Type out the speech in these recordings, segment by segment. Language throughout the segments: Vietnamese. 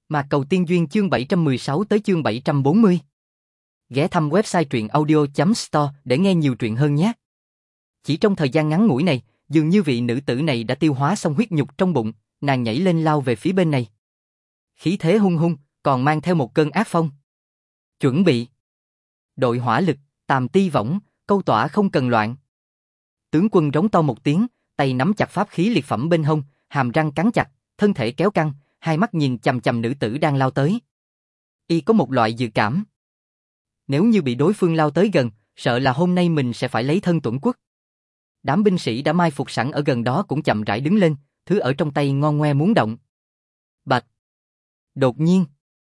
Mạc Cầu Tiên Duyên chương 716 tới chương 740. Ghé thăm website truyệnaudio.store để nghe nhiều truyện hơn nhé. Chỉ trong thời gian ngắn ngủi này, dường như vị nữ tử này đã tiêu hóa xong huyết nhục trong bụng, nàng nhảy lên lao về phía bên này. Khí thế hung hung, còn mang theo một cơn ác phong. Chuẩn bị. Đội hỏa lực, tàm ti võng, câu tỏa không cần loạn. Tướng quân rống to một tiếng, tay nắm chặt pháp khí liệt phẩm bên hông, hàm răng cắn chặt, thân thể kéo căng, hai mắt nhìn chằm chằm nữ tử đang lao tới. Y có một loại dự cảm. Nếu như bị đối phương lao tới gần, sợ là hôm nay mình sẽ phải lấy thân tuẫn quốc. Đám binh sĩ đã mai phục sẵn ở gần đó cũng chậm rãi đứng lên, thứ ở trong tay ngon ngoe muốn động. Bạch. Đột nhiên.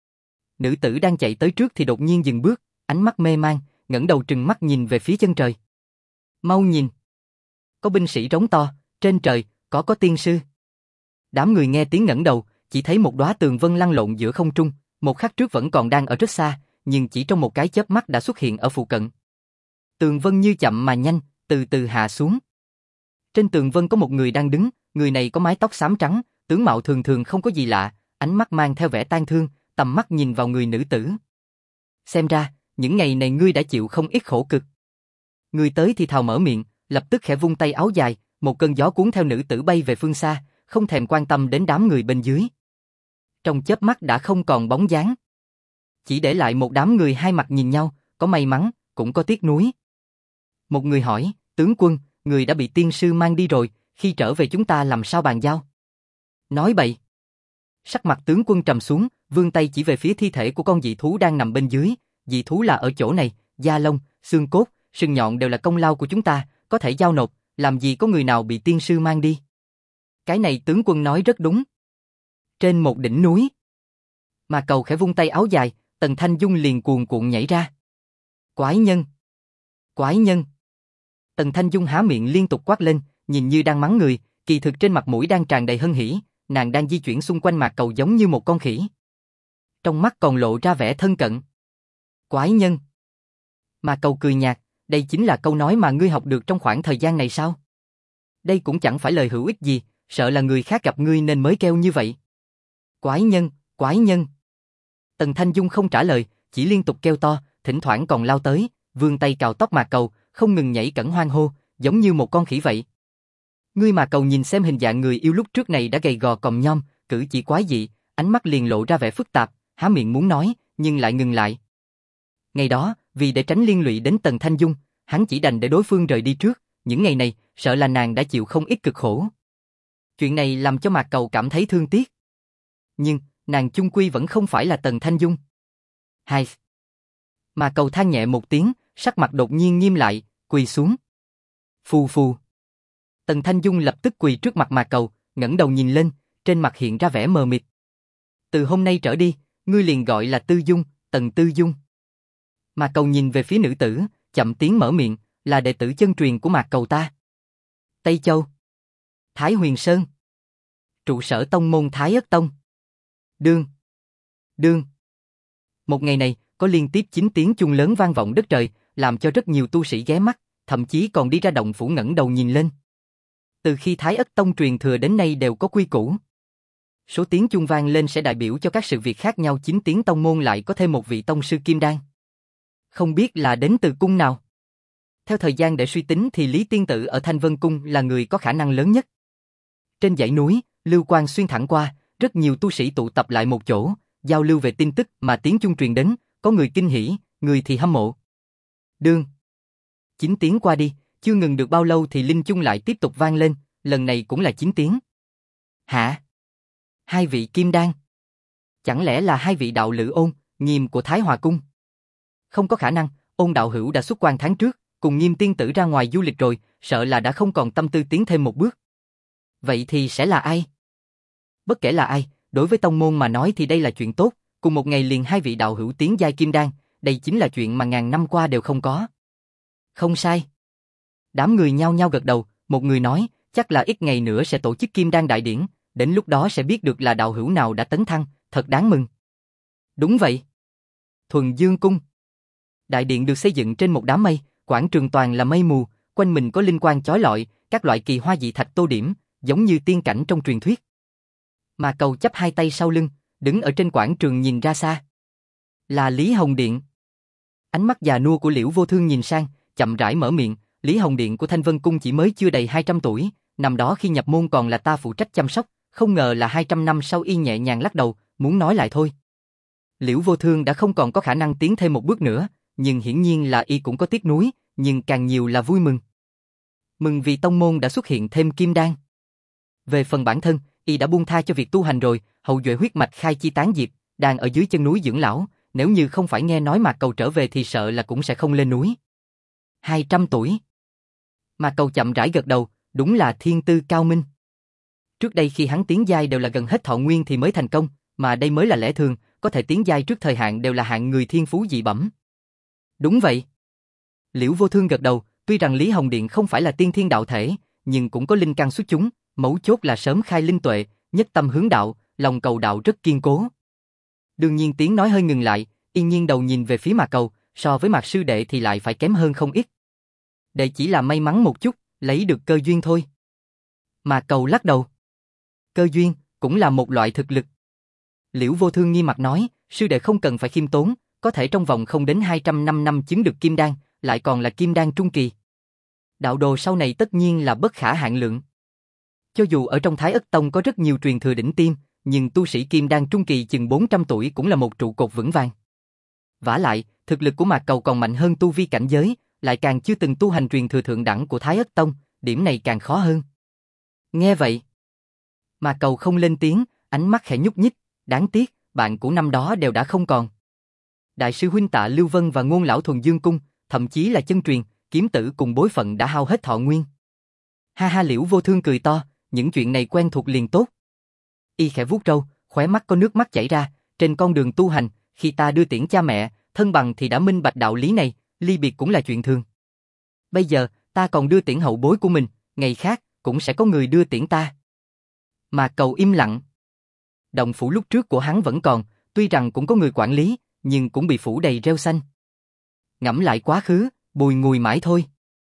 Nữ tử đang chạy tới trước thì đột nhiên dừng bước, ánh mắt mê man, ngẩng đầu trừng mắt nhìn về phía chân trời. Mau nhìn. Có binh sĩ rống to, trên trời, có tiên sư. Đám người nghe tiếng ngẩng đầu, chỉ thấy một đóa tường vân lăn lộn giữa không trung, một khắc trước vẫn còn đang ở rất xa, nhưng chỉ trong một cái chớp mắt đã xuất hiện ở phụ cận. Tường vân như chậm mà nhanh, từ từ hạ xuống. Trên tường vân có một người đang đứng, người này có mái tóc xám trắng, tướng mạo thường thường không có gì lạ, ánh mắt mang theo vẻ tang thương, tầm mắt nhìn vào người nữ tử. Xem ra, những ngày này ngươi đã chịu không ít khổ cực. Người tới thì thào mở miệng, lập tức khẽ vung tay áo dài, một cơn gió cuốn theo nữ tử bay về phương xa, không thèm quan tâm đến đám người bên dưới. Trong chớp mắt đã không còn bóng dáng. Chỉ để lại một đám người hai mặt nhìn nhau, có may mắn, cũng có tiếc nuối. Một người hỏi, tướng quân, người đã bị tiên sư mang đi rồi, khi trở về chúng ta làm sao bàn giao? Nói bậy. Sắc mặt tướng quân trầm xuống, vươn tay chỉ về phía thi thể của con dị thú đang nằm bên dưới. Dị thú là ở chỗ này, da lông, xương cốt, sừng nhọn đều là công lao của chúng ta, có thể giao nộp, làm gì có người nào bị tiên sư mang đi. Cái này tướng quân nói rất đúng. Trên một đỉnh núi, Mà Cầu khẽ vung tay áo dài, Tần Thanh Dung liền cuồn cuộn nhảy ra. Quái nhân! Quái nhân! Tần Thanh Dung há miệng liên tục quát lên, nhìn như đang mắng người, kỳ thực trên mặt mũi đang tràn đầy hân hỉ, nàng đang di chuyển xung quanh Mạc Cầu giống như một con khỉ. Trong mắt còn lộ ra vẻ thân cận. Quái nhân! Mạc Cầu cười nhạt, đây chính là câu nói mà ngươi học được trong khoảng thời gian này sao? Đây cũng chẳng phải lời hữu ích gì, sợ là người khác gặp ngươi nên mới kêu như vậy. Quái nhân! Quái nhân! Tần Thanh Dung không trả lời, chỉ liên tục kêu to, thỉnh thoảng còn lao tới, vươn tay cào tóc Mạc Cầu, không ngừng nhảy cẫng hoang hô, giống như một con khỉ vậy. Ngươi Mạc Cầu nhìn xem hình dạng người yêu lúc trước này đã gầy gò còm nhom, cử chỉ quái dị, ánh mắt liền lộ ra vẻ phức tạp, há miệng muốn nói, nhưng lại ngừng lại. Ngày đó, vì để tránh liên lụy đến Tần Thanh Dung, hắn chỉ đành để đối phương rời đi trước, những ngày này, sợ là nàng đã chịu không ít cực khổ. Chuyện này làm cho Mạc Cầu cảm thấy thương tiếc. Nhưng, nàng chung quy vẫn không phải là Tần Thanh Dung. Hai. Mạc Cầu than nhẹ một tiếng, sắc mặt đột nhiên nghiêm lại, quỳ xuống. Phù phù. Tần Thanh Dung lập tức quỳ trước mặt Mạc Cầu, ngẩng đầu nhìn lên, trên mặt hiện ra vẻ mờ mịt. Từ hôm nay trở đi, ngươi liền gọi là Tư Dung, Tần Tư Dung. Mạc Cầu nhìn về phía nữ tử, chậm tiếng mở miệng, là đệ tử chân truyền của Mạc Cầu ta. Tây Châu. Thái Huyền Sơn. Trụ sở tông môn Thái Ất Tông. Đương. Đương. Một ngày này, có liên tiếp 9 tiếng chuông lớn vang vọng đất trời, làm cho rất nhiều tu sĩ ghé mắt, thậm chí còn đi ra động phủ ngẩng đầu nhìn lên. Từ khi Thái Ất Tông truyền thừa đến nay đều có quy củ. Số tiếng chuông vang lên sẽ đại biểu cho các sự việc khác nhau, 9 tiếng tông môn lại có thêm một vị tông sư kim đan. Không biết là đến từ cung nào. Theo thời gian để suy tính thì Lý Tiên Tử ở Thanh Vân Cung là người có khả năng lớn nhất. Trên dãy núi, lưu quang xuyên thẳng qua, rất nhiều tu sĩ tụ tập lại một chỗ, giao lưu về tin tức mà tiếng chuông truyền đến, có người kinh hỉ, người thì hâm mộ. Đương. 9 tiếng qua đi, chưa ngừng được bao lâu thì linh chung lại tiếp tục vang lên, lần này cũng là 9 tiếng. Hả? 2 vị kim đan? Chẳng lẽ là 2 vị đạo lữ Ôn, Nghiêm của Thái Hòa Cung? Không có khả năng, Ôn đạo hữu đã xuất quan tháng trước, cùng Nghiêm tiên tử ra ngoài du lịch rồi, sợ là đã không còn tâm tư tiến thêm một bước. Vậy thì sẽ là ai? Bất kể là ai, đối với tông môn mà nói thì đây là chuyện tốt, cùng một ngày liền 2 vị đạo hữu tiến giai kim đan, đây chính là chuyện mà ngàn năm qua đều không có. Không sai. Đám người nhao nhao gật đầu, một người nói, chắc là ít ngày nữa sẽ tổ chức kim đan đại điển, đến lúc đó sẽ biết được là đạo hữu nào đã tấn thăng, thật đáng mừng. Đúng vậy. Thuần Dương Cung. Đại điện được xây dựng trên một đám mây, quảng trường toàn là mây mù, quanh mình có linh quang chói lọi, các loại kỳ hoa dị thạch tô điểm, giống như tiên cảnh trong truyền thuyết. Mà Cầu chắp hai tay sau lưng, đứng ở trên quảng trường nhìn ra xa. Là Lý Hồng Điện. Ánh mắt già nua của Liễu Vô Thương nhìn sang, chậm rãi mở miệng, Lý Hồng Điện của Thanh Vân Cung chỉ mới chưa đầy 200 tuổi, năm đó khi nhập môn còn là ta phụ trách chăm sóc, không ngờ là 200 năm sau y nhẹ nhàng lắc đầu, muốn nói lại thôi. Liễu Vô Thương đã không còn có khả năng tiến thêm một bước nữa, nhưng hiển nhiên là y cũng có tiếc nuối, nhưng càng nhiều là vui mừng. Mừng vì tông môn đã xuất hiện thêm kim đan. Về phần bản thân, y đã buông tha cho việc tu hành rồi, hậu duệ huyết mạch khai chi tán diệp, đang ở dưới chân núi dưỡng lão, nếu như không phải nghe nói Mạc Cầu trở về thì sợ là cũng sẽ không lên núi. 200 tuổi. Mạc Cầu chậm rãi gật đầu, đúng là thiên tư cao minh. Trước đây khi hắn tiến giai đều là gần hết thọ nguyên thì mới thành công, mà đây mới là lẽ thường, có thể tiến giai trước thời hạn đều là hạng người thiên phú dị bẩm. Đúng vậy. Liễu Vô Thương gật đầu, tuy rằng Lý Hồng Điện không phải là tiên thiên đạo thể, nhưng cũng có linh căn xuất chúng, mấu chốt là sớm khai linh tuệ, nhất tâm hướng đạo, lòng cầu đạo rất kiên cố. Đương nhiên tiếng nói hơi ngừng lại, yên nhiên đầu nhìn về phía Mạc Cầu, so với Mạc sư đệ thì lại phải kém hơn không ít. Đệ chỉ là may mắn một chút, lấy được cơ duyên thôi. Mạc Cầu lắc đầu. Cơ duyên cũng là một loại thực lực. Liễu Vô Thương nghiêm mặt nói, sư đệ không cần phải khiêm tốn, có thể trong vòng không đến 205 năm chứng được kim đan, lại còn là kim đan trung kỳ. Đạo đồ sau này tất nhiên là bất khả hạn lượng. Cho dù ở trong Thái Ất Tông có rất nhiều truyền thừa đỉnh tiêm, nhưng tu sĩ kim đan trung kỳ chừng 400 tuổi cũng là một trụ cột vững vàng. Vả lại, thực lực của Mạc Cầu còn mạnh hơn tu vi cảnh giới, lại càng chưa từng tu hành truyền thừa thượng đẳng của Thái Ất Tông, điểm này càng khó hơn. Nghe vậy, Mạc Cầu không lên tiếng, ánh mắt khẽ nhúc nhích, đáng tiếc, bạn cũ năm đó đều đã không còn. Đại sư huynh Tạ Lưu Vân và Ngôn lão Thuần Dương Cung, thậm chí là chân truyền, kiếm tử cùng bối phận đã hao hết thọ nguyên. Ha ha, Liễu Vô Thương cười to, những chuyện này quen thuộc liền tốt. Y khẽ vuốt râu, khóe mắt có nước mắt chảy ra, trên con đường tu hành, khi ta đưa tiễn cha mẹ, thân bằng thì đã minh bạch đạo lý này, ly biệt cũng là chuyện thường. Bây giờ, ta còn đưa tiễn hậu bối của mình, ngày khác, cũng sẽ có người đưa tiễn ta. Mà Cầu im lặng. Động phủ lúc trước của hắn vẫn còn, tuy rằng cũng có người quản lý, nhưng cũng bị phủ đầy rêu xanh. Ngẫm lại quá khứ, bùi ngùi mãi thôi.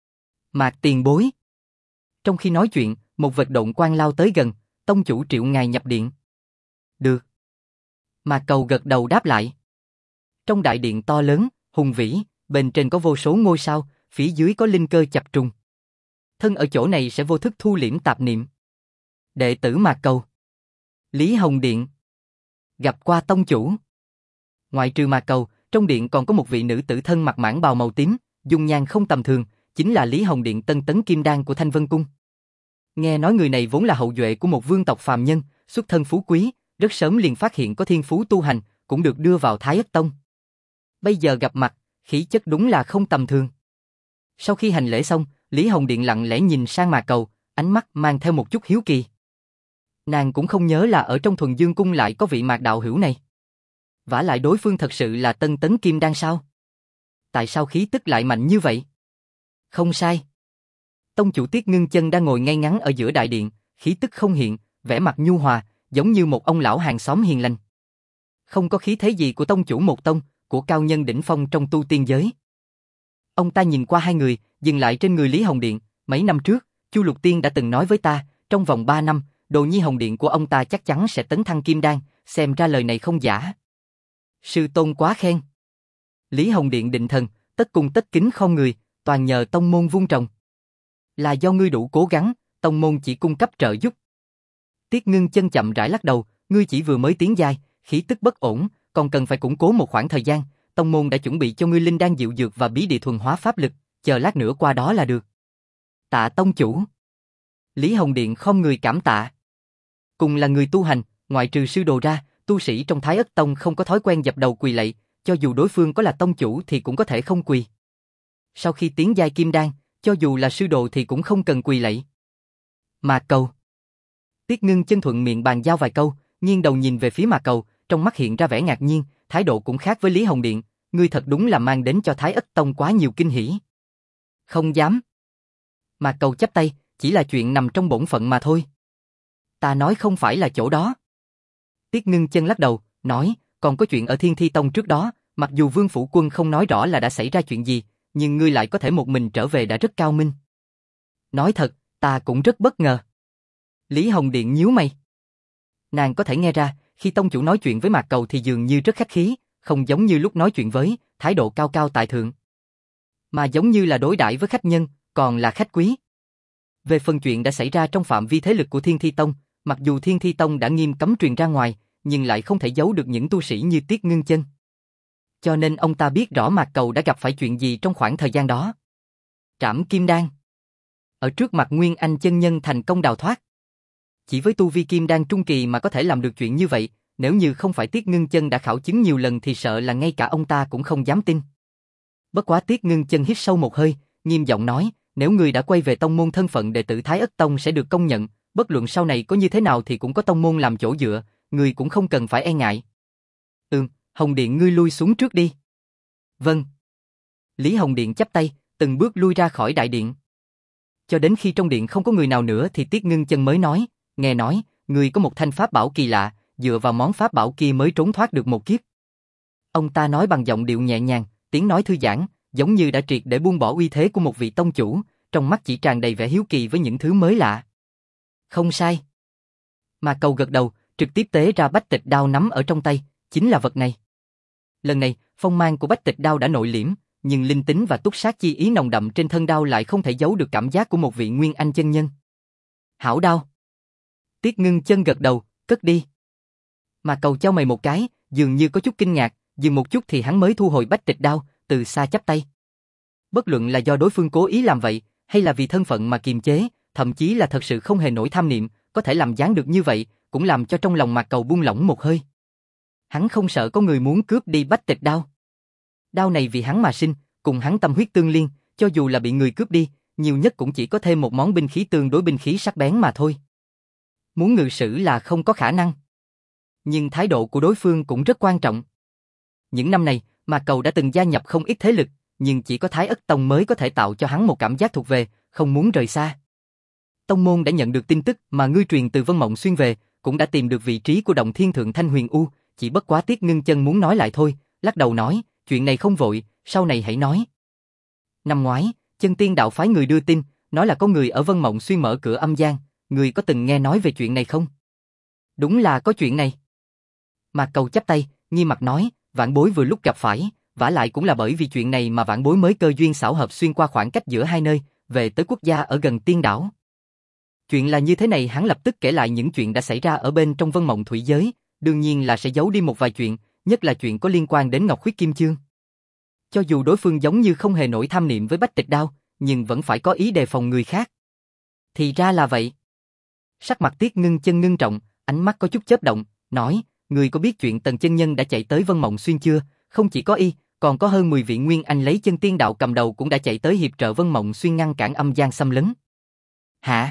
Mạc tiền bối. Trong khi nói chuyện, một vệt độn quang lao tới gần, tông chủ triệu ngài nhập điện. Được. Mạc Cầu gật đầu đáp lại. Trong đại điện to lớn, hùng vĩ, bên trên có vô số ngôi sao, phía dưới có linh cơ chập trùng. Thân ở chỗ này sẽ vô thức thu liễm tạp niệm. Đệ tử Mạc Cầu. Lý Hồng Điện. Gặp qua tông chủ. Ngoại trừ Mạc Cầu, trong điện còn có một vị nữ tử thân mặc mãng bào màu tím, dung nhan không tầm thường, chính là Lý Hồng Điện tân tấn kim đan của Thanh Vân Cung. Nghe nói người này vốn là hậu duệ của một vương tộc phàm nhân, xuất thân phú quý, rất sớm liền phát hiện có thiên phú tu hành, cũng được đưa vào Thái Ất Tông. Bây giờ gặp mặt, khí chất đúng là không tầm thường. Sau khi hành lễ xong, Lý Hồng Điện lặng lẽ nhìn sang Mạc Cầu, ánh mắt mang theo một chút hiếu kỳ. Nàng cũng không nhớ là ở trong Thuần Dương Cung lại có vị Mạc đạo hữu này. Vả lại đối phương thật sự là tân tấn kim đan sao? Tại sao khí tức lại mạnh như vậy? Không sai. Tông chủ Tiết Ngưng Chân đang ngồi ngay ngắn ở giữa đại điện, khí tức không hiện, vẻ mặt nhu hòa, giống như một ông lão hàng xóm hiền lành. Không có khí thế gì của tông chủ một tông, của cao nhân đỉnh phong trong tu tiên giới. Ông ta nhìn qua hai người, dừng lại trên người Lý Hồng Điện. Mấy năm trước, Chu Lục Tiên đã từng nói với ta, trong vòng 3 năm, đồ nhi Hồng Điện của ông ta chắc chắn sẽ tấn thăng kim đan, xem ra lời này không giả. Sư tôn quá khen. Lý Hồng Điện định thần, tất cung tất kính khom người, toàn nhờ tông môn vun trồng. Là do ngươi đủ cố gắng, tông môn chỉ cung cấp trợ giúp. Tiết Ngưng Chân chậm rãi lắc đầu, ngươi chỉ vừa mới tiến giai, khí tức bất ổn, còn cần phải củng cố một khoảng thời gian, tông môn đã chuẩn bị cho ngươi linh đan diệu dược và bí địa thuần hóa pháp lực, chờ lát nữa qua đó là được. Tạ tông chủ. Lý Hồng Điện khom người cảm tạ. Cùng là người tu hành, ngoại trừ sư đồ ra, tu sĩ trong Thái Ất Tông không có thói quen dập đầu quỳ lạy, cho dù đối phương có là tông chủ thì cũng có thể không quỳ. Sau khi tiến giai kim đan, cho dù là sư đồ thì cũng không cần quỳ lạy. Mạc Cầu. Tiết Ngưng Chân thuận miệng bàn giao vài câu, nghiêng đầu nhìn về phía Mạc Cầu, trong mắt hiện ra vẻ ngạc nhiên, thái độ cũng khác với Lý Hồng Điện, ngươi thật đúng là mang đến cho Thái Ất Tông quá nhiều kinh hỉ. Không dám. Mạc Cầu chắp tay, chỉ là chuyện nằm trong bổn phận mà thôi. Ta nói không phải là chỗ đó. Tiết Ngưng Chân lắc đầu, nói, còn có chuyện ở Thiên Thi Tông trước đó, mặc dù Vương Phủ Quân không nói rõ là đã xảy ra chuyện gì, nhưng ngươi lại có thể một mình trở về đã rất cao minh. Nói thật, ta cũng rất bất ngờ. Lý Hồng Điện nhíu mày. Nàng có thể nghe ra, khi tông chủ nói chuyện với Mạc Cầu thì dường như rất khách khí, không giống như lúc nói chuyện với, thái độ cao cao tại thượng. Mà giống như là đối đãi với khách nhân, còn là khách quý. Về phần chuyện đã xảy ra trong phạm vi thế lực của Thiên Thi Tông, mặc dù Thiên Thi Tông đã nghiêm cấm truyền ra ngoài, nhưng lại không thể giấu được những tu sĩ như Tiết Ngưng Chân. Cho nên ông ta biết rõ Mạc Cầu đã gặp phải chuyện gì trong khoảng thời gian đó. Trảm Kim Đan. Ở trước mặt Nguyên Anh chân nhân thành công đào thoát. Chỉ với tu vi Kim Đan trung kỳ mà có thể làm được chuyện như vậy, nếu như không phải Tiết Ngưng Chân đã khảo chứng nhiều lần thì sợ là ngay cả ông ta cũng không dám tin. Bất quá Tiết Ngưng Chân hít sâu một hơi, nghiêm giọng nói, nếu người đã quay về tông môn, thân phận đệ tử Thái Ất Tông sẽ được công nhận, bất luận sau này có như thế nào thì cũng có tông môn làm chỗ dựa, người cũng không cần phải e ngại. Hồng Điện ngươi lui xuống trước đi. Vâng. Lý Hồng Điện chắp tay, từng bước lui ra khỏi đại điện. Cho đến khi trong điện không có người nào nữa thì Tiết Ngưng Chân mới nói, nghe nói, ngươi có một thanh pháp bảo kỳ lạ, dựa vào món pháp bảo kia mới trốn thoát được một kiếp. Ông ta nói bằng giọng điệu nhẹ nhàng, tiếng nói thư giãn, giống như đã triệt để buông bỏ uy thế của một vị tông chủ, trong mắt chỉ tràn đầy vẻ hiếu kỳ với những thứ mới lạ. Không sai. Mà Cầu gật đầu, trực tiếp tế ra bách tịch đao nắm ở trong tay, chính là vật này. Lần này, phong mang của bách tịch đao đã nội liễm, nhưng linh tính và túc sát chi ý nồng đậm trên thân đao lại không thể giấu được cảm giác của một vị Nguyên Anh chân nhân. Hảo đao. Tiết Ngưng Chân gật đầu, cất đi. Mà Cầu chau mày một cái, dường như có chút kinh ngạc, dừng một chút thì hắn mới thu hồi bách tịch đao, từ xa chắp tay. Bất luận là do đối phương cố ý làm vậy, hay là vì thân phận mà kiềm chế, thậm chí là thật sự không hề nổi tham niệm, có thể làm dáng được như vậy, cũng làm cho trong lòng Mạc Cầu buông lỏng một hơi. Hắn không sợ có người muốn cướp đi bách tịch đao. Đao này vì hắn mà sinh, cùng hắn tâm huyết tương liên, cho dù là bị người cướp đi, nhiều nhất cũng chỉ có thêm một món binh khí tương đối binh khí sắc bén mà thôi. Muốn ngự sử là không có khả năng. Nhưng thái độ của đối phương cũng rất quan trọng. Những năm này, Mạc Cầu đã từng gia nhập không ít thế lực, nhưng chỉ có Thái Ất Tông mới có thể tạo cho hắn một cảm giác thuộc về, không muốn rời xa. Tông môn đã nhận được tin tức mà ngươi truyền từ Vân Mộng Xuyên về, cũng đã tìm được vị trí của động thiên thượng Thanh Huyền U, chỉ bất quá Tiết Ngưng Chân muốn nói lại thôi, lắc đầu nói, chuyện này không vội, sau này hãy nói. Năm ngoái, Chân Tiên đạo phái người đưa tin, nói là có người ở Vân Mộng Xuyên mở cửa âm gian, người có từng nghe nói về chuyện này không? Đúng là có chuyện này. Mạc Cầu chắp tay, nghiêm mặt nói, vãn bối vừa lúc gặp phải, vả lại cũng là bởi vì chuyện này mà vãn bối mới cơ duyên xảo hợp xuyên qua khoảng cách giữa hai nơi, về tới quốc gia ở gần Tiên đảo. Chuyện là như thế này, hắn lập tức kể lại những chuyện đã xảy ra ở bên trong Vân Mộng Thủy giới, đương nhiên là sẽ giấu đi một vài chuyện, nhất là chuyện có liên quan đến Ngọc Khuyết Kim Chương. Cho dù đối phương giống như không hề nổi tham niệm với bách tịch đao, nhưng vẫn phải có ý đề phòng người khác. Thì ra là vậy. Sắc mặt Tiết Ngưng Chân ngưng trọng, ánh mắt có chút chớp động, nói, người có biết chuyện Tần chân nhân đã chạy tới Vân Mộng Xuyên chưa? Không chỉ có y, còn có hơn 10 vị Nguyên Anh lấy Chân Tiên đạo cầm đầu cũng đã chạy tới hiệp trợ Vân Mộng Xuyên ngăn cản âm gian xâm lấn. Hả?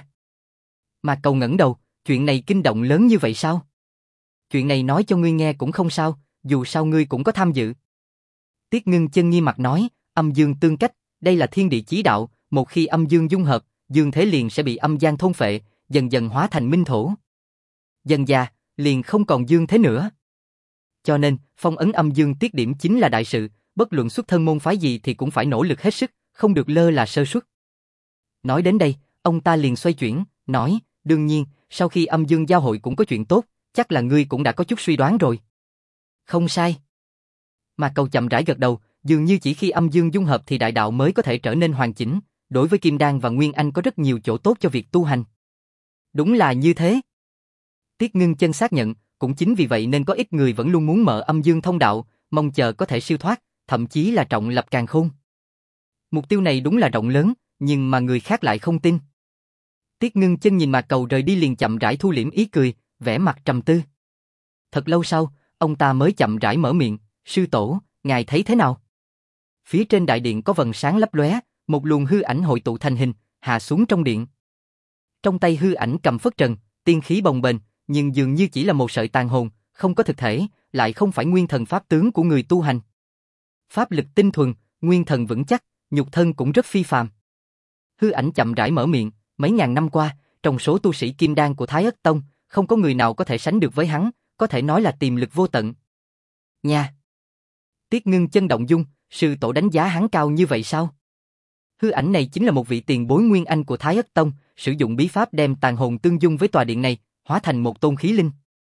Mà Cầu ngẩng đầu, chuyện này kinh động lớn như vậy sao? Chuyện này nói cho ngươi nghe cũng không sao, dù sao ngươi cũng có tham dự. Tiết Ngưng Chân nghiêm mặt nói, âm dương tương cách, đây là thiên địa chí đạo, một khi âm dương dung hợp, dương thế liền sẽ bị âm gian thôn phệ, dần dần hóa thành minh thổ. Dần già, liền không còn dương thế nữa. Cho nên, phong ấn âm dương tiết điểm chính là đại sự, bất luận xuất thân môn phái gì thì cũng phải nỗ lực hết sức, không được lơ là sơ suất. Nói đến đây, ông ta liền xoay chuyển, nói, đương nhiên, sau khi âm dương giao hội cũng có chuyện tốt, chắc là ngươi cũng đã có chút suy đoán rồi. Không sai. Mà Cầu chậm rãi gật đầu, dường như chỉ khi âm dương dung hợp thì đại đạo mới có thể trở nên hoàn chỉnh, đối với Kim Đan và Nguyên Anh có rất nhiều chỗ tốt cho việc tu hành. Đúng là như thế. Tiết Ngưng Chân xác nhận, cũng chính vì vậy nên có ít người vẫn luôn muốn mở âm dương thông đạo, mong chờ có thể siêu thoát, thậm chí là trọng lập càn khôn. Mục tiêu này đúng là rộng lớn, nhưng mà người khác lại không tin. Tiết Ngưng Chân nhìn Mạc Cầu rời đi liền chậm rãi thu liễm ý cười, vẻ mặt trầm tư. Thật lâu sau, ông ta mới chậm rãi mở miệng, sư tổ, ngài thấy thế nào? Phía trên đại điện có vầng sáng lấp lóe, một luồng hư ảnh hội tụ thành hình, hạ xuống trong điện. Trong tay hư ảnh cầm phất trần, tiên khí bồng bềnh, nhưng dường như chỉ là một sợi tàn hồn, không có thực thể, lại không phải nguyên thần pháp tướng của người tu hành. Pháp lực tinh thuần, nguyên thần vững chắc, nhục thân cũng rất phi phàm. Hư ảnh chậm rãi mở miệng, mấy ngàn năm qua, trong số tu sĩ Kim Đan của Thái Ất Tông, không có người nào có thể sánh được với hắn, có thể nói là tiềm lực vô tận. Nha! Tiết Ngưng Chân động dung, sư tổ đánh giá hắn cao như vậy sao? Hư ảnh này chính là một vị tiền bối Nguyên Anh của Thái Ất Tông, sử dụng bí pháp đem tàn hồn tương dung với tòa điện này, hóa thành một tôn khí linh.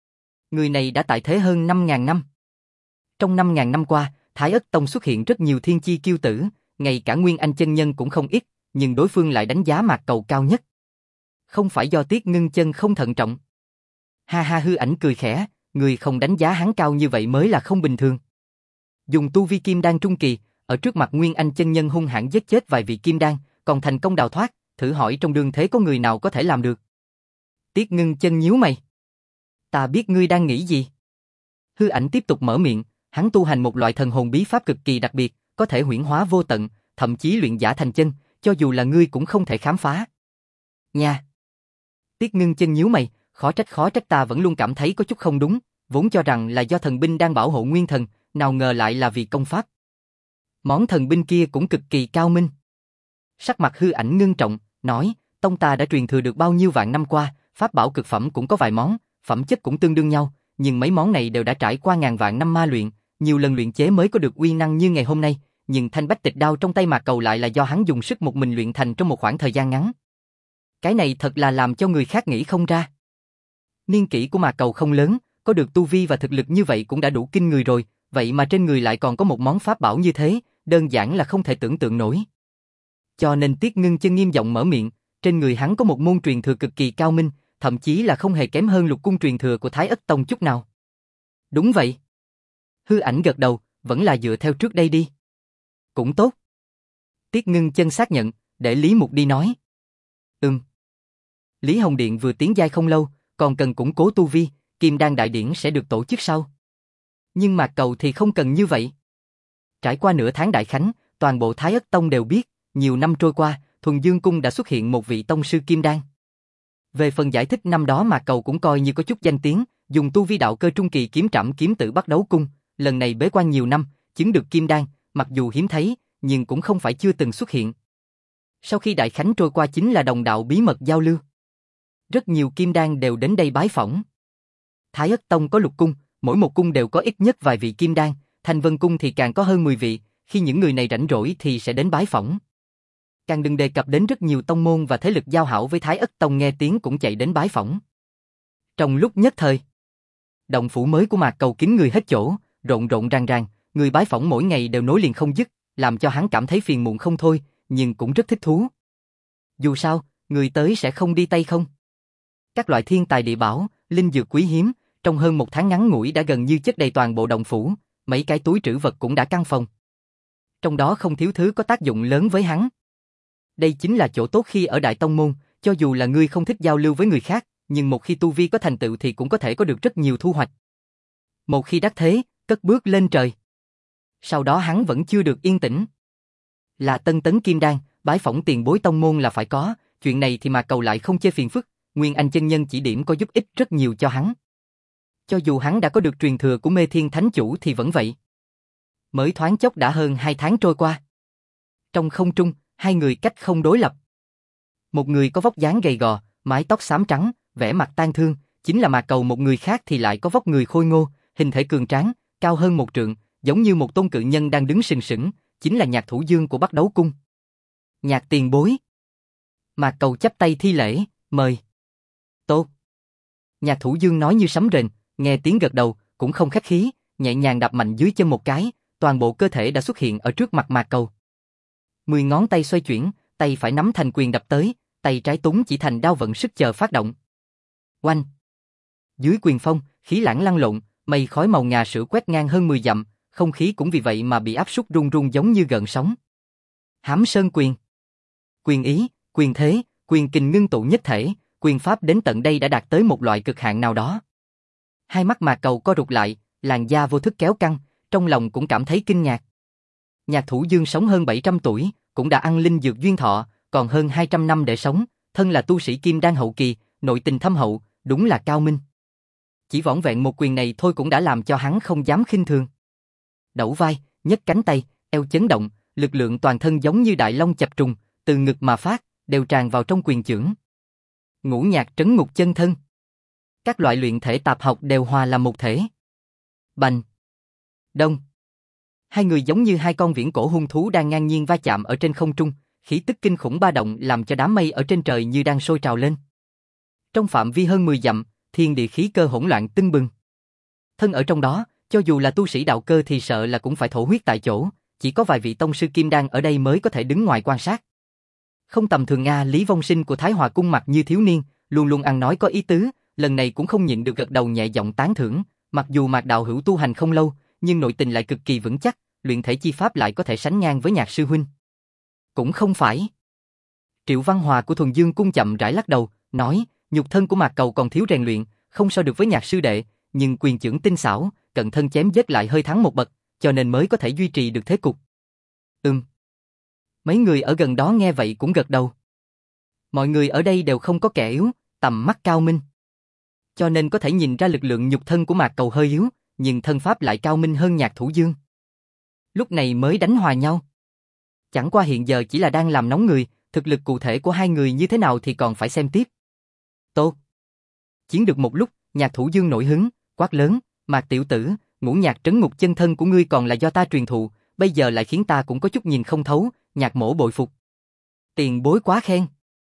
Người này đã tại thế hơn 5.000 năm. Trong 5.000 năm qua, Thái Ất Tông xuất hiện rất nhiều thiên chi kiêu tử, ngay cả Nguyên Anh chân nhân cũng không ít, nhưng đối phương lại đánh giá Mạc Cầu cao nhất. Không phải do Tiết Ngưng Chân không thận trọng. Ha ha, Hư Ảnh cười khẽ, người không đánh giá hắn cao như vậy mới là không bình thường. Dùng tu vi kim đan trung kỳ, ở trước mặt Nguyên Anh chân nhân hung hãn giết chết vài vị kim đan, còn thành công đào thoát, thử hỏi trong đương thế có người nào có thể làm được. Tiết Ngưng Chân nhíu mày. Ta biết ngươi đang nghĩ gì. Hư Ảnh tiếp tục mở miệng, hắn tu hành một loại thần hồn bí pháp cực kỳ đặc biệt, có thể huyễn hóa vô tận, thậm chí luyện giả thành chân, cho dù là ngươi cũng không thể khám phá. Nha. Tiết Ngưng Chân nhíu mày, khó trách ta vẫn luôn cảm thấy có chút không đúng, vốn cho rằng là do thần binh đang bảo hộ nguyên thần, nào ngờ lại là vì công pháp. Món thần binh kia cũng cực kỳ cao minh. Sắc mặt Hư Ảnh ngưng trọng, nói, tông ta đã truyền thừa được bao nhiêu vạn năm qua, pháp bảo cực phẩm cũng có vài món, phẩm chất cũng tương đương nhau, nhưng mấy món này đều đã trải qua ngàn vạn năm ma luyện, nhiều lần luyện chế mới có được uy năng như ngày hôm nay, nhưng thanh bách tịch đao trong tay Mạc Cầu lại là do hắn dùng sức một mình luyện thành trong một khoảng thời gian ngắn. Cái này thật là làm cho người khác nghĩ không ra. Niên kỷ của Mạc Cầu không lớn, có được tu vi và thực lực như vậy cũng đã đủ kinh người rồi, vậy mà trên người lại còn có một món pháp bảo như thế, đơn giản là không thể tưởng tượng nổi. Cho nên Tiết Ngưng Chân nghiêm giọng mở miệng, trên người hắn có một môn truyền thừa cực kỳ cao minh, thậm chí là không hề kém hơn Lục cung truyền thừa của Thái Ất Tông chút nào. Đúng vậy. Hư Ảnh gật đầu, vẫn là dựa theo trước đây đi. Cũng tốt. Tiết Ngưng Chân xác nhận, để Lý Mục đi nói. Lý Hồng Điện vừa tiến giai không lâu, còn cần củng cố tu vi, Kim Đan đại điển sẽ được tổ chức sau. Nhưng Mạc Cầu thì không cần như vậy. Trải qua nửa tháng đại khánh, toàn bộ Thái Ất Tông đều biết, nhiều năm trôi qua, Thuần Dương Cung đã xuất hiện một vị tông sư Kim Đan. Về phần giải thích năm đó Mạc Cầu cũng coi như có chút danh tiếng, dùng tu vi đạo cơ trung kỳ kiếm trảm kiếm tử bắt đấu cung, lần này bế quan nhiều năm, chứng được Kim Đan, mặc dù hiếm thấy, nhưng cũng không phải chưa từng xuất hiện. Sau khi đại khánh trôi qua chính là đồng đạo bí mật giao lưu. Rất nhiều Kim Đan đều đến đây bái phỏng. Thái Ất Tông có lục cung, mỗi một cung đều có ít nhất vài vị Kim Đan, Thanh Vân Cung thì càng có hơn 10 vị, khi những người này rảnh rỗi thì sẽ đến bái phỏng. Càng đừng đề cập đến rất nhiều tông môn và thế lực giao hảo với Thái Ất Tông nghe tiếng cũng chạy đến bái phỏng. Trong lúc nhất thời, động phủ mới của Mạc Cầu kín người hết chỗ, rộn rộn ràng ràng, người bái phỏng mỗi ngày đều nối liền không dứt, làm cho hắn cảm thấy phiền muộn không thôi, nhưng cũng rất thích thú. Dù sao, người tới sẽ không đi tay không. Các loại thiên tài địa bảo, linh dược quý hiếm, trong hơn một tháng ngắn ngủi đã gần như chất đầy toàn bộ động phủ, mấy cái túi trữ vật cũng đã căng phòng. Trong đó không thiếu thứ có tác dụng lớn với hắn. Đây chính là chỗ tốt khi ở Đại Tông Môn, cho dù là ngươi không thích giao lưu với người khác, nhưng một khi tu vi có thành tựu thì cũng có thể có được rất nhiều thu hoạch. Một khi đắc thế, cất bước lên trời. Sau đó hắn vẫn chưa được yên tĩnh. Là tân tấn kim đan, bái phỏng tiền bối tông môn là phải có, chuyện này thì Mạc Cầu lại không chê phiền phức, Nguyên Anh chân nhân chỉ điểm có giúp ích rất nhiều cho hắn. Cho dù hắn đã có được truyền thừa của Mê Thiên Thánh Chủ thì vẫn vậy. Mới thoáng chốc đã hơn 2 tháng trôi qua. Trong không trung, hai người cách không đối lập. Một người có vóc dáng gầy gò, mái tóc xám trắng, vẻ mặt tang thương, chính là Mạc Cầu, một người khác thì lại có vóc người khôi ngô, hình thể cường tráng, cao hơn 1 trượng, giống như một tôn cự nhân đang đứng sừng sững, chính là Nhạc Thủ Dương của Bắc Đấu Cung. Nhạc tiền bối. Mạc Cầu chắp tay thi lễ, mời. Tốt. Nhạc Thủ Dương nói như sấm rền, nghe tiếng gật đầu, cũng không khách khí, nhẹ nhàng đạp mạnh dưới chân một cái, toàn bộ cơ thể đã xuất hiện ở trước mặt Mạc Cầu. 10 ngón tay xoay chuyển, tay phải nắm thành quyền đập tới, tay trái túng chỉ thành đao vận sức chờ phát động. Oanh! Dưới quyền phong, khí lãng lăn lộn, mây khói màu ngà sữa quét ngang hơn 10 dặm, không khí cũng vì vậy mà bị áp súc rung rung giống như gợn sóng. Hám Sơn quyền. Quyền ý, quyền thế, quyền kình ngưng tụ nhất thể, quyền pháp đến tận đây đã đạt tới một loại cực hạn nào đó. Hai mắt Mạc Cầu co rụt lại, làn da vô thức kéo căng, trong lòng cũng cảm thấy kinh ngạc. Nhạc Thủ Dương sống hơn 700 tuổi, cũng đã ăn linh dược duyên thọ, còn hơn 200 năm để sống, thân là tu sĩ kim đan hậu kỳ, nội tình thâm hậu, đúng là cao minh. Chỉ vỏn vẹn một quyền này thôi cũng đã làm cho hắn không dám khinh thường. Đẩu vai, nhấc cánh tay, eo chấn động, lực lượng toàn thân giống như đại long chập trùng, từ ngực mà phát, đều tràn vào trong quyền chưởng. Ngũ nhạc trấn ngục chân thân. Các loại luyện thể tạp học đều hòa làm một thể. Bành! Đông! Hai người giống như hai con viễn cổ hung thú đang ngang nhiên va chạm ở trên không trung, khí tức kinh khủng ba động làm cho đám mây ở trên trời như đang sôi trào lên. Trong phạm vi hơn 10 dặm, thiên địa khí cơ hỗn loạn tưng bừng. thân ở trong đó, cho dù là tu sĩ đạo cơ thì sợ là cũng phải thổ huyết tại chỗ, chỉ có vài vị tông sư kim đan ở đây mới có thể đứng ngoài quan sát. Không tầm thường Nga, Lý Vong Sinh của Thái Hòa cung mặt như thiếu niên, luôn luôn ăn nói có ý tứ, lần này cũng không nhịn được gật đầu nhẹ giọng tán thưởng, mặc dù Mạc đạo hữu tu hành không lâu, nhưng nội tình lại cực kỳ vững chắc, luyện thể chi pháp lại có thể sánh ngang với Nhạc sư huynh. Cũng không phải. Triệu Văn Hòa của Thuần Dương cung chậm rãi lắc đầu, nói, nhục thân của Mạc Cầu còn thiếu rèn luyện, không so được với Nhạc sư đệ, nhưng quyền chưởng tinh xảo, cận thân chém giết lại hơi thắng một bậc, cho nên mới có thể duy trì được thế cục. Mấy người ở gần đó nghe vậy cũng gật đầu. Mọi người ở đây đều không có kẻ yếu, tầm mắt cao minh. Cho nên có thể nhìn ra lực lượng nhục thân của Mạc Cầu hơi yếu, nhưng thân pháp lại cao minh hơn Nhạc Thủ Dương. Lúc này mới đánh hòa nhau. Chẳng qua hiện giờ chỉ là đang làm nóng người, thực lực cụ thể của hai người như thế nào thì còn phải xem tiếp. Tốt. Chiến được một lúc, Nhạc Thủ Dương nổi hứng, quát lớn, Mạc tiểu tử, ngũ nhạc trấn ngục chân thân của ngươi còn là do ta truyền thụ, bây giờ lại khiến ta cũng có chút nhìn không thấu, Nhạc mỗ bội phục. Tiền bối quá khen.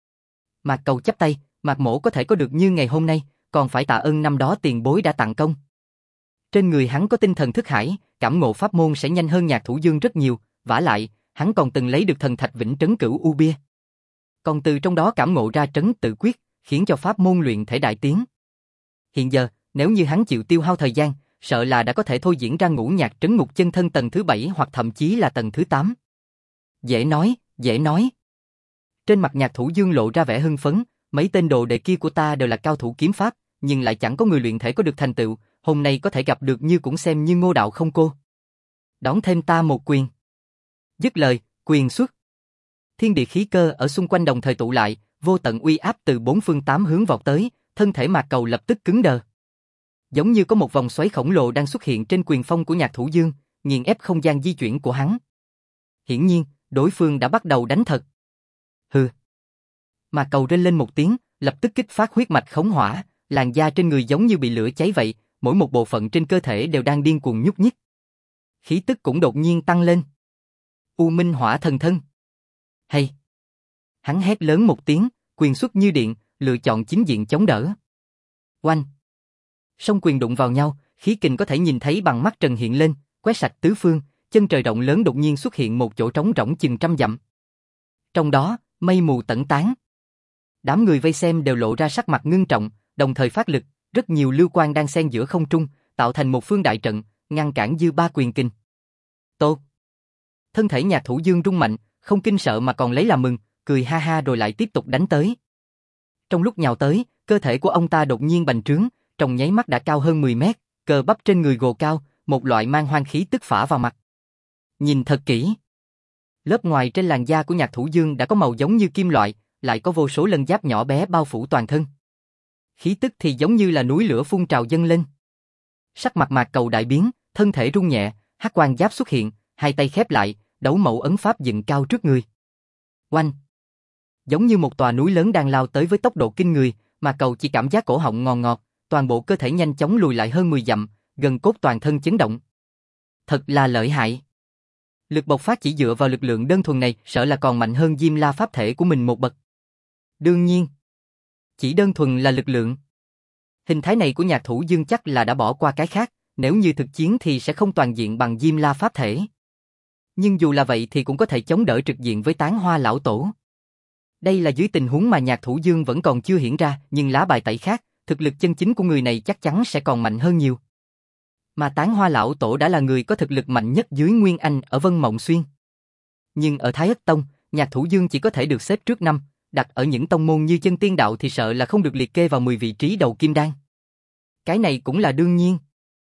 Mạc Cầu chắp tay, Mạc mỗ có thể có được như ngày hôm nay, còn phải tạ ơn năm đó tiền bối đã tặng công. Trên người hắn có tinh thần thức hải, cảm ngộ pháp môn sẽ nhanh hơn Nhạc Thủ Dương rất nhiều, vả lại, hắn còn từng lấy được thần thạch Vĩnh Trấn Cửu U Bia. Còn từ trong đó cảm ngộ ra trấn tự quyết, khiến cho pháp môn luyện thể đại tiến. Hiện giờ, nếu như hắn chịu tiêu hao thời gian, sợ là đã có thể thôi diễn ra ngũ nhạc trấn ngục chân thân tầng thứ 7 hoặc thậm chí là tầng thứ 8. Dễ nói, dễ nói. Trên mặt Nhạc Thủ Dương lộ ra vẻ hưng phấn, mấy tên đồ đệ kia của ta đều là cao thủ kiếm pháp, nhưng lại chẳng có người luyện thể có được thành tựu, hôm nay có thể gặp được như cũng xem như Ngô đạo không cô. Đón thêm ta một quyền. Dứt lời, quyền xuất. Thiên địa khí cơ ở xung quanh đồng thời tụ lại, vô tận uy áp từ bốn phương tám hướng vọt tới, thân thể Mạc Cầu lập tức cứng đờ. Giống như có một vòng xoáy khổng lồ đang xuất hiện trên quyền phong của Nhạc Thủ Dương, nghiền ép không gian di chuyển của hắn. Hiển nhiên, đối phương đã bắt đầu đánh thật. Hừ. Mạc Cầu rên lên một tiếng, lập tức kích phát huyết mạch khống hỏa, làn da trên người giống như bị lửa cháy vậy, mỗi một bộ phận trên cơ thể đều đang điên cuồng nhúc nhích. Khí tức cũng đột nhiên tăng lên. U Minh Hỏa Thần Thân. Hay. Hắn hét lớn một tiếng, quyền xuất như điện, lựa chọn chính diện chống đỡ. Oanh. Song quyền đụng vào nhau, khí kình có thể nhìn thấy bằng mắt trần hiện lên, quét sạch tứ phương, chân trời rộng lớn đột nhiên xuất hiện một chỗ trống rỗng chừng trăm dặm. Trong đó, mây mù tẩn tán. Đám người vây xem đều lộ ra sắc mặt ngưng trọng, đồng thời phát lực, rất nhiều lưu quang đang xen giữa không trung, tạo thành một phương đại trận, ngăn cản dư ba quyền kình. Tốt. Thân thể Nhạc Thủ Dương rung mạnh, không kinh sợ mà còn lấy làm mừng, cười ha ha rồi lại tiếp tục đánh tới. Trong lúc nhào tới, cơ thể của ông ta đột nhiên bành trướng, trong nháy mắt đã cao hơn 10 mét, cơ bắp trên người gồ cao, một loại mang hoang khí tức phả vào mặt. Nhìn thật kỹ. Lớp ngoài trên làn da của Nhạc Thủ Dương đã có màu giống như kim loại, lại có vô số lân giáp nhỏ bé bao phủ toàn thân. Khí tức thì giống như là núi lửa phun trào dâng lên. Sắc mặt Mạc Cầu đại biến, thân thể rung nhẹ, hắc quang giáp xuất hiện, hai tay khép lại, đấu mẫu ấn pháp dựng cao trước người. Oanh! Giống như một tòa núi lớn đang lao tới với tốc độ kinh người, Mạc Cầu chỉ cảm giác cổ họng ngọt ngọt, toàn bộ cơ thể nhanh chóng lùi lại hơn 10 dặm, gần cốt toàn thân chấn động. Thật là lợi hại. Lực bộc phát chỉ dựa vào lực lượng đơn thuần này sợ là còn mạnh hơn Diêm La pháp thể của mình một bậc. Đương nhiên, chỉ đơn thuần là lực lượng. Hình thái này của Nhạc Thủ Dương chắc là đã bỏ qua cái khác, nếu như thực chiến thì sẽ không toàn diện bằng Diêm La pháp thể. Nhưng dù là vậy thì cũng có thể chống đỡ trực diện với Tán Hoa lão tổ. Đây là dưới tình huống mà Nhạc Thủ Dương vẫn còn chưa hiển ra, nhưng lá bài tẩy khác, thực lực chân chính của người này chắc chắn sẽ còn mạnh hơn nhiều. Mà Tán Hoa lão tổ đã là người có thực lực mạnh nhất dưới Nguyên Anh ở Vân Mộng Xuyên. Nhưng ở Thái Ất Tông, Nhạc Thủ Dương chỉ có thể được xếp trước 5, đặt ở những tông môn như Chân Tiên đạo thì sợ là không được liệt kê vào 10 vị trí đầu kim đan. Cái này cũng là đương nhiên.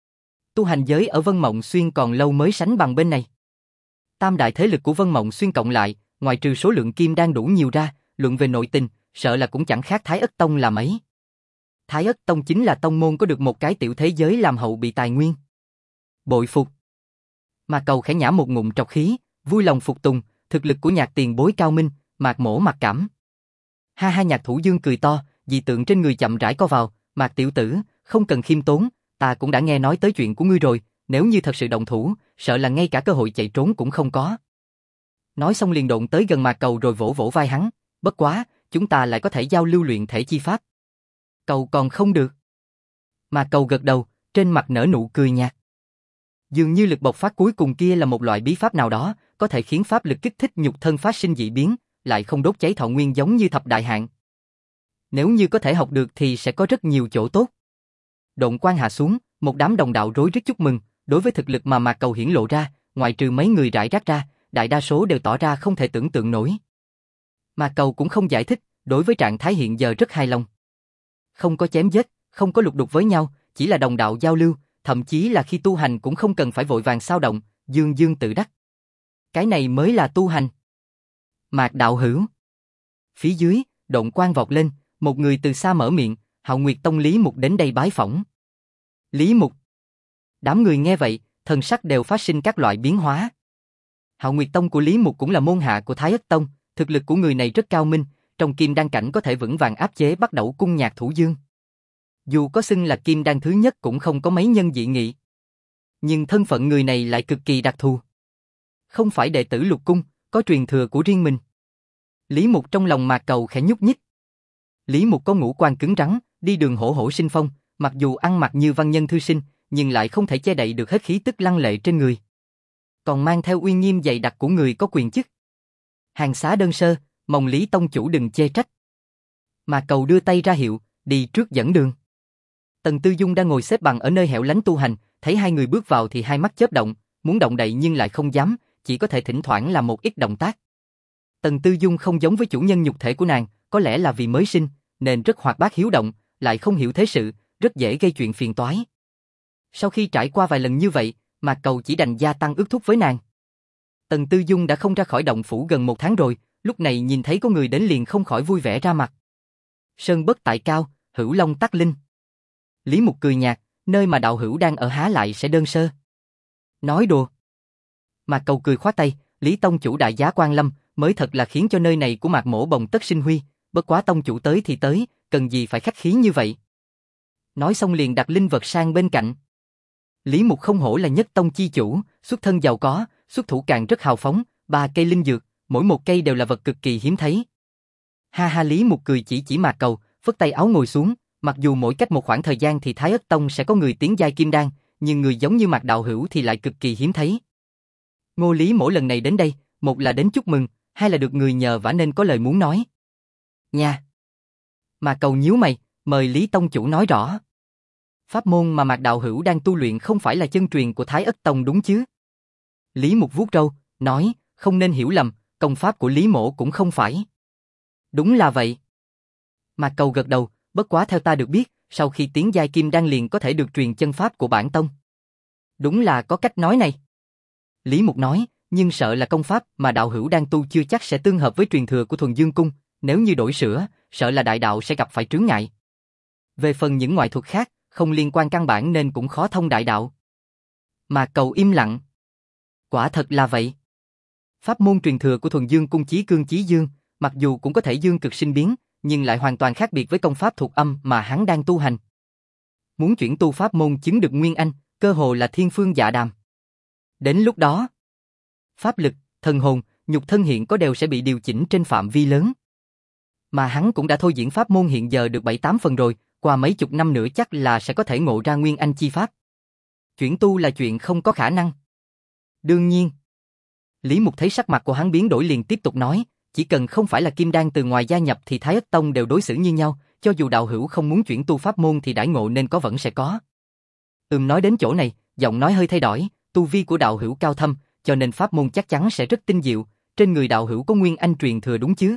Tu hành giới ở Vân Mộng Xuyên còn lâu mới sánh bằng bên này. Tam đại thế lực của Vân Mộng Xuyên cộng lại, ngoài trừ số lượng kim đan đủ nhiều ra, luận về nội tình, sợ là cũng chẳng khác Thái Ất Tông là mấy. Thái Ất Tông chính là tông môn có được một cái tiểu thế giới làm hậu bị tài nguyên. Bội phục. Mạc Cầu khẽ nhả một ngụm trọc khí, vui lòng phục tùng, thực lực của Nhạc tiền bối cao minh, Mạc mỗ mặc cảm. Ha ha, Nhạc Thủ Dương cười to, dị tượng trên người chậm rãi co vào, Mạc tiểu tử, không cần khiêm tốn, ta cũng đã nghe nói tới chuyện của ngươi rồi, nếu như thật sự động thủ, sợ là ngay cả cơ hội chạy trốn cũng không có. Nói xong liền độn tới gần Mạc Cầu rồi vỗ vỗ vai hắn, bất quá, chúng ta lại có thể giao lưu luyện thể chi pháp. Cầu còn không được. Mạc Cầu gật đầu, trên mặt nở nụ cười nhạt. Dường như lực bộc phát cuối cùng kia là một loại bí pháp nào đó, có thể khiến pháp lực kích thích nhục thân phát sinh dị biến, lại không đốt cháy thọ nguyên giống như thập đại hạn. Nếu như có thể học được thì sẽ có rất nhiều chỗ tốt. Độn quang hạ xuống, một đám đồng đạo rối rít chúc mừng, đối với thực lực mà Mạc Cầu hiển lộ ra, ngoại trừ mấy người rải rác ra, đại đa số đều tỏ ra không thể tưởng tượng nổi. Mạc Cầu cũng không giải thích, đối với trạng thái hiện giờ rất hài lòng. Không có chém giết, không có lục đục với nhau, chỉ là đồng đạo giao lưu, thậm chí là khi tu hành cũng không cần phải vội vàng xao động, dương dương tự đắc. Cái này mới là tu hành. Mạc đạo hữu. Phía dưới, độn quang vọt lên, một người từ xa mở miệng, Hạo Nguyệt Tông Lý Mục đến đây bái phỏng. Lý Mục. Đám người nghe vậy, thần sắc đều phát sinh các loại biến hóa. Hạo Nguyệt Tông của Lý Mục cũng là môn hạ của Thái Ất Tông, thực lực của người này rất cao minh, trong kim đan cảnh có thể vững vàng áp chế Bắt Đẩu Cung Nhạc Thủ Dương. Dù có xưng là kim đan thứ nhất cũng không có mấy nhân dị nghị. Nhưng thân phận người này lại cực kỳ đặc thù. Không phải đệ tử Lục Cung, có truyền thừa của riêng mình. Lý Mục trong lòng Mạc Cầu khẽ nhúc nhích. Lý Mục có ngũ quan cứng rắn, đi đường hổ hổ sinh phong, mặc dù ăn mặc như văn nhân thư sinh, nhưng lại không thể che đậy được hết khí tức lăng lệ trên người. Còn mang theo uy nghiêm dày đặc của người có quyền chức. Hàng xá đơn sơ, mong Lý Tông chủ đừng chê trách. Mạc Cầu đưa tay ra hiệu, đi trước dẫn đường. Tần Tư Dung đang ngồi xếp bằng ở nơi hẻo lánh tu hành, thấy hai người bước vào thì hai mắt chớp động, muốn động đậy nhưng lại không dám, chỉ có thể thỉnh thoảng làm một ít động tác. Tần Tư Dung không giống với chủ nhân nhục thể của nàng, có lẽ là vì mới sinh, nên rất hoạt bát hiếu động, lại không hiểu thế sự, rất dễ gây chuyện phiền toái. Sau khi trải qua vài lần như vậy, Mạc Cầu chỉ đành gia tăng ước thúc với nàng. Tần Tư Dung đã không ra khỏi động phủ gần 1 tháng rồi, lúc này nhìn thấy có người đến liền không khỏi vui vẻ ra mặt. Sơn bất tại cao, hữu long tắc linh. Lý Mục cười nhạt, nơi mà đạo hữu đang ở há lại sẽ đơn sơ. Nói đùa. Mạc Cầu cười khoát tay, Lý Tông chủ đại giá quan lâm, mới thật là khiến cho nơi này của Mạc Mỗ bồng tất sinh huy, bất quá tông chủ tới thì tới, cần gì phải khách khí như vậy. Nói xong liền đặt linh vật sang bên cạnh. Lý Mục không hổ là nhất tông chi chủ, xuất thân giàu có, xuất thủ càng rất hào phóng, 3 cây linh dược, mỗi một cây đều là vật cực kỳ hiếm thấy. Ha ha, Lý Mục cười chỉ Mạc Cầu, phất tay áo ngồi xuống, mặc dù mỗi cách một khoảng thời gian thì Thái Ất Tông sẽ có người tiến giai kim đan, nhưng người giống như Mạc đạo hữu thì lại cực kỳ hiếm thấy. Ngô Lý mỗi lần này đến đây, một là đến chúc mừng, hai là được người nhờ vả nên có lời muốn nói. Nha. Mạc Cầu nhíu mày, mời Lý Tông chủ nói rõ. Pháp môn mà Mạc đạo hữu đang tu luyện không phải là chân truyền của Thái Ất Tông đúng chứ? Lý Mục vuốt râu, nói, không nên hiểu lầm, công pháp của Lý mỗ cũng không phải. Đúng là vậy. Mạc Cầu gật đầu, bất quá theo ta được biết, sau khi tiến giai kim đan liền có thể được truyền chân pháp của bản tông. Đúng là có cách nói này. Lý Mục nói, nhưng sợ là công pháp mà đạo hữu đang tu chưa chắc sẽ tương hợp với truyền thừa của Thuần Dương Cung, nếu như đổi sửa, sợ là đại đạo sẽ gặp phải chướng ngại. Về phần những ngoại thuật khác, không liên quan căn bản nên cũng khó thông đại đạo. Mạc Cầu im lặng. Quả thật là vậy. Pháp môn truyền thừa của Thuần Dương Cung Chí Cương Chí Dương, mặc dù cũng có thể dương cực sinh biến, nhưng lại hoàn toàn khác biệt với công pháp thuộc âm mà hắn đang tu hành. Muốn chuyển tu pháp môn chứng được nguyên anh, cơ hồ là thiên phương dạ đàm. Đến lúc đó, pháp lực, thần hồn, nhục thân hiện có đều sẽ bị điều chỉnh trên phạm vi lớn. Mà hắn cũng đã thôi diễn pháp môn hiện giờ được 7-8 phần rồi, qua mấy chục năm nữa chắc là sẽ có thể ngộ ra nguyên anh chi pháp. Chuyển tu là chuyện không có khả năng. Đương nhiên. Lý Mục thấy sắc mặt của hắn biến đổi liền tiếp tục nói, chỉ cần không phải là kim đan từ ngoài gia nhập thì Thái Ất Tông đều đối xử như nhau, cho dù đạo hữu không muốn chuyển tu pháp môn thì đãi ngộ nên có vẫn sẽ có. Nói đến chỗ này, giọng nói hơi thay đổi, tu vi của đạo hữu cao thâm, cho nên pháp môn chắc chắn sẽ rất tinh diệu, trên người đạo hữu có nguyên anh truyền thừa đúng chứ?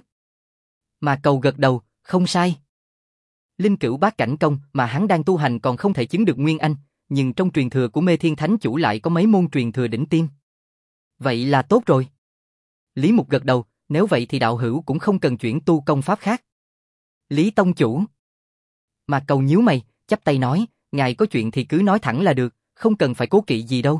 Mà Cầu gật đầu, không sai. Linh Cửu Bát Cảnh Công mà hắn đang tu hành còn không thể chứng được nguyên anh, nhưng trong truyền thừa của Mê Thiên Thánh Chủ lại có mấy môn truyền thừa đỉnh tiêm. Vậy là tốt rồi. Lý Mục gật đầu, nếu vậy thì đạo hữu cũng không cần chuyển tu công pháp khác. Lý Tông chủ. Mà Cầu nhíu mày, chắp tay nói, ngài có chuyện thì cứ nói thẳng là được, không cần phải cố kỵ gì đâu.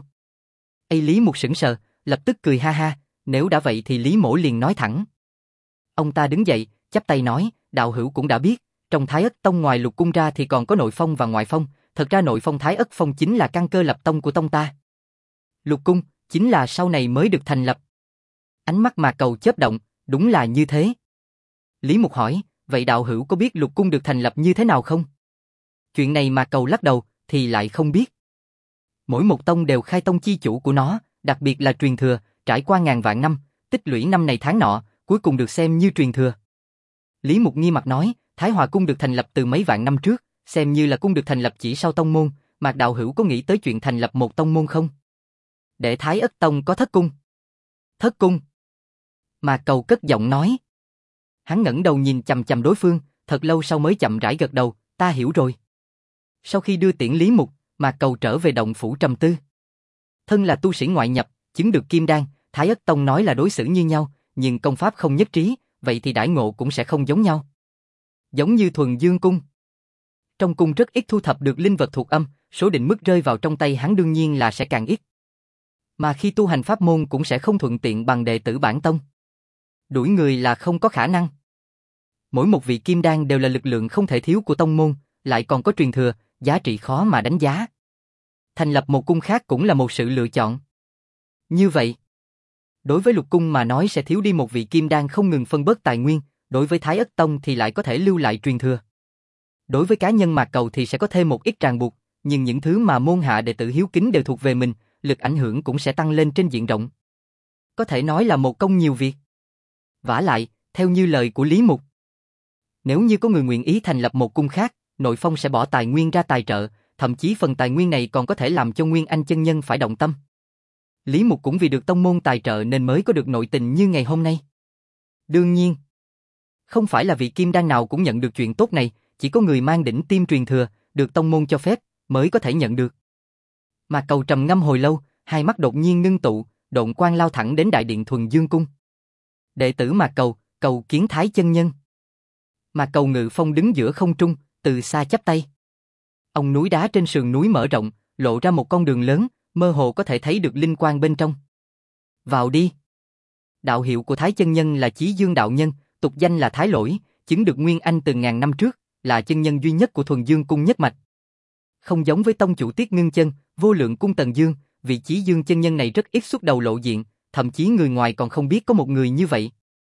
Lý Mục sững sờ, lập tức cười ha ha, nếu đã vậy thì Lý mỗ liền nói thẳng. Ông ta đứng dậy, chắp tay nói, đạo hữu cũng đã biết, trong Thái Ất Tông ngoài Lục Cung ra thì còn có nội phong và ngoại phong, thật ra nội phong Thái Ất Phong chính là căn cơ lập tông của tông ta. Lục Cung chính là sau này mới được thành lập. Ánh mắt Mạc Cầu chớp động, đúng là như thế. Lý Mục hỏi, vậy đạo hữu có biết Lục Cung được thành lập như thế nào không? Chuyện này Mạc Cầu lắc đầu, thì lại không biết. Mỗi một tông đều khai tông chi chủ của nó, đặc biệt là truyền thừa, trải qua ngàn vạn năm, tích lũy năm này tháng nọ, cuối cùng được xem như truyền thừa. Lý Mục nghi mặt nói, Thái Hòa Cung được thành lập từ mấy vạn năm trước, xem như là cung được thành lập chỉ sau tông môn, Mạc đạo hữu có nghĩ tới chuyện thành lập một tông môn không? Để Thái Ất Tông có thất cung. Thất cung? Mạc Cầu cất giọng nói. Hắn ngẩng đầu nhìn chằm chằm đối phương, thật lâu sau mới chậm rãi gật đầu, ta hiểu rồi. Sau khi đưa tiễn Lý Mục, Mạc Cầu trở về động phủ trầm tư. Thân là tu sĩ ngoại nhập, chứng được kim đan, Thái Ất Tông nói là đối xử như nhau, nhưng công pháp không nhất trí, vậy thì đãi ngộ cũng sẽ không giống nhau. Giống như Thuần Dương Cung. Trong cung rất ít thu thập được linh vật thuộc âm, số định mức rơi vào trong tay hắn đương nhiên là sẽ càng ít. Mà khi tu hành pháp môn cũng sẽ không thuận tiện bằng đệ tử bản tông. Đuổi người là không có khả năng. Mỗi một vị kim đan đều là lực lượng không thể thiếu của tông môn, lại còn có truyền thừa, giá trị khó mà đánh giá. Thành lập một cung khác cũng là một sự lựa chọn. Như vậy, đối với Lục Cung mà nói sẽ thiếu đi một vị kim đan không ngừng phân bớt tài nguyên, đối với Thái Ất Tông thì lại có thể lưu lại truyền thừa. Đối với cá nhân Mạc Cầu thì sẽ có thêm một ít ràng buộc, nhưng những thứ mà môn hạ đệ tử hiếu kính đều thuộc về mình, lực ảnh hưởng cũng sẽ tăng lên trên diện rộng. Có thể nói là một công nhiều việc. Vả lại, theo như lời của Lý Mục, nếu như có người nguyện ý thành lập một cung khác, Nội Phong sẽ bỏ tài nguyên ra tài trợ, thậm chí phần tài nguyên này còn có thể làm cho Nguyên Anh chân nhân phải động tâm. Lý Mục cũng vì được tông môn tài trợ nên mới có được nội tình như ngày hôm nay. Đương nhiên, không phải là vị kim đan nào cũng nhận được chuyện tốt này, chỉ có người mang đỉnh tiêm truyền thừa, được tông môn cho phép, mới có thể nhận được. Mạc Cầu trầm ngâm hồi lâu, hai mắt đột nhiên ngưng tụ, độn quang lao thẳng đến đại điện Thuần Dương Cung. Đệ tử Mạc Cầu, cầu kiến Thái chân nhân. Mạc Cầu ngự phong đứng giữa không trung, từ xa chắp tay. Ông núi đá trên sườn núi mở rộng, lộ ra một con đường lớn, mơ hồ có thể thấy được linh quang bên trong. Vào đi. Đạo hiệu của Thái chân nhân là Chí Dương đạo nhân, tục danh là Thái Lỗi, chứng được Nguyên Anh từ ngàn năm trước, là chân nhân duy nhất của Thuần Dương Cung nhất mạch. Không giống với tông chủ Tiết Ngưng Chân, Vô Lượng Cung Tần Dương, vị Chí Dương chân nhân này rất ít xuất đầu lộ diện, thậm chí người ngoài còn không biết có một người như vậy.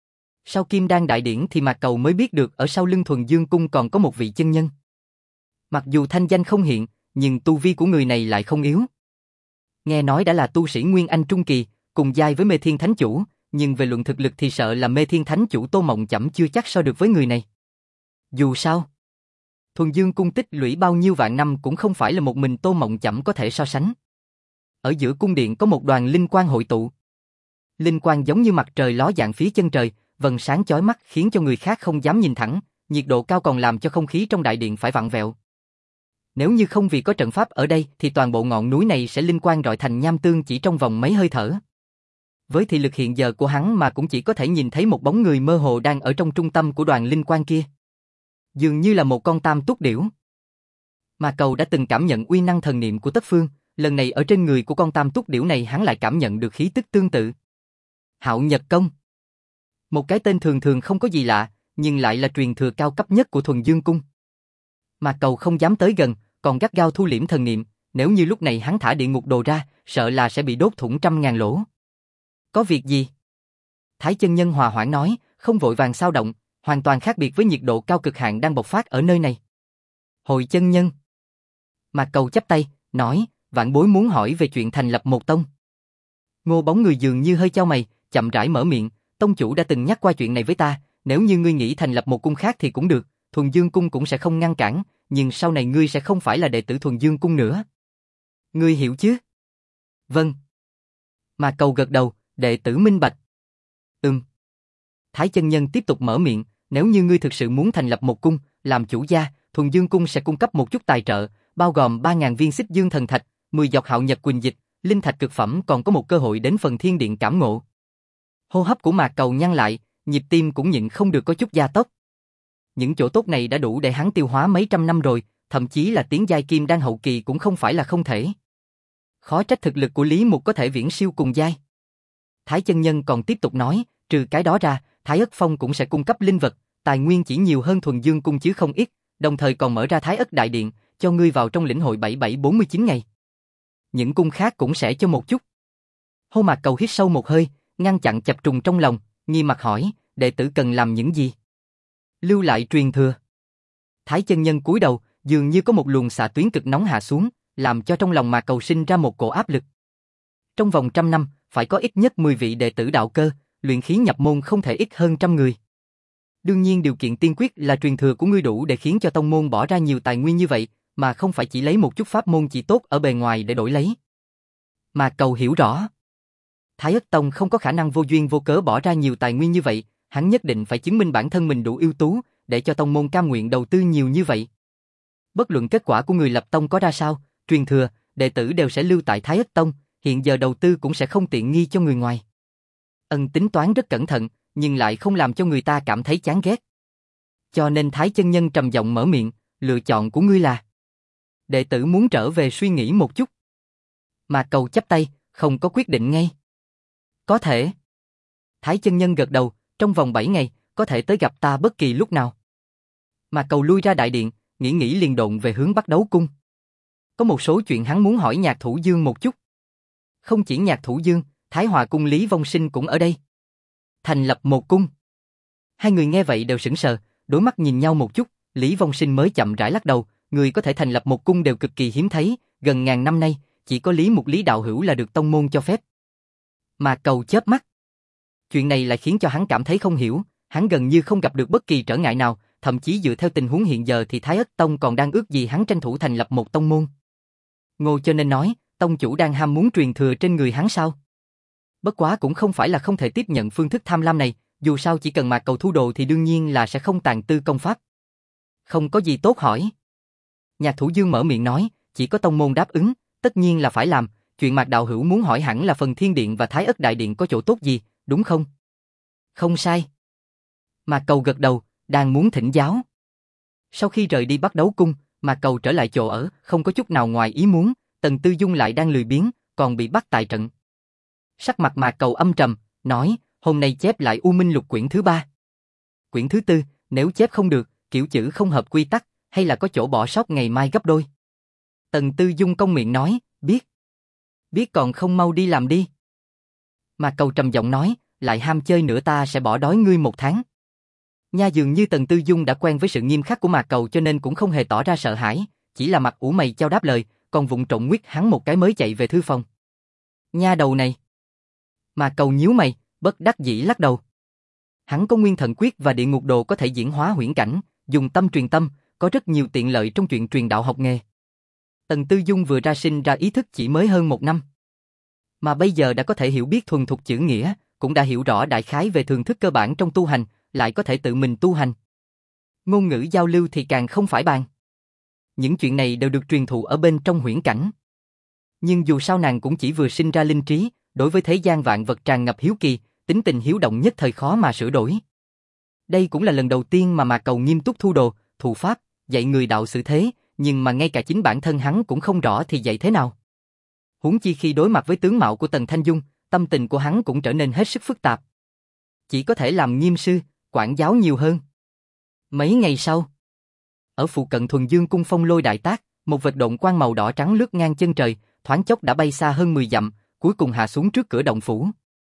Sau Kim Đan đại điển thì Mạc Cầu mới biết được ở sau lưng Thuần Dương Cung còn có một vị chân nhân. Mặc dù thanh danh không hiện, nhưng tu vi của người này lại không yếu. Nghe nói đã là tu sĩ Nguyên Anh trung kỳ, cùng giai với Mê Thiên Thánh Chủ, nhưng về luận thực lực thì sợ là Mê Thiên Thánh Chủ Tô Mộng Chẩm chưa chắc so được với người này. Dù sao, Thuần Dương Cung tích lũy bao nhiêu vạn năm cũng không phải là một mình Tô Mộng Chẩm có thể so sánh. Ở giữa cung điện có một đoàn linh quang hội tụ. Linh quang giống như mặt trời ló dạng phía chân trời, vầng sáng chói mắt khiến cho người khác không dám nhìn thẳng, nhiệt độ cao còn làm cho không khí trong đại điện phải vặn vẹo. Nếu như không vì có trận pháp ở đây thì toàn bộ ngọn núi này sẽ linh quang rọi thành nham tương chỉ trong vòng mấy hơi thở. Với thị lực hiện giờ của hắn mà cũng chỉ có thể nhìn thấy một bóng người mơ hồ đang ở trong trung tâm của đoàn linh quang kia. Dường như là một con tam túc điểu. Mà Cầu đã từng cảm nhận uy năng thần niệm của Tất Phương, lần này ở trên người của con tam túc điểu này hắn lại cảm nhận được khí tức tương tự. Hạo Nhật Công. Một cái tên thường thường không có gì lạ, nhưng lại là truyền thừa cao cấp nhất của Thuần Dương Cung. Mà Cầu không dám tới gần, còn gắt gao thu liễm thần niệm, nếu như lúc này hắn thả địa ngục đồ ra, sợ là sẽ bị đốt thủng trăm ngàn lỗ. Có việc gì? Thái chân nhân hòa hoãn nói, không vội vàng xao động, hoàn toàn khác biệt với nhiệt độ cao cực hạn đang bộc phát ở nơi này. Hội chân nhân. Mạc Cầu chắp tay, nói, vạn bối muốn hỏi về chuyện thành lập một tông. Ngô bóng người dường như hơi chau mày, chậm rãi mở miệng, tông chủ đã từng nhắc qua chuyện này với ta, nếu như ngươi nghĩ thành lập một cung khác thì cũng được, Thuần Dương Cung cũng sẽ không ngăn cản, nhưng sau này ngươi sẽ không phải là đệ tử Thuần Dương Cung nữa. Ngươi hiểu chứ? Vâng. Mạc Cầu gật đầu, đệ tử minh bạch. Thái chân nhân tiếp tục mở miệng, nếu như ngươi thực sự muốn thành lập một cung, làm chủ gia, Thuần Dương Cung sẽ cung cấp một chút tài trợ, bao gồm 3.000 viên Xích Dương thần thạch, 10 giọt Hạo Nhật Quỳnh dịch, linh thạch cực phẩm, còn có một cơ hội đến phần thiên điện cảm ngộ. Hô hấp của Mạc Cầu nhăn lại, nhịp tim cũng nhịn không được có chút gia tốc. Những chỗ tốt này đã đủ để hắn tiêu hóa mấy trăm năm rồi, thậm chí là tiến giai kim đan hậu kỳ cũng không phải là không thể. Khó trách thực lực của Lý Mục có thể viễn siêu cùng giai. Thái chân nhân còn tiếp tục nói, trừ cái đó ra, Thái Ất Phong cũng sẽ cung cấp linh vật, tài nguyên chỉ nhiều hơn Thuần Dương Cung chứ không ít, đồng thời còn mở ra Thái Ất Đại Điện, cho ngươi vào trong lĩnh hội 7749 ngày. Những cung khác cũng sẽ cho một chút. Hô Mạc Cầu hít sâu một hơi, ngăn chặn chập trùng trong lòng, nghi mặt hỏi, đệ tử cần làm những gì? Lưu lại truyền thừa. Thái chân nhân cúi đầu, dường như có một luồng xạ tuyến cực nóng hạ xuống, làm cho trong lòng Mạc Cầu sinh ra một cổ áp lực. Trong vòng 100 năm, phải có ít nhất 10 vị đệ tử đạo cơ, luyện khí nhập môn không thể ít hơn 100 người. Đương nhiên điều kiện tiên quyết là truyền thừa của ngươi đủ để khiến cho tông môn bỏ ra nhiều tài nguyên như vậy, mà không phải chỉ lấy một chút pháp môn chỉ tốt ở bề ngoài để đổi lấy. Mạc Cầu hiểu rõ. Thái Ất Tông không có khả năng vô duyên vô cớ bỏ ra nhiều tài nguyên như vậy, hắn nhất định phải chứng minh bản thân mình đủ ưu tú, để cho tông môn cam nguyện đầu tư nhiều như vậy. Bất luận kết quả của người lập tông có ra sao, truyền thừa, đệ tử đều sẽ lưu tại Thái Ất Tông, hiện giờ đầu tư cũng sẽ không tiện nghi cho người ngoài. Ân tính toán rất cẩn thận, nhưng lại không làm cho người ta cảm thấy chán ghét. Cho nên Thái chân nhân trầm giọng mở miệng, lựa chọn của ngươi là. Đệ tử muốn trở về suy nghĩ một chút. Mạc Cầu chắp tay, không có quyết định ngay. Có thể. Thái chân nhân gật đầu, trong vòng 7 ngày, có thể tới gặp ta bất kỳ lúc nào. Mạc Cầu lui ra đại điện, nghĩ liền độn về hướng Bắc Đấu Cung. Có một số chuyện hắn muốn hỏi Nhạc Thủ Dương một chút. Không chỉ Nhạc Thủ Dương, Thái Hòa Cung Lý Vong Sinh cũng ở đây. Thành lập một cung. Hai người nghe vậy đều sững sờ, đối mắt nhìn nhau một chút, Lý Vong Sinh mới chậm rãi lắc đầu, người có thể thành lập một cung đều cực kỳ hiếm thấy, gần ngàn năm nay, chỉ có Lý Mục Lý đạo hữu là được tông môn cho phép. Mạc Cầu chớp mắt. Chuyện này lại khiến cho hắn cảm thấy không hiểu, hắn gần như không gặp được bất kỳ trở ngại nào, thậm chí dựa theo tình huống hiện giờ thì Thái Ất Tông còn đang ước gì hắn tranh thủ thành lập một tông môn. Ngô cho nên nói, tông chủ đang ham muốn truyền thừa trên người hắn sao? Bất quá cũng không phải là không thể tiếp nhận phương thức tham lam này, dù sao chỉ cần Mạc Cầu thu đồ thì đương nhiên là sẽ không tàn tư công pháp. Không có gì tốt hỏi. Nhạc Thủ Dương mở miệng nói, chỉ có tông môn đáp ứng, tất nhiên là phải làm, chuyện Mạc đạo hữu muốn hỏi hẳn là phần Thiên Điện và Thái Ất Đại Điện có chỗ tốt gì, đúng không? Không sai. Mạc Cầu gật đầu, đang muốn thỉnh giáo. Sau khi rời đi Bắc Đấu Cung, Mạc Cầu trở lại chỗ ở, không có chút nào ngoài ý muốn, Tần Tư Dung lại đang lười biếng, còn bị bắt tại trận. Sắc mặt Mạc Cầu âm trầm, nói, hôm nay chép lại U Minh Lục quyển thứ 3. Quyển thứ 4, nếu chép không được, kiểu chữ không hợp quy tắc, hay là có chỗ bỏ sót ngày mai gấp đôi. Tần Tư Dung cong miệng nói, biết. Biết còn không mau đi làm đi. Mạc Cầu trầm giọng nói, lại ham chơi nữa ta sẽ bỏ đói ngươi 1 tháng. Nha dường như Tần Tư Dung đã quen với sự nghiêm khắc của Mạc Cầu cho nên cũng không hề tỏ ra sợ hãi, chỉ là mặt ủ mày chau đáp lời, còn vụng trộm nguyết hắn một cái mới chạy về thư phòng. Nha đầu này. Mạc Cầu nhíu mày, bất đắc dĩ lắc đầu. Hắn có Nguyên Thần Quyết và Địa Ngục Đồ có thể diễn hóa huyễn cảnh, dùng tâm truyền tâm, có rất nhiều tiện lợi trong chuyện truyền đạo học nghề. Tần Tư Dung vừa ra sinh ra ý thức chỉ mới hơn 1 năm. Mà bây giờ đã có thể hiểu biết thuần thục chữ nghĩa, cũng đã hiểu rõ đại khái về thường thức cơ bản trong tu hành, lại có thể tự mình tu hành. Ngôn ngữ giao lưu thì càng không phải bàn. Những chuyện này đều được truyền thụ ở bên trong huyễn cảnh. Nhưng dù sao nàng cũng chỉ vừa sinh ra linh trí, đối với thế gian vạn vật tràn ngập hiếu kỳ, tính tình hiếu động nhất thời khó mà sửa đổi. Đây cũng là lần đầu tiên mà Mạc Cầu nghiêm túc thu đồ, thụ pháp, dạy người đạo xử thế, nhưng mà ngay cả chính bản thân hắn cũng không rõ thì dạy thế nào. Huống chi khi đối mặt với tướng mạo của Tần Thanh Dung, tâm tình của hắn cũng trở nên hết sức phức tạp. Chỉ có thể làm nghiêm sư, quản giáo nhiều hơn. Mấy ngày sau, ở phụ cận Thuần Dương cung phong lôi đại tác, một vệt độn quang màu đỏ trắng lướt ngang chân trời, thoáng chốc đã bay xa hơn 10 dặm, cuối cùng hạ xuống trước cửa động phủ.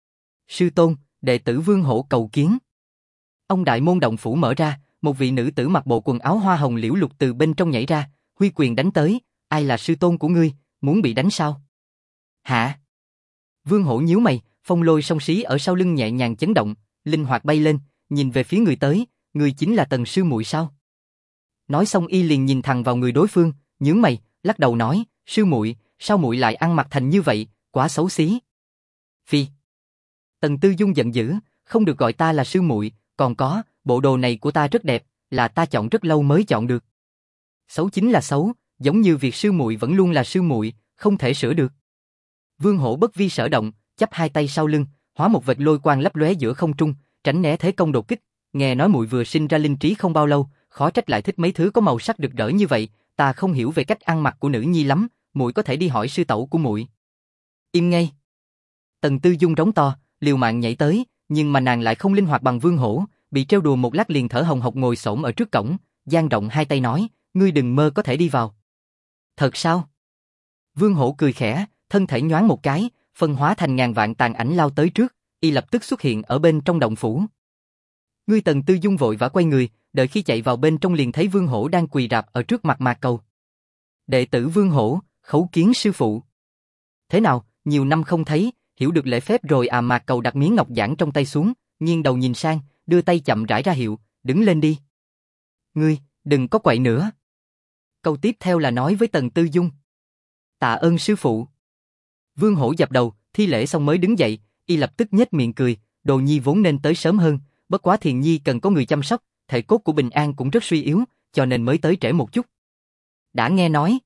Sư tôn, đệ tử Vương Hổ cầu kiến. Ông đại môn động phủ mở ra, một vị nữ tử mặc bộ quần áo hoa hồng liễu lục từ bên trong nhảy ra, huy quyền đánh tới, ai là sư tôn của ngươi, muốn bị đánh sao? Hả? Vương Hổ nhíu mày, phong lôi song xí ở sau lưng nhẹ nhàng chấn động, linh hoạt bay lên, nhìn về phía người tới, người chính là Tần sư muội sao? Nói xong y liền nhìn thẳng vào người đối phương, nhướng mày, lắc đầu nói, sư muội, sao muội lại ăn mặc thành như vậy, quá xấu xí. Phi. Tần Tư Dung giận dữ, không được gọi ta là sư muội, còn có, bộ đồ này của ta rất đẹp, là ta chọn rất lâu mới chọn được. Xấu chính là xấu, giống như việc sư muội vẫn luôn là sư muội, không thể sửa được. Vương Hổ bất vi sở động, chắp hai tay sau lưng, hóa một vệt lôi quang lấp lóe giữa không trung, tránh né thế công đột kích. Nghe nói muội vừa sinh ra linh trí không bao lâu, khó trách lại thích mấy thứ có màu sắc rực rỡ như vậy. Ta không hiểu về cách ăn mặc của nữ nhi lắm, muội có thể đi hỏi sư tẩu của muội. Im ngay. Tần Tư Dung rống to, liều mạng nhảy tới, nhưng mà nàng lại không linh hoạt bằng Vương Hổ, bị trêu đùa một lát liền thở hồng hộc ngồi xổm ở trước cổng, dang rộng hai tay nói, ngươi đừng mơ có thể đi vào. Thật sao? Vương Hổ cười khẽ, thân thể nhoáng một cái, phân hóa thành ngàn vạn tàn ảnh lao tới trước, y lập tức xuất hiện ở bên trong động phủ. Ngươi Tần Tư Dung vội vã quay người, đợi khi chạy vào bên trong liền thấy Vương Hổ đang quỳ rạp ở trước mặt Mạc Cầu. Đệ tử Vương Hổ, khấu kiến sư phụ. Thế nào, nhiều năm không thấy, hiểu được lễ phép rồi à? Mạc Cầu đặt miếng ngọc giản trong tay xuống, nghiêng đầu nhìn sang, đưa tay chậm rãi ra hiệu, đứng lên đi. Ngươi, đừng có quậy nữa. Câu tiếp theo là nói với Tần Tư Dung. Tạ ơn sư phụ. Vương Hổ dập đầu, thi lễ xong mới đứng dậy, y lập tức nhếch miệng cười, Đồ Nhi vốn nên tới sớm hơn, bất quá Thiền Nhi cần có người chăm sóc, thể cốt của Bình An cũng rất suy yếu, cho nên mới tới trễ một chút. Đã nghe nói.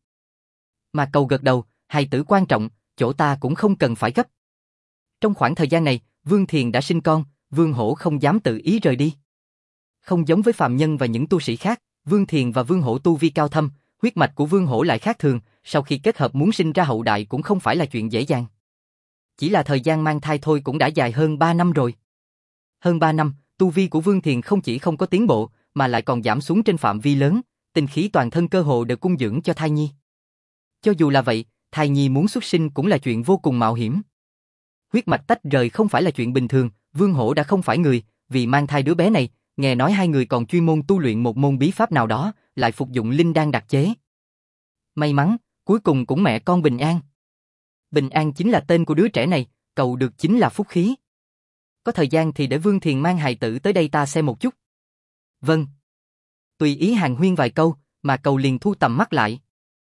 Mạc Cầu gật đầu, hài tử quan trọng, chỗ ta cũng không cần phải gấp. Trong khoảng thời gian này, Vương Thiền đã sinh con, Vương Hổ không dám tự ý rời đi. Không giống với phàm nhân và những tu sĩ khác, Vương Thiền và Vương Hổ tu vi cao thâm, huyết mạch của Vương Hổ lại khác thường, sau khi kết hợp muốn sinh ra hậu đại cũng không phải là chuyện dễ dàng. Chỉ là thời gian mang thai thôi cũng đã dài hơn 3 năm rồi. Hơn 3 năm, tu vi của Vương Thiền không chỉ không có tiến bộ, mà lại còn giảm xuống trên phạm vi lớn, tinh khí toàn thân cơ hồ đều cung dưỡng cho thai nhi. Cho dù là vậy, thai nhi muốn xuất sinh cũng là chuyện vô cùng mạo hiểm. Huyết mạch tách rời không phải là chuyện bình thường, Vương Hổ đã không phải người, vì mang thai đứa bé này, nghe nói hai người còn chuyên môn tu luyện một môn bí pháp nào đó, lại phục dụng linh đan đặc chế. May mắn, cuối cùng cũng mẹ con bình an. Bình an chính là tên của đứa trẻ này, cầu được chính là phúc khí. Có thời gian thì để Vương Thiền mang hài tử tới đây ta xem một chút. Vâng. Tùy ý hàn huyên vài câu, mà Cầu liền thu tầm mắt lại.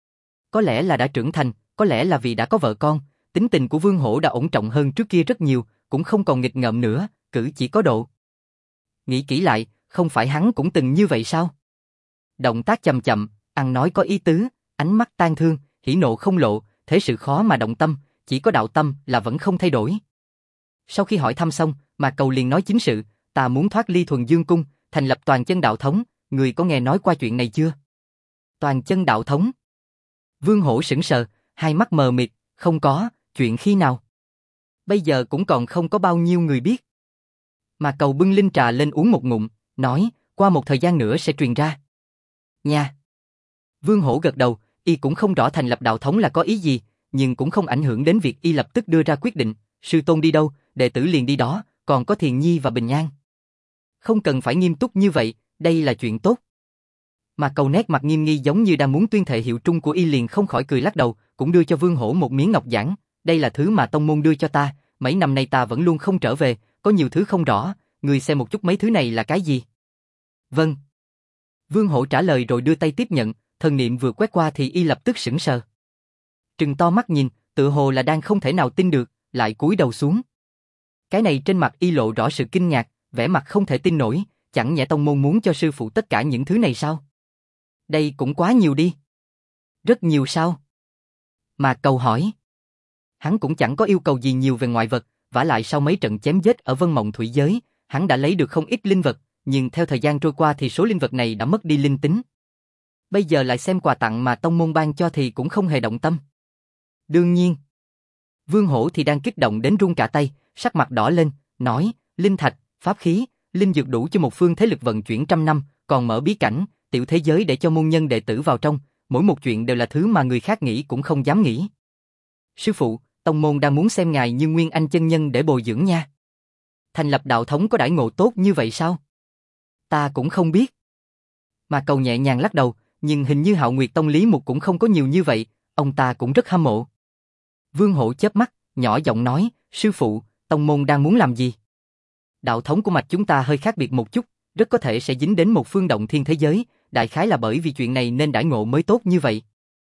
Có lẽ là đã trưởng thành, có lẽ là vì đã có vợ con, tính tình của Vương Hổ đã ổn trọng hơn trước kia rất nhiều, cũng không còn nghịch ngợm nữa, cử chỉ có độ. Nghĩ kỹ lại, không phải hắn cũng từng như vậy sao? Động tác chậm chậm, ăn nói có ý tứ, ánh mắt tang thương, hỉ nộ không lộ, thế sự khó mà động tâm, chỉ có đạo tâm là vẫn không thay đổi. Sau khi hỏi thăm xong, Mạc Cầu liền nói chính sự, ta muốn thoát ly Thuần Dương Cung, thành lập Toàn Chân Đạo Thống, người có nghe nói qua chuyện này chưa? Toàn Chân Đạo Thống? Vương Hổ sững sờ, hai mắt mờ mịt, không có, chuyện khi nào? Bây giờ cũng còn không có bao nhiêu người biết. Mạc Cầu bưng linh trà lên uống một ngụm, nói, qua một thời gian nữa sẽ truyền ra. Nha. Vương Hổ gật đầu, y cũng không rõ thành lập đạo thống là có ý gì, nhưng cũng không ảnh hưởng đến việc y lập tức đưa ra quyết định, sư tôn đi đâu, đệ tử liền đi đó, còn có Thiền Nhi và Bình An. Không cần phải nghiêm túc như vậy, đây là chuyện tốt. Mà Cầu nét mặt nghiêm nghi giống như đang muốn tuyên thệ hiệu trung của y liền không khỏi cười lắc đầu, cũng đưa cho Vương Hổ một miếng ngọc giản, đây là thứ mà tông môn đưa cho ta, mấy năm nay ta vẫn luôn không trở về, có nhiều thứ không rõ, ngươi xem một chút mấy thứ này là cái gì. Vâng. Vương Hổ trả lời rồi đưa tay tiếp nhận, thần niệm vừa quét qua thì y lập tức sững sờ. Trừng to mắt nhìn, tự hồ là đang không thể nào tin được, lại cúi đầu xuống. Cái này trên mặt y lộ rõ sự kinh ngạc, vẻ mặt không thể tin nổi, chẳng nhẽ tông môn muốn cho sư phụ tất cả những thứ này sao? Đây cũng quá nhiều đi. Rất nhiều sao? Mà Cầu hỏi. Hắn cũng chẳng có yêu cầu gì nhiều về ngoại vật, vả lại sau mấy trận chém giết ở Vân Mộng Thủy Giới, hắn đã lấy được không ít linh vật, nhưng theo thời gian trôi qua thì số linh vật này đã mất đi linh tính. Bây giờ lại xem quà tặng mà tông môn ban cho thì cũng không hề động tâm. Đương nhiên. Vương Hổ thì đang kích động đến run cả tay, sắc mặt đỏ lên, nói, linh thạch, pháp khí, linh dược đủ cho một phương thế lực vận chuyển trăm năm, còn mở bí cảnh, tiểu thế giới để cho môn nhân đệ tử vào trong, mỗi một chuyện đều là thứ mà người khác nghĩ cũng không dám nghĩ. Sư phụ, tông môn đang muốn xem ngài như Nguyên Anh chân nhân để bồi dưỡng nha. Thành lập đạo thống có đãi ngộ tốt như vậy sao? Ta cũng không biết. Mà Cầu nhẹ nhàng lắc đầu, nhưng hình như Hạo Nguyệt Tông Lý Mục cũng không có nhiều như vậy, ông ta cũng rất hâm mộ. Vương Hổ chớp mắt, nhỏ giọng nói, sư phụ, tông môn đang muốn làm gì? Đạo thống của mạch chúng ta hơi khác biệt một chút, rất có thể sẽ dính đến một phương động thiên thế giới, đại khái là bởi vì chuyện này nên đãi ngộ mới tốt như vậy.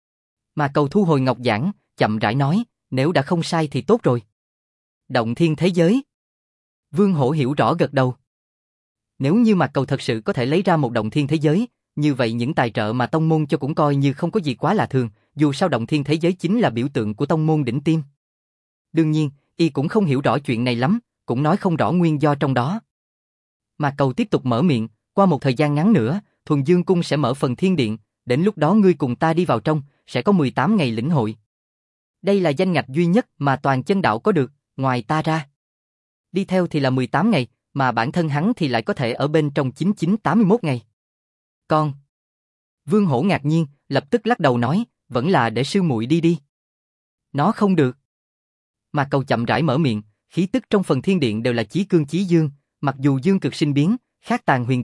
Mà Cầu thu hồi ngọc giản, chậm rãi nói, nếu đã không sai thì tốt rồi. Động thiên thế giới? Vương Hổ hiểu rõ gật đầu. Nếu như mà Cầu thật sự có thể lấy ra một động thiên thế giới, như vậy những tài trợ mà tông môn cho cũng coi như không có gì quá lạ thường, dù sao động thiên thế giới chính là biểu tượng của tông môn đỉnh tiêm. Đương nhiên, y cũng không hiểu rõ chuyện này lắm, cũng nói không rõ nguyên do trong đó. Mà Cầu tiếp tục mở miệng, qua một thời gian ngắn nữa, Thuần Dương Cung sẽ mở phần thiên điện, đến lúc đó ngươi cùng ta đi vào trong, sẽ có 18 ngày lĩnh hội. Đây là danh ngạch duy nhất mà Toàn Chân Đạo có được, ngoài ta ra. Đi theo thì là 18 ngày, mà bản thân hắn thì lại có thể ở bên trong 9981 ngày. Con. Vương Hổ ngạc nhiên, lập tức lắc đầu nói, vẫn là để sư muội đi đi. Nó không được. Mà Cầu chậm rãi mở miệng, khí tức trong phần thiên điện đều là chí cương chí dương, mặc dù dương cực sinh biến, khác tàn huyền cơ,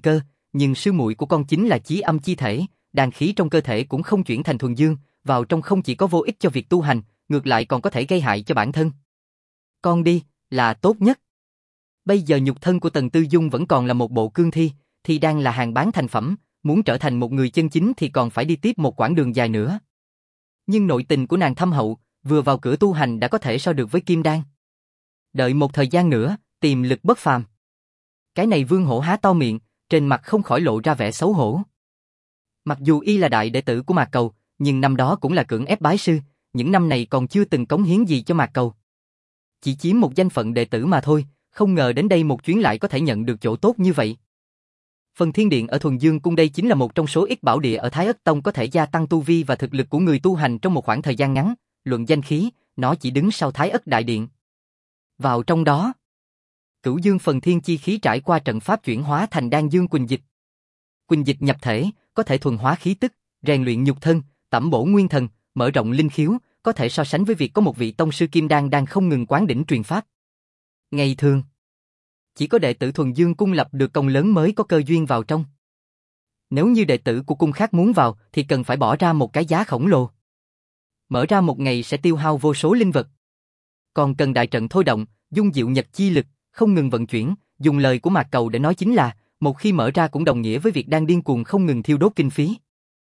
nhưng sư muội của con chính là chí âm chi thể, đàn khí trong cơ thể cũng không chuyển thành thuần dương, vào trong không chỉ có vô ích cho việc tu hành, ngược lại còn có thể gây hại cho bản thân. Con đi, là tốt nhất. Bây giờ nhục thân của Tần Tư Dung vẫn còn là một bộ cương thi, thì đang là hàng bán thành phẩm, muốn trở thành một người chân chính thì còn phải đi tiếp một quãng đường dài nữa. Nhưng nội tình của nàng thâm hậu, vừa vào cửa tu hành đã có thể so được với Kim Đan. Đợi một thời gian nữa, tiềm lực bất phàm. Cái này Vương Hổ há to miệng, trên mặt không khỏi lộ ra vẻ xấu hổ. Mặc dù y là đại đệ tử của Mạc Cầu, nhưng năm đó cũng là cưỡng ép bái sư, những năm này còn chưa từng cống hiến gì cho Mạc Cầu. Chỉ chiếm một danh phận đệ tử mà thôi, không ngờ đến đây một chuyến lại có thể nhận được chỗ tốt như vậy. Phần Thiên Điện ở Thuần Dương Cung đây chính là một trong số ít bảo địa ở Thái Ất Tông có thể gia tăng tu vi và thực lực của người tu hành trong một khoảng thời gian ngắn, luận danh khí, nó chỉ đứng sau Thái Ất Đại Điện. Vào trong đó, Cửu Dương Phần Thiên chi khí trải qua trận pháp chuyển hóa thành Đan Dương Quỳnh Dịch. Quỳnh Dịch nhập thể, có thể thuần hóa khí tức, rèn luyện nhục thân, tẩm bổ nguyên thần, mở rộng linh khiếu, có thể so sánh với việc có một vị tông sư Kim Đan đang không ngừng quán đỉnh truyền pháp. Ngày thường, chỉ có đệ tử Thuần Dương Cung lập được công lớn mới có cơ duyên vào trong. Nếu như đệ tử của cung khác muốn vào thì cần phải bỏ ra một cái giá khổng lồ. Mở ra một ngày sẽ tiêu hao vô số linh vật. Còn cần đại trận thôi động, dung diệu nhật chi lực, không ngừng vận chuyển, dùng lời của Mạc Cầu để nói chính là, một khi mở ra cũng đồng nghĩa với việc đang điên cuồng không ngừng thiêu đốt kinh phí.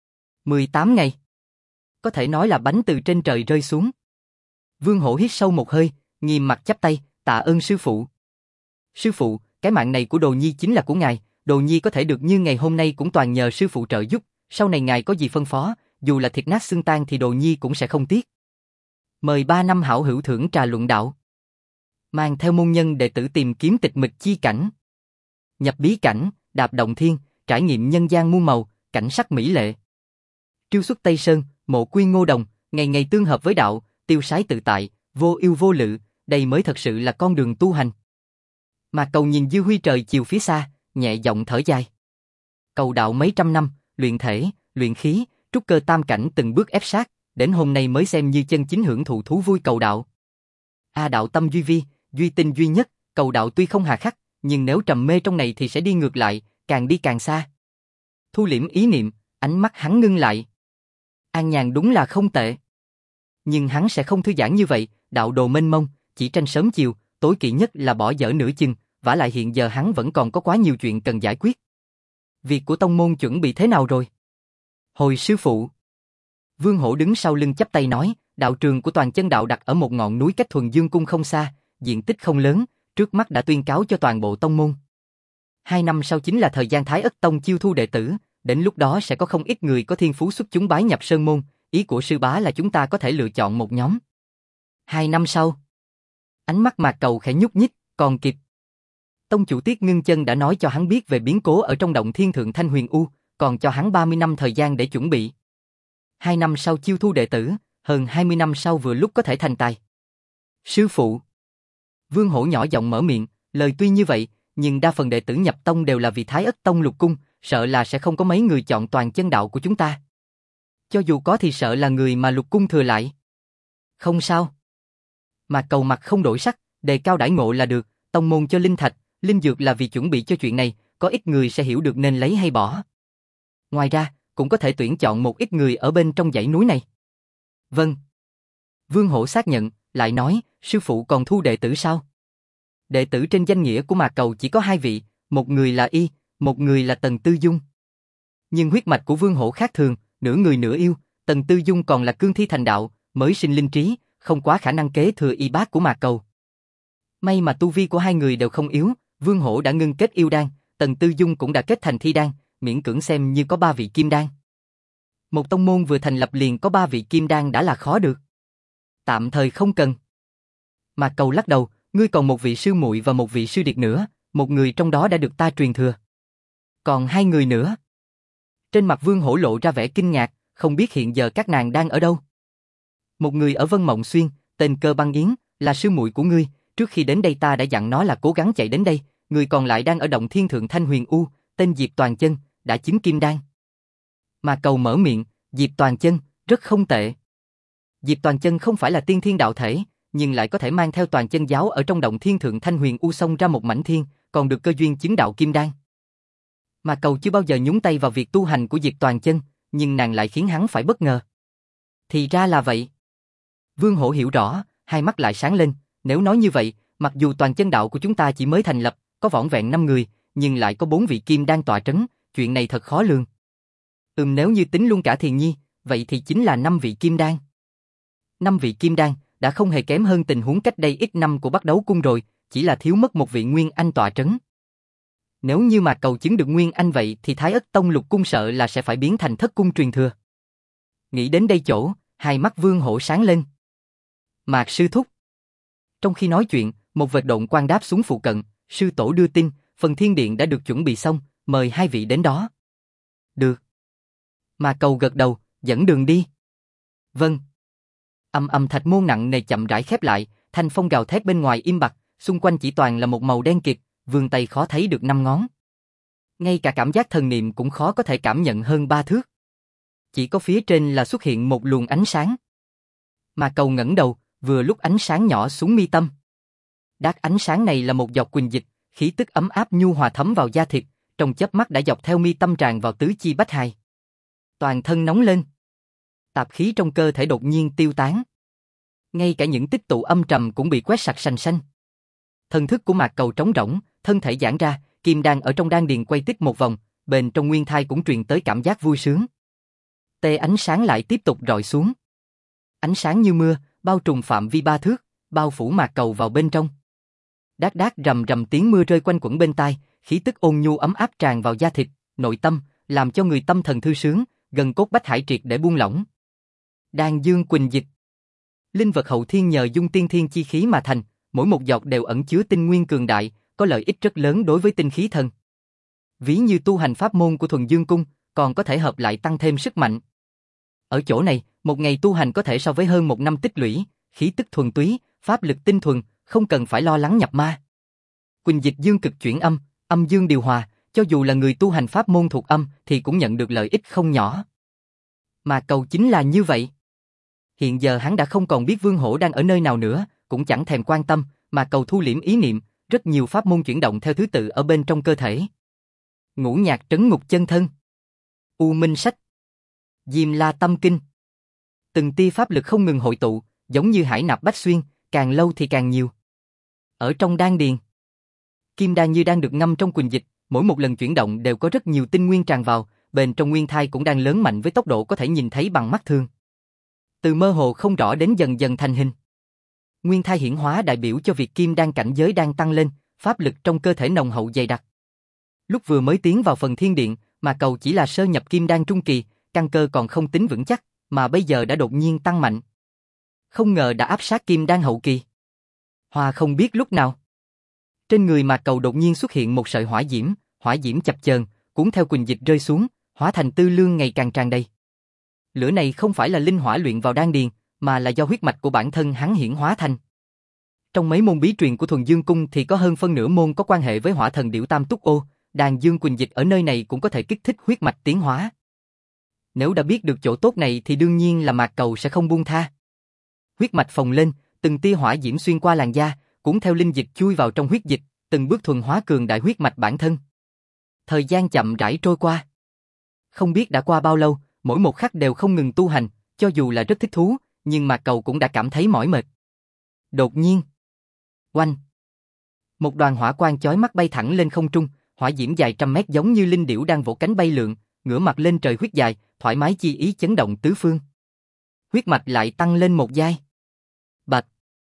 18 ngày. Có thể nói là bánh từ trên trời rơi xuống. Vương Hổ hít sâu một hơi, nghiêm mặt chắp tay, tạ ơn sư phụ. Sư phụ, cái mạng này của Đồ Nhi chính là của ngài, Đồ Nhi có thể được như ngày hôm nay cũng toàn nhờ sư phụ trợ giúp, sau này ngài có gì phân phó, dù là thịt nát xương tan thì Đồ Nhi cũng sẽ không tiếc. Mời 3 năm hảo hữu thưởng trà luận đạo. Mang theo môn nhân đệ tử tìm kiếm tịch mịch chi cảnh. Nhập bí cảnh, đạp động thiên, trải nghiệm nhân gian muôn màu, cảnh sắc mỹ lệ. Triêu xuất Tây Sơn, mộ quy Ngô Đồng, ngày ngày tương hợp với đạo, tiêu sái tự tại, vô yêu vô lự, đây mới thật sự là con đường tu hành. Mạc Cầu nhìn dư huy trời chiều phía xa, nhẹ giọng thở dài. Cầu đạo mấy trăm năm, luyện thể, luyện khí, trúc cơ tam cảnh từng bước ép sát, đến hôm nay mới xem như chân chính hưởng thụ thú vui cầu đạo. Đạo tâm duy vi, duy tinh duy nhất, cầu đạo tuy không hà khắc, nhưng nếu trầm mê trong này thì sẽ đi ngược lại, càng đi càng xa. Thu liễm ý niệm, ánh mắt hắn ngưng lại. An nhàn đúng là không tệ. Nhưng hắn sẽ không thư giãn như vậy, đạo đồ mênh mông, chỉ tranh sớm chiều, tối kỵ nhất là bỏ dở nửa chừng, vả lại hiện giờ hắn vẫn còn có quá nhiều chuyện cần giải quyết. Việc của tông môn chuẩn bị thế nào rồi? Hồi sư phụ. Vương Hổ đứng sau lưng chắp tay nói, đạo trường của Toàn Chân Đạo đặt ở một ngọn núi cách Thuần Dương Cung không xa, diện tích không lớn, trước mắt đã tuyên cáo cho toàn bộ tông môn. 2 năm sau chính là thời gian Thái Ất Tông chiêu thu đệ tử, đến lúc đó sẽ có không ít người có thiên phú xuất chúng bái nhập sơn môn, ý của sư bá là chúng ta có thể lựa chọn một nhóm. 2 năm sau. Ánh mắt Mạc Cầu khẽ nhúc nhích, còn kịp. Tông chủ Tiết Ngưng Chân đã nói cho hắn biết về biến cố ở trong động thiên thượng Thanh Huyền U, còn cho hắn 30 năm thời gian để chuẩn bị. 2 năm sau chiêu thu đệ tử, hơn 20 năm sau vừa lúc có thể thành tài. Sư phụ. Vương Hổ nhỏ giọng mở miệng, lời tuy như vậy, nhưng đa phần đệ tử nhập tông đều là vì Thái Ất Tông lục cung, sợ là sẽ không có mấy người chọn Toàn Chân Đạo của chúng ta. Cho dù có thì sợ là người mà lục cung thừa lại. Không sao. Mạc Cầu mặt không đổi sắc, đề cao đãi ngộ là được, tông môn cho linh thạch, linh dược là vì chuẩn bị cho chuyện này, có ít người sẽ hiểu được nên lấy hay bỏ. Ngoài ra, cũng có thể tuyển chọn một ít người ở bên trong dãy núi này. Vâng. Vương Hổ xác nhận, lại nói, sư phụ còn thu đệ tử sao? Đệ tử trên danh nghĩa của Mạc Cầu chỉ có 2 vị, một người là y, một người là Tần Tư Dung. Nhưng huyết mạch của Vương Hổ khác thường, nửa người nửa yêu, Tần Tư Dung còn là cương thi thành đạo, mới sinh linh trí, không quá khả năng kế thừa y bát của Mạc Cầu. May mà tu vi của 2 người đều không yếu, Vương Hổ đã ngưng kết yêu đan, Tần Tư Dung cũng đã kết thành thi đan, miễn cưỡng xem như có 3 vị kim đan. Một tông môn vừa thành lập liền có 3 vị kim đan đã là khó được. Tạm thời không cần. Mạc Cầu lắc đầu, ngươi còn một vị sư muội và một vị sư điệt nữa, một người trong đó đã được ta truyền thừa. Còn 2 người nữa. Trên mặt Vương Hổ lộ ra vẻ kinh ngạc, không biết hiện giờ các nàng đang ở đâu. Một người ở Vân Mộng Xuyên, tên Cơ Băng Yến, là sư muội của ngươi, trước khi đến đây ta đã dặn nó là cố gắng chạy đến đây, người còn lại đang ở động thiên thượng Thanh Huyền U, tên Diệp Toàn Chân, đã chứng kim đan. Mạc Cầu mở miệng, Diệp Toàn Chân, rất không tệ. Diệp Toàn Chân không phải là tiên thiên đạo thể, nhưng lại có thể mang theo Toàn Chân giáo ở trong động thiên thượng Thanh Huyền U xông ra một mảnh thiên, còn được cơ duyên chứng đạo kim đan. Mà Cầu chưa bao giờ nhúng tay vào việc tu hành của Diệt Toàn Chân, nhưng nàng lại khiến hắn phải bất ngờ. Thì ra là vậy. Vương Hổ hiểu rõ, hai mắt lại sáng lên, nếu nói như vậy, mặc dù Toàn Chân đạo của chúng ta chỉ mới thành lập, có vỏn vẹn 5 người, nhưng lại có 4 vị kim đan tọa trấn, chuyện này thật khó lường. Nếu như tính luôn cả Thiền Nhi, vậy thì chính là 5 vị kim đan. 5 vị kim đan đã không hề kém hơn tình huống cách đây ít năm của Bắc Đấu Cung rồi, chỉ là thiếu mất một vị Nguyên Anh tọa trấn. Nếu như mà Cầu chứng được Nguyên Anh vậy thì Thái Ất Tông Lục Cung sợ là sẽ phải biến thành Thất Cung truyền thừa. Nghĩ đến đây chỗ, hai mắt Vương Hổ sáng lên. Mạc sư thúc. Trong khi nói chuyện, một vệt độn quang đáp xuống phụ cận, sư tổ đưa tin, phần thiên điện đã được chuẩn bị xong, mời hai vị đến đó. Được. Mà Cầu gật đầu, dẫn đường đi. Vâng. Thạch môn nặng nề chậm rãi khép lại, thanh phong gào thét bên ngoài im bặt, xung quanh chỉ toàn là một màu đen kịt, vươn tay khó thấy được 5 ngón. Ngay cả cảm giác thần niệm cũng khó có thể cảm nhận hơn 3 thước. Chỉ có phía trên là xuất hiện một luồng ánh sáng. Mà Cầu ngẩng đầu, vừa lúc ánh sáng nhỏ xuống mi tâm. Đát ánh sáng này là một giọt quỳnh dịch, khí tức ấm áp nhu hòa thấm vào da thịt, trong chớp mắt đã dọc theo mi tâm tràn vào tứ chi bách hài. Toàn thân nóng lên. Tạp khí trong cơ thể đột nhiên tiêu tán. Ngay cả những tích tụ âm trầm cũng bị quét sạch sành xanh. Thần thức của Mạc Cầu trống rỗng, thân thể giãn ra, kim đan ở trong đan điền quay tích một vòng, bên trong nguyên thai cũng truyền tới cảm giác vui sướng. Tê ánh sáng lại tiếp tục rọi xuống. Ánh sáng như mưa, bao trùm phạm vi 3 thước, bao phủ Mạc Cầu vào bên trong. Đát đát rầm rầm tiếng mưa rơi quanh quẩn bên tai, khí tức ôn nhu ấm áp tràn vào da thịt, nội tâm, làm cho người tâm thần thư sướng, gần cốt bách hải triệt để buông lỏng. Đan dương quỳnh dịch. Linh vật hậu thiên nhờ dung tiên thiên chi khí mà thành, mỗi một giọt đều ẩn chứa tinh nguyên cường đại, có lợi ích rất lớn đối với tinh khí thần. Ví như tu hành pháp môn của Thuần Dương Cung, còn có thể hợp lại tăng thêm sức mạnh. Ở chỗ này, một ngày tu hành có thể so với hơn một năm tích lũy, khí tức thuần túy, pháp lực tinh thuần, không cần phải lo lắng nhập ma. Quỳnh dịch dương cực chuyển âm, âm dương điều hòa, cho dù là người tu hành pháp môn thuộc âm thì cũng nhận được lợi ích không nhỏ. Mà Cầu chính là như vậy. Hiện giờ hắn đã không còn biết Vương Hổ đang ở nơi nào nữa, cũng chẳng thèm quan tâm, mà Cầu thu liễm ý niệm, rất nhiều pháp môn chuyển động theo thứ tự ở bên trong cơ thể. Ngũ nhạc trấn ngục chân thân, U Minh Sách, Diêm La Tâm Kinh. Từng tia pháp lực không ngừng hội tụ, giống như hải nạp bách xuyên, càng lâu thì càng nhiều. Ở trong đan điền, kim đan như đang được ngâm trong quỳnh dịch, mỗi một lần chuyển động đều có rất nhiều tinh nguyên tràn vào, bên trong nguyên thai cũng đang lớn mạnh với tốc độ có thể nhìn thấy bằng mắt thường. Từ mơ hồ không rõ đến dần dần thành hình. Nguyên thai hiển hóa đại biểu cho việc kim đan cảnh giới đang tăng lên, pháp lực trong cơ thể nồng hậu dày đặc. Lúc vừa mới tiến vào phần thiên điện, mà Cầu chỉ là sơ nhập kim đan trung kỳ, căn cơ còn không tính vững chắc, mà bây giờ đã đột nhiên tăng mạnh. Không ngờ đã áp sát kim đan hậu kỳ. Hoa không biết lúc nào. Trên người mà Cầu đột nhiên xuất hiện một sợi hỏa diễm chập chờn, cuốn theo quỳnh dịch rơi xuống, hóa thành tư lương ngày càng tràn đầy. Lửa này không phải là linh hỏa luyện vào đan điền, mà là do huyết mạch của bản thân hắn hiển hóa thành. Trong mấy môn bí truyền của Thuần Dương Cung thì có hơn phân nửa môn có quan hệ với hỏa thần điểu tam túc ô, đan dương quỳnh dịch ở nơi này cũng có thể kích thích huyết mạch tiến hóa. Nếu đã biết được chỗ tốt này thì đương nhiên là Mạc Cầu sẽ không buông tha. Huyết mạch phồng lên, từng tia hỏa diễm xuyên qua làn da, cuốn theo linh dịch chui vào trong huyết dịch, từng bước thuần hóa cường đại huyết mạch bản thân. Thời gian chậm rãi trôi qua. Không biết đã qua bao lâu, mỗi một khắc đều không ngừng tu hành, cho dù là rất thích thú, nhưng Mạc Cầu cũng đã cảm thấy mỏi mệt. Đột nhiên, oanh! Một đoàn hỏa quang chói mắt bay thẳng lên không trung, hỏa diễm dài trăm mét giống như linh điểu đang vỗ cánh bay lượn, ngửa mặt lên trời huyết dài, thoải mái chi ý chấn động tứ phương. Huyết mạch lại tăng lên một giai. Bạch!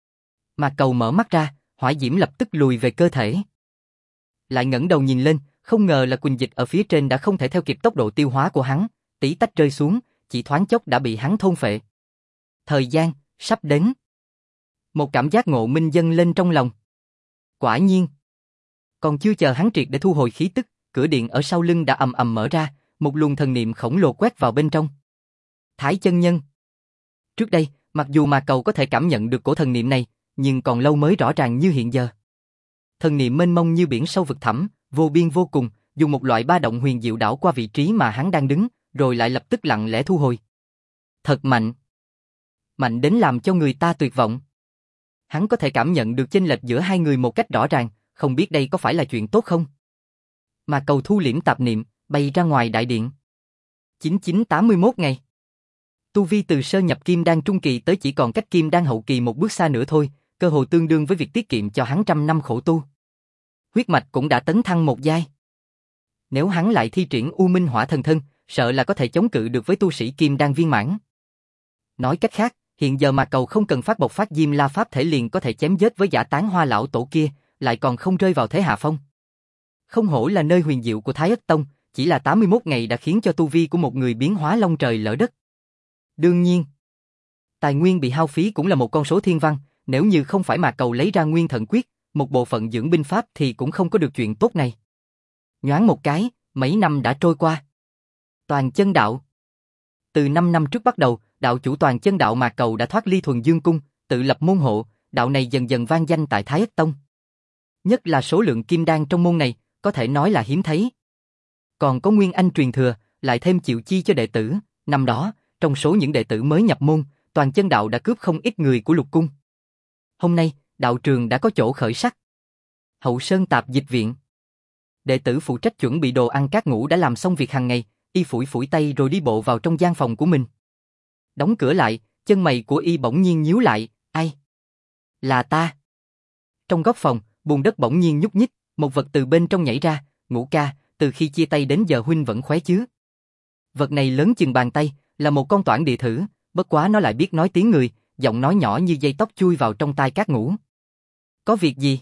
Mạc Cầu mở mắt ra, hỏa diễm lập tức lùi về cơ thể. Lại ngẩng đầu nhìn lên, không ngờ là quỳnh dịch ở phía trên đã không thể theo kịp tốc độ tiêu hóa của hắn, tí tách rơi xuống, chỉ thoáng chốc đã bị hắn thôn phệ. Thời gian sắp đến. Một cảm giác ngộ minh dâng lên trong lòng. Quả nhiên, còn chưa chờ hắn triệt để thu hồi khí tức, cửa điện ở sau lưng đã ầm ầm mở ra, một luồng thần niệm khổng lồ quét vào bên trong. Thái chân nhân. Trước đây, mặc dù Mạc Cầu có thể cảm nhận được cổ thần niệm này, nhưng còn lâu mới rõ ràng như hiện giờ. Thần niệm mênh mông như biển sâu vực thẳm, vô biên vô cùng, dùng một loại ba động huyền diệu đảo qua vị trí mà hắn đang đứng, rồi lại lập tức lặng lẽ thu hồi. Thật mạnh. Mạnh đến làm cho người ta tuyệt vọng. Hắn có thể cảm nhận được chênh lệch giữa hai người một cách rõ ràng, không biết đây có phải là chuyện tốt không? Mà Cầu thu liễm tạp niệm, bay ra ngoài đại điện. 9981 ngày. Tu vi từ sơ nhập kim đan trung kỳ tới chỉ còn cách kim đan hậu kỳ một bước xa nữa thôi, cơ hồ tương đương với việc tiết kiệm cho hắn trăm năm khổ tu. Huyết mạch cũng đã tấn thăng một giai. Nếu hắn lại thi triển U Minh Hỏa Thần Thân, sợ là có thể chống cự được với tu sĩ kim đan viên mãn. Nói cách khác, hiện giờ mà Cầu không cần phát bộc phát Diêm La Pháp thể liền có thể chém giết với Giả Tán Hoa lão tổ kia, lại còn không rơi vào thế hạ phong. Không hổ là nơi huyền diệu của Thái Ất Tông, chỉ là 81 ngày đã khiến cho tu vi của một người biến hóa long trời lỡ đất. Đương nhiên, tài nguyên bị hao phí cũng là một con số thiên văn, nếu như không phải mà Cầu lấy ra Nguyên Thần Quyết, một bộ phận dưỡng binh pháp thì cũng không có được chuyện tốt này. Nhoáng một cái, mấy năm đã trôi qua. Toàn Chân Đạo. Từ 5 năm trước bắt đầu, đạo chủ Toàn Chân Đạo Mạc Cầu đã thoát ly Thuần Dương Cung, tự lập môn hộ, đạo này dần dần vang danh tại Thái Ất Tông. Nhất là số lượng kim đan trong môn này, có thể nói là hiếm thấy. Còn có Nguyên Anh truyền thừa, lại thêm chịu chi cho đệ tử, năm đó, trong số những đệ tử mới nhập môn, Toàn Chân Đạo đã cướp không ít người của Lục Cung. Hôm nay, đạo trường đã có chỗ khởi sắc. Hậu Sơn Tạp Dịch Viện. Đệ tử phụ trách chuẩn bị đồ ăn các ngũ đã làm xong việc hàng ngày, y phủi phủi tay rồi đi bộ vào trong gian phòng của mình. Đóng cửa lại, chân mày của y bỗng nhiên nhíu lại, ai? Là ta. Trong góc phòng, bùn đất bỗng nhiên nhúc nhích, một vật từ bên trong nhảy ra, Ngũ ca, từ khi chia tay đến giờ huynh vẫn khỏe chứ? Vật này lớn chừng bàn tay, là một con toản địa thử, bất quá nó lại biết nói tiếng người, giọng nói nhỏ như dây tóc chui vào trong tai Cát Ngũ. Có việc gì?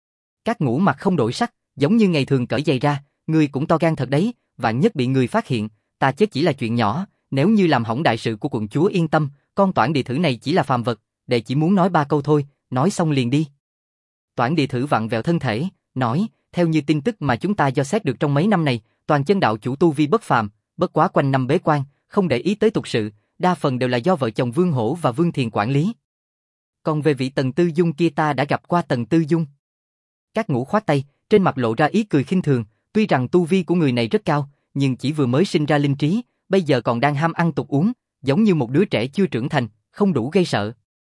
Cát Ngũ mặt không đổi sắc, giống như ngày thường cởi giày ra, ngươi cũng to gan thật đấy, vạn nhất bị người phát hiện, ta chết chỉ là chuyện nhỏ, nếu như làm hỏng đại sự của quận chúa yên tâm, con toản địa thử này chỉ là phàm vật, đệ chỉ muốn nói 3 câu thôi, nói xong liền đi. Toản địa thử vặn vẹo thân thể, nói, theo như tin tức mà chúng ta dò xét được trong mấy năm này, Toàn Chân Đạo chủ tu vi bất phàm, bất quá quanh năm bế quan, không để ý tới tục sự, đa phần đều là do vợ chồng Vương Hổ và Vương Thiền quản lý. Còn về vị Tần Tư Dung kia ta đã gặp qua Tần Tư Dung. Cát Ngũ khoát tay, trên mặt lộ ra ý cười khinh thường, tuy rằng tu vi của người này rất cao, nhưng chỉ vừa mới sinh ra linh trí, bây giờ còn đang ham ăn tục uống, giống như một đứa trẻ chưa trưởng thành, không đủ gây sợ.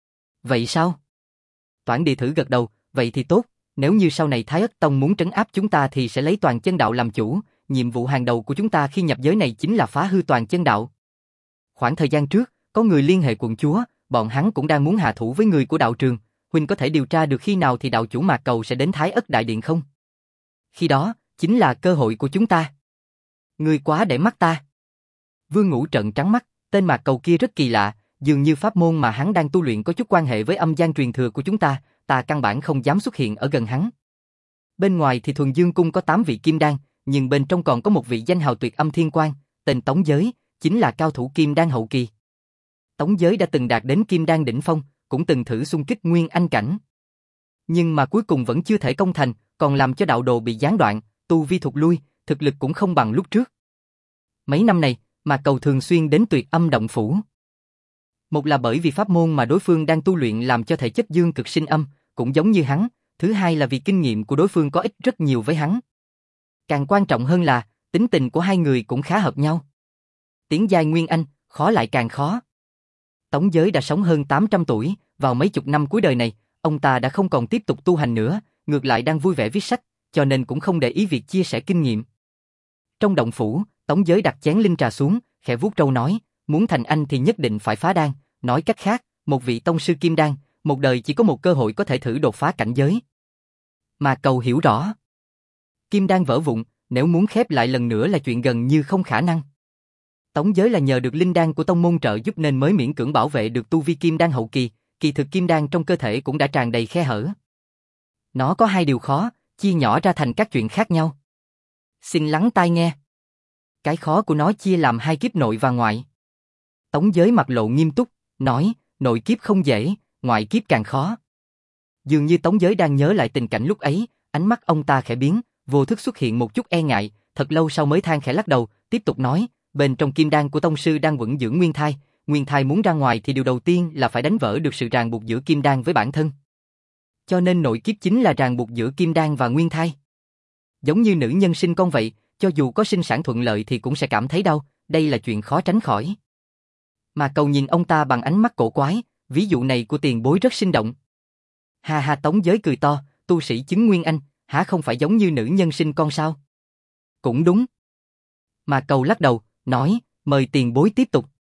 Vậy sao? Toản địa thử gật đầu, vậy thì tốt, nếu như sau này Thái Ất Tông muốn trấn áp chúng ta thì sẽ lấy Toàn Chân Đạo làm chủ, nhiệm vụ hàng đầu của chúng ta khi nhập giới này chính là phá hư Toàn Chân Đạo. Khoảng thời gian trước, có người liên hệ quận chúa, bọn hắn cũng đang muốn hạ thủ với người của đạo trường, huynh có thể điều tra được khi nào thì đạo chủ Mạc Cầu sẽ đến Thái Ất Đại Điện không? Khi đó, chính là cơ hội của chúng ta. Ngươi quá để mắt ta. Vương Ngũ trợn trắng mắt, tên Mạc Cầu kia rất kỳ lạ, dường như pháp môn mà hắn đang tu luyện có chút quan hệ với âm gian truyền thừa của chúng ta, ta căn bản không dám xuất hiện ở gần hắn. Bên ngoài thì Thuần Dương Cung có 8 vị kim đan, nhưng bên trong còn có một vị danh hào tuyệt âm thiên quan, tên Tống Giới, chính là cao thủ kim đan hậu kỳ. Tống Giới đã từng đạt đến kim đan đỉnh phong, cũng từng thử xung kích nguyên anh cảnh. Nhưng mà cuối cùng vẫn chưa thể công thành, còn làm cho đạo đồ bị gián đoạn, tu vi thụt lui, thực lực cũng không bằng lúc trước. Mấy năm này, Mạc Cầu thường xuyên đến Tuyệt Âm Động Phủ. Một là bởi vì pháp môn mà đối phương đang tu luyện làm cho thể chất dương cực sinh âm, cũng giống như hắn, thứ hai là vì kinh nghiệm của đối phương có ích rất nhiều với hắn. Càng quan trọng hơn là, tính tình của hai người cũng khá hợp nhau. Tiến giai Nguyên Anh, khó lại càng khó. Tống Giới đã sống hơn 800 tuổi, vào mấy chục năm cuối đời này, ông ta đã không còn tiếp tục tu hành nữa, ngược lại đang vui vẻ viết sách, cho nên cũng không để ý việc chia sẻ kinh nghiệm. Trong động phủ, Tống Giới đặt chén linh trà xuống, khẽ vuốt râu nói, muốn thành anh thì nhất định phải phá đan, nói cách khác, một vị tông sư kim đan, một đời chỉ có một cơ hội có thể thử đột phá cảnh giới. Mà Cầu hiểu rõ. Kim đan vỡ vụn, nếu muốn khép lại lần nữa là chuyện gần như không khả năng. Tống Giới là nhờ được linh đan của tông môn trợ giúp nên mới miễn cưỡng bảo vệ được tu vi kim đan hậu kỳ, kỳ thực kim đan trong cơ thể cũng đã tràn đầy khe hở. Nó có 2 điều khó, chia nhỏ ra thành các chuyện khác nhau. Xin lắng tai nghe. Cái khó của nó chia làm 2 kiếp nội và ngoại. Tống Giới mặt lộ nghiêm túc, nói, nội kiếp không dễ, ngoại kiếp càng khó. Dường như Tống Giới đang nhớ lại tình cảnh lúc ấy, ánh mắt ông ta khẽ biến, vô thức xuất hiện một chút e ngại, thật lâu sau mới than khẽ lắc đầu, tiếp tục nói, bên trong kim đan của tông sư đang vững dưỡng nguyên thai muốn ra ngoài thì điều đầu tiên là phải đánh vỡ được sự ràng buộc giữa kim đan với bản thân. Cho nên nội kiếp chính là ràng buộc giữa kim đan và nguyên thai. Giống như nữ nhân sinh con vậy, cho dù có sinh sản thuận lợi thì cũng sẽ cảm thấy đau, đây là chuyện khó tránh khỏi. Mà Cầu nhìn ông ta bằng ánh mắt cổ quái, ví dụ này của tiền bối rất sinh động. Ha ha, Tống Giới cười to, tu sĩ chứng nguyên anh, hả không phải giống như nữ nhân sinh con sao? Cũng đúng. Mà Cầu lắc đầu, nói, mời tiền bối tiếp tục.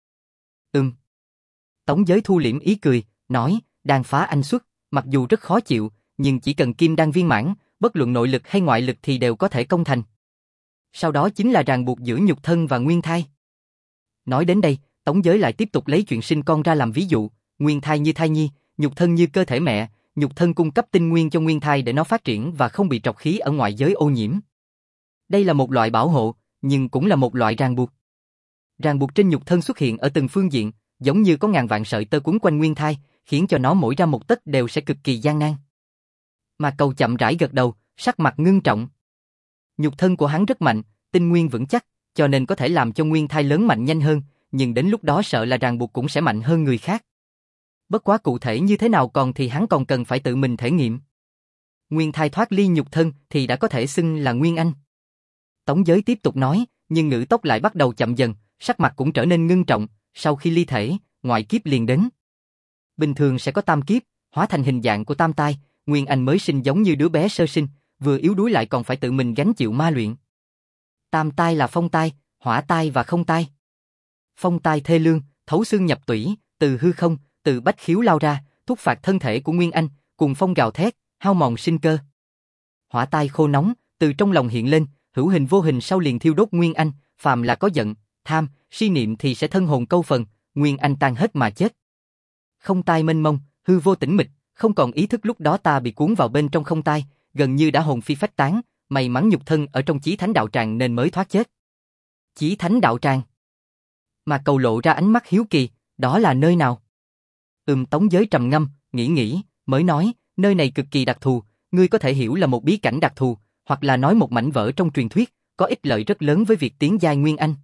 Tống Giới thu liễm ý cười, nói, đan phá anh xuất, mặc dù rất khó chịu, nhưng chỉ cần kim đan viên mãn, bất luận nội lực hay ngoại lực thì đều có thể công thành. Sau đó chính là ràng buộc giữa nhục thân và nguyên thai. Nói đến đây, Tống Giới lại tiếp tục lấy chuyện sinh con ra làm ví dụ, nguyên thai như thai nhi, nhục thân như cơ thể mẹ, nhục thân cung cấp tinh nguyên cho nguyên thai để nó phát triển và không bị trọc khí ở ngoại giới ô nhiễm. Đây là một loại bảo hộ, nhưng cũng là một loại ràng buộc. Ràng buộc trên nhục thân xuất hiện ở từng phương diện, giống như có ngàn vạn sợi tơ quấn quanh nguyên thai, khiến cho nó mỗi ra một tấc đều sẽ cực kỳ gian nan. Mà Cầu chậm rãi gật đầu, sắc mặt ngưng trọng. Nhục thân của hắn rất mạnh, tinh nguyên vững chắc, cho nên có thể làm cho nguyên thai lớn mạnh nhanh hơn, nhưng đến lúc đó sợ là ràng buộc cũng sẽ mạnh hơn người khác. Bất quá cụ thể như thế nào thì hắn còn cần phải tự mình thể nghiệm. Nguyên thai thoát ly nhục thân thì đã có thể xưng là Nguyên Anh. Tống Giới tiếp tục nói, nhưng ngữ tốc lại bắt đầu chậm dần, sắc mặt cũng trở nên ngưng trọng, sau khi ly thể, ngoại kiếp liền đến. Bình thường sẽ có tam kiếp, hóa thành hình dạng của tam tai, Nguyên Anh mới sinh giống như đứa bé sơ sinh, vừa yếu đuối lại còn phải tự mình gánh chịu ma luyện. Tam tai là phong tai, hỏa tai và không tai. Phong tai thê lương, thấu xương nhập tủy, từ hư không, từ bách khiếu lao ra, thúc phạt thân thể của Nguyên Anh, cùng phong gào thét, hao mòn sinh cơ. Hỏa tai khô nóng, từ trong lòng hiện lên, hữu hình vô hình sau liền thiêu đốt Nguyên Anh, phàm là có giận, tham, si niệm thì sẽ thân hồn câu phần, Nguyên Anh tan hết mà chết. Không tai mênh mông, hư vô tĩnh mịch, không còn ý thức lúc đó ta bị cuốn vào bên trong không tai, gần như đã hồn phi phách tán, may mắn nhục thân ở trong Chí Thánh đạo tràng nên mới thoát chết. Chí Thánh đạo tràng. Mà Cầu lộ ra ánh mắt hiếu kỳ, đó là nơi nào? Tống Giới trầm ngâm, nghĩ, mới nói, nơi này cực kỳ đặc thù, ngươi có thể hiểu là một bí cảnh đặc thù, hoặc là nói một mảnh vỡ trong truyền thuyết, có ích lợi rất lớn với việc tiến giai Nguyên Anh.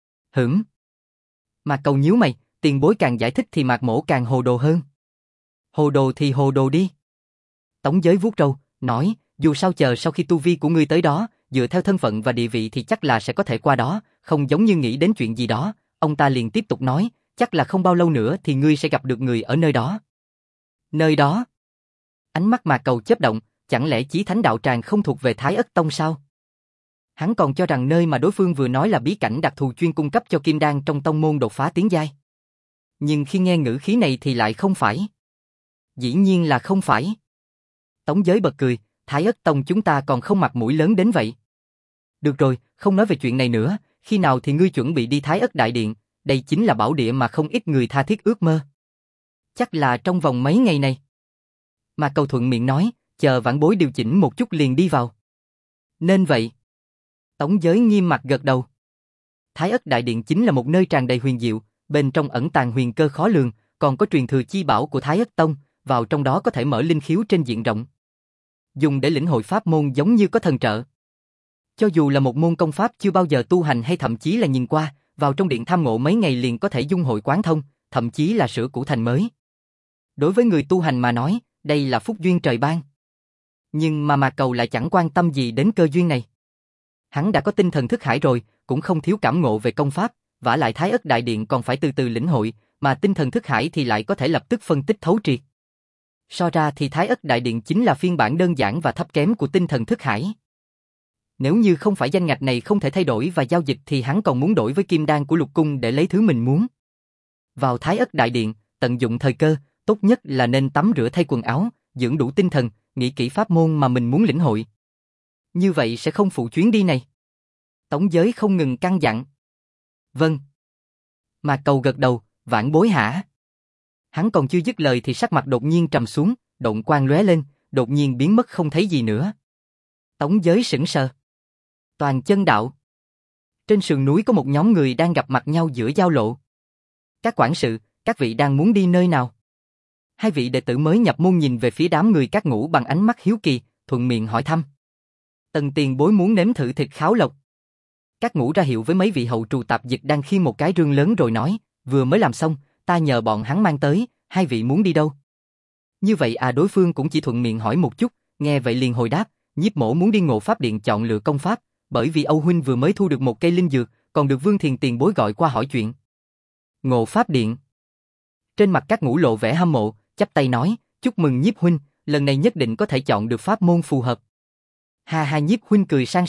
Mà Cầu nhíu mày, tiền bối càng giải thích thì Mạc Mỗ càng hồ đồ hơn. Hồ đồ thì hồ đồ đi. Tống Giới vuốt râu, nói, dù sao chờ sau khi tu vi của ngươi tới đó, dựa theo thân phận và địa vị thì chắc là sẽ có thể qua đó, không giống như nghĩ đến chuyện gì đó, ông ta liền tiếp tục nói, chắc là không bao lâu nữa thì ngươi sẽ gặp được người ở nơi đó. Nơi đó? Ánh mắt Mạc Cầu chớp động, chẳng lẽ Chí Thánh đạo tràng không thuộc về Thái Ất Tông sao? Hắn còn cho rằng nơi mà đối phương vừa nói là bí cảnh đặc thù chuyên cung cấp cho kim đan trong tông môn đột phá tiến giai. Nhưng khi nghe ngữ khí này thì lại không phải. Dĩ nhiên là không phải. Tống Giới bật cười, Thái Ất Tông chúng ta còn không mặt mũi lớn đến vậy. Được rồi, không nói về chuyện này nữa, khi nào thì ngươi chuẩn bị đi Thái Ất Đại Điện, đây chính là bảo địa mà không ít người tha thiết ước mơ. Chắc là trong vòng mấy ngày này. Mà Cầu thuận miệng nói, chờ vãn bối điều chỉnh một chút liền đi vào. Nên vậy. Tống Giới nghiêm mặt gật đầu. Thái Ất Đại Điện chính là một nơi tràn đầy huyền diệu, bên trong ẩn tàng huyền cơ khó lường, còn có truyền thừa chi bảo của Thái Ất Tông, vào trong đó có thể mở linh khiếu trên diện rộng. Dùng để lĩnh hội pháp môn giống như có thần trợ. Cho dù là một môn công pháp chưa bao giờ tu hành hay thậm chí là nhìn qua, vào trong điện tham ngộ mấy ngày liền có thể dung hội quán thông, thậm chí là sửa cũ thành mới. Đối với người tu hành mà nói, đây là phúc duyên trời ban. Nhưng mà Mạc Cầu lại chẳng quan tâm gì đến cơ duyên này. Hắn đã có tinh thần thức hải rồi, cũng không thiếu cảm ngộ về công pháp, vả lại Thái Ất Đại Điện còn phải từ từ lĩnh hội, mà tinh thần thức hải thì lại có thể lập tức phân tích thấu triệt. So ra thì Thái Ất Đại Điện chính là phiên bản đơn giản và thấp kém của tinh thần thức hải. Nếu như không phải danh ngạch này không thể thay đổi và giao dịch thì hắn còn muốn đổi với kim đan của Lục Cung để lấy thứ mình muốn. Vào Thái Ất Đại Điện, tận dụng thời cơ, tốt nhất là nên tắm rửa thay quần áo, dưỡng đủ tinh thần, nghĩ kỹ pháp môn mà mình muốn lĩnh hội. Như vậy sẽ không phụ chuyến đi này. Tống Giới không ngừng căn dặn. Vâng. Mà Cầu gật đầu, vãn bối hả? Hắn còn chưa dứt lời thì sắc mặt đột nhiên trầm xuống, độn quang lóe lên, đột nhiên biến mất không thấy gì nữa. Tống Giới sững sờ. Toàn chân đạo. Trên sườn núi có một nhóm người đang gặp mặt nhau giữa giao lộ. Các quản sự, các vị đang muốn đi nơi nào? Hai vị đệ tử mới nhập môn nhìn về phía đám người Các Ngũ bằng ánh mắt hiếu kỳ, thuận miệng hỏi thăm. Tần tiền bối muốn nếm thử thịt kháo lộc. Các Ngũ ra hiệu với mấy vị hậu trù tạp dịch đang khiêng một cái rương lớn rồi nói, vừa mới làm xong, ta nhờ bọn hắn mang tới, hai vị muốn đi đâu? Như vậy đối phương cũng chỉ thuận miệng hỏi một chút, nghe vậy liền hồi đáp, Nhiếp mổ muốn đi Ngộ Pháp Điện chọn lựa công pháp, bởi vì Âu huynh vừa mới thu được một cây linh dược, còn được Vương Thiền tiền bối gọi qua hỏi chuyện. Ngộ Pháp Điện. Trên mặt Các Ngũ lộ vẻ hâm mộ, chắp tay nói, chúc mừng Nhiếp huynh, lần này nhất định có thể chọn được pháp môn phù hợp. Ha ha, Nhiếp huynh cười sang sảng,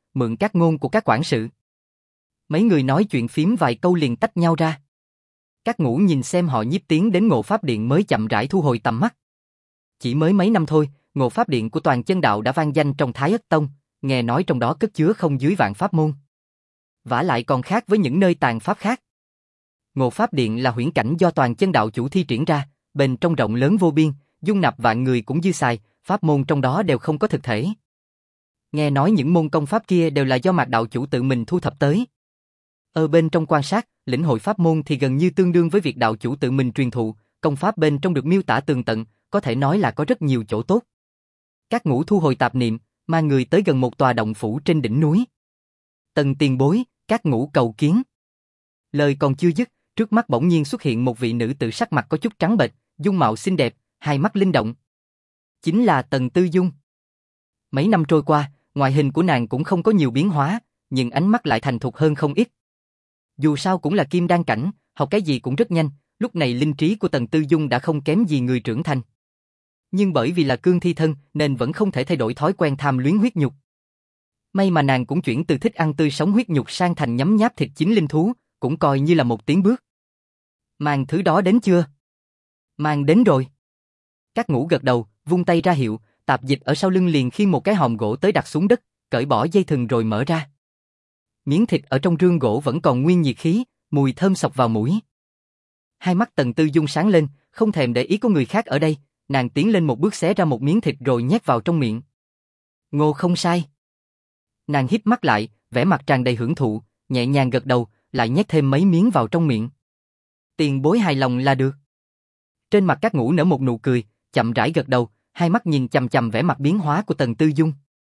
mượn các ngôn của các quản sự. Mấy người nói chuyện phím vài câu liền tách nhau ra. Các ngũ nhìn xem họ nhiếp tiến đến Ngộ Pháp Điện mới chậm rãi thu hồi tầm mắt. Chỉ mới mấy năm thôi, Ngộ Pháp Điện của Toàn Chân Đạo đã vang danh trong Thái Ất Tông, nghe nói trong đó cất chứa không dưới vạn pháp môn. Vả lại còn khác với những nơi tàn pháp khác. Ngộ Pháp Điện là huyễn cảnh do Toàn Chân Đạo chủ thi triển ra, bên trong rộng lớn vô biên, dung nạp vạn người cũng dư xài, pháp môn trong đó đều không có thực thể. Nghe nói những môn công pháp kia đều là do Mạc đạo chủ tự mình thu thập tới. Ở bên trong quan sát, lĩnh hội pháp môn thì gần như tương đương với việc đạo chủ tự mình truyền thụ, công pháp bên trong được miêu tả tường tận, có thể nói là có rất nhiều chỗ tốt. Các ngũ thu hồi tạp niệm, mang người tới gần một tòa động phủ trên đỉnh núi. Tần tiền bối, các ngũ cầu kiến. Lời còn chưa dứt, trước mắt bỗng nhiên xuất hiện một vị nữ tử sắc mặt có chút trắng bệch, dung mạo xinh đẹp, hai mắt linh động. Chính là Tần Tư Dung. Mấy năm trôi qua, ngoại hình của nàng cũng không có nhiều biến hóa, nhưng ánh mắt lại thành thục hơn không ít. Dù sao cũng là kim đan cảnh, học cái gì cũng rất nhanh, lúc này linh trí của Tần Tư Dung đã không kém gì người trưởng thành. Nhưng bởi vì là cương thi thân nên vẫn không thể thay đổi thói quen tham luyến huyết nhục. May mà nàng cũng chuyển từ thích ăn tươi sống huyết nhục sang thành nhấm nháp thịt chín linh thú, cũng coi như là một tiến bước. Mang thứ đó đến chưa? Mang đến rồi. Các ngũ gật đầu, vung tay ra hiệu, tạp dịch ở sau lưng liền khiêng một cái hòm gỗ tới đặt xuống đất, cởi bỏ dây thừng rồi mở ra. Miếng thịt ở trong rương gỗ vẫn còn nguyên nhiệt khí, mùi thơm sộc vào mũi. Hai mắt Tần Tư Dung sáng lên, không thèm để ý có người khác ở đây, nàng tiến lên một bước xé ra một miếng thịt rồi nhét vào trong miệng. Ngô không sai. Nàng híp mắt lại, vẻ mặt tràn đầy hưởng thụ, nhẹ nhàng gật đầu, lại nhét thêm mấy miếng vào trong miệng. Tiền bối hài lòng là được. Trên mặt các ngũ nở một nụ cười, chậm rãi gật đầu, hai mắt nhìn chằm chằm vẻ mặt biến hóa của Tần Tư Dung.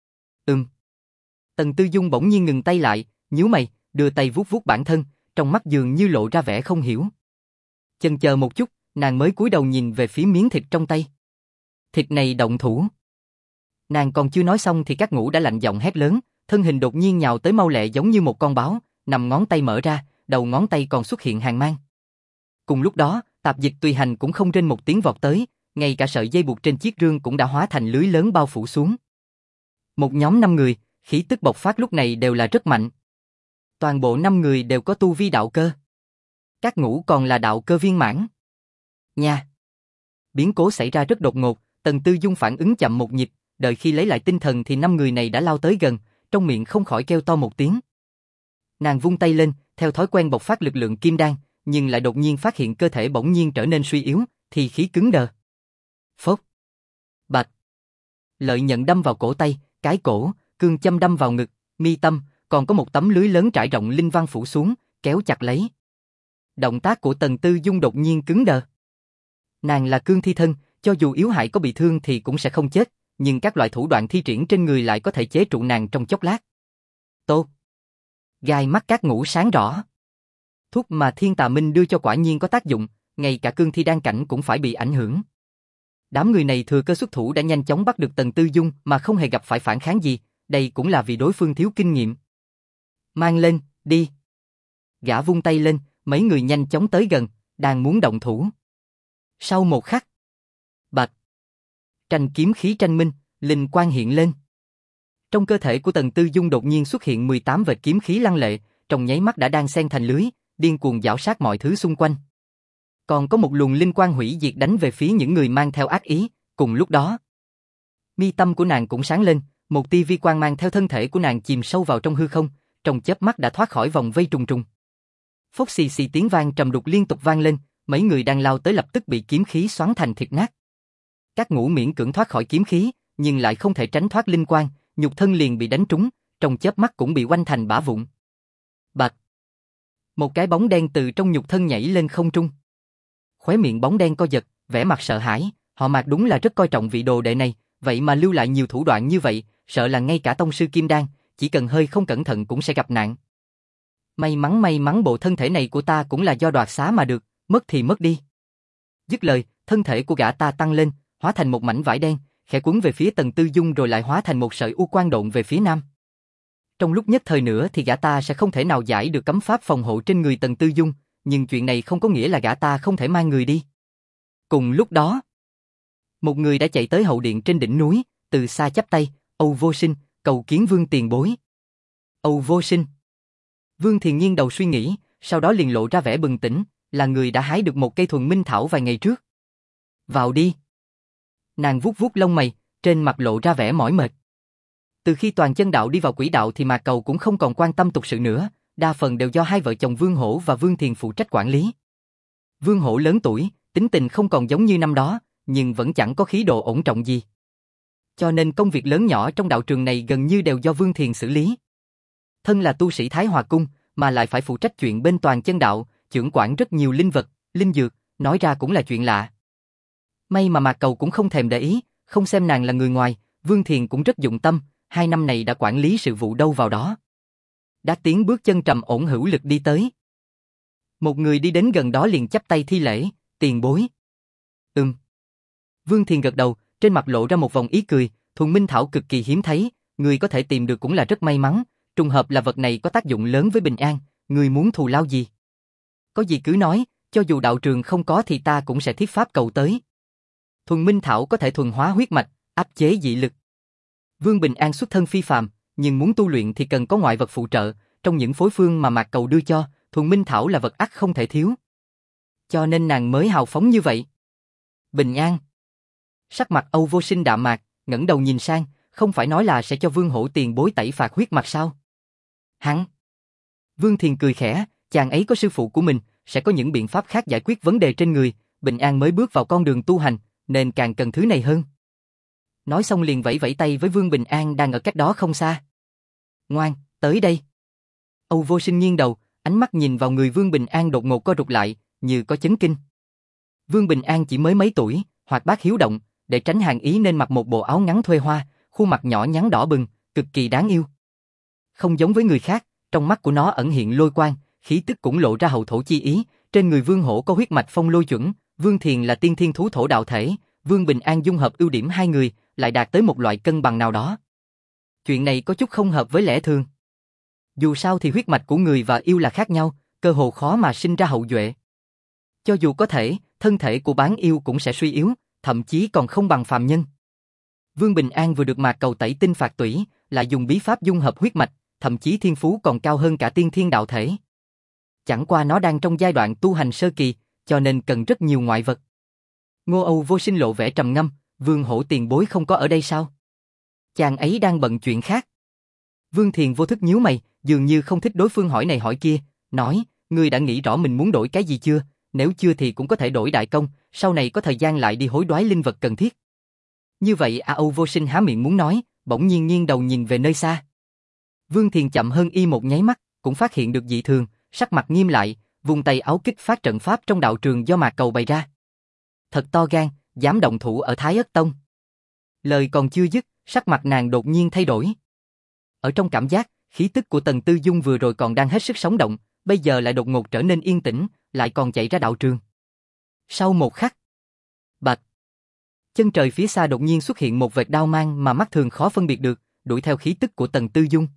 Tần Tư Dung bỗng nhiên ngừng tay lại, nhíu mày, đưa tay vuốt vuốt bản thân, trong mắt dường như lộ ra vẻ không hiểu. Chần chờ một chút, nàng mới cúi đầu nhìn về phía miếng thịt trong tay. Thịt này động thủ. Nàng còn chưa nói xong thì các ngũ đã lạnh giọng hét lớn, thân hình đột nhiên nhào tới mau lẹ giống như một con báo, nằm ngón tay mở ra, đầu ngón tay còn xuất hiện hàn mang. Cùng lúc đó, tạp dịch tùy hành cũng không rên một tiếng vọt tới, ngay cả sợi dây buộc trên chiếc rương cũng đã hóa thành lưới lớn bao phủ xuống. Một nhóm 5 người, khí tức bộc phát lúc này đều là rất mạnh. Toàn bộ 5 người đều có tu vi đạo cơ. Các ngũ còn là đạo cơ viên mãn. Nha! Biến cố xảy ra rất đột ngột, Tần Tư Dung phản ứng chậm một nhịp, đợi khi lấy lại tinh thần thì 5 người này đã lao tới gần, trong miệng không khỏi kêu to một tiếng. Nàng vung tay lên, theo thói quen bộc phát lực lượng kim đan, nhưng lại đột nhiên phát hiện cơ thể bỗng nhiên trở nên suy yếu, thì khí cứng đờ. Phốc! Bạch! Lợi nhận đâm vào cổ tay, cái cổ, cương châm đâm vào ngực, mi tâm, còn có một tấm lưới lớn trải rộng linh văn phủ xuống, kéo chặt lấy. Động tác của Tần Tư Dung đột nhiên cứng đờ. Nàng là cương thi thân, cho dù yếu hại có bị thương thì cũng sẽ không chết, nhưng các loại thủ đoạn thi triển trên người lại có thể chế trụ nàng trong chốc lát. Tốt! Gai mắt các ngũ sáng rõ. Thuốc mà Thiên Tà Minh đưa cho quả nhiên có tác dụng, ngay cả cương thi đan cảnh cũng phải bị ảnh hưởng. Đám người này thừa cơ xuất thủ đã nhanh chóng bắt được Tần Tư Dung mà không hề gặp phải phản kháng gì, đây cũng là vì đối phương thiếu kinh nghiệm. Mang lên, đi. Gã vung tay lên, mấy người nhanh chóng tới gần, đang muốn động thủ. Sau một khắc, bạch, tranh kiếm khí tranh minh, linh quang hiện lên. Trong cơ thể của Tần Tư Dung đột nhiên xuất hiện 18 vệt kiếm khí lăng lệ, trong nháy mắt đã đan xen thành lưới, điên cuồng rảo sát mọi thứ xung quanh. Còn có một luồng linh quang hủy diệt đánh về phía những người mang theo ác ý, cùng lúc đó. Mi tâm của nàng cũng sáng lên, một tia vi quang mang theo thân thể của nàng chìm sâu vào trong hư không, trong chớp mắt đã thoát khỏi vòng vây trùng trùng. Phốc xì xì tiếng vang trầm đục liên tục vang lên, mấy người đang lao tới lập tức bị kiếm khí xoắn thành thịt nát. Các ngũ miễn cưỡng thoát khỏi kiếm khí, nhưng lại không thể tránh thoát linh quang, nhục thân liền bị đánh trúng, trong chớp mắt cũng bị oanh thành bã vụn. Bạch! Một cái bóng đen từ trong nhục thân nhảy lên không trung. Khóe miệng bóng đen co giật, vẻ mặt sợ hãi, họ Mạc đúng là rất coi trọng vị đồ đệ này, vậy mà lưu lại nhiều thủ đoạn như vậy, sợ là ngay cả tông sư kim đan, chỉ cần hơi không cẩn thận cũng sẽ gặp nạn. May mắn bộ thân thể này của ta cũng là do đoạt xá mà được, mất thì mất đi. Dứt lời, thân thể của gã ta tăng lên, hóa thành một mảnh vải đen, khẽ cuốn về phía Tần Tư Dung rồi lại hóa thành một sợi u quang độn về phía nam. Trong lúc nhất thời nữa thì gã ta sẽ không thể nào giải được cấm pháp phòng hộ trên người Tần Tư Dung, nhưng chuyện này không có nghĩa là gã ta không thể mang người đi. Cùng lúc đó, một người đã chạy tới hậu điện trên đỉnh núi, từ xa chắp tay, Âu Vô Sinh, cầu kiến Vương tiền bối. Âu Vô Sinh. Vương Thiền nghiêng đầu suy nghĩ, sau đó liền lộ ra vẻ bừng tỉnh, là người đã hái được một cây thuần minh thảo vài ngày trước. Vào đi. Nàng vuốt vuốt lông mày, trên mặt lộ ra vẻ mỏi mệt. Từ khi Toàn Chân Đạo đi vào quỹ đạo thì Mạc Cầu cũng không còn quan tâm tục sự nữa, đa phần đều do hai vợ chồng Vương Hổ và Vương Thiền phụ trách quản lý. Vương Hổ lớn tuổi, tính tình không còn giống như năm đó, nhưng vẫn chẳng có khí độ ổn trọng gì. Cho nên công việc lớn nhỏ trong đạo trường này gần như đều do Vương Thiền xử lý. Thân là tu sĩ Thái Hòa Cung, mà lại phải phụ trách chuyện bên Toàn Chân Đạo, chưởng quản rất nhiều linh vật, linh dược, nói ra cũng là chuyện lạ. May mà Mạc Cầu cũng không thèm để ý, không xem nàng là người ngoài, Vương Thiền cũng rất dụng tâm, 2 năm này đã quản lý sự vụ đâu vào đó. Đã tiến bước chân trầm ổn hữu lực đi tới. Một người đi đến gần đó liền chắp tay thi lễ, tiền bối. Vương Thiền gật đầu, trên mặt lộ ra một vòng ý cười, thuần minh thảo cực kỳ hiếm thấy, người có thể tìm được cũng là rất may mắn, trùng hợp là vật này có tác dụng lớn với bình an, người muốn thù lao gì? Có gì cứ nói, cho dù đạo trường không có thì ta cũng sẽ thiết pháp cầu tới. Thuần minh thảo có thể thuần hóa huyết mạch, áp chế dị lực. Vương Bình An xuất thân phi phàm, nhưng muốn tu luyện thì cần có ngoại vật phụ trợ, trong những phối phương mà Mạc Cầu đưa cho, thuần minh thảo là vật ắt không thể thiếu. Cho nên nàng mới hào phóng như vậy. Bình an. Sắc mặt Âu Vô Sinh đạm mạc, ngẩng đầu nhìn sang, không phải nói là sẽ cho Vương Hổ tiền bối tẩy phạt huyết mạch sao? Hắn. Vương Thiền cười khẽ, chàng ấy có sư phụ của mình, sẽ có những biện pháp khác giải quyết vấn đề trên người, Bình An mới bước vào con đường tu hành, nên càng cần thứ này hơn. Nói xong liền vẫy vẫy tay với Vương Bình An đang ở cách đó không xa. Ngoan, tới đây. Âu Vô Sinh nghiêng đầu, ánh mắt nhìn vào người Vương Bình An đột ngột co rụt lại, như có chấn kinh. Vương Bình An chỉ mới mấy tuổi, hoạt bát hiếu động, để tránh hàng ý nên mặc một bộ áo ngắn thuê hoa, khuôn mặt nhỏ nhắn đỏ bừng, cực kỳ đáng yêu. Không giống với người khác, trong mắt của nó ẩn hiện lôi quang, khí tức cũng lộ ra hậu thổ chi ý, trên người Vương Hổ có huyết mạch phong lôi chuẩn, Vương Thiền là tiên thiên thú thổ đạo thể, Vương Bình An dung hợp ưu điểm hai người, lại đạt tới một loại cân bằng nào đó. Chuyện này có chút không hợp với lẽ thường. Dù sao thì huyết mạch của người và yêu là khác nhau, cơ hồ khó mà sinh ra hậu duệ. Cho dù có thể, thân thể của bán yêu cũng sẽ suy yếu, thậm chí còn không bằng phàm nhân. Vương Bình An vừa được Mạc Cầu tẩy tinh phạt tủy, lại dùng bí pháp dung hợp huyết mạch, thậm chí thiên phú còn cao hơn cả tiên thiên đạo thể. Chẳng qua nó đang trong giai đoạn tu hành sơ kỳ, cho nên cần rất nhiều ngoại vật. Ngô Âu Vô Sinh lộ vẻ trầm ngâm, Vương Hổ tiền bối không có ở đây sao? Chàng ấy đang bận chuyện khác. Vương Thiền vô thức nhíu mày, dường như không thích đối phương hỏi này hỏi kia, nói, ngươi đã nghĩ rõ mình muốn đổi cái gì chưa? Nếu chưa thì cũng có thể đổi đại công, sau này có thời gian lại đi hối đoái linh vật cần thiết. Như vậy Âu Vô Sinh há miệng muốn nói, bỗng nhiên nghiêng đầu nhìn về nơi xa. Vương Thiền chậm hơn y một nháy mắt, cũng phát hiện được dị thường, sắc mặt nghiêm lại, vùng tay áo kích phát trận pháp trong đạo trường do Mạc Cầu bày ra. Thật to gan, dám động thủ ở Thái Ất Tông. Lời còn chưa dứt, sắc mặt nàng đột nhiên thay đổi. Ở trong cảm giác, khí tức của Tần Tư Dung vừa rồi còn đang hết sức sống động, bây giờ lại đột ngột trở nên yên tĩnh, lại còn chạy ra đạo trường. Sau một khắc, bạch, chân trời phía xa đột nhiên xuất hiện một vệt đao mang mà mắt thường khó phân biệt được, đuổi theo khí tức của Tần Tư Dung.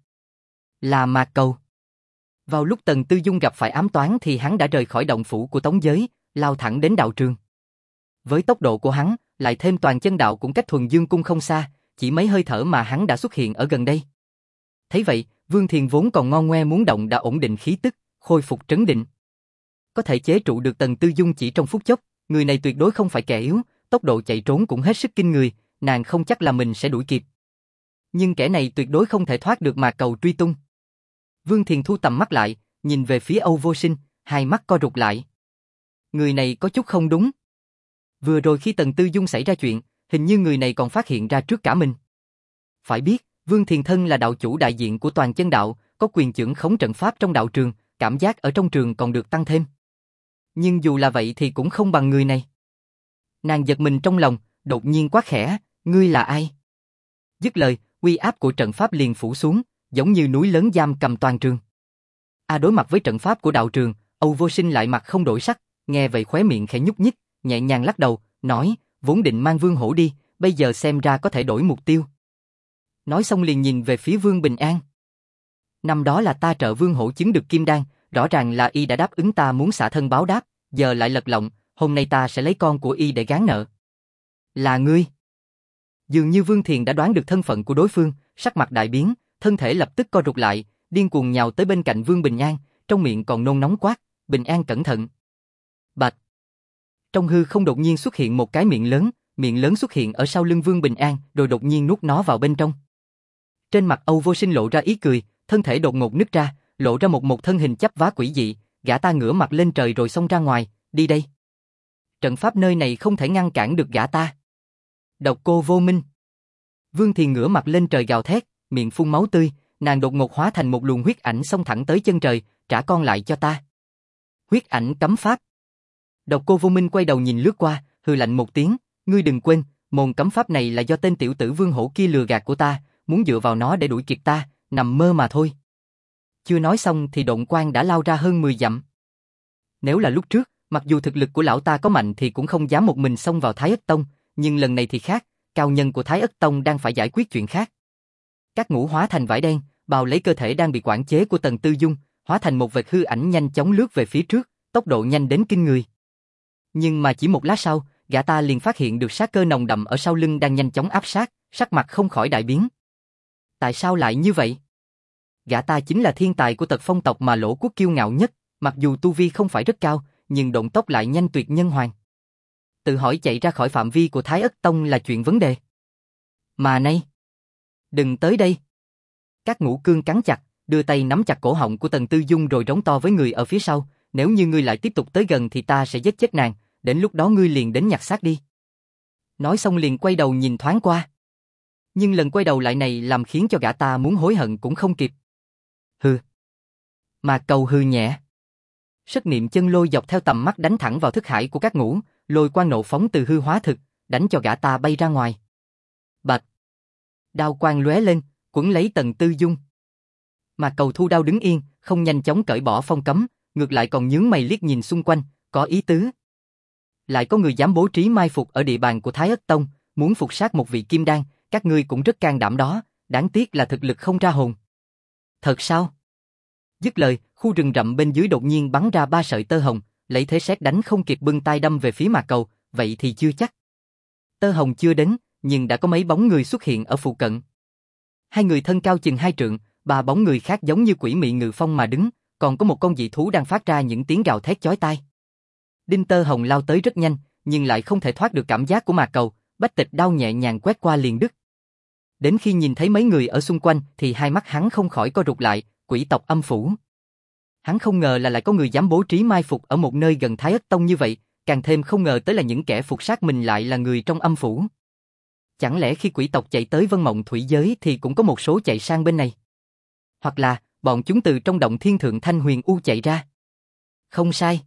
Là Mạc Cầu. Vào lúc Tần Tư Dung gặp phải ám toán thì hắn đã rời khỏi động phủ của Tống Giới, lao thẳng đến đạo trường. Với tốc độ của hắn, lại thêm Toàn Chân Đạo cũng cách Thuần Dương Cung không xa, chỉ mấy hơi thở mà hắn đã xuất hiện ở gần đây. Thấy vậy, Vương Thiền vốn còn ngon ngoe muốn động đã ổn định khí tức, khôi phục trấn định. Có thể chế trụ được Tần Tư Dung chỉ trong phút chốc, người này tuyệt đối không phải kẻ yếu, tốc độ chạy trốn cũng hết sức kinh người, nàng không chắc là mình sẽ đuổi kịp. Nhưng kẻ này tuyệt đối không thể thoát được Mạc Cầu truy tung. Vương Thiền thu tầm mắt lại, nhìn về phía Âu Vô Sinh, hai mắt co rụt lại. Người này có chút không đúng. Vừa rồi khi Tần Tư Dung xảy ra chuyện, hình như người này còn phát hiện ra trước cả mình. Phải biết, Vương Thiền thân là đạo chủ đại diện của Toàn Chân Đạo, có quyền chưởng khống trận pháp trong đạo trường, cảm giác ở trong trường còn được tăng thêm. Nhưng dù là vậy thì cũng không bằng người này. Nàng giật mình trong lòng, đột nhiên quát khẽ, ngươi là ai? Dứt lời, uy áp của trận pháp liền phủ xuống, giống như núi lớn giam cầm toàn trường. Đối mặt với trận pháp của đạo trường, Âu Vô Sinh lại mặt không đổi sắc, nghe vậy khóe miệng khẽ nhúc nhích, nhẹ nhàng lắc đầu, nói, vốn định mang Vương Hổ đi, bây giờ xem ra có thể đổi mục tiêu. Nói xong liền nhìn về phía Vương Bình An. Năm đó là ta trợ Vương Hổ chứng được kim đan, rõ ràng là y đã đáp ứng ta muốn xả thân báo đáp, giờ lại lật lọng, hôm nay ta sẽ lấy con của y để gán nợ. Là ngươi? Dường như Vương Thiền đã đoán được thân phận của đối phương, sắc mặt đại biến, thân thể lập tức co rụt lại, điên cuồng nhào tới bên cạnh Vương Bình An, trong miệng còn nôn nóng quát, Bình An cẩn thận. Bạch. Trong hư không đột nhiên xuất hiện một cái miệng lớn xuất hiện ở sau lưng Vương Bình An, rồi đột nhiên nuốt nó vào bên trong. Trên mặt Âu Vô Sinh lộ ra ý cười, thân thể đột ngột nứt ra, lộ ra một thân hình chắp vá quỷ dị, gã ta ngửa mặt lên trời rồi xông ra ngoài, đi đây. Trận pháp nơi này không thể ngăn cản được gã ta. Độc Cô Vô Minh. Vương Thiền ngửa mặt lên trời gào thét, miệng phun máu tươi, nàng đột ngột hóa thành một luồng huyết ảnh xông thẳng tới chân trời, trả con lại cho ta. Huyết ảnh cấm pháp. Độc Cô Vô Minh quay đầu nhìn lướt qua, hừ lạnh một tiếng, ngươi đừng quên, môn cấm pháp này là do tên tiểu tử Vương Hổ kia lừa gạt của ta, muốn dựa vào nó để đuổi kịp ta, nằm mơ mà thôi. Chưa nói xong thì độn quang đã lao ra hơn 10 dặm. Nếu là lúc trước, mặc dù thực lực của lão ta có mạnh thì cũng không dám một mình xông vào Thái Ất Tông, nhưng lần này thì khác, cao nhân của Thái Ất Tông đang phải giải quyết chuyện khác. Các ngũ hóa thành vải đen, bào lấy cơ thể đang bị quản chế của Tần Tư Dung, hóa thành một vệt hư ảnh nhanh chóng lướt về phía trước, tốc độ nhanh đến kinh người. Nhưng mà chỉ một lát sau, gã ta liền phát hiện được sát cơ nồng đậm ở sau lưng đang nhanh chóng áp sát, sắc mặt không khỏi đại biến. Tại sao lại như vậy? Gã ta chính là thiên tài của Tật Phong tộc mà Lỗ Quốc kiêu ngạo nhất, mặc dù tu vi không phải rất cao, nhưng động tốc lại nhanh tuyệt nhân hoàng. Tự hỏi chạy ra khỏi phạm vi của Thái Ất Tông là chuyện vấn đề. Mà nay, đừng tới đây. Các ngũ cương cắn chặt, đưa tay nắm chặt cổ họng của Tần Tư Dung rồi rống to với người ở phía sau, nếu như ngươi lại tiếp tục tới gần thì ta sẽ giết chết nàng, đến lúc đó ngươi liền đến nhặt xác đi. Nói xong liền quay đầu nhìn thoáng qua. Nhưng lần quay đầu lại này làm khiến cho gã ta muốn hối hận cũng không kịp. Hừ. Mà Cầu hừ nhẹ. Sức niệm chân lôi dọc theo tầm mắt đánh thẳng vào thức hải của các ngũ, lôi quang nộ phóng từ hư hóa thực, đánh cho gã ta bay ra ngoài. Bạch. Đao quang lóe lên, quấn lấy Tần Tư Dung. Mà Cầu thu đao đứng yên, không nhanh chóng cởi bỏ phong cấm, ngược lại còn nhướng mày liếc nhìn xung quanh, có ý tứ. Lại có người dám bố trí mai phục ở địa bàn của Thái Ất Tông, muốn phục sát một vị kim đan, các ngươi cũng rất can đảm đó, đáng tiếc là thực lực không ra hồn. Thật sao? Dứt lời, khu rừng rậm bên dưới đột nhiên bắn ra 3 sợi tơ hồng, lấy thế sét đánh không kịp bưng tay đâm về phía Mạc Cầu, vậy thì chưa chắc. Tơ hồng chưa đến, nhưng đã có mấy bóng người xuất hiện ở phụ cận. Hai người thân cao chừng 2 trượng, 3 bóng người khác giống như quỷ mị ngự phong mà đứng, còn có một con dị thú đang phát ra những tiếng gào thét chói tai. Đinh tơ hồng lao tới rất nhanh, nhưng lại không thể thoát được cảm giác của Mạc Cầu, Bách Tịch đao nhẹ nhàng quét qua liền đứt. Đến khi nhìn thấy mấy người ở xung quanh thì hai mắt hắn không khỏi co rụt lại, quỷ tộc âm phủ. Hắn không ngờ là lại có người dám bố trí mai phục ở một nơi gần Thái Ất Tông như vậy, càng thêm không ngờ tới là những kẻ phục sát mình lại là người trong âm phủ. Chẳng lẽ khi quỷ tộc chạy tới Vân Mộng Thủy Giới thì cũng có một số chạy sang bên này? Hoặc là, bọn chúng từ trong động thiên thượng Thanh Huyền U chạy ra? Không sai.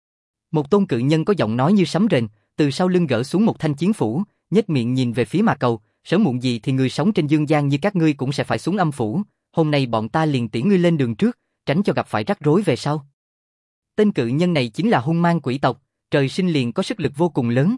Một tôn cự nhân có giọng nói như sấm rền, từ sau lưng gỡ xuống một thanh chiến phủ, nhếch miệng nhìn về phía Mạc Cầu, sớm muộn gì thì người sống trên dương gian như các ngươi cũng sẽ phải xuống âm phủ, hôm nay bọn ta liền tiễn ngươi lên đường trước, tránh cho gặp phải rắc rối về sau. Tên cự nhân này chính là hung mang quỷ tộc, trời sinh liền có sức lực vô cùng lớn.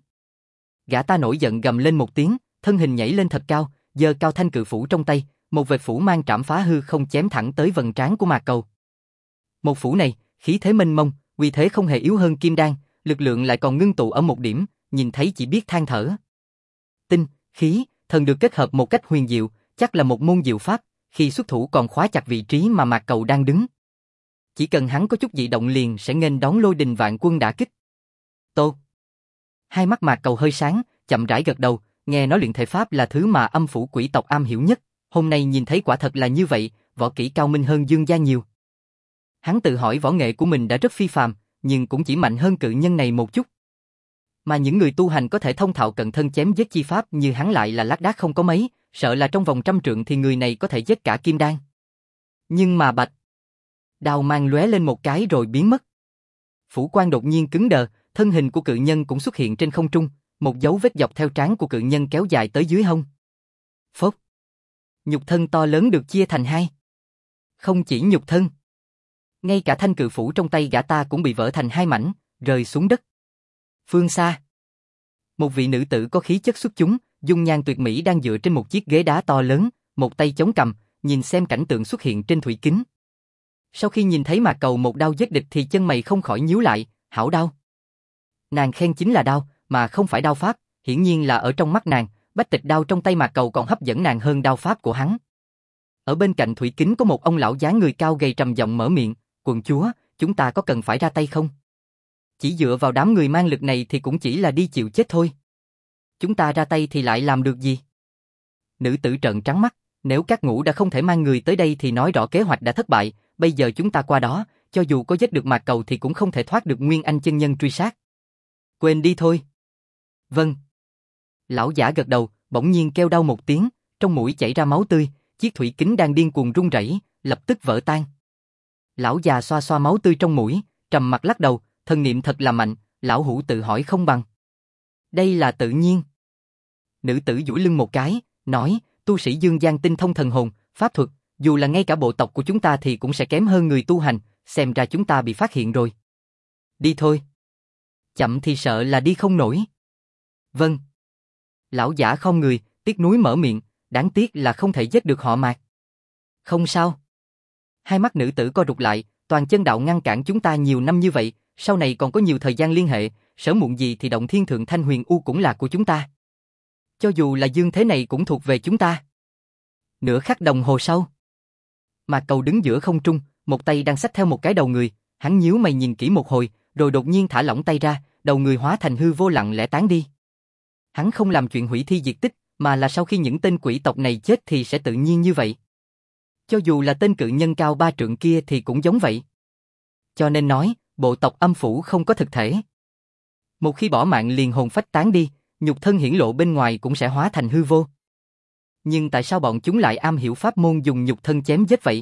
Gã ta nổi giận gầm lên một tiếng, thân hình nhảy lên thật cao, giơ cao thanh cự phủ trong tay, một vệt phủ mang trảm phá hư không chém thẳng tới vầng trán của Mạc Cầu. Một phủ này, khí thế mênh mông, uy thế không hề yếu hơn kim đan, lực lượng lại còn ngưng tụ ở một điểm, nhìn thấy chỉ biết than thở. Tinh, khí, thần được kết hợp một cách huyền diệu, chắc là một môn diệu pháp, khi xuất thủ còn khóa chặt vị trí mà Mạc Cầu đang đứng. Chỉ cần hắn có chút dị động liền sẽ nghênh đón lôi đình vạn quân đả kích. Tô. Hai mắt Mạc Cầu hơi sáng, chậm rãi gật đầu, nghe nói luyện thể pháp là thứ mà âm phủ quỷ tộc am hiểu nhất, hôm nay nhìn thấy quả thật là như vậy, võ kỹ cao minh hơn Dương gia nhiều. Hắn tự hỏi võ nghệ của mình đã rất phi phàm, nhưng cũng chỉ mạnh hơn cự nhân này một chút. Mà những người tu hành có thể thông thạo cận thân chém giết chi pháp như hắn lại là lác đác không có mấy, sợ là trong vòng 100 trượng thì người này có thể giết cả kim đan. Nhưng mà bạch, đao mang lóe lên một cái rồi biến mất. Phủ quang đột nhiên cứng đờ, thân hình của cự nhân cũng xuất hiện trên không trung, một dấu vết dọc theo trán của cự nhân kéo dài tới dưới hông. Phốc. Nhục thân to lớn được chia thành hai. Không chỉ nhục thân, ngay cả thanh cự phủ trong tay gã ta cũng bị vỡ thành hai mảnh, rơi xuống đất. Phương xa, một vị nữ tử có khí chất xuất chúng, dung nhan tuyệt mỹ đang dựa trên một chiếc ghế đá to lớn, một tay chống cằm, nhìn xem cảnh tượng xuất hiện trên thủy kính. Sau khi nhìn thấy Mạc Cầu một đao giết địch thì chân mày không khỏi nhíu lại, hảo đao. Nàng khen chính là đao, mà không phải đao pháp, hiển nhiên là ở trong mắt nàng, bách tịch đao trong tay Mạc Cầu còn hấp dẫn nàng hơn đao pháp của hắn. Ở bên cạnh thủy kính có một ông lão dáng người cao gầy trầm giọng mở miệng, quận chúa, chúng ta có cần phải ra tay không? Chỉ dựa vào đám người mang lực này thì cũng chỉ là đi chịu chết thôi. Chúng ta ra tay thì lại làm được gì? Nữ tử trợn trắng mắt, nếu các ngũ đã không thể mang người tới đây thì nói rõ kế hoạch đã thất bại, bây giờ chúng ta qua đó, cho dù có giết được Mạc Cầu thì cũng không thể thoát được Nguyên Anh chân nhân truy sát. Quên đi thôi. Vâng. Lão giả gật đầu, bỗng nhiên kêu đau một tiếng, trong mũi chảy ra máu tươi, chiếc thủy kính đang điên cuồng rung rẩy, lập tức vỡ tan. Lão già xoa xoa máu tươi trong mũi, trầm mặt lắc đầu, thần niệm thật là mạnh, lão hủ tự hỏi không bằng. Đây là tự nhiên. Nữ tử duỗi lưng một cái, nói, tu sĩ dương gian tinh thông thần hồn, pháp thuật, dù là ngay cả bộ tộc của chúng ta thì cũng sẽ kém hơn người tu hành, xem ra chúng ta bị phát hiện rồi. Đi thôi. Chậm thì sợ là đi không nổi. Vâng. Lão giả khom người, tiếc nuối mở miệng, đáng tiếc là không thể giết được họ Mạc. Không sao. Hai mắt nữ tử co rụt lại, toàn chân đạo ngăn cản chúng ta nhiều năm như vậy, sau này còn có nhiều thời gian liên hệ, sớm muộn gì thì động thiên thượng thanh huyền u cũng là của chúng ta. Cho dù là dương thế này cũng thuộc về chúng ta. Nửa khắc đồng hồ sau, Mạc Cầu đứng giữa không trung, một tay đang xách theo một cái đầu người, hắn nhíu mày nhìn kỹ một hồi, rồi đột nhiên thả lỏng tay ra, đầu người hóa thành hư vô lặng lẽ tán đi. Hắn không làm chuyện hủy thi diệt tích, mà là sau khi những tên quỷ tộc này chết thì sẽ tự nhiên như vậy. Cho dù là tên cự nhân cao 3 trượng kia thì cũng giống vậy. Cho nên nói, bộ tộc âm phủ không có thực thể. Một khi bỏ mạng liền hồn phách tán đi, nhục thân hiển lộ bên ngoài cũng sẽ hóa thành hư vô. Nhưng tại sao bọn chúng lại am hiểu pháp môn dùng nhục thân chém giết vậy?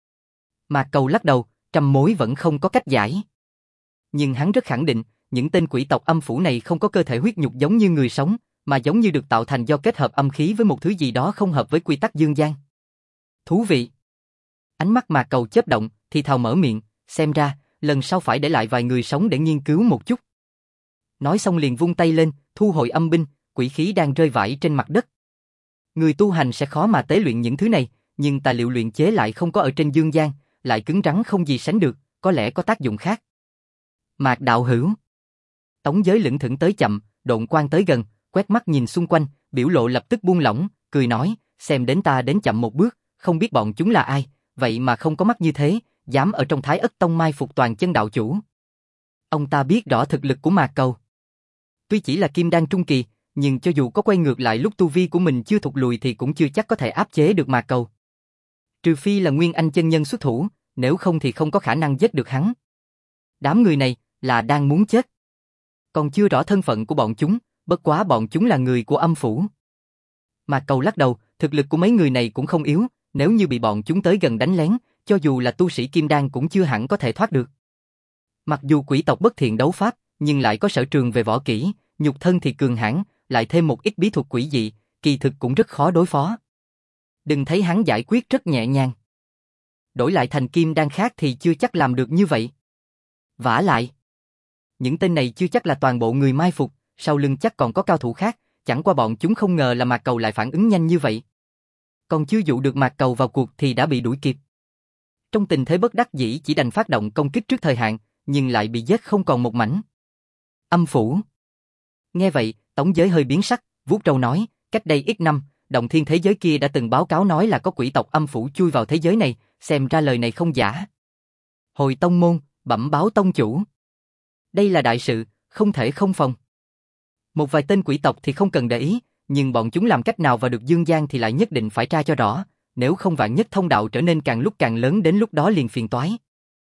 Mạc Cầu lắc đầu, trăm mối vẫn không có cách giải. Nhưng hắn rất khẳng định, những tên quỷ tộc âm phủ này không có cơ thể huyết nhục giống như người sống, mà giống như được tạo thành do kết hợp âm khí với một thứ gì đó không hợp với quy tắc dương gian. Thú vị. Ánh mắt Mạc Cầu chớp động, thì thào mở miệng, xem ra, lần sau phải để lại vài người sống để nghiên cứu một chút. Nói xong liền vung tay lên, thu hồi âm binh, quỷ khí đang rơi vãi trên mặt đất. Người tu hành sẽ khó mà tế luyện những thứ này, nhưng tài liệu luyện chế lại không có ở trên dương gian, lại cứng rắn không gì sánh được, có lẽ có tác dụng khác. Mạc đạo hữu. Tống Giới lững thững tới chậm, độn quang tới gần, quét mắt nhìn xung quanh, biểu lộ lập tức buông lỏng, cười nói, xem đến ta đến chậm một bước, không biết bọn chúng là ai, vậy mà không có mắt như thế, dám ở trong Thái Ất Tông mai phục toàn chân đạo chủ. Ông ta biết rõ thực lực của Mạc Cầu. Tuy chỉ là kim đan trung kỳ, nhưng cho dù có quay ngược lại lúc tu vi của mình chưa thụt lùi thì cũng chưa chắc có thể áp chế được Mạc Cầu. Trừ phi là Nguyên Anh chân nhân xuất thủ, nếu không thì không có khả năng giết được hắn. Đám người này là đang muốn chết. Còn chưa rõ thân phận của bọn chúng, bất quá bọn chúng là người của âm phủ. Mạc Cầu lắc đầu, thực lực của mấy người này cũng không yếu, nếu như bị bọn chúng tới gần đánh lén, cho dù là tu sĩ kim đan cũng chưa hẳn có thể thoát được. Mặc dù quỷ tộc bất thiện đấu pháp, nhưng lại có sở trường về võ kỹ, nhục thân thì cường hãn, lại thêm một ít bí thuật quỷ dị, kỳ thực cũng rất khó đối phó. Đừng thấy hắn giải quyết rất nhẹ nhàng. Đổi lại thành kim đan khác thì chưa chắc làm được như vậy. Vả lại, những tên này chưa chắc là toàn bộ người mai phục, sau lưng chắc còn có cao thủ khác, chẳng qua bọn chúng không ngờ là Mạc Cầu lại phản ứng nhanh như vậy. Còn chưa dụ được Mạc Cầu vào cuộc thì đã bị đuổi kịp. Trong tình thế bất đắc dĩ chỉ đành phát động công kích trước thời hạn, nhưng lại bị giết không còn một mảnh. Âm phủ. Nghe vậy, Tống Giới hơi biến sắc, vuốt râu nói, cách đây ít năm, động thiên thế giới kia đã từng báo cáo nói là có quỷ tộc âm phủ chui vào thế giới này, xem ra lời này không giả. Hồi tông môn, bẩm báo tông chủ. Đây là đại sự, không thể không phòng. Một vài tên quỷ tộc thì không cần để ý, nhưng bọn chúng làm cách nào vào được dương gian thì lại nhất định phải tra cho rõ, nếu không vạn nhất thông đạo trở nên càng lúc càng lớn đến lúc đó liền phiền toái.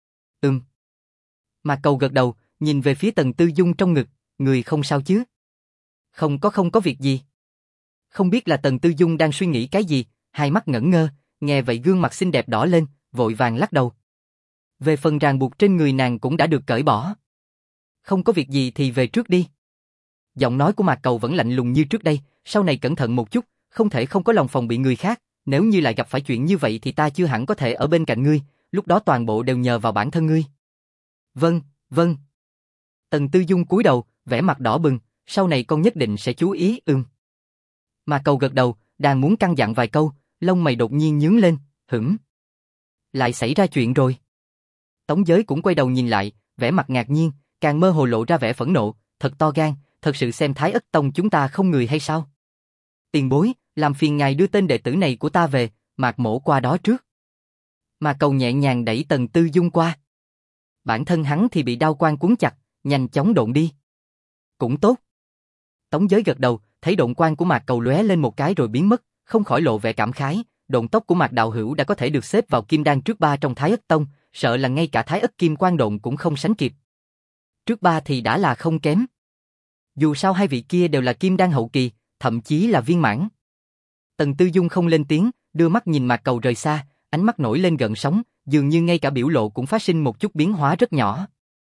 Mạc Cầu gật đầu, nhìn về phía Tần Tư Dung trong ngực, người không sao chứ? Không có việc gì. Không biết là Tần Tư Dung đang suy nghĩ cái gì, hai mắt ngẩn ngơ, nghe vậy gương mặt xinh đẹp đỏ lên, vội vàng lắc đầu. Về phần ràng buộc trên người nàng cũng đã được cởi bỏ. Không có việc gì thì về trước đi. Giọng nói của Mạc Cầu vẫn lạnh lùng như trước đây, sau này cẩn thận một chút, không thể không có lòng phòng bị người khác, nếu như lại gặp phải chuyện như vậy thì ta chưa hẳn có thể ở bên cạnh ngươi, lúc đó toàn bộ đều nhờ vào bản thân ngươi. Vâng. Tần Tư Dung cúi đầu, vẻ mặt đỏ bừng, sau này con nhất định sẽ chú ý. Mạc Cầu gật đầu, đang muốn căn dặn vài câu, lông mày đột nhiên nhướng lên, lại xảy ra chuyện rồi. Tống Giới cũng quay đầu nhìn lại, vẻ mặt ngạc nhiên, càng mơ hồ lộ ra vẻ phẫn nộ, thật to gan, thật sự xem Thái Ất Tông chúng ta không người hay sao? Tiền bối, làm phiền ngài đưa tên đệ tử này của ta về, Mạc Mỗ qua đó trước. Mà Cầu nhẹ nhàng đẩy Tần Tư Dung qua. Bản thân hắn thì bị đao quang cuốn chặt, nhanh chóng độn đi. Cũng tốt. Tống Giới gật đầu, thấy độn quang của Mạc Cầu lóe lên một cái rồi biến mất, không khỏi lộ vẻ cảm khái, độn tốc của Mạc đạo hữu đã có thể được xếp vào kim đan trước 3 trong Thái Ất Tông, sợ là ngay cả Thái Ất Kim Quang độn cũng không sánh kịp. Trước 3 thì đã là không kém. Dù sao hai vị kia đều là kim đan hậu kỳ, thậm chí là viên mãn. Tần Tư Dung không lên tiếng, đưa mắt nhìn Mạc Cầu rời xa, ánh mắt nổi lên gợn sóng, dường như ngay cả biểu lộ cũng phát sinh một chút biến hóa rất nhỏ.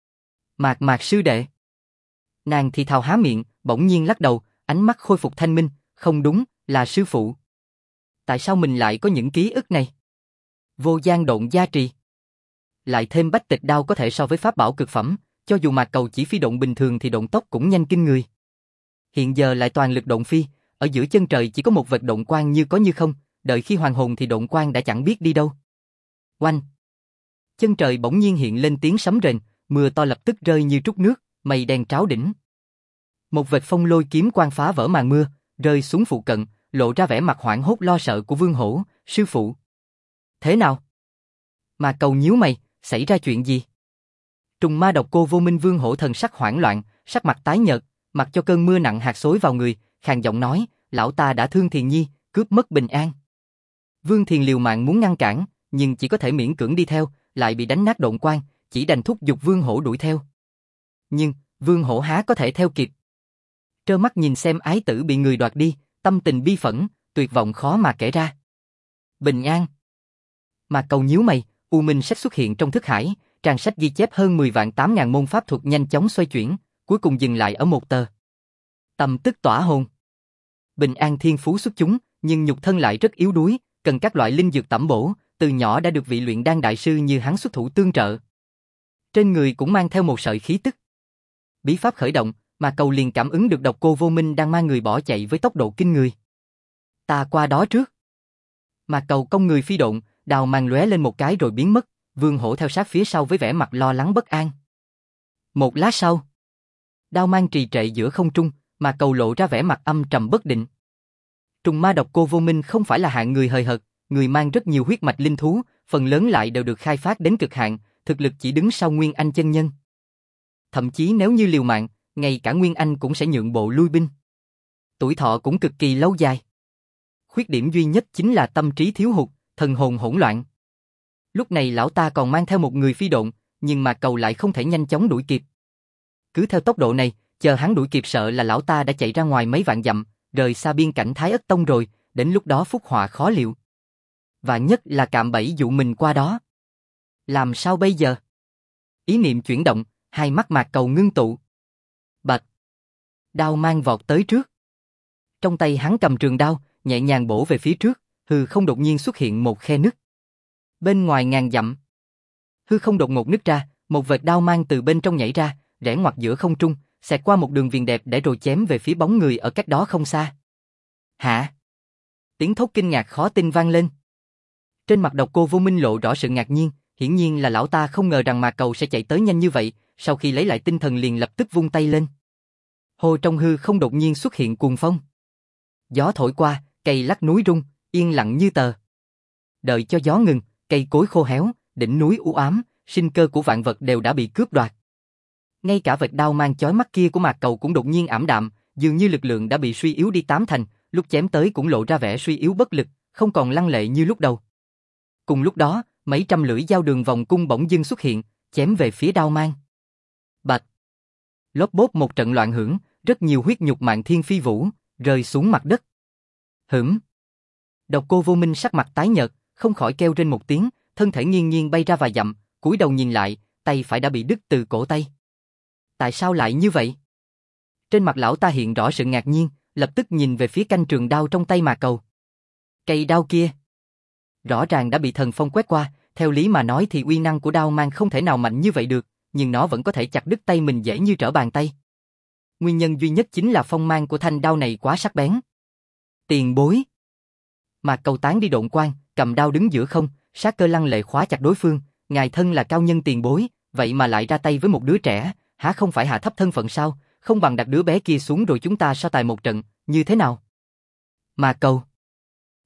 Mạc sư đệ. Nàng thì thào há miệng, bỗng nhiên lắc đầu, ánh mắt khôi phục thanh minh, không đúng, là sư phụ. Tại sao mình lại có những ký ức này? Vô gian độn gia trì. Lại thêm bách tịch đao có thể so với pháp bảo cực phẩm, cho dù Mạc Cầu chỉ phi độn bình thường thì độn tốc cũng nhanh kinh người. Hiện giờ lại toàn lực độn phi, ở giữa chân trời chỉ có một vệt độn quang như có như không, đợi khi hoàn hồn thì độn quang đã chẳng biết đi đâu. Oanh! Chân trời bỗng nhiên hiện lên tiếng sấm rền, mưa to lập tức rơi như trút nước, mây đen tráo đỉnh. Một vệt phong lôi kiếm quang phá vỡ màn mưa, rơi xuống phụ cận, lộ ra vẻ mặt hoảng hốt lo sợ của Vương Hổ, sư phụ. Thế nào? Mà Cầu nhíu mày, xảy ra chuyện gì? Trùng ma độc cô vô minh Vương Hổ thần sắc hoảng loạn, sắc mặt tái nhợt, mặc cho cơn mưa nặng hạt xối vào người, khàn giọng nói, lão ta đã thương Thiền Nhi, cướp mất bình an. Vương Thiền liều mạng muốn ngăn cản, nhưng chỉ có thể miễn cưỡng đi theo, lại bị đánh nát độn quang, chỉ đành thúc giục Vương Hổ đuổi theo. Nhưng, Vương Hổ há có thể theo kịp. Trơ mắt nhìn xem ái tử bị người đoạt đi, tâm tình bi phẫn, tuyệt vọng khó mà kể ra. Bình an. Mà Cầu nhíu mày, U Minh sách xuất hiện trong thức hải, trang sách ghi chép hơn 10 vạn 8.000 môn pháp thuật nhanh chóng xoay chuyển, cuối cùng dừng lại ở một tờ. Tâm tức tỏa hồn. Bình an thiên phú xuất chúng, nhưng nhục thân lại rất yếu đuối, cần các loại linh dược tẩm bổ, từ nhỏ đã được vị luyện đan đại sư như hắn xuất thủ tương trợ. Trên người cũng mang theo một sợi khí tức. Bí pháp khởi động, mà Cầu liền cảm ứng được độc cô vô minh đang mang người bỏ chạy với tốc độ kinh người. Ta qua đó trước. Mà Cầu cong người phi độn, đào mang lóe lên một cái rồi biến mất, Vương Hổ theo sát phía sau với vẻ mặt lo lắng bất an. Một lát sau, đao mang trì trệ giữa không trung, mà Cầu lộ ra vẻ mặt âm trầm bất định. Trùng ma độc cô vô minh không phải là hạng người hời hợt, người mang rất nhiều huyết mạch linh thú, phần lớn lại đều được khai phát đến cực hạn, thực lực chỉ đứng sau Nguyên Anh chân nhân. Thậm chí nếu như liều mạng, ngay cả Nguyên Anh cũng sẽ nhượng bộ lui binh. Tuổi thọ cũng cực kỳ lâu dài. Khuyết điểm duy nhất chính là tâm trí thiếu hụt, thần hồn hỗn loạn. Lúc này lão ta còn mang theo một người phi độn, nhưng mà Cầu lại không thể nhanh chóng đuổi kịp. Cứ theo tốc độ này, chờ hắn đuổi kịp sợ là lão ta đã chạy ra ngoài mấy vạn dặm, rời xa biên cảnh Thái Ất Tông rồi, đến lúc đó phúc họa khó liệu. Và nhất là cạm bẫy dụ mình qua đó. Làm sao bây giờ? Ý niệm chuyển động, hai mắt Mạc Cầu ngưng tụ. Bạch! Đao mang vọt tới trước. Trong tay hắn cầm trường đao, nhẹ nhàng bổ về phía trước, hư không đột nhiên xuất hiện một khe nứt. Bên ngoài ngàn dặm, hư không đột ngột nứt ra, một vệt đao mang từ bên trong nhảy ra, rẽ ngoặt giữa không trung, xẹt qua một đường viền đẹp để rồi chém về phía bóng người ở cách đó không xa. Hả? Tiếng thốt kinh ngạc khó tin vang lên. Trên mặt độc cô vô minh lộ rõ sự ngạc nhiên, hiển nhiên là lão ta không ngờ rằng Mạc Cầu sẽ chạy tới nhanh như vậy, sau khi lấy lại tinh thần liền lập tức vung tay lên. Hồ trong hư không đột nhiên xuất hiện cuồng phong. Gió thổi qua, cây lắc núi rung, yên lặng như tờ. Đợi cho gió ngừng, cây cối khô héo, đỉnh núi u ám, sinh cơ của vạn vật đều đã bị cướp đoạt. Ngay cả vệt đao mang chói mắt kia của Mạc Cầu cũng đột nhiên ảm đạm, dường như lực lượng đã bị suy yếu đi tám thành, lúc chém tới cũng lộ ra vẻ suy yếu bất lực, không còn lăng lệ như lúc đầu. Cùng lúc đó, mấy trăm lưỡi dao đường vòng cung bỗng dưng xuất hiện, chém về phía đao mang. Bạch! Lốp bốp một trận loạn hưởng, rất nhiều huyết nhục mạn thiên phi vũ, rơi xuống mặt đất. Hửm! Độc cô vô minh sắc mặt tái nhợt, không khỏi kêu lên một tiếng, thân thể nghiêng nghiêng bay ra vài dặm, cúi đầu nhìn lại, tay phải đã bị đứt từ cổ tay. Tại sao lại như vậy? Trên mặt lão ta hiện rõ sự ngạc nhiên, lập tức nhìn về phía canh trường đao trong tay Mạc Cầu. Cây đao kia rõ ràng đã bị thần phong quét qua, theo lý mà nói thì uy năng của đao mang không thể nào mạnh như vậy được, nhưng nó vẫn có thể chặt đứt tay mình dễ như trở bàn tay. Nguyên nhân duy nhất chính là phong mang của thanh đao này quá sắc bén. Tiền bối! Mạc Cầu tán đi độn quang, cầm đao đứng giữa không, sát cơ lăng lệ khóa chặt đối phương, ngài thân là cao nhân tiền bối, vậy mà lại ra tay với một đứa trẻ, há không phải hạ thấp thân phận sao, không bằng đặt đứa bé kia xuống rồi chúng ta so tài một trận, như thế nào? Mạc Cầu!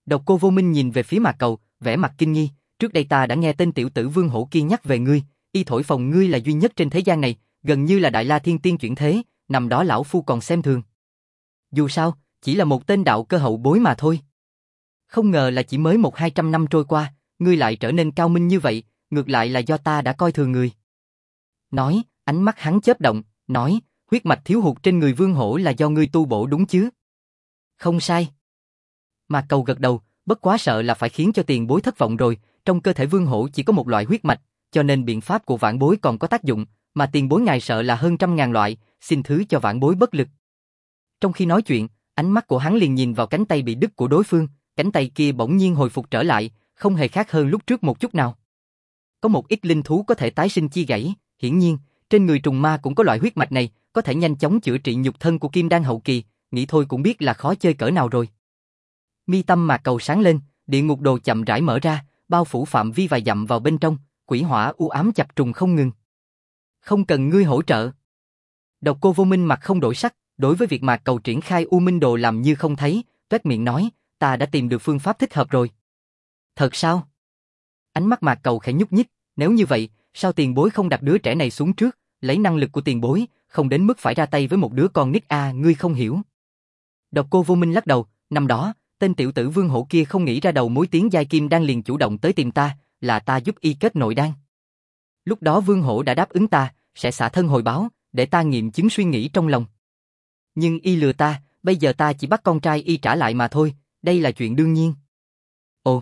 Độc Cô Vô Minh nhìn về phía Mạc Cầu, vẻ mặt kinh nghi, trước đây ta đã nghe tên tiểu tử Vương Hổ kia nhắc về ngươi, y thổi phồng ngươi là duy nhất trên thế gian này, gần như là Đại La Thiên Tiên chuyển thế, nằm đó lão phu còn xem thường. Dù sao, chỉ là một tên đạo cơ hậu bối mà thôi. Không ngờ là chỉ mới 100-200 năm trôi qua, ngươi lại trở nên cao minh như vậy, ngược lại là do ta đã coi thường người. Nói, ánh mắt hắn chớp động, nói, huyết mạch thiếu hụt trên người Vương Hổ là do ngươi tu bổ đúng chứ? Không sai. Mạc Cầu gật đầu, bất quá sợ là phải khiến cho tiền bối thất vọng rồi, trong cơ thể Vương Hổ chỉ có một loại huyết mạch, cho nên biện pháp của vãn bối còn có tác dụng, mà tiền bối ngài sợ là hơn 100.000 loại, xin thứ cho vãn bối bất lực. Trong khi nói chuyện, ánh mắt của hắn liền nhìn vào cánh tay bị đứt của đối phương, cánh tay kia bỗng nhiên hồi phục trở lại, không hề khác hơn lúc trước một chút nào. Có một ít linh thú có thể tái sinh chi gãy, hiển nhiên, trên người trùng ma cũng có loại huyết mạch này, có thể nhanh chóng chữa trị nhục thân của Kim Đan hậu kỳ, nghĩ thôi cũng biết là khó chơi cỡ nào rồi. Mi tâm Mạc Cầu sáng lên, địa ngục đồ chậm rãi mở ra, bao phủ phạm vi vài dặm vào bên trong, quỷ hỏa u ám chập trùng không ngừng. Không cần ngươi hỗ trợ. Độc Cô Vô Minh mặt không đổi sắc, đối với việc Mạc Cầu triển khai U Minh Đồ làm như không thấy, toét miệng nói, ta đã tìm được phương pháp thích hợp rồi. Thật sao? Ánh mắt Mạc Cầu khẽ nhúc nhích, nếu như vậy, sao tiền bối không đặt đứa trẻ này xuống trước, lấy năng lực của tiền bối, không đến mức phải ra tay với một đứa con nít ngươi không hiểu. Độc Cô Vô Minh lắc đầu, năm đó, tên tiểu tử Vương Hổ kia không nghĩ ra đầu mối tiến giai kim đan liền chủ động tới tìm ta, là ta giúp y kết nội đan. Lúc đó Vương Hổ đã đáp ứng ta, sẽ xả thân hồi báo, để ta nghiệm chứng suy nghĩ trong lòng. Nhưng y lừa ta, bây giờ ta chỉ bắt con trai y trả lại mà thôi, đây là chuyện đương nhiên. Ồ.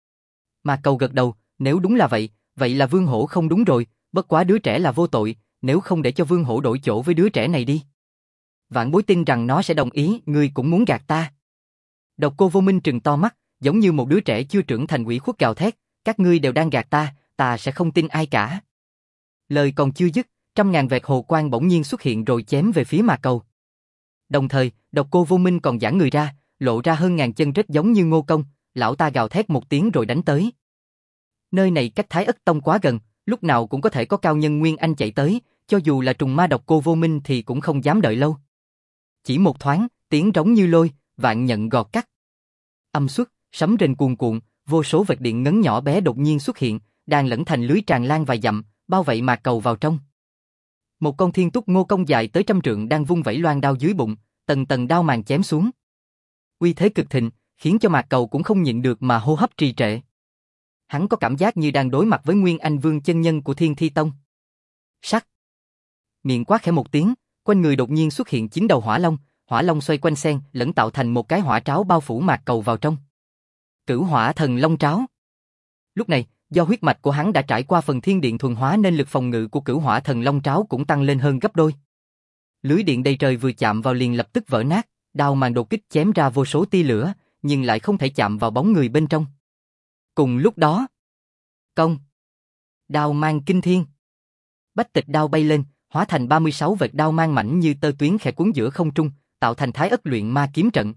Mạc Cầu gật đầu, nếu đúng là vậy, vậy là Vương Hổ không đúng rồi, bất quá đứa trẻ là vô tội, nếu không để cho Vương Hổ đổi chỗ với đứa trẻ này đi. Vạn bối tin rằng nó sẽ đồng ý, ngươi cũng muốn gạt ta. Độc Cô Vô Minh trừng to mắt, giống như một đứa trẻ chưa trưởng thành ủy khuất gào thét, các ngươi đều đang gạt ta, ta sẽ không tin ai cả. Lời còn chưa dứt, 100.000 vệt hồ quang bỗng nhiên xuất hiện rồi chém về phía Mạc Cầu. Đồng thời, Độc Cô Vô Minh còn giãn người ra, lộ ra hơn ngàn chân rết giống như Ngô Công, lão ta gào thét một tiếng rồi đánh tới. Nơi này cách Thái Ất Tông quá gần, lúc nào cũng có thể có cao nhân Nguyên Anh chạy tới, cho dù là trùng ma Độc Cô Vô Minh thì cũng không dám đợi lâu. Chỉ một thoáng, tiếng rống như lôi, vạn nhận gọt cắt. Âm xuất, sấm rền cuồn cuộn, vô số vệt điện ngấn nhỏ bé đột nhiên xuất hiện, đan lẫn thành lưới tràn lan vài dặm, bao vây Mạc Cầu vào trong. Một con thiên túc Ngô Công dài tới 100 trượng đang vung vẩy loan đao dưới bụng, tầng tầng đao màn chém xuống. Uy thế cực thịnh, khiến cho Mạc Cầu cũng không nhịn được mà hô hấp trì trệ. Hắn có cảm giác như đang đối mặt với Nguyên Anh Vương chân nhân của Thiên Thi Tông. Sắc. Miệng quát khẽ một tiếng, quanh người đột nhiên xuất hiện 9 đầu hỏa long xoay quanh xen, lẫn tạo thành một cái hỏa tráo bao phủ Mạc Cầu vào trong. Cửu Hỏa Thần Long Tráo. Lúc này, do huyết mạch của hắn đã trải qua phần thiên điện thuần hóa nên lực phòng ngự của Cửu Hỏa Thần Long Tráo cũng tăng lên hơn gấp đôi. Lưới điện đầy trời vừa chạm vào liền lập tức vỡ nát, đao màn đột kích chém ra vô số tia lửa, nhưng lại không thể chạm vào bóng người bên trong. Cùng lúc đó, công, đao mang kinh thiên. Bách tịch đao bay lên, hóa thành 36 vệt đao mang mảnh như tơ tuyến khẽ cuốn giữa không trung, tạo thành Thái Ất Luyện Ma kiếm trận.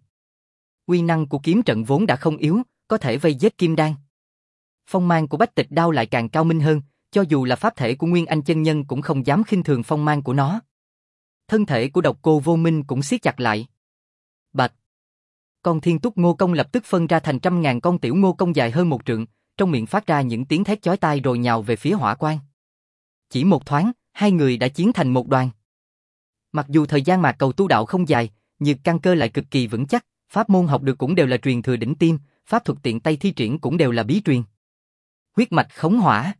Uy năng của kiếm trận vốn đã không yếu, có thể vây giết kim đan. Phong mang của bách tịch đao lại càng cao minh hơn, cho dù là pháp thể của Nguyên Anh chân nhân cũng không dám khinh thường phong mang của nó. Thân thể của Độc Cô Vô Minh cũng siết chặt lại. Bạch. Con thiên túc Ngô Công lập tức phân ra thành 100.000 con tiểu Ngô Công dài hơn 1 trượng, trong miệng phát ra những tiếng thét chói tai rồi nhào về phía hỏa quang. Chỉ một thoáng, hai người đã chiến thành một đoàn. Mặc dù thời gian Mạc Cầu tu đạo không dài, nhưng căn cơ lại cực kỳ vững chắc, pháp môn học được cũng đều là truyền thừa đỉnh tiêm, pháp thuật tiện tay thi triển cũng đều là bí truyền. Huyết mạch khống hỏa,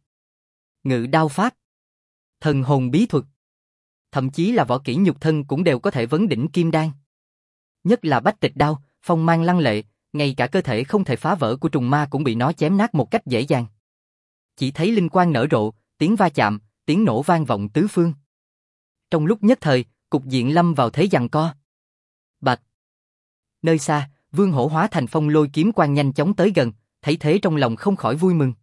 ngự đao pháp, thần hồn bí thuật, thậm chí là võ kỹ nhục thân cũng đều có thể vấn đỉnh kim đan. Nhất là bách tịch đao, phong mang lăng lệ, ngay cả cơ thể không thể phá vỡ của trùng ma cũng bị nó chém nát một cách dễ dàng. Chỉ thấy linh quang nở rộ, tiếng va chạm, tiếng nổ vang vọng tứ phương. Trong lúc nhất thời, cục diện lâm vào thế giằng co. Bạch. Nơi xa, Vương Hổ hóa thành phong lôi kiếm quang nhanh chóng tới gần, thấy thế trong lòng không khỏi vui mừng.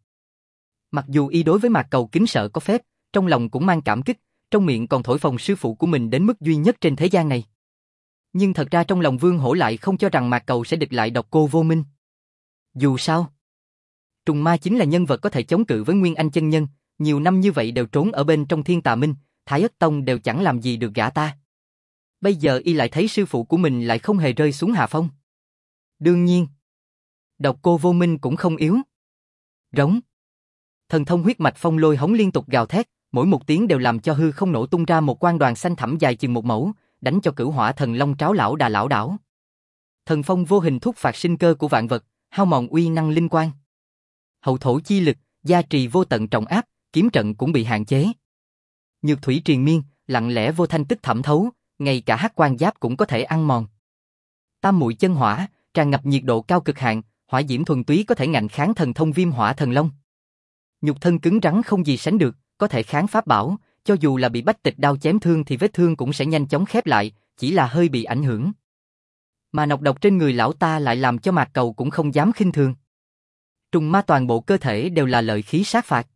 Mặc dù y đối với Mạc Cầu kính sợ có phép, trong lòng cũng mang cảm kích, trong miệng còn thổi phồng sư phụ của mình đến mức duy nhất trên thế gian này. Nhưng thật ra trong lòng Vương Hổ lại không cho rằng Mạc Cầu sẽ địch lại Độc Cô Vô Minh. Dù sao, trùng ma chính là nhân vật có thể chống cự với Nguyên Anh chân nhân, nhiều năm như vậy đều trốn ở bên trong Thiên Tà Minh, Thái Ất Tông đều chẳng làm gì được gã ta. Bây giờ y lại thấy sư phụ của mình lại không hề rơi xuống hạ phong. Đương nhiên, Độc Cô Vô Minh cũng không yếu. Rống. Thần thông huyết mạch phong lôi hống liên tục gào thét, mỗi một tiếng đều làm cho hư không nổ tung ra một quang đoàn xanh thẳm dài chừng một mẫu, đánh cho Cửu Hỏa Thần Long tráo lão đà lão đảo. Thần phong vô hình thúc phạt sinh cơ của vạn vật, hao mòn uy năng linh quang. Hậu thổ chi lực, gia trì vô tận trọng áp, kiếm trận cũng bị hạn chế. Nhược thủy triền miên, lặng lẽ vô thanh tích thẩm thấu, ngay cả hắc quan giáp cũng có thể ăn mòn. Tam muội chân hỏa, tràn ngập nhiệt độ cao cực hạn, hỏa diễm thuần túy có thể ngạnh kháng thần thông viêm hỏa thần long. Nhục thân cứng rắn không gì sánh được, có thể kháng pháp bảo, cho dù là bị Bách Tịch đao chém thương thì vết thương cũng sẽ nhanh chóng khép lại, chỉ là hơi bị ảnh hưởng. Mà nọc độc trên người lão ta lại làm cho Mạc Cầu cũng không dám khinh thường. Trùng ma toàn bộ cơ thể đều là lợi khí sát phạt.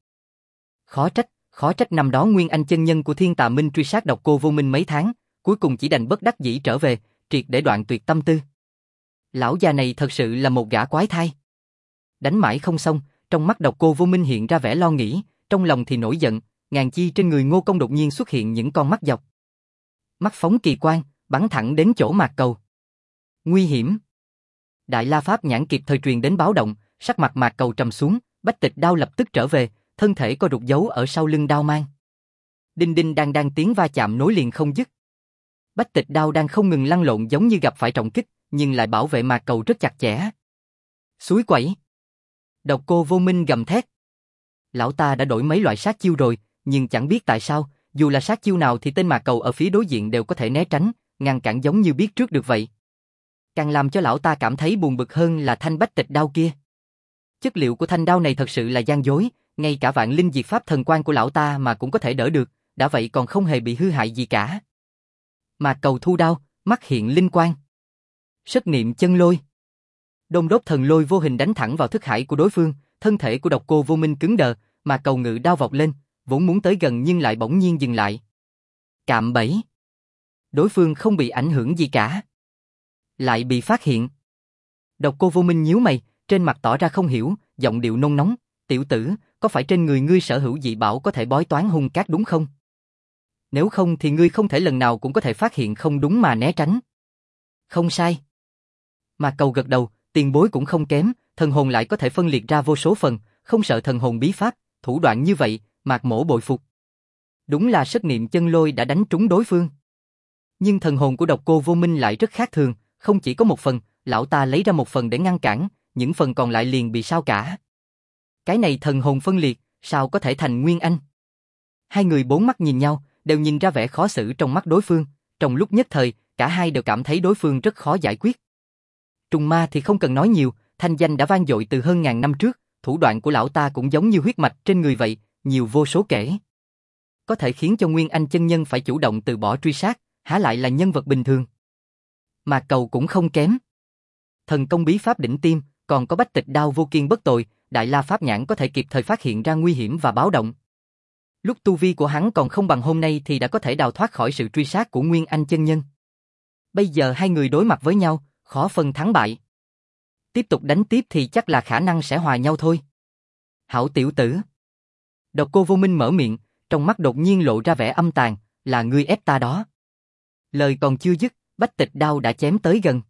Khó trách năm đó Nguyên Anh chân nhân của Thiên Tà Minh truy sát Độc Cô Vô Minh mấy tháng, cuối cùng chỉ đành bất đắc dĩ trở về, triệt để đoạn tuyệt tâm tư. Lão già này thật sự là một gã quái thai. Đánh mãi không xong, trong mắt Độc Cô Vô Minh hiện ra vẻ lo nghĩ, trong lòng thì nổi giận, ngàn chi trên người Ngô Công đột nhiên xuất hiện những con mắt dọc. Mắt phóng kỳ quang, bắn thẳng đến chỗ Mạc Cầu. Nguy hiểm. Đại La Pháp nhãn kịp thời truyền đến báo động, sắc mặt Mạc Cầu trầm xuống, Bách Tịch đao lập tức trở về, thân thể co rụt giấu ở sau lưng đao mang. Đinh đinh đang tiếng va chạm nối liền không dứt. Bách Tịch đao đang không ngừng lăn lộn giống như gặp phải trọng kích, nhưng lại bảo vệ Mạc Cầu rất chặt chẽ. Suối quẩy. Độc Cô Vô Minh gầm thét. Lão ta đã đổi mấy loại sát chiêu rồi, nhưng chẳng biết tại sao, dù là sát chiêu nào thì tên Mạc Cầu ở phía đối diện đều có thể né tránh, ngăn cản giống như biết trước được vậy. Càng làm cho lão ta cảm thấy buồn bực hơn là thanh Bách Tịch đao kia. Chất liệu của thanh đao này thật sự là gian dối, ngay cả vạn linh diệt pháp thần quang của lão ta mà cũng có thể đỡ được, đã vậy còn không hề bị hư hại gì cả. Mạc Cầu thu đao, mắt hiện linh quang. Sất niệm chân lôi. Đôn đốt thần lôi vô hình đánh thẳng vào thức hải của đối phương, thân thể của Độc Cô Vô Minh cứng đờ, Mạc Cầu ngự đao vọt lên, vốn muốn tới gần nhưng lại bỗng nhiên dừng lại. Cạm bẫy. Đối phương không bị ảnh hưởng gì cả. Lại bị phát hiện. Độc Cô Vô Minh nhíu mày, trên mặt tỏ ra không hiểu, giọng điệu nôn nóng, "Tiểu tử, có phải trên người ngươi sở hữu dị bảo có thể bói toán hung cát đúng không? Nếu không thì ngươi không thể lần nào cũng có thể phát hiện không đúng mà né tránh." Không sai. Mạc Cầu gật đầu, tiền bối cũng không kém, thần hồn lại có thể phân liệt ra vô số phần, không sợ thần hồn bí pháp, thủ đoạn như vậy, Mạc Mỗ bội phục. Đúng là sất niệm chân lôi đã đánh trúng đối phương. Nhưng thần hồn của Độc Cô Vô Minh lại rất khác thường, không chỉ có một phần, lão ta lấy ra một phần để ngăn cản, những phần còn lại liền bị sao cả. Cái này thần hồn phân liệt, sao có thể thành Nguyên Anh? Hai người bốn mắt nhìn nhau, đều nhìn ra vẻ khó xử trong mắt đối phương, trong lúc nhất thời, cả hai đều cảm thấy đối phương rất khó giải quyết. Trùng ma thì không cần nói nhiều, thanh danh đã vang dội từ hơn ngàn năm trước, thủ đoạn của lão ta cũng giống như huyết mạch trên người vậy, nhiều vô số kể. Có thể khiến cho Nguyên Anh chân nhân phải chủ động từ bỏ truy sát, há lại là nhân vật bình thường. Mạc Cầu cũng không kém. Thần công bí pháp đỉnh tiêm, còn có Bách Tịch đao vô kiên bất tồi, Đại La Pháp nhãn có thể kịp thời phát hiện ra nguy hiểm và báo động. Lúc tu vi của hắn còn không bằng hôm nay thì đã có thể đào thoát khỏi sự truy sát của Nguyên Anh chân nhân. Bây giờ hai người đối mặt với nhau, khó phân thắng bại. Tiếp tục đánh tiếp thì chắc là khả năng sẽ hòa nhau thôi. Hảo tiểu tử. Độc Cô Vô Minh mở miệng, trong mắt đột nhiên lộ ra vẻ âm tàn, "Là ngươi ép ta đó." Lời còn chưa dứt, Bách Tịch đao đã chém tới gần.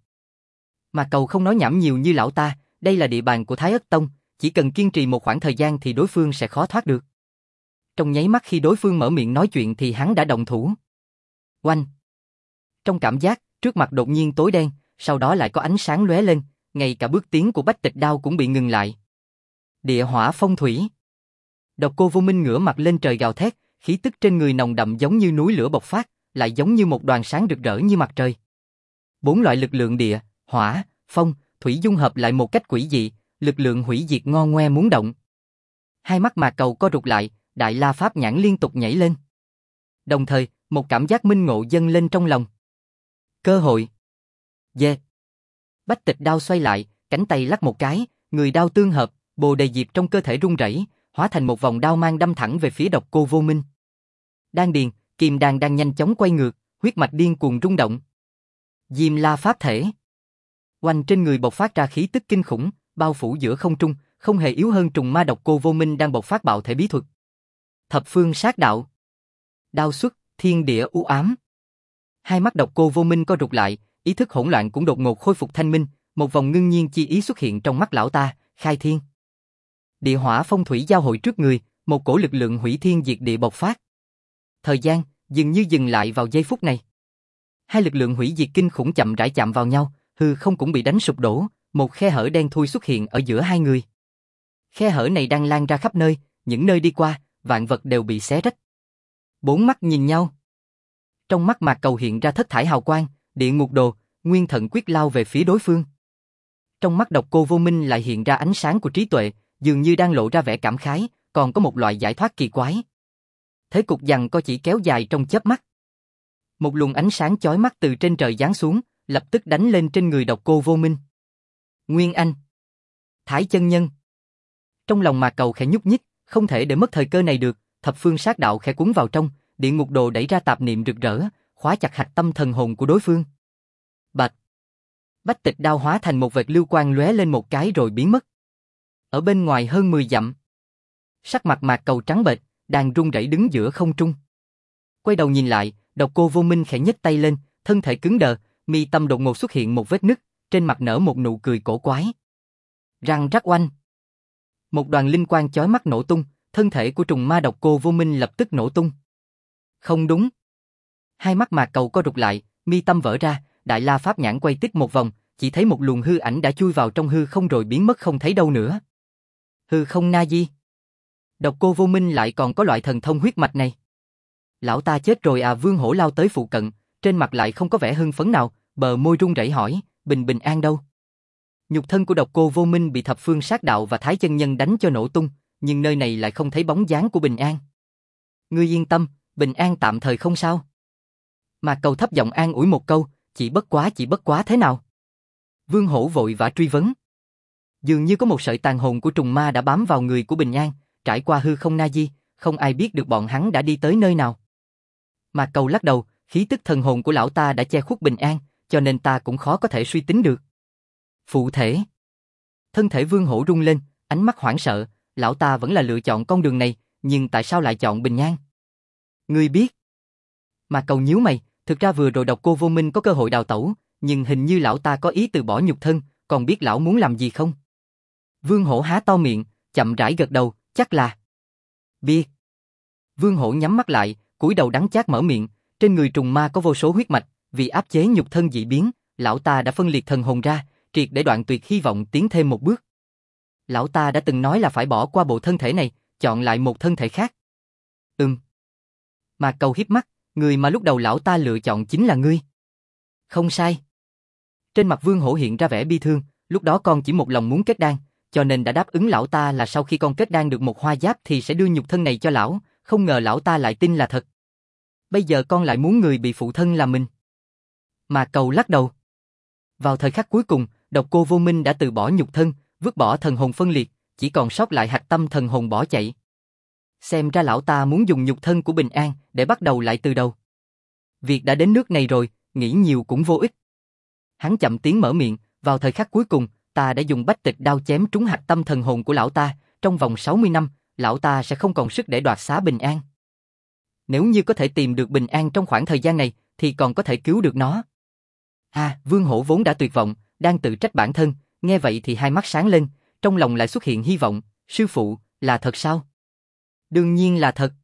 Mà Cầu không nói nhảm nhiều như lão ta, đây là địa bàn của Thái Ất Tông, chỉ cần kiên trì một khoảng thời gian thì đối phương sẽ khó thoát được. Trong nháy mắt khi đối phương mở miệng nói chuyện thì hắn đã động thủ. Oanh! Trong cảm giác, trước mặt đột nhiên tối đen, sau đó lại có ánh sáng lóe lên, ngay cả bước tiến của Bách Tịch đao cũng bị ngừng lại. Địa hỏa phong thủy. Độc Cô Vô Minh ngửa mặt lên trời gào thét, khí tức trên người nồng đậm giống như núi lửa bộc phát, lại giống như một đoàn sáng rực rỡ như mặt trời. Bốn loại lực lượng địa, hỏa, phong, thủy dung hợp lại một cách quỷ dị, lực lượng hủy diệt ngo ngoe muốn động. Hai mắt Mạc Cầu co rụt lại, Đại La Pháp nhãn liên tục nhảy lên. Đồng thời, một cảm giác minh ngộ dâng lên trong lòng. Cơ hội. Yeah. Bách Tịch đao xoay lại, cánh tay lắc một cái, người đao tương hợp, bồ đề diệp trong cơ thể rung rẩy, hóa thành một vòng đao mang đâm thẳng về phía Độc Cô Vô Minh. Đan điền, kim đan đang nhanh chóng quay ngược, huyết mạch điên cuồng rung động. Diêm La Pháp thể. Oanh trên người bộc phát ra khí tức kinh khủng, bao phủ giữa không trung, không hề yếu hơn trùng ma Độc Cô Vô Minh đang bộc phát bạo thể bí thuật. Thập phương sát đạo. Đao xuất, thiên địa u ám. Hai mắt Độc Cô Vô Minh co rụt lại, ý thức hỗn loạn cũng đột ngột khôi phục thanh minh, một vòng ngưng nhiên chi ý xuất hiện trong mắt lão ta, khai thiên. Địa hỏa phong thủy giao hội trước người, một cổ lực lượng hủy thiên diệt địa bộc phát. Thời gian dường như dừng lại vào giây phút này. Hai lực lượng hủy diệt kinh khủng chậm rãi chạm vào nhau, hư không cũng bị đánh sụp đổ, một khe hở đen thui xuất hiện ở giữa hai người. Khe hở này đang lan ra khắp nơi, những nơi đi qua, vạn vật đều bị xé rách. Bốn mắt nhìn nhau. Trong mắt Mạc Cầu hiện ra thất thải hào quang, địa ngục đồ, nguyên thần quyết lao về phía đối phương. Trong mắt Độc Cô Vô Minh lại hiện ra ánh sáng của trí tuệ, dường như đang lộ ra vẻ cảm khái, còn có một loại giải thoát kỳ quái. Thế cục giằng co chỉ kéo dài trong chớp mắt. Một luồng ánh sáng chói mắt từ trên trời giáng xuống, lập tức đánh lên trên người Độc Cô Vô Minh. Nguyên Anh, Thái Chân Nhân. Trong lòng Mạc Cầu khẽ nhúc nhích, không thể để mất thời cơ này được, thập phương sát đạo khẽ cuốn vào trong, địa ngục đồ đẩy ra tạp niệm rực rỡ, khóa chặt hạch tâm thần hồn của đối phương. Bạch. Bách Tịch đao hóa thành một vệt lưu quang lóe lên một cái rồi biến mất. Ở bên ngoài hơn 10 dặm, sắc mặt Mạc Cầu trắng bệch, đang run rẩy đứng giữa không trung. Quay đầu nhìn lại, Độc Cô Vô Minh khẽ nhấc tay lên, thân thể cứng đờ, mi tâm đột ngột xuất hiện một vết nứt, trên mặt nở một nụ cười cổ quái. Răng rắc oanh. Một đoàn linh quang chói mắt nổ tung, thân thể của trùng ma Độc Cô Vô Minh lập tức nổ tung. Không đúng. Hai mắt Mạc Cầu co rụt lại, mi tâm vỡ ra, Đại La Pháp nhãn quay tít một vòng, chỉ thấy một luồng hư ảnh đã chui vào trong hư không rồi biến mất không thấy đâu nữa. Hư không na di. Độc Cô Vô Minh lại còn có loại thần thông huyết mạch này. Lão ta chết rồi à? Vương Hổ lao tới phụ cận, trên mặt lại không có vẻ hưng phấn nào, bờ môi run rẩy hỏi, bình an đâu? Nhục thân của Độc Cô Vô Minh bị thập phương sát đạo và Thái Chân Nhân đánh cho nổ tung, nhưng nơi này lại không thấy bóng dáng của bình an. Ngươi yên tâm, bình an tạm thời không sao. Mạc Cầu thấp giọng an ủi một câu, chỉ bất quá thế nào? Vương Hổ vội vã truy vấn. Dường như có một sợi tàn hồn của trùng ma đã bám vào người của bình an, trải qua hư không na di, không ai biết được bọn hắn đã đi tới nơi nào. Mạc Cầu lắc đầu, khí tức thần hồn của lão ta đã che khuất bình an, cho nên ta cũng khó có thể suy tính được. Phụ thể. Thân thể Vương Hổ rung lên, ánh mắt hoảng sợ, lão ta vẫn là lựa chọn con đường này, nhưng tại sao lại chọn bình an? Ngươi biết. Mạc Cầu nhíu mày, thực ra vừa rồi Độc Cô Vô Minh có cơ hội đào tẩu, nhưng hình như lão ta có ý từ bỏ nhục thân, còn biết lão muốn làm gì không? Vương Hổ há to miệng, chậm rãi gật đầu, chắc là biết. Vương Hổ nhắm mắt lại, cúi đầu đắng chát mở miệng, trên người trùng ma có vô số huyết mạch, vì áp chế nhục thân dị biến, lão ta đã phân liệt thần hồn ra, triệt để đoạn tuyệt hy vọng tiến thêm một bước. Lão ta đã từng nói là phải bỏ qua bộ thân thể này, chọn lại một thân thể khác. Mạc Cầu híp mắt, người mà lúc đầu lão ta lựa chọn chính là ngươi. Không sai. Trên mặt Vương Hổ hiện ra vẻ bi thương, lúc đó con chỉ một lòng muốn kết đan, cho nên đã đáp ứng lão ta là sau khi con kết đan được một hoa giáp thì sẽ đưa nhục thân này cho lão, không ngờ lão ta lại tin là thật. Bây giờ con lại muốn người bị phụ thân là mình. Mạc Cầu lắc đầu. Vào thời khắc cuối cùng, Độc Cô Vô Minh đã từ bỏ nhục thân, vứt bỏ thần hồn phân liệt, chỉ còn sót lại hạch tâm thần hồn bỏ chạy. Xem ra lão ta muốn dùng nhục thân của bình an để bắt đầu lại từ đầu. Việc đã đến nước này rồi, nghĩ nhiều cũng vô ích. Hắn chậm tiếng mở miệng, vào thời khắc cuối cùng, ta đã dùng Bách Tịch đao chém trúng hạch tâm thần hồn của lão ta, trong vòng 60 năm, lão ta sẽ không còn sức để đoạt xá bình an. Nếu như có thể tìm được bình an trong khoảng thời gian này, thì còn có thể cứu được nó. Vương Hổ vốn đã tuyệt vọng, đang tự trách bản thân, nghe vậy thì hai mắt sáng lên, trong lòng lại xuất hiện hy vọng, sư phụ, là thật sao? Đương nhiên là thật.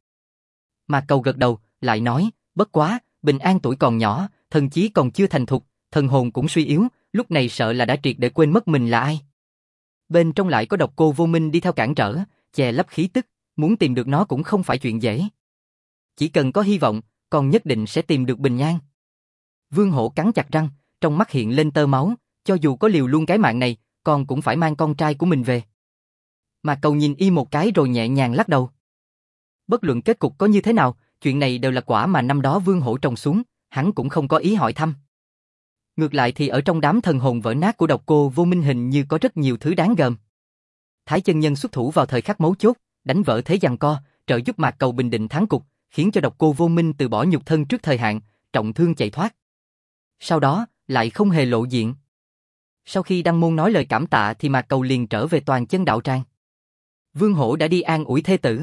Mạc Cầu gật đầu, lại nói, bất quá, bình an tuổi còn nhỏ, thần trí còn chưa thành thục, thần hồn cũng suy yếu, lúc này sợ là đã triệt để quên mất mình là ai. Bên trong lại có Độc Cô Vô Minh đi theo cản trở, che lấp khí tức, muốn tìm được nó cũng không phải chuyện dễ. Chỉ cần có hy vọng, con nhất định sẽ tìm được bình an. Vương Hổ cắn chặt răng, trong mắt hiện lên tơ máu, cho dù có liều luôn cái mạng này, con cũng phải mang con trai của mình về. Mạc Cầu nhìn y một cái rồi nhẹ nhàng lắc đầu. Bất luận kết cục có như thế nào, chuyện này đều là quả mà năm đó Vương Hổ trồng xuống, hắn cũng không có ý hỏi thăm. Ngược lại thì ở trong đám thần hồn vỡ nát của Độc Cô Vô Minh hình như có rất nhiều thứ đáng gờm. Thái Chân Nhân xuất thủ vào thời khắc mấu chốt, đánh vỡ thế giằng co, trợ giúp Mạc Cầu bình định thắng cục, khiến cho Độc Cô Vô Minh từ bỏ nhục thân trước thời hạn, trọng thương chạy thoát. Sau đó, lại không hề lộ diện. Sau khi Đăng Môn nói lời cảm tạ thì Mạc Cầu liền trở về Toàn Chân đạo tràng. Vương Hổ đã đi an ủi thê tử.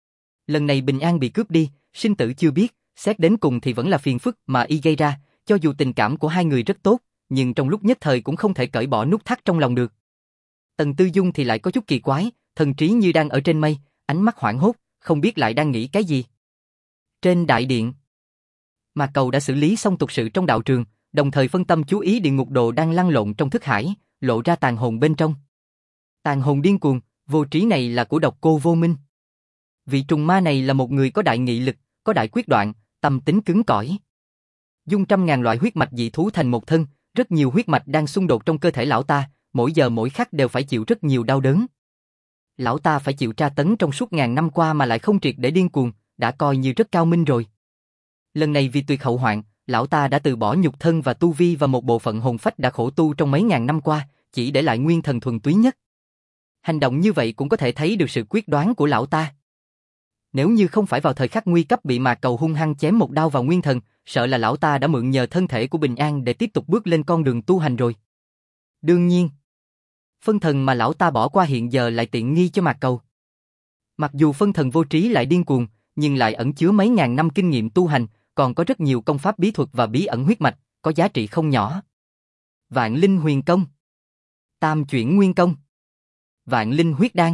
Lần này bình an bị cướp đi, sinh tử chưa biết, xét đến cùng thì vẫn là phiền phức mà y gây ra, cho dù tình cảm của hai người rất tốt, nhưng trong lúc nhất thời cũng không thể cởi bỏ nút thắt trong lòng được. Tần Tư Dung thì lại có chút kỳ quái, thần trí như đang ở trên mây, ánh mắt hoảng hốt, không biết lại đang nghĩ cái gì. Trên đại điện, Mạc Cầu đã xử lý xong tục sự trong đạo trường, đồng thời phân tâm chú ý địa ngục đồ đang lăn lộn trong thức hải, lộ ra tàn hồn bên trong. Tàn hồn điên cuồng, vô trí này là của Độc Cô Vô Minh. Vị trùng ma này là một người có đại nghị lực, có đại quyết đoạn, tâm tính cứng cỏi. Dung trăm ngàn loại huyết mạch dị thú thành một thân, rất nhiều huyết mạch đang xung đột trong cơ thể lão ta, mỗi giờ mỗi khắc đều phải chịu rất nhiều đau đớn. Lão ta phải chịu tra tấn trong suốt ngàn năm qua mà lại không triệt để điên cuồng, đã coi như rất cao minh rồi. Lần này vì tuyệt hậu hoạn, lão ta đã từ bỏ nhục thân và tu vi và một bộ phận hồn phách đã khổ tu trong mấy ngàn năm qua, chỉ để lại nguyên thần thuần túy nhất. Hành động như vậy cũng có thể thấy được sự quyết đoán của lão ta. Nếu như không phải vào thời khắc nguy cấp bị Mạc Cầu hung hăng chém một đao vào nguyên thần, sợ là lão ta đã mượn nhờ thân thể của Bình An để tiếp tục bước lên con đường tu hành rồi. Đương nhiên, phân thần mà lão ta bỏ qua hiện giờ lại tiện nghi cho Mạc Cầu. Mặc dù phân thần vô trí lại điên cuồng, nhưng lại ẩn chứa mấy ngàn năm kinh nghiệm tu hành, còn có rất nhiều công pháp bí thuật và bí ẩn huyết mạch, có giá trị không nhỏ. Vạn Linh Huyền Công, Tam Chuyển Nguyên Công, Vạn Linh Huyết Đan.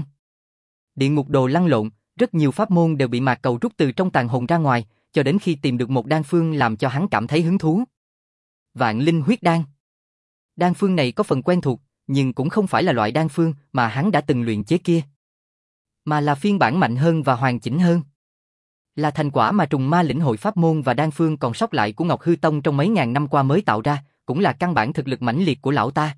Địa ngục đồ lăn lộn, rất nhiều pháp môn đều bị Mạc Cầu rút từ trong tàn hồn ra ngoài, cho đến khi tìm được một đan phương làm cho hắn cảm thấy hứng thú. Vạn Linh Huyết Đan. Đan phương này có phần quen thuộc, nhưng cũng không phải là loại đan phương mà hắn đã từng luyện chế kia, mà là phiên bản mạnh hơn và hoàn chỉnh hơn. Là thành quả mà trùng ma lĩnh hội pháp môn và đan phương còn sót lại của Ngọc Hư Tông trong mấy ngàn năm qua mới tạo ra, cũng là căn bản thực lực mãnh liệt của lão ta.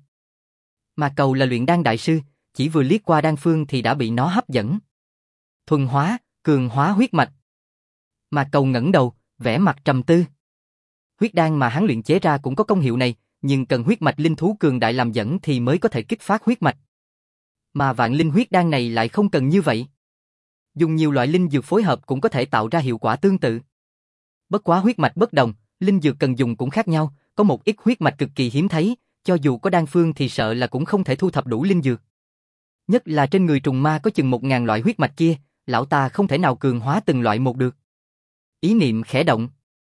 Mạc Cầu là luyện đan đại sư, chỉ vừa liếc qua đan phương thì đã bị nó hấp dẫn. Thuần hóa, cường hóa huyết mạch. Mạc Cầu ngẩng đầu, vẻ mặt trầm tư. Huyết đan mà hắn luyện chế ra cũng có công hiệu này, nhưng cần huyết mạch linh thú cường đại làm dẫn thì mới có thể kích phát huyết mạch. Mà vạn linh huyết đan này lại không cần như vậy. Dùng nhiều loại linh dược phối hợp cũng có thể tạo ra hiệu quả tương tự. Bất quá huyết mạch bất đồng, linh dược cần dùng cũng khác nhau, có một ít huyết mạch cực kỳ hiếm thấy, cho dù có đan phương thì sợ là cũng không thể thu thập đủ linh dược. Nhất là trên người trùng ma có chừng 1000 loại huyết mạch kia, lão ta không thể nào cường hóa từng loại một được. Ý niệm khẽ động.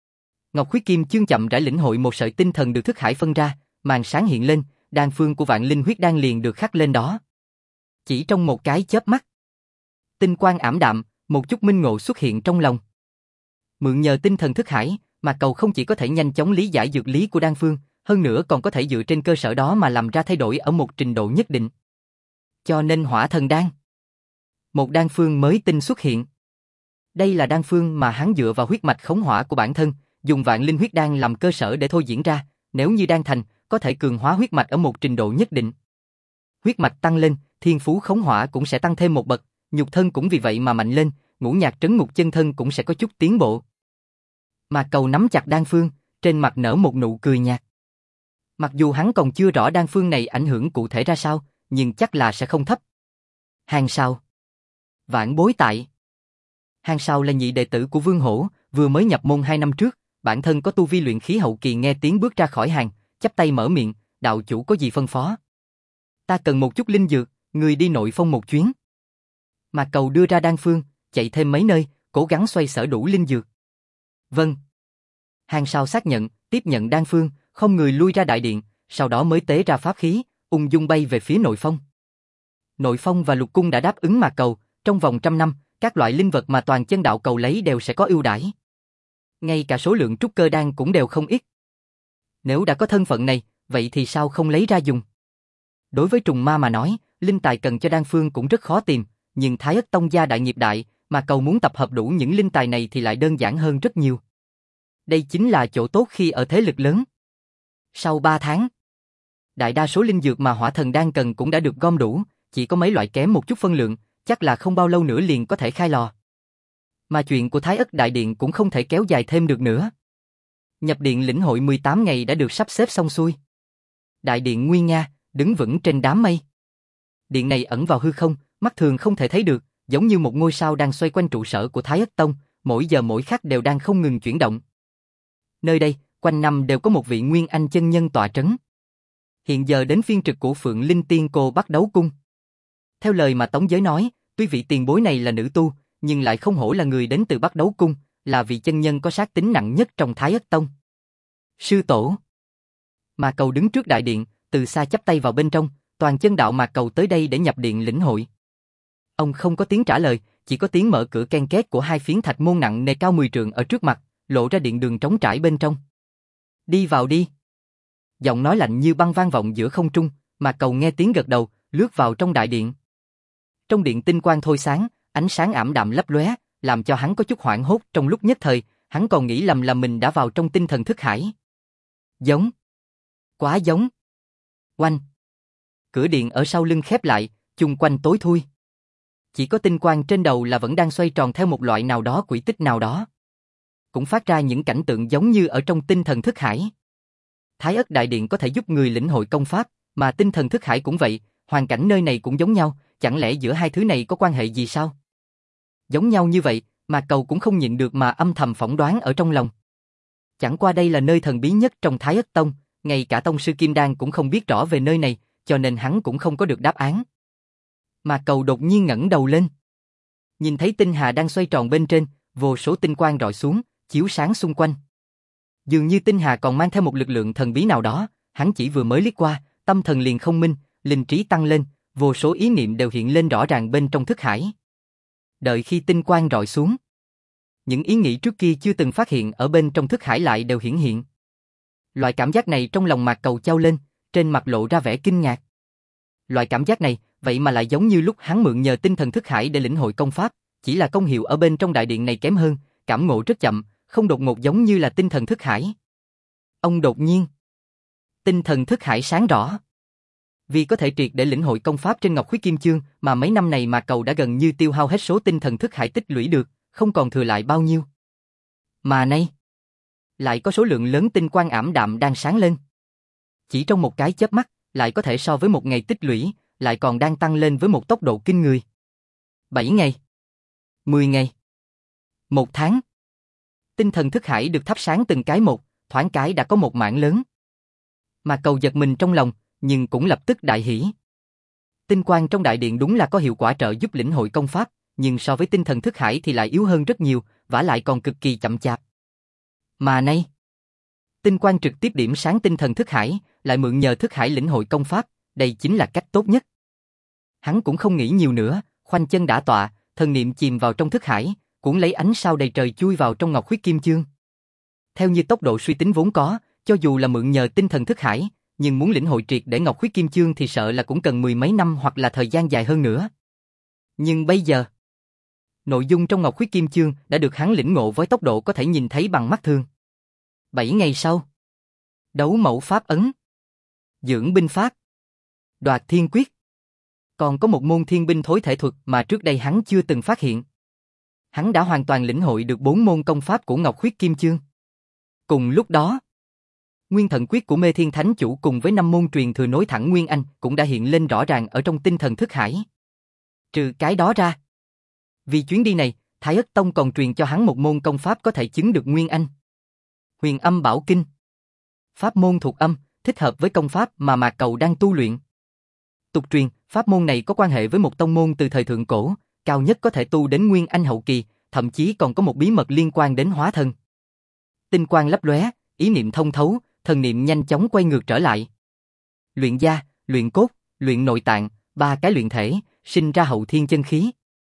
Ngọc Khuyết Kim Chương chậm rãi lĩnh hội một sợi tinh thần được thức hải phân ra, màn sáng hiện lên, đan phương của vạn linh huyết đan liền được khắc lên đó. Chỉ trong một cái chớp mắt, tinh quang ảm đạm, một chút minh ngộ xuất hiện trong lòng. Mượn nhờ tinh thần thức hải, Mạc Cầu không chỉ có thể nhanh chóng lý giải dược lý của đan phương, hơn nữa còn có thể dựa trên cơ sở đó mà làm ra thay đổi ở một trình độ nhất định. Cho nên hỏa thần đan. Một đan phương mới tinh xuất hiện. Đây là đan phương mà hắn dựa vào huyết mạch khống hỏa của bản thân, dùng vạn linh huyết đan làm cơ sở để thôi diễn ra, nếu như đan thành, có thể cường hóa huyết mạch ở một trình độ nhất định. Huyết mạch tăng lên, thiên phú khống hỏa cũng sẽ tăng thêm một bậc, nhục thân cũng vì vậy mà mạnh lên, ngũ nhạc trấn ngục chân thân cũng sẽ có chút tiến bộ. Mạc Cầu nắm chặt đan phương, trên mặt nở một nụ cười nhạt. Mặc dù hắn còn chưa rõ đan phương này ảnh hưởng cụ thể ra sao, nhưng chắc là sẽ không thấp. Hàng Sào. Vãn bối tại. Hàng Sào là nhị đệ tử của Vương Hổ, vừa mới nhập môn 2 năm trước, bản thân có tu vi luyện khí hậu kỳ, nghe tiếng bước ra khỏi hàng, chắp tay mở miệng, đạo chủ có gì phân phó? Ta cần một chút linh dược, người đi Nội Phong một chuyến. Mạc Cầu đưa ra đan phương, chạy thêm mấy nơi, cố gắng xoay sở đủ linh dược. Vâng. Hàng Sào xác nhận, tiếp nhận đan phương, không người lui ra đại điện, sau đó mới tế ra pháp khí, ung dung bay về phía Nội Phong. Nội Phong và Lục Cung đã đáp ứng Mạc Cầu, trong vòng 100 năm, các loại linh vật mà toàn chân đạo cầu lấy đều sẽ có ưu đãi. Ngay cả số lượng trúc cơ đan cũng đều không ít. Nếu đã có thân phận này, vậy thì sao không lấy ra dùng? Đối với trùng ma mà nói, linh tài cần cho đan phương cũng rất khó tìm, nhưng Thái Ất Tông gia đại nghiệp đại, mà Cầu muốn tập hợp đủ những linh tài này thì lại đơn giản hơn rất nhiều. Đây chính là chỗ tốt khi ở thế lực lớn. Sau 3 tháng, đại đa số linh dược mà hỏa thần đan cần cũng đã được gom đủ, chỉ có mấy loại kém một chút phân lượng, chắc là không bao lâu nữa liền có thể khai lò. Mà chuyện của Thái Ất Đại Điện cũng không thể kéo dài thêm được nữa. Nhập điện lĩnh hội 18 ngày đã được sắp xếp xong xuôi. Đại điện nguy nga, đứng vững trên đám mây. Điện này ẩn vào hư không, mắt thường không thể thấy được, giống như một ngôi sao đang xoay quanh trụ sở của Thái Ất Tông, mỗi giờ mỗi khắc đều đang không ngừng chuyển động. Nơi đây, quanh năm đều có một vị Nguyên Anh chân nhân tọa trấn. Hiện giờ đến phiên trực của Phượng Linh Tiên Cô Bắc Đấu Cung. Theo lời mà Tống Giới nói, tuy vị tiền bối này là nữ tu, nhưng lại không hổ là người đến từ Bắc Đấu Cung, là vị chân nhân có sát tính nặng nhất trong Thái Ất Tông. Sư tổ. Mạc Cầu đứng trước đại điện, từ xa chắp tay vào bên trong, toàn chân đạo Mạc Cầu tới đây để nhập điện lĩnh hội. Ông không có tiếng trả lời, chỉ có tiếng mở cửa ken két của hai phiến thạch môn nặng nề cao 10 trượng ở trước mặt, lộ ra điện đường trống trải bên trong. Đi vào đi. Giọng nói lạnh như băng vang vọng giữa không trung, Mạc Cầu nghe tiếng gật đầu, lướt vào trong đại điện. Trong điện tinh quang thôi sáng, ánh sáng ảm đạm lấp lóe, làm cho hắn có chút hoảng hốt. Trong lúc nhất thời, hắn còn nghĩ lầm là mình đã vào trong tinh thần thức hải. Giống. Quá giống. Oanh. Cửa điện ở sau lưng khép lại, chung quanh tối thui. Chỉ có tinh quang trên đầu là vẫn đang xoay tròn theo một loại nào đó quỹ tích nào đó. Cũng phát ra những cảnh tượng giống như ở trong tinh thần thức hải. Thái Ất Đại Điện có thể giúp người lĩnh hội công pháp, mà tinh thần thức hải cũng vậy, hoàn cảnh nơi này cũng giống nhau, chẳng lẽ giữa hai thứ này có quan hệ gì sao? Giống nhau như vậy, mà Cầu cũng không nhịn được mà âm thầm phỏng đoán ở trong lòng. Chẳng qua đây là nơi thần bí nhất trong Thái Ất Tông, ngay cả tông sư Kim Đan cũng không biết rõ về nơi này, cho nên hắn cũng không có được đáp án. Mà Cầu đột nhiên ngẩng đầu lên. Nhìn thấy tinh hà đang xoay tròn bên trên, vô số tinh quang rọi xuống, chiếu sáng xung quanh. Dường như tinh hà còn mang theo một lực lượng thần bí nào đó, hắn chỉ vừa mới liếc qua, tâm thần liền không minh, linh trí tăng lên, vô số ý niệm đều hiện lên rõ ràng bên trong thức hải. Đợi khi tinh quang rọi xuống, những ý nghĩ trước kia chưa từng phát hiện ở bên trong thức hải lại đều hiển hiện. Loại cảm giác này trong lòng Mạc Cầu trao lên, trên mặt lộ ra vẻ kinh ngạc. Loại cảm giác này, vậy mà lại giống như lúc hắn mượn nhờ tinh thần thức hải để lĩnh hội công pháp, chỉ là công hiệu ở bên trong đại điện này kém hơn, cảm ngộ rất chậm, không đột ngột giống như là tinh thần thức hải. Ông đột nhiên, tinh thần thức hải sáng rõ. Vì có thể triệt để lĩnh hội công pháp trên Ngọc Khuyết Kim Chương mà mấy năm này Mạc Cầu đã gần như tiêu hao hết số tinh thần thức hải tích lũy được, không còn thừa lại bao nhiêu. Mà nay, lại có số lượng lớn tinh quang ảm đạm đang sáng lên. Chỉ trong một cái chớp mắt, lại có thể so với một ngày tích lũy, lại còn đang tăng lên với một tốc độ kinh người. 7 ngày, 10 ngày, 1 tháng. Tinh thần thức hải được thắp sáng từng cái một, thoáng cái đã có một mảng lớn. Mà Cầu giật mình trong lòng, nhưng cũng lập tức đại hỉ. Tinh quang trong đại điện đúng là có hiệu quả trợ giúp lĩnh hội công pháp, nhưng so với tinh thần thức hải thì lại yếu hơn rất nhiều, vả lại còn cực kỳ chậm chạp. Mà nay, tinh quang trực tiếp điểm sáng tinh thần thức hải, lại mượn nhờ thức hải lĩnh hội công pháp, đây chính là cách tốt nhất. Hắn cũng không nghĩ nhiều nữa, khoanh chân đả tọa, thần niệm chìm vào trong thức hải, cuốn lấy ánh sao đầy trời chui vào trong Ngọc Khuyết Kim Chương. Theo như tốc độ suy tính vốn có, cho dù là mượn nhờ tinh thần thức hải, nhưng muốn lĩnh hội triệt để Ngọc Khuyết Kim Chương thì sợ là cũng cần 10 mấy năm hoặc là thời gian dài hơn nữa. Nhưng bây giờ, nội dung trong Ngọc Khuyết Kim Chương đã được hắn lĩnh ngộ với tốc độ có thể nhìn thấy bằng mắt thường. 7 ngày sau, đấu mẫu pháp ấn, dưỡng binh pháp, đoạt thiên quyết. Còn có một môn thiên binh thối thể thuật mà trước đây hắn chưa từng phát hiện. Hắn đã hoàn toàn lĩnh hội được 4 môn công pháp của Ngọc Khuyết Kim Chương. Cùng lúc đó, Nguyên Thần Quyết của Mê Thiên Thánh Chủ cùng với 5 môn truyền thừa nối thẳng Nguyên Anh cũng đã hiện lên rõ ràng ở trong tinh thần thức hải. Trừ cái đó ra, vì chuyến đi này, Thái Ất Tông còn truyền cho hắn một môn công pháp có thể chứng được Nguyên Anh. Huyền Âm Bảo Kinh. Pháp môn thuộc âm, thích hợp với công pháp mà Mạc Cầu đang tu luyện. Tục truyền, pháp môn này có quan hệ với một tông môn từ thời thượng cổ, cao nhất có thể tu đến Nguyên Anh hậu kỳ, thậm chí còn có một bí mật liên quan đến hóa thân. Tinh quang lấp lóe, ý niệm thông thấu, thần niệm nhanh chóng quay ngược trở lại. Luyện da, luyện cốt, luyện nội tạng, 3 cái luyện thể, sinh ra hậu thiên chân khí.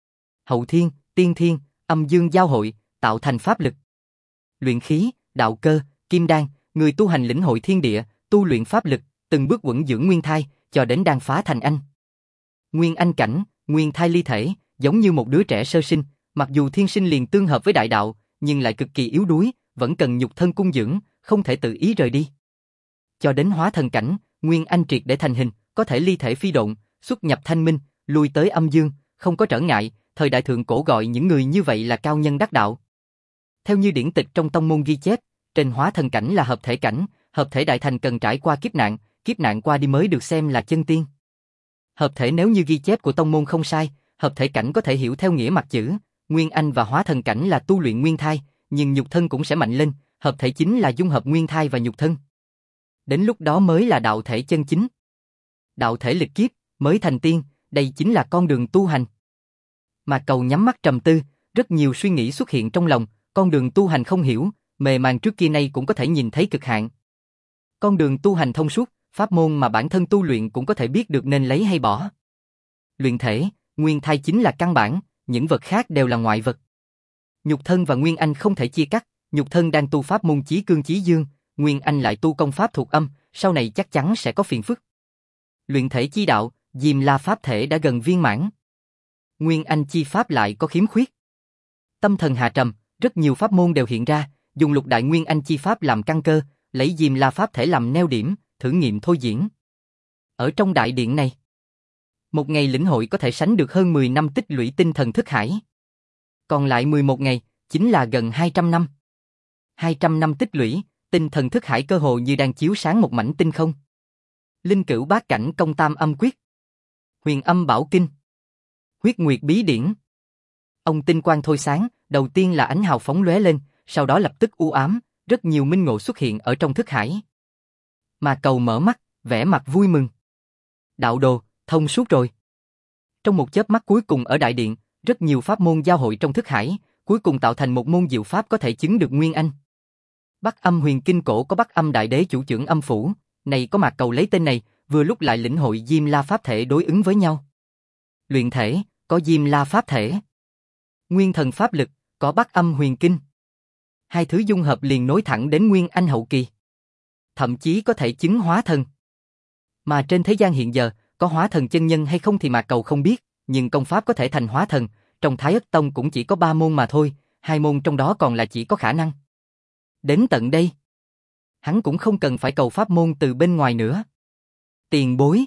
Hậu thiên, tiên thiên, âm dương giao hội, tạo thành pháp lực. Luyện khí, đạo cơ, kim đan, người tu hành lĩnh hội thiên địa, tu luyện pháp lực, từng bước vững dưỡng nguyên thai, cho đến đan phá thành anh. Nguyên anh cảnh, nguyên thai ly thể, giống như một đứa trẻ sơ sinh, mặc dù thiên sinh liền tương hợp với đại đạo, nhưng lại cực kỳ yếu đuối, vẫn cần nhục thân cung dưỡng, không thể tự ý rời đi. Cho đến hóa thần cảnh, nguyên anh triệt để thành hình, có thể ly thể phi độn, xuất nhập thanh minh, lui tới âm dương, không có trở ngại, thời đại thượng cổ gọi những người như vậy là cao nhân đắc đạo. Theo như điển tịch trong tông môn ghi chép, trên hóa thần cảnh là hợp thể cảnh, hợp thể đại thành cần trải qua kiếp nạn qua đi mới được xem là chân tiên. Hợp thể nếu như ghi chép của tông môn không sai, hợp thể cảnh có thể hiểu theo nghĩa mặt chữ, nguyên anh và hóa thần cảnh là tu luyện nguyên thai, nhưng nhục thân cũng sẽ mạnh lên, hợp thể chính là dung hợp nguyên thai và nhục thân. Đến lúc đó mới là đạo thể chân chính. Đạo thể lịch kiếp, mới thành tiên, đây chính là con đường tu hành. Mà Cầu nhắm mắt trầm tư, rất nhiều suy nghĩ xuất hiện trong lòng, con đường tu hành không hiểu, mề màng trước kia nay cũng có thể nhìn thấy cực hạn. Con đường tu hành thông suốt, pháp môn mà bản thân tu luyện cũng có thể biết được nên lấy hay bỏ. Luyện thể, nguyên thai chính là căn bản, những vật khác đều là ngoại vật. Nhục thân và nguyên anh không thể chia cắt, nhục thân đang tu pháp môn chí cương chí dương, nguyên anh lại tu công pháp thuộc âm, sau này chắc chắn sẽ có phiền phức. Luyện thể chi đạo, Diêm La pháp thể đã gần viên mãn. Nguyên anh chi pháp lại có khiếm khuyết. Tâm thần hạ trầm, rất nhiều pháp môn đều hiện ra, dùng lục đại nguyên anh chi pháp làm căn cơ, lấy Diêm La pháp thể làm neo điểm, thử nghiệm thôi diễn. Ở trong đại điện này, một ngày lĩnh hội có thể sánh được hơn 10 năm tích lũy tinh thần thức hải. Còn lại 11 ngày, chính là gần 200 năm. 200 năm tích lũy, tinh thần thức hải cơ hồ như đang chiếu sáng một mảnh tinh không. Linh cửu bát cảnh công tam âm quyết, huyền âm bảo kinh, huyết nguyệt bí điển. Ông tinh quang thôi sáng, đầu tiên là ánh hào phóng lóe lên, sau đó lập tức u ám, rất nhiều minh ngộ xuất hiện ở trong thức hải. Mà Cầu mở mắt, vẻ mặt vui mừng. Đạo đồ, thông suốt rồi. Trong một chớp mắt cuối cùng ở đại điện, rất nhiều pháp môn giao hội trong thức hải, cuối cùng tạo thành một môn diệu pháp có thể chứng được nguyên anh. Bắc Âm Huyền Kinh cổ có Bắc Âm Đại Đế chủ trưởng âm phủ, này có Mạc Cầu lấy tên này, vừa lúc lại lĩnh hội Diêm La pháp thể đối ứng với nhau. Luyện thể, có Diêm La pháp thể. Nguyên thần pháp lực, có Bắc Âm Huyền Kinh. Hai thứ dung hợp liền nối thẳng đến nguyên anh hậu kỳ. Thậm chí có thể chứng hóa thần. Mà trên thế gian hiện giờ, có hóa thần chân nhân hay không thì Mạc Cầu không biết, nhưng công pháp có thể thành hóa thần, trong Thái Ất Tông cũng chỉ có 3 môn mà thôi, 2 môn trong đó còn là chỉ có khả năng. Đến tận đây, hắn cũng không cần phải cầu pháp môn từ bên ngoài nữa. Tiền bối.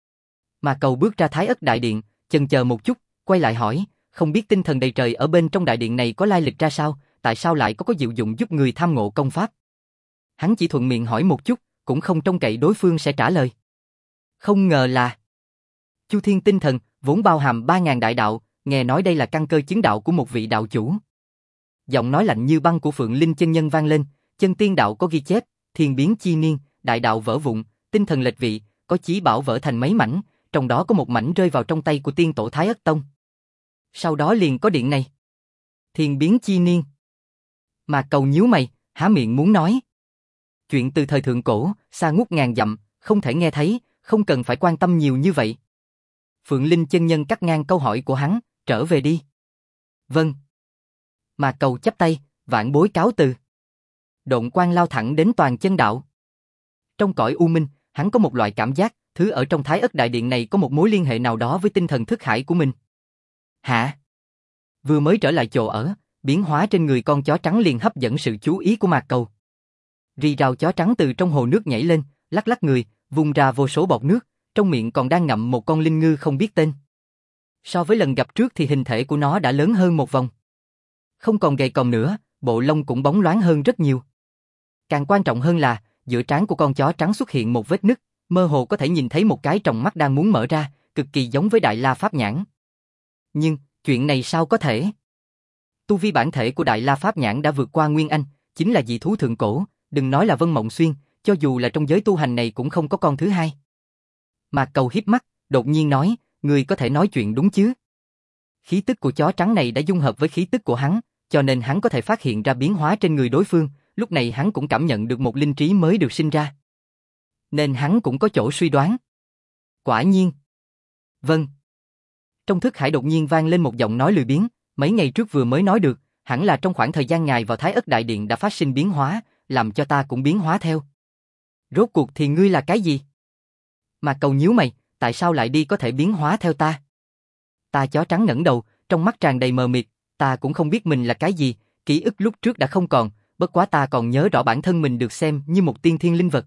Mạc Cầu bước ra Thái Ất Đại Điện, chần chờ một chút, quay lại hỏi, không biết tinh thần đầy trời ở bên trong đại điện này có lai lịch ra sao, tại sao lại có diệu dụng giúp người tham ngộ công pháp? Hắn chỉ thuận miệng hỏi một chút, cũng không trông cậy đối phương sẽ trả lời. Không ngờ là Chu Thiên tinh thần, vốn bao hàm 3.000 đại đạo, nghe nói đây là căn cơ chứng đạo của một vị đạo chủ. Giọng nói lạnh như băng của Phượng Linh chân nhân vang lên, chân tiên đạo có ghi chép, thiên biến chi niên, đại đạo vỡ vụn, tinh thần lệch vị, có chí bảo vỡ thành mấy mảnh, trong đó có một mảnh rơi vào trong tay của tiên tổ Thái Ất Tông. Sau đó liền có điện này. Thiên biến chi niên. Mạc Cầu nhíu mày, há miệng muốn nói. Chuyện từ thời thượng cổ, xa ngút ngàn dặm, không thể nghe thấy, không cần phải quan tâm nhiều như vậy. Phượng Linh chân nhân cắt ngang câu hỏi của hắn, trở về đi. Vâng. Mạc Cầu chắp tay, vạn bối cáo từ. Độn quang lao thẳng đến toàn chân đạo. Trong cõi u minh, hắn có một loại cảm giác, thứ ở trong Thái Ất Đại Điện này có một mối liên hệ nào đó với tinh thần thức hải của mình. Hả? Vừa mới trở lại chỗ ở, biến hóa trên người con chó trắng liền hấp dẫn sự chú ý của Mạc Cầu. Rì rào chó trắng từ trong hồ nước nhảy lên, lắc lắc người, vung ra vô số bọt nước, trong miệng còn đang ngậm một con linh ngư không biết tên. So với lần gặp trước thì hình thể của nó đã lớn hơn một vòng. Không còn gầy còm nữa, bộ lông cũng bóng loáng hơn rất nhiều. Càng quan trọng hơn là, giữa trán của con chó trắng xuất hiện một vết nứt, mơ hồ có thể nhìn thấy một cái tròng mắt đang muốn mở ra, cực kỳ giống với Đại La Pháp Nhãn. Nhưng, chuyện này sao có thể? Tu vi bản thể của Đại La Pháp Nhãn đã vượt qua Nguyên Anh, chính là dị thú thượng cổ, đừng nói là Vân Mộng Xuyên, cho dù là trong giới tu hành này cũng không có con thứ hai. Mạc Cầu híp mắt, đột nhiên nói, người có thể nói chuyện đúng chứ? Khí tức của chó trắng này đã dung hợp với khí tức của hắn, cho nên hắn có thể phát hiện ra biến hóa trên người đối phương, lúc này hắn cũng cảm nhận được một linh trí mới được sinh ra. Nên hắn cũng có chỗ suy đoán. Quả nhiên. Vâng. Trong thức hải đột nhiên vang lên một giọng nói lười biếng, mấy ngày trước vừa mới nói được, hẳn là trong khoảng thời gian ngài vào Thái Ất Đại Điện đã phát sinh biến hóa, làm cho ta cũng biến hóa theo. Rốt cuộc thì ngươi là cái gì? Mạc Cầu nhíu mày, tại sao lại đi có thể biến hóa theo ta? Ta chó trắng ngẩng đầu, trong mắt tràn đầy mờ mịt, ta cũng không biết mình là cái gì, ký ức lúc trước đã không còn, bất quá ta còn nhớ rõ bản thân mình được xem như một tiên thiên linh vật.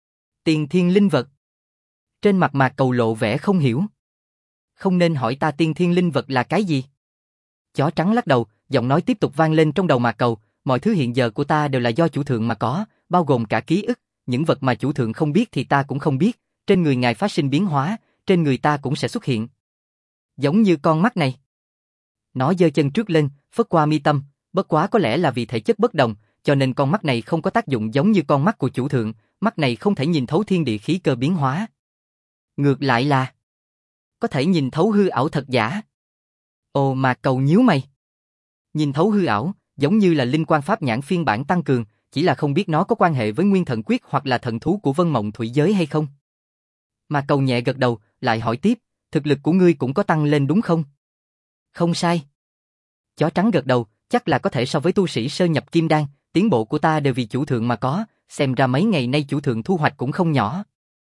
Tiên thiên linh vật? Trên mặt Mạc Cầu lộ vẻ không hiểu. Không nên hỏi ta tiên thiên linh vật là cái gì? Chó trắng lắc đầu, giọng nói tiếp tục vang lên trong đầu Mạc Cầu, mọi thứ hiện giờ của ta đều là do chủ thượng mà có, bao gồm cả ký ức, những vật mà chủ thượng không biết thì ta cũng không biết, trên người ngài phát sinh biến hóa, trên người ta cũng sẽ xuất hiện. Giống như con mắt này. Nó giơ chân trước lên, phất qua mi tâm, bất quá có lẽ là vì thể chất bất đồng, cho nên con mắt này không có tác dụng giống như con mắt của chủ thượng, mắt này không thể nhìn thấu thiên địa khí cơ biến hóa. Ngược lại là có thể nhìn thấu hư ảo thật giả. Ồ, Mạc Cầu nhíu mày. Nhìn thấu hư ảo, giống như là linh quan pháp nhãn phiên bản tăng cường, chỉ là không biết nó có quan hệ với Nguyên Thần Quyết hoặc là thần thú của Vân Mộng Thủy Giới hay không. Mạc Cầu nhẹ gật đầu, lại hỏi tiếp, thực lực của ngươi cũng có tăng lên đúng không? Không sai. Chó trắng gật đầu, chắc là có thể so với tu sĩ sơ nhập kim đan, tiến bộ của ta đều vì chủ thượng mà có, xem ra mấy ngày nay chủ thượng thu hoạch cũng không nhỏ.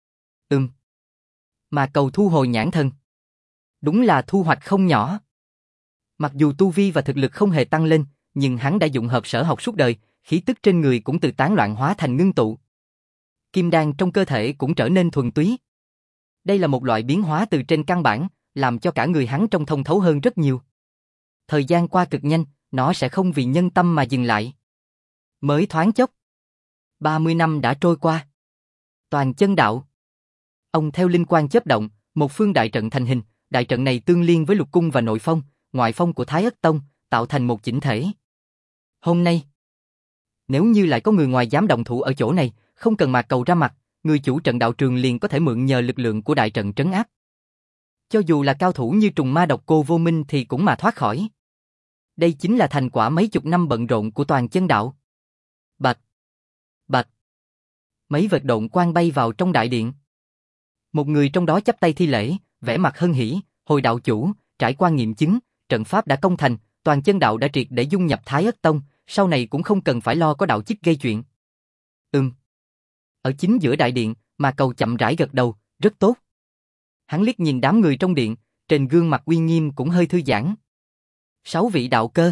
Mạc Cầu thu hồi nhãn thần. Đúng là thu hoạch không nhỏ. Mặc dù tu vi và thực lực không hề tăng lên, nhưng hắn đã dụng hợp sở học suốt đời, khí tức trên người cũng từ tán loạn hóa thành ngưng tụ. Kim đan trong cơ thể cũng trở nên thuần túy. Đây là một loại biến hóa từ trên căn bản, làm cho cả người hắn trông thông thấu hơn rất nhiều. Thời gian qua cực nhanh, nó sẽ không vì nhân tâm mà dừng lại. Mới thoáng chốc, 30 năm đã trôi qua. Toàn chân đạo. Ông theo linh quang chớp động, một phương đại trận thành hình, đại trận này tương liên với lục cung và nội phong, ngoại phong của Thái Ất Tông, tạo thành một chỉnh thể. Hôm nay, nếu như lại có người ngoài dám động thủ ở chỗ này, không cần Mạc Cầu ra mặt, người chủ trận đạo trường liền có thể mượn nhờ lực lượng của đại trận trấn áp. Cho dù là cao thủ như trùng ma độc cô Vô Minh thì cũng mà thoát khỏi. Đây chính là thành quả mấy chục năm bận rộn của toàn chân đạo. Bạch, bạch. Mấy vệt độn quang bay vào trong đại điện. Một người trong đó chắp tay thi lễ, vẻ mặt hân hỉ, hồi đạo chủ, trải qua nghiệm chứng, trận pháp đã công thành, toàn chân đạo đã triệt để dung nhập Thái Ất Tông, sau này cũng không cần phải lo có đạo chức gây chuyện. Ở chính giữa đại điện, Mạc Cầu chậm rãi gật đầu, rất tốt. Hắn liếc nhìn đám người trong điện, trên gương mặt uy nghiêm cũng hơi thư giãn. 6 vị đạo cơ.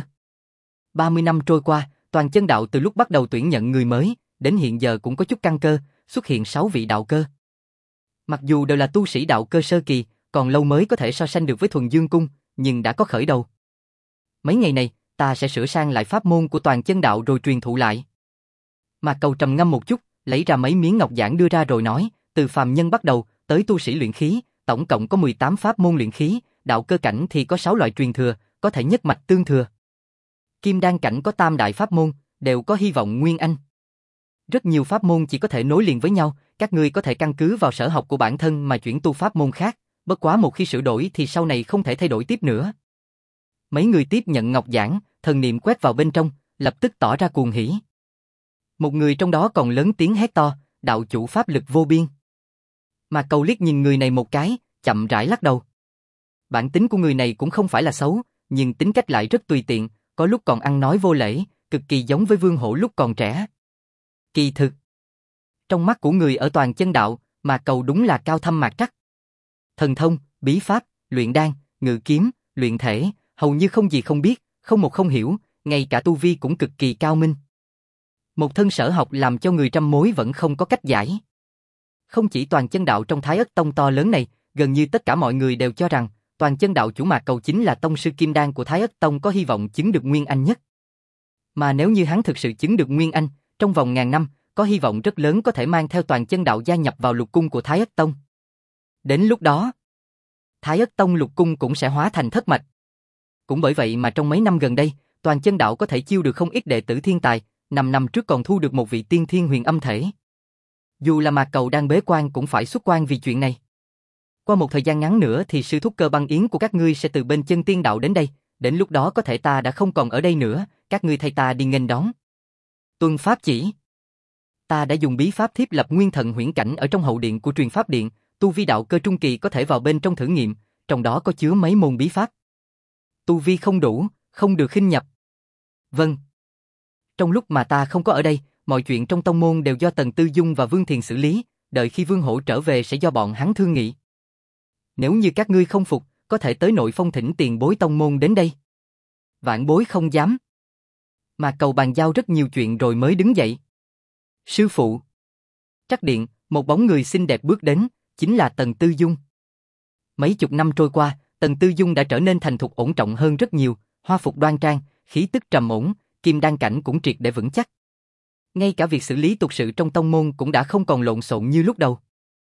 30 năm trôi qua, toàn chân đạo từ lúc bắt đầu tuyển nhận người mới, đến hiện giờ cũng có chút căn cơ, xuất hiện 6 vị đạo cơ. Mặc dù đều là tu sĩ đạo cơ sơ kỳ, còn lâu mới có thể so sánh được với Thuần Dương Cung, nhưng đã có khởi đầu. Mấy ngày này, ta sẽ sửa sang lại pháp môn của toàn chân đạo rồi truyền thụ lại. Mạc Cầu trầm ngâm một chút, lấy ra mấy miếng ngọc giản đưa ra rồi nói, từ phàm nhân bắt đầu, tới tu sĩ luyện khí, tổng cộng có 18 pháp môn luyện khí, đạo cơ cảnh thì có 6 loại truyền thừa, có thể nhất mạch tương thừa. Kim đan cảnh có tam đại pháp môn, đều có hy vọng nguyên anh. Rất nhiều pháp môn chỉ có thể nối liền với nhau, các ngươi có thể căn cứ vào sở học của bản thân mà chuyển tu pháp môn khác, bất quá một khi sửa đổi thì sau này không thể thay đổi tiếp nữa. Mấy người tiếp nhận ngọc giản, thần niệm quét vào bên trong, lập tức tỏ ra cuồng hỉ. Một người trong đó còn lớn tiếng hét to, đạo chủ pháp lực vô biên. Mà Cầu liếc nhìn người này một cái, chậm rãi lắc đầu. Bản tính của người này cũng không phải là xấu, nhưng tính cách lại rất tùy tiện, có lúc còn ăn nói vô lễ, cực kỳ giống với Vương Hổ lúc còn trẻ. Kỳ thực, trong mắt của người ở toàn chân đạo, Mạc Cầu đúng là cao thâm mạc trắc. Thần thông, bí pháp, luyện đan, ngự kiếm, luyện thể, hầu như không gì không biết, không một không hiểu, ngay cả tu vi cũng cực kỳ cao minh. Một thân sở học làm cho người trăm mối vẫn không có cách giải. Không chỉ toàn chân đạo trong Thái Ất Tông to lớn này, gần như tất cả mọi người đều cho rằng toàn chân đạo chủ Mạc Cầu chính là tông sư kim đan của Thái Ất Tông có hy vọng chứng được nguyên anh nhất. Mà nếu như hắn thực sự chứng được nguyên anh, trong vòng ngàn năm, có hy vọng rất lớn có thể mang theo toàn chân đạo gia nhập vào lục cung của Thái Ất Tông. Đến lúc đó, Thái Ất Tông lục cung cũng sẽ hóa thành thất mạch. Cũng bởi vậy mà trong mấy năm gần đây, toàn chân đạo có thể chiêu được không ít đệ tử thiên tài, 5 năm trước còn thu được một vị tiên thiên huyền âm thể. Dù là Mạc Cầu đang bế quan cũng phải xuất quan vì chuyện này. Qua một thời gian ngắn nữa thì sư thúc Cơ Băng Yến của các ngươi sẽ từ bên chân tiên đạo đến đây, đến lúc đó có thể ta đã không còn ở đây nữa, các ngươi thay ta đi nghênh đón. Tuân pháp chỉ. Ta đã dùng bí pháp thiếp lập nguyên thần huyễn cảnh ở trong hậu điện của truyền pháp điện, tu vi đạo cơ trung kỳ có thể vào bên trong thử nghiệm, trong đó có chứa mấy môn bí pháp. Tu vi không đủ, không được khinh nhập. Vâng. Trong lúc mà ta không có ở đây, mọi chuyện trong tông môn đều do Tần Tư Dung và Vương Thiền xử lý, đợi khi Vương Hổ trở về sẽ do bọn hắn thương nghị. Nếu như các ngươi không phục, có thể tới Nội Phong thỉnh tiền bối tông môn đến đây. Vạn bối không dám. Mà Cầu bàn giao rất nhiều chuyện rồi mới đứng dậy. Sư phụ. Trắc điện, một bóng người xinh đẹp bước đến, chính là Tần Tư Dung. Mấy chục năm trôi qua, Tần Tư Dung đã trở nên thành thục ổn trọng hơn rất nhiều, hoa phục đoan trang, khí tức trầm ổn, kim đan cảnh cũng triệt để vững chắc. Ngay cả việc xử lý tục sự trong tông môn cũng đã không còn lộn xộn như lúc đầu.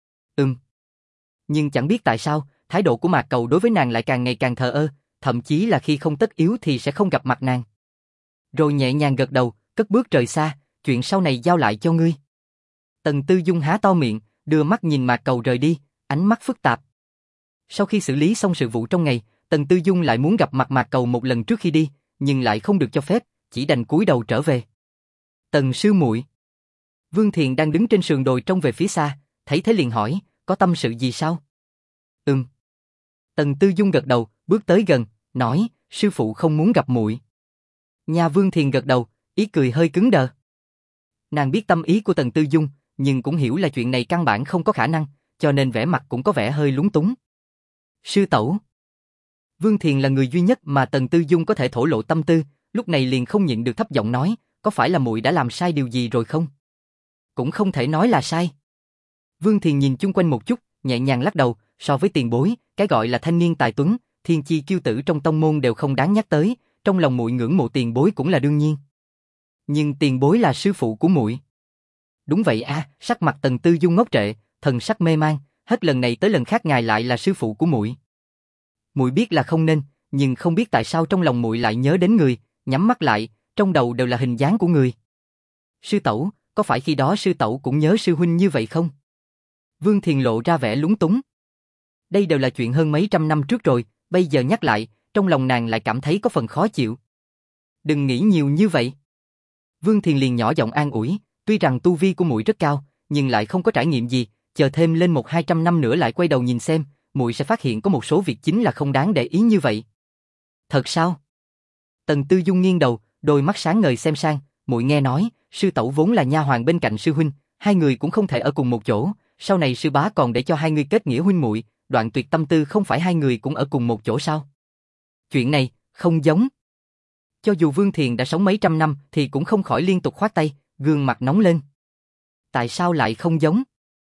Nhưng chẳng biết tại sao, thái độ của Mạc Cầu đối với nàng lại càng ngày càng thờ ơ, thậm chí là khi không tất yếu thì sẽ không gặp mặt nàng. Rồi nhẹ nhàng gật đầu, cất bước rời xa, chuyện sau này giao lại cho ngươi. Tần Tư Dung há to miệng, đưa mắt nhìn Mạc Cầu rời đi, ánh mắt phức tạp. Sau khi xử lý xong sự vụ trong ngày, Tần Tư Dung lại muốn gặp mặt Mạc Cầu một lần trước khi đi, nhưng lại không được cho phép, chỉ đành cúi đầu trở về. Tần sư muội. Vương Thiền đang đứng trên sườn đồi trông về phía xa, thấy thế liền hỏi, có tâm sự gì sao? Tần Tư Dung gật đầu, bước tới gần, nói, sư phụ không muốn gặp muội. Nhà Vương Thiền gật đầu, ý cười hơi cứng đờ. Nàng biết tâm ý của Tần Tư Dung, nhưng cũng hiểu là chuyện này căn bản không có khả năng, cho nên vẻ mặt cũng có vẻ hơi lúng túng. Sư tẩu. Vương Thiền là người duy nhất mà Tần Tư Dung có thể thổ lộ tâm tư, lúc này liền không nhịn được thấp giọng nói, có phải là muội đã làm sai điều gì rồi không? Cũng không thể nói là sai. Vương Thiền nhìn chung quanh một chút, nhẹ nhàng lắc đầu, so với tiền bối, cái gọi là thanh niên tài tuấn, thiên chi kiêu tử trong tông môn đều không đáng nhắc tới, trong lòng muội ngưỡng mộ tiền bối cũng là đương nhiên. Nhưng tiền bối là sư phụ của muội. Đúng vậy a, sắc mặt Tần Tư Dung ngốc trệ, thần sắc mê man, hết lần này tới lần khác ngài lại là sư phụ của muội. Muội biết là không nên, nhưng không biết tại sao trong lòng muội lại nhớ đến người, nhắm mắt lại, trong đầu đều là hình dáng của người. Sư tẩu, có phải khi đó sư tẩu cũng nhớ sư huynh như vậy không? Vương Thiền lộ ra vẻ lúng túng. Đây đều là chuyện hơn mấy trăm năm trước rồi, bây giờ nhắc lại, trong lòng nàng lại cảm thấy có phần khó chịu. Đừng nghĩ nhiều như vậy. Vương Thiền liền nhỏ giọng an ủi, tuy rằng tu vi của muội rất cao, nhưng lại không có trải nghiệm gì, chờ thêm lên 100-200 năm nữa lại quay đầu nhìn xem, muội sẽ phát hiện có một số việc chính là không đáng để ý như vậy. Thật sao? Tần Tư Dung nghiêng đầu, đôi mắt sáng ngời xem sang, muội nghe nói, sư tẩu vốn là nha hoàn bên cạnh sư huynh, hai người cũng không thể ở cùng một chỗ, sau này sư bá còn để cho hai người kết nghĩa huynh muội, đoạn tuyệt tâm tư không phải hai người cũng ở cùng một chỗ sao? Chuyện này, không giống. Cho dù Vương Thiền đã sống mấy trăm năm thì cũng không khỏi liên tục khoát tay, gương mặt nóng lên. Tại sao lại không giống?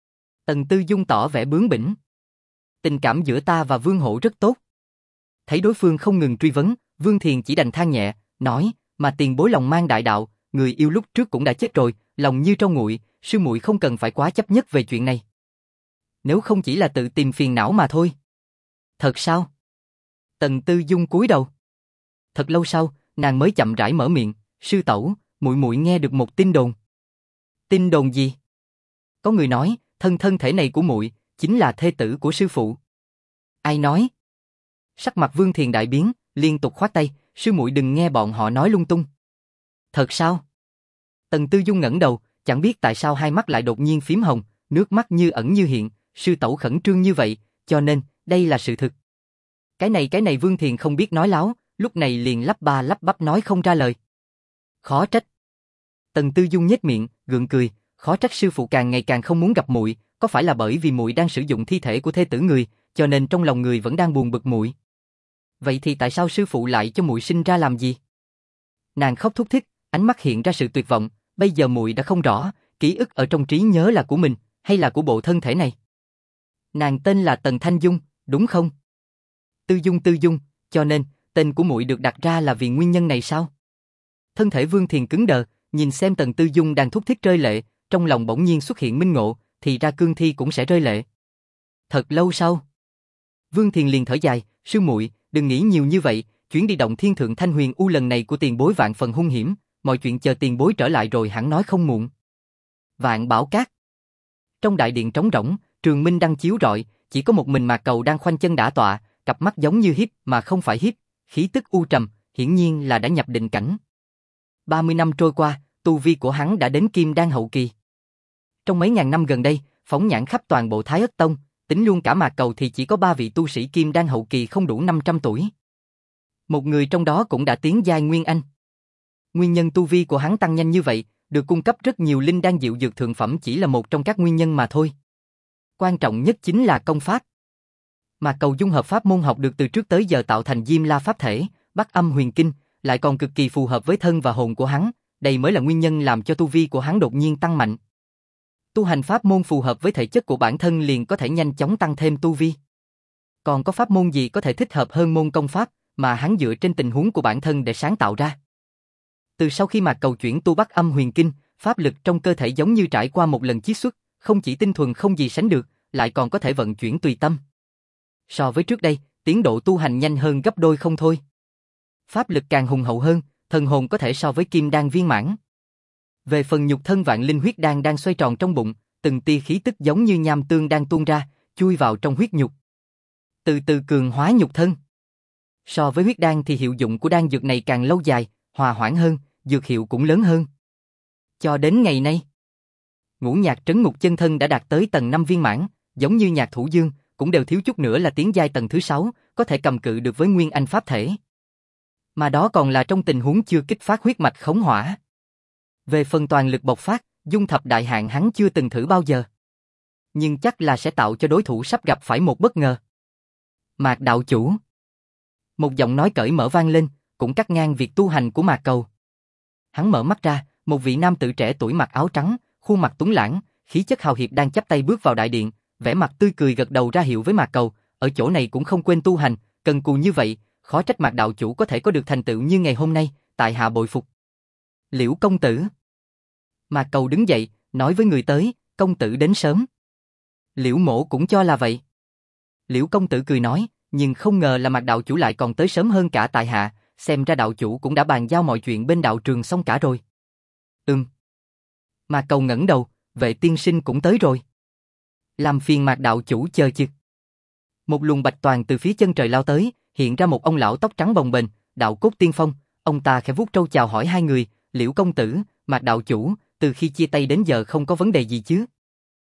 Tần Tư Dung tỏ vẻ bướng bỉnh. Tình cảm giữa ta và Vương Hổ rất tốt. Thấy đối phương không ngừng truy vấn, Vương Thiền chỉ đành than nhẹ, nói, mà tiền bối lòng mang đại đạo, người yêu lúc trước cũng đã chết rồi, lòng như trâu nguội, sư muội không cần phải quá chấp nhất về chuyện này. Nếu không chỉ là tự tìm phiền não mà thôi. Thật sao? Tần Tư Dung cúi đầu. Thật lâu sau, nàng mới chậm rãi mở miệng, sư tẩu, muội muội nghe được một tin đồn. Tin đồn gì? Có người nói, thân thể này của muội chính là thê tử của sư phụ. Ai nói? Sắc mặt Vương Thiền đại biến, liên tục khoát tay, sư muội đừng nghe bọn họ nói lung tung. Thật sao? Tần Tư Dung ngẩng đầu, chẳng biết tại sao hai mắt lại đột nhiên phím hồng, nước mắt như ẩn như hiện, sư tẩu khẩn trương như vậy, cho nên, đây là sự thực. Cái này Vương Thiền không biết nói láo, lúc này liền lắp ba lắp bắp nói không ra lời. Khó trách. Tần Tư Dung nhếch miệng, gượng cười, khó trách sư phụ càng ngày càng không muốn gặp muội, có phải là bởi vì muội đang sử dụng thi thể của thê tử người, cho nên trong lòng người vẫn đang buồn bực muội. Vậy thì tại sao sư phụ lại cho muội sinh ra làm gì? Nàng khóc thút thít, ánh mắt hiện ra sự tuyệt vọng, bây giờ muội đã không rõ, ký ức ở trong trí nhớ là của mình, hay là của bộ thân thể này. Nàng tên là Tần Thanh Dung, đúng không? Tư Dung, cho nên, tên của muội được đặt ra là vì nguyên nhân này sao? Thân thể Vương Thiền cứng đờ, nhìn xem Tần Tư Dung đang thút thít rơi lệ, trong lòng bỗng nhiên xuất hiện minh ngộ, thì ra cương thi cũng sẽ rơi lệ. Thật lâu sau, Vương Thiền liền thở dài, sư muội, đừng nghĩ nhiều như vậy, chuyến đi động thiên thượng Thanh Huyền U lần này của tiền bối vạn phần hung hiểm, mọi chuyện chờ tiền bối trở lại rồi hẳn nói không muộn. Vạn Bảo Cát. Trong đại điện trống rỗng, trường minh đang chiếu rọi, chỉ có một mình Mạc Cầu đang khoanh chân đả tọa, cặp mắt giống như hiếp mà không phải hiếp, khí tức u trầm, hiển nhiên là đã nhập định cảnh. 30 năm trôi qua, tu vi của hắn đã đến Kim Đan hậu kỳ. Trong mấy ngàn năm gần đây, phóng nhãn khắp toàn bộ Thái Ất Tông, tính luôn cả Mạc Cầu thì chỉ có 3 vị tu sĩ Kim Đan hậu kỳ không đủ 500 tuổi. Một người trong đó cũng đã tiến giai Nguyên Anh. Nguyên nhân tu vi của hắn tăng nhanh như vậy, được cung cấp rất nhiều linh đan diệu dược thượng phẩm chỉ là một trong các nguyên nhân mà thôi. Quan trọng nhất chính là công pháp. Mạc Cầu dung hợp pháp môn học được từ trước tới giờ tạo thành Diêm La pháp thể, Bắc Âm Huyền Kinh, lại còn cực kỳ phù hợp với thân và hồn của hắn, đây mới là nguyên nhân làm cho tu vi của hắn đột nhiên tăng mạnh. Tu hành pháp môn phù hợp với thể chất của bản thân liền có thể nhanh chóng tăng thêm tu vi. Còn có pháp môn gì có thể thích hợp hơn môn công pháp mà hắn dựa trên tình huống của bản thân để sáng tạo ra. Từ sau khi Mạc Cầu chuyển tu Bắc Âm Huyền Kinh, pháp lực trong cơ thể giống như trải qua một lần chiết xuất, không chỉ tinh thuần không gì sánh được, lại còn có thể vận chuyển tùy tâm. So với trước đây, tiến độ tu hành nhanh hơn gấp đôi không thôi. Pháp lực càng hùng hậu hơn, thần hồn có thể so với Kim Đan viên mãn. Về phần nhục thân vạn linh huyết đan đang xoay tròn trong bụng, từng tia khí tức giống như nham tương đang tuôn ra, chui vào trong huyết nhục. Từ từ cường hóa nhục thân. So với huyết đan thì hiệu dụng của đan dược này càng lâu dài, hòa hoãn hơn, dược hiệu cũng lớn hơn. Cho đến ngày nay, Ngũ Nhạc Trấn Ngục Chân Thân đã đạt tới tầng 5 viên mãn, giống như Nhạc Thủ Dương, cũng đều thiếu chút nữa là tiến giai tầng thứ 6, có thể cầm cự được với Nguyên Anh Pháp thể. Mà đó còn là trong tình huống chưa kích phát huyết mạch khống hỏa. Về phần toàn lực bộc phát, Dung Thập Đại Hạn hắn chưa từng thử bao giờ. Nhưng chắc là sẽ tạo cho đối thủ sắp gặp phải một bất ngờ. Mạc đạo chủ. Một giọng nói cởi mở vang lên, cũng cắt ngang việc tu hành của Mạc Cầu. Hắn mở mắt ra, một vị nam tử trẻ tuổi mặc áo trắng, khuôn mặt tuấn lãng, khí chất hào hiệp đang chắp tay bước vào đại điện, vẻ mặt tươi cười gật đầu ra hiệu với Mạc Cầu, ở chỗ này cũng không quên tu hành, cần cù như vậy, khó trách Mạc đạo chủ có thể có được thành tựu như ngày hôm nay, tại hạ bội phục. Liễu công tử. Mạc Cầu đứng dậy, nói với người tới, công tử đến sớm. Liễu mỗ cũng cho là vậy. Liễu công tử cười nói, nhưng không ngờ là Mạc đạo chủ lại còn tới sớm hơn cả tại hạ, xem ra đạo chủ cũng đã bàn giao mọi chuyện bên đạo trường xong cả rồi. Mạc Cầu ngẩng đầu, Vệ tiên sinh cũng tới rồi. Làm phiền Mạc đạo chủ chờ chứ. Một luồng bạch toàn từ phía chân trời lao tới, hiện ra một ông lão tóc trắng bồng bềnh, đạo cốt tiên phong, ông ta khẽ vuốt trâu chào hỏi hai người, Liễu công tử, Mạc đạo chủ, từ khi chia tay đến giờ không có vấn đề gì chứ?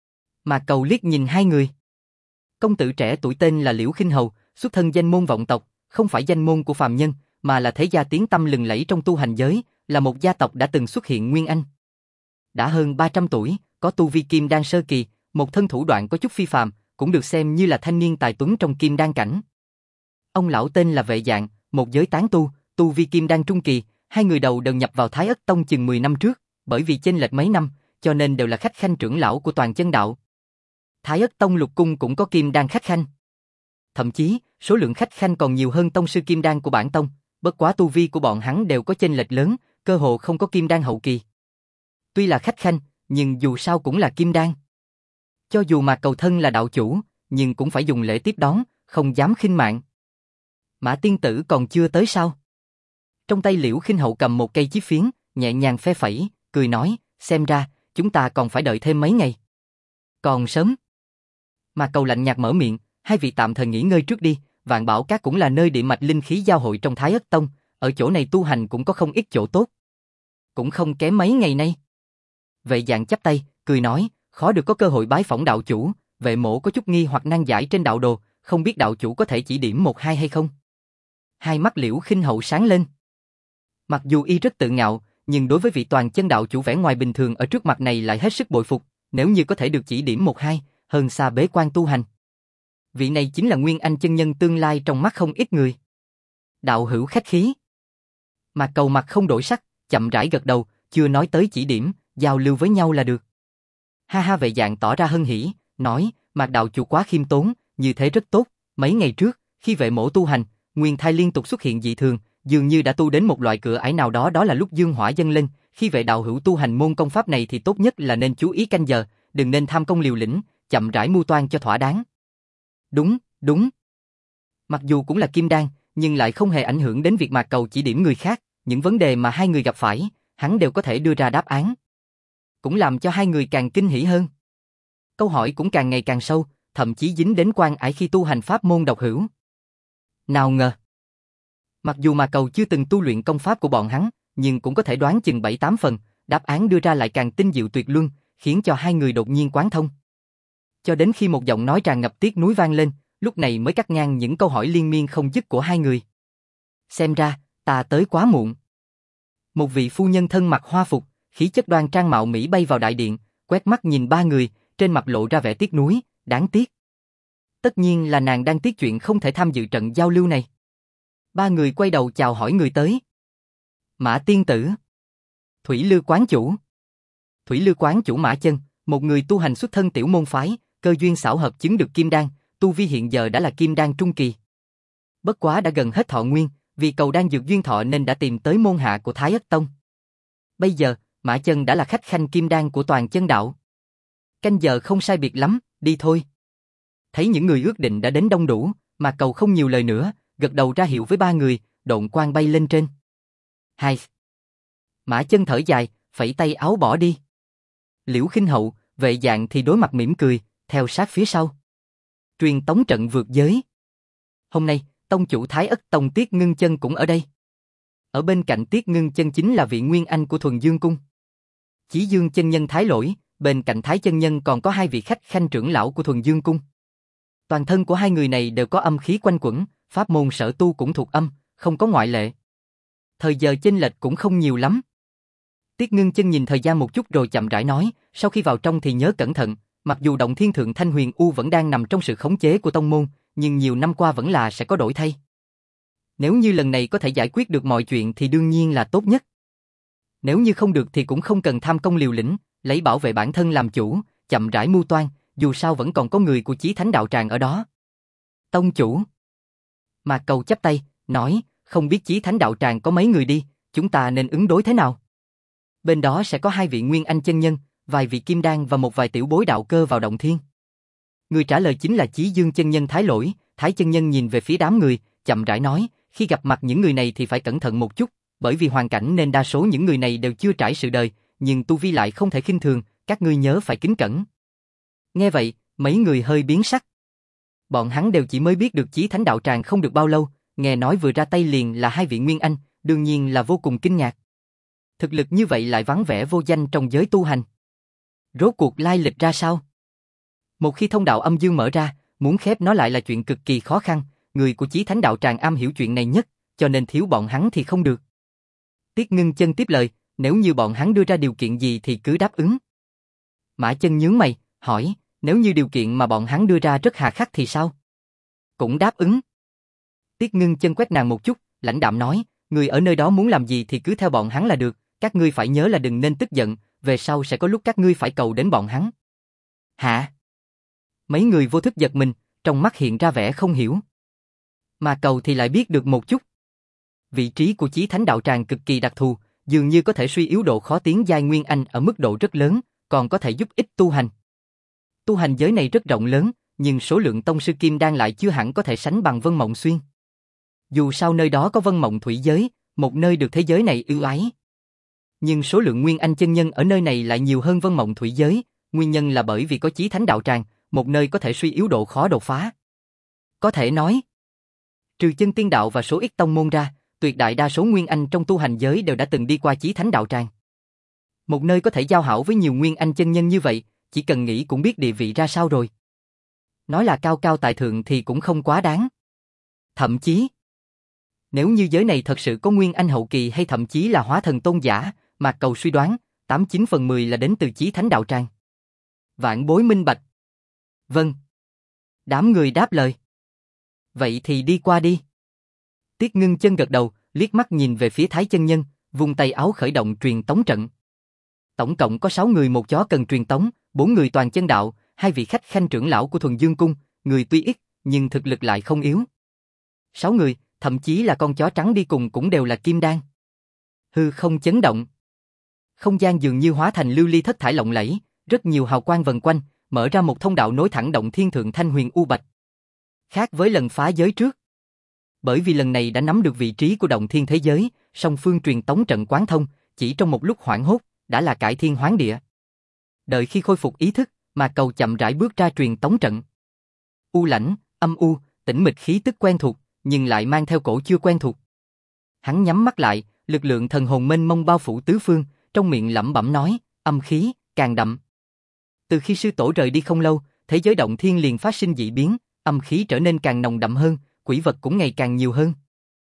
Mạc Cầu liếc nhìn hai người. Công tử trẻ tuổi tên là Liễu Khinh Hầu, xuất thân danh môn vọng tộc, không phải danh môn của phàm nhân, mà là thế gia tiếng tăm lừng lẫy trong tu hành giới, là một gia tộc đã từng xuất hiện Nguyên Anh. Đã hơn 300 tuổi, có tu vi kim đan sơ kỳ, một thân thủ đoạn có chút phi phàm, cũng được xem như là thanh niên tài tuấn trong kim đan cảnh. Ông lão tên là Vệ Dạng, một giới tán tu, tu vi kim đan trung kỳ, hai người đầu đều nhập vào Thái Ất Tông chừng 10 năm trước, bởi vì chênh lệch mấy năm, cho nên đều là khách khanh trưởng lão của Toàn Chân Đạo. Thái Ất Tông lục cung cũng có kim đan khách khanh. Thậm chí, số lượng khách khanh còn nhiều hơn tông sư kim đan của bản tông, bất quá tu vi của bọn hắn đều có chênh lệch lớn, cơ hồ không có kim đan hậu kỳ. Tuy là khách khanh, nhưng dù sao cũng là kim đan. Cho dù Mạc Cầu thân là đạo chủ, nhưng cũng phải dùng lễ tiếp đón, không dám khinh mạng. Mã tiên tử còn chưa tới sao? Trong tay Liễu Khinh Hậu cầm một cây chí phiến, nhẹ nhàng phe phẩy, cười nói, xem ra, chúng ta còn phải đợi thêm mấy ngày. Còn sớm. Mạc Cầu lạnh nhạt mở miệng, hai vị tạm thời nghỉ ngơi trước đi, Vạn Bảo Các cũng là nơi địa mạch linh khí giao hội trong Thái Ất Tông, ở chỗ này tu hành cũng có không ít chỗ tốt. Cũng không kém mấy ngày nay. Vệ Dạng chắp tay, cười nói, khó được có cơ hội bái phỏng đạo chủ, Vệ mỗ có chút nghi hoặc nan giải trên đạo đồ, không biết đạo chủ có thể chỉ điểm một hai hay không? Hai mắt Liễu Khinh Hậu sáng lên. Mặc dù y rất tự ngạo, nhưng đối với vị Toàn Chân đạo chủ vẻ ngoài bình thường ở trước mặt này lại hết sức bội phục, nếu như có thể được chỉ điểm một hai, hơn xa bế quan tu hành. Vị này chính là Nguyên Anh chân nhân tương lai trong mắt không ít người. Đạo hữu khách khí. Mạc Cầu mặt không đổi sắc, chậm rãi gật đầu, chưa nói tới chỉ điểm, giao lưu với nhau là được. Ha ha, Vệ Dạng tỏ ra hân hỉ, nói, Mạc đạo chủ quá khiêm tốn, như thế rất tốt, mấy ngày trước, khi Vệ mỗ tu hành, nguyên thai liên tục xuất hiện dị thường, dường như đã tu đến một loại cửa ải nào đó, đó là lúc dương hỏa dâng lên, khi Vệ đạo hữu tu hành môn công pháp này thì tốt nhất là nên chú ý canh giờ, đừng nên tham công liều lĩnh, chậm rãi mưu toan cho thỏa đáng. Đúng. Mặc dù cũng là kim đan, nhưng lại không hề ảnh hưởng đến việc Mạc Cầu chỉ điểm người khác, những vấn đề mà hai người gặp phải, hắn đều có thể đưa ra đáp án. Cũng làm cho hai người càng kinh hỉ hơn. Câu hỏi cũng càng ngày càng sâu, thậm chí dính đến quan ải khi tu hành pháp môn độc hữu. Nào ngờ, mặc dù Mạc Cầu chưa từng tu luyện công pháp của bọn hắn, nhưng cũng có thể đoán chừng 7-8 phần, đáp án đưa ra lại càng tinh diệu tuyệt luân, khiến cho hai người đột nhiên quán thông. Cho đến khi một giọng nói tràn ngập tiếc nuối vang lên, lúc này mới cắt ngang những câu hỏi liên miên không dứt của hai người. Xem ra, ta tới quá muộn. Một vị phu nhân thân mặc hoa phục, khí chất đoan trang mạo mỹ bay vào đại điện, quét mắt nhìn ba người, trên mặt lộ ra vẻ tiếc nuối, đáng tiếc. Tất nhiên là nàng đang tiếc chuyện không thể tham dự trận giao lưu này. Ba người quay đầu chào hỏi người tới. Mã tiên tử. Thủy Lư quán chủ. Thủy Lư quán chủ Mã Chân, một người tu hành xuất thân tiểu môn phái, cơ duyên xảo hợp chứng được kim đan, tu vi hiện giờ đã là kim đan trung kỳ. Bất quá đã gần hết thọ nguyên, vì cầu đan dược duyên thọ nên đã tìm tới môn hạ của Thái Ất Tông. Bây giờ, Mã Chân đã là khách khanh kim đan của Toàn Chân Đạo. Canh giờ không sai biệt lắm, đi thôi. Thấy những người ước định đã đến đông đủ, Mạc Cầu không nhiều lời nữa, gật đầu ra hiệu với ba người, độn quang bay lên trên. Hai. Mã Chân thở dài, phẩy tay áo bỏ đi. Liễu Khinh Hậu, Vệ Dạng thì đối mặt mỉm cười, theo sát phía sau. Truyền tống trận vượt giới. Hôm nay, tông chủ Thái Ất Tông Tiết Ngưng Chân cũng ở đây. Ở bên cạnh Tiết Ngưng Chân chính là vị Nguyên Anh của Thuần Dương Cung. Chí Dương chân nhân Thái Lỗi, bên cạnh Thái chân nhân còn có hai vị khách khanh trưởng lão của Thuần Dương cung. Toàn thân của hai người này đều có âm khí quanh quẩn, pháp môn sở tu cũng thuộc âm, không có ngoại lệ. Thời giờ chênh lệch cũng không nhiều lắm. Tiết Ngưng Chân nhìn thời gian một chút rồi chậm rãi nói, sau khi vào trong thì nhớ cẩn thận, mặc dù động thiên thượng Thanh Huyền U vẫn đang nằm trong sự khống chế của tông môn, nhưng nhiều năm qua vẫn là sẽ có đổi thay. Nếu như lần này có thể giải quyết được mọi chuyện thì đương nhiên là tốt nhất. Nếu như không được thì cũng không cần tham công liều lĩnh, lấy bảo vệ bản thân làm chủ, chậm rãi mưu toan, dù sao vẫn còn có người của Chí Thánh đạo tràng ở đó. Tông chủ. Mạc Cầu chắp tay, nói, không biết Chí Thánh đạo tràng có mấy người đi, chúng ta nên ứng đối thế nào? Bên đó sẽ có hai vị Nguyên Anh chân nhân, vài vị kim đan và một vài tiểu bối đạo cơ vào động thiên. Người trả lời chính là Chí Dương chân nhân Thái Lỗi. Thái chân nhân nhìn về phía đám người, chậm rãi nói, khi gặp mặt những người này thì phải cẩn thận một chút, bởi vì hoàn cảnh nên đa số những người này đều chưa trải sự đời, nhưng tu vi lại không thể khinh thường, các ngươi nhớ phải kính cẩn. Nghe vậy, mấy người hơi biến sắc. Bọn hắn đều chỉ mới biết được Chí Thánh đạo tràng không được bao lâu, nghe nói vừa ra tay liền là hai vị Nguyên Anh, đương nhiên là vô cùng kinh ngạc. Thực lực như vậy lại vắng vẻ vô danh trong giới tu hành. Rốt cuộc lai lịch ra sao? Một khi thông đạo âm dương mở ra, muốn khép nó lại là chuyện cực kỳ khó khăn, người của Chí Thánh đạo tràng am hiểu chuyện này nhất, cho nên thiếu bọn hắn thì không được. Tiết Ngưng Chân tiếp lời, nếu như bọn hắn đưa ra điều kiện gì thì cứ đáp ứng. Mã Chân nhướng mày, hỏi, nếu như điều kiện mà bọn hắn đưa ra rất hà khắc thì sao? Cũng đáp ứng. Tiết Ngưng Chân quét nàng một chút, lãnh đạm nói, người ở nơi đó muốn làm gì thì cứ theo bọn hắn là được, các ngươi phải nhớ là đừng nên tức giận, về sau sẽ có lúc các ngươi phải cầu đến bọn hắn. Hả? Mấy người vô thức giật mình, trong mắt hiện ra vẻ không hiểu. Mà Cầu thì lại biết được một chút. Vị trí của Chí Thánh đạo tràng cực kỳ đặc thù, dường như có thể suy yếu độ khó tiến giai Nguyên Anh ở mức độ rất lớn, còn có thể giúp ích tu hành. Tu hành giới này rất rộng lớn, nhưng số lượng tông sư kim đan lại chưa hẳn có thể sánh bằng Vân Mộng Xuyên. Dù sao nơi đó có Vân Mộng Thủy giới, một nơi được thế giới này ưu ái. Nhưng số lượng Nguyên Anh chân nhân ở nơi này lại nhiều hơn Vân Mộng Thủy giới, nguyên nhân là bởi vì có Chí Thánh đạo tràng, một nơi có thể suy yếu độ khó đột phá. Có thể nói, trừ Chân Tiên đạo và số ít tông môn ra, tuyệt đại đa số Nguyên Anh trong tu hành giới đều đã từng đi qua Chí Thánh đạo tràng. Một nơi có thể giao hảo với nhiều Nguyên Anh chân nhân như vậy, chỉ cần nghĩ cũng biết địa vị ra sao rồi. Nói là cao cao tại thượng thì cũng không quá đáng. Thậm chí, nếu như giới này thật sự có Nguyên Anh hậu kỳ hay thậm chí là hóa thần tôn giả, Mạc Cầu suy đoán, 89/10 là đến từ Chí Thánh đạo tràng. Vạn bối minh bạch. Vâng. Đám người đáp lời. Vậy thì đi qua đi. Tiết Ngưng Chân gật đầu, liếc mắt nhìn về phía Thái chân nhân, vung tay áo khởi động truyền tống trận. Tổng cộng có 6 người một chó cần truyền tống, 4 người toàn chân đạo, 2 vị khách khanh trưởng lão của Thuần Dương cung, người tuy ít nhưng thực lực lại không yếu. 6 người, thậm chí là con chó trắng đi cùng cũng đều là kim đan. Hư không chấn động. Không gian dường như hóa thành lưu ly thất thải lộng lẫy, rất nhiều hào quang vần quanh, mở ra một thông đạo nối thẳng động thiên thượng Thanh Huyền U Bạch. Khác với lần phá giới trước. Bởi vì lần này đã nắm được vị trí của động thiên thế giới, song phương truyền tống trận quán thông, chỉ trong một lúc hoảng hốt, đã là cải thiên hoán địa. Đợi khi khôi phục ý thức, mà Cầu chậm rãi bước ra truyền tống trận. U lãnh, âm u, tĩnh mịch khí tức quen thuộc, nhưng lại mang theo cổ chưa quen thuộc. Hắn nhắm mắt lại, lực lượng thần hồn mênh mông bao phủ tứ phương, trong miệng lẩm bẩm nói, âm khí càng đậm. Từ khi sư tổ rời đi không lâu, thế giới động thiên liền phát sinh dị biến, âm khí trở nên càng nồng đậm hơn, quỷ vật cũng ngày càng nhiều hơn.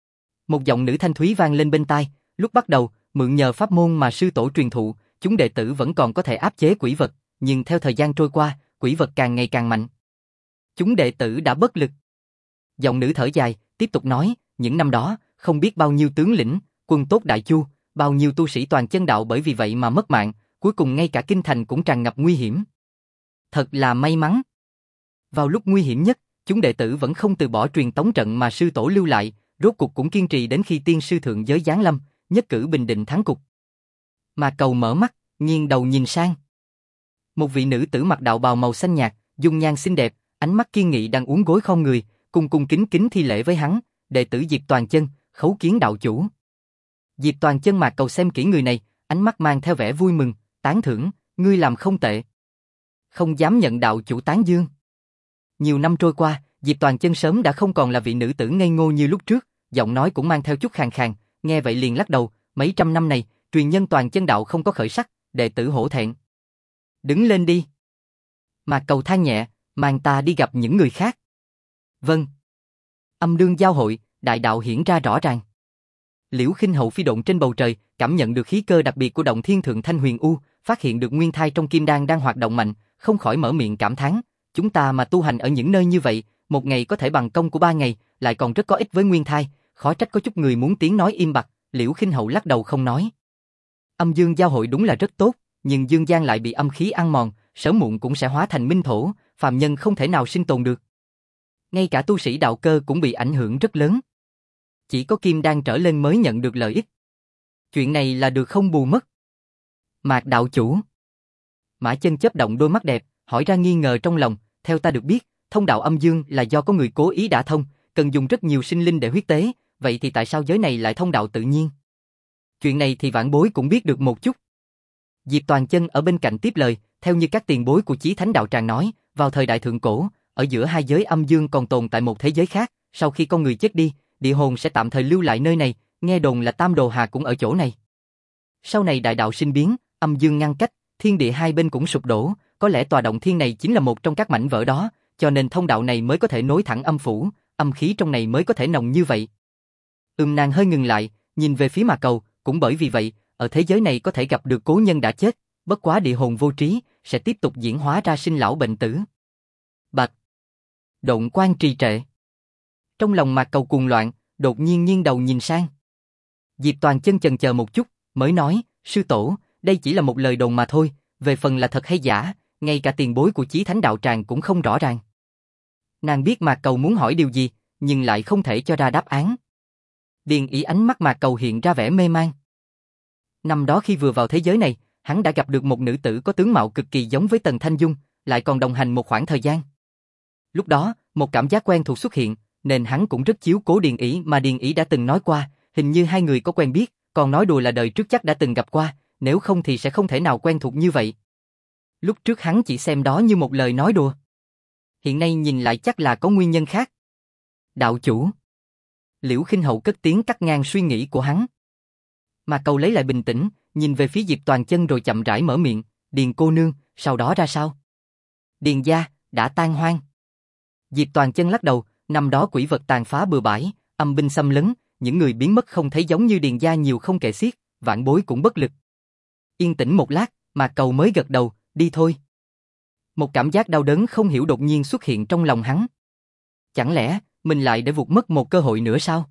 Một giọng nữ thanh thúy vang lên bên tai, lúc bắt đầu, mượn nhờ pháp môn mà sư tổ truyền thụ, chúng đệ tử vẫn còn có thể áp chế quỷ vật, nhưng theo thời gian trôi qua, quỷ vật càng ngày càng mạnh. Chúng đệ tử đã bất lực. Giọng nữ thở dài, tiếp tục nói, những năm đó, không biết bao nhiêu tướng lĩnh, quân tốt đại chu, bao nhiêu tu sĩ toàn chân đạo bởi vì vậy mà mất mạng, cuối cùng ngay cả kinh thành cũng tràn ngập nguy hiểm. Thật là may mắn. Vào lúc nguy hiểm nhất, chúng đệ tử vẫn không từ bỏ truyền tống trận mà sư tổ lưu lại, rốt cuộc cũng kiên trì đến khi tiên sư thượng giới giáng lâm, nhất cử bình định thắng cục. Mà Cầu mở mắt, nghiêng đầu nhìn sang. Một vị nữ tử mặc đạo bào màu xanh nhạt, dung nhan xinh đẹp, ánh mắt kiên nghị đang uốn gối khom người, cung cung kính kính thi lễ với hắn, đệ tử Diệp Toàn Chân, khấu kiến đạo chủ. Diệp Toàn Chân Mạc Cầu xem kỹ người này, ánh mắt mang theo vẻ vui mừng, tán thưởng, ngươi làm không tệ. Không dám nhận đạo chủ tán dương. Nhiều năm trôi qua, Diệp Toàn Chân sớm đã không còn là vị nữ tử ngây ngô như lúc trước, giọng nói cũng mang theo chút khàn khàn, nghe vậy liền lắc đầu, mấy trăm năm này, truyền nhân toàn chân đạo không có khởi sắc, đệ tử hổ thẹn. Đứng lên đi. Mạc Cầu than nhẹ, mang ta đi gặp những người khác. Vâng. Âm đương giao hội, đại đạo hiển ra rõ ràng. Liễu Khinh Hậu phi độn trên bầu trời, cảm nhận được khí cơ đặc biệt của động thiên thượng thanh huyền u, phát hiện được nguyên thai trong kim đan đang hoạt động mạnh, không khỏi mở miệng cảm thán, chúng ta mà tu hành ở những nơi như vậy, một ngày có thể bằng công của 3 ngày, lại còn rất có ích với nguyên thai, khó trách có chút người muốn tiếng nói im bặt. Liễu Khinh Hậu lắc đầu không nói. Âm dương giao hội đúng là rất tốt, nhưng dương gian lại bị âm khí ăn mòn, sớm muộn cũng sẽ hóa thành minh thổ, phàm nhân không thể nào sinh tồn được. Ngay cả tu sĩ đạo cơ cũng bị ảnh hưởng rất lớn. Chỉ có kim đan trở lên mới nhận được lợi ích. Chuyện này là được không bù mất. Mạc đạo chủ. Mã Chân chớp động đôi mắt đẹp, hỏi ra nghi ngờ trong lòng, theo ta được biết, thông đạo âm dương là do có người cố ý đả thông, cần dùng rất nhiều sinh linh để huyết tế, vậy thì tại sao giới này lại thông đạo tự nhiên? Chuyện này thì vãn bối cũng biết được một chút. Diệp Toàn Chân ở bên cạnh tiếp lời, theo như các tiền bối của Chí Thánh đạo tràng nói, vào thời đại thượng cổ, ở giữa hai giới âm dương còn tồn tại một thế giới khác, sau khi con người chết đi, địa hồn sẽ tạm thời lưu lại nơi này, nghe đồn là Tam Đồ Hà cũng ở chỗ này. Sau này đại đạo sinh biến, âm dương ngăn cách, thiên địa hai bên cũng sụp đổ, có lẽ tòa động thiên này chính là một trong các mảnh vỡ đó, cho nên thông đạo này mới có thể nối thẳng âm phủ, âm khí trong này mới có thể nồng như vậy. Nàng hơi ngừng lại, nhìn về phía Mạc Cầu, cũng bởi vì vậy, ở thế giới này có thể gặp được cố nhân đã chết, bất quá địa hồn vô trí, sẽ tiếp tục diễn hóa ra sinh lão bệnh tử. Bạch. Độn quang trì trệ. Trong lòng Mạc Cầu cuồng loạn, đột nhiên nghiêng đầu nhìn sang. Diệp Toàn Chân chần chờ một chút, mới nói, sư tổ, đây chỉ là một lời đồn mà thôi, về phần là thật hay giả, ngay cả tiền bối của Chí Thánh đạo tràng cũng không rõ ràng. Nàng biết Mạc Cầu muốn hỏi điều gì, nhưng lại không thể cho ra đáp án. Điền Ý ánh mắt Mạc Cầu hiện ra vẻ mê man. Năm đó khi vừa vào thế giới này, hắn đã gặp được một nữ tử có tướng mạo cực kỳ giống với Tần Thanh Dung, lại còn đồng hành một khoảng thời gian. Lúc đó, một cảm giác quen thuộc xuất hiện, nên hắn cũng rất chiếu cố Điền Ý mà Điền Ý đã từng nói qua, hình như hai người có quen biết, còn nói đùa là đời trước chắc đã từng gặp qua, nếu không thì sẽ không thể nào quen thuộc như vậy. Lúc trước hắn chỉ xem đó như một lời nói đùa. Hiện nay nhìn lại chắc là có nguyên nhân khác. Đạo chủ. Liễu Khinh Hậu cất tiếng cắt ngang suy nghĩ của hắn. Mà Cầu lấy lại bình tĩnh, nhìn về phía Diệp Toàn Chân rồi chậm rãi mở miệng, Điền cô nương, sau đó ra sao? Điền gia, đã tan hoang. Diệp Toàn Chân lắc đầu, năm đó quỷ vật tàn phá bừa bãi, âm binh xâm lấn, những người biến mất không thấy giống như Điền gia nhiều không kể xiết, vãn bối cũng bất lực. Yên tĩnh một lát, mà Cầu mới gật đầu, đi thôi. Một cảm giác đau đớn không hiểu đột nhiên xuất hiện trong lòng hắn. Chẳng lẽ, mình lại để vụt mất một cơ hội nữa sao?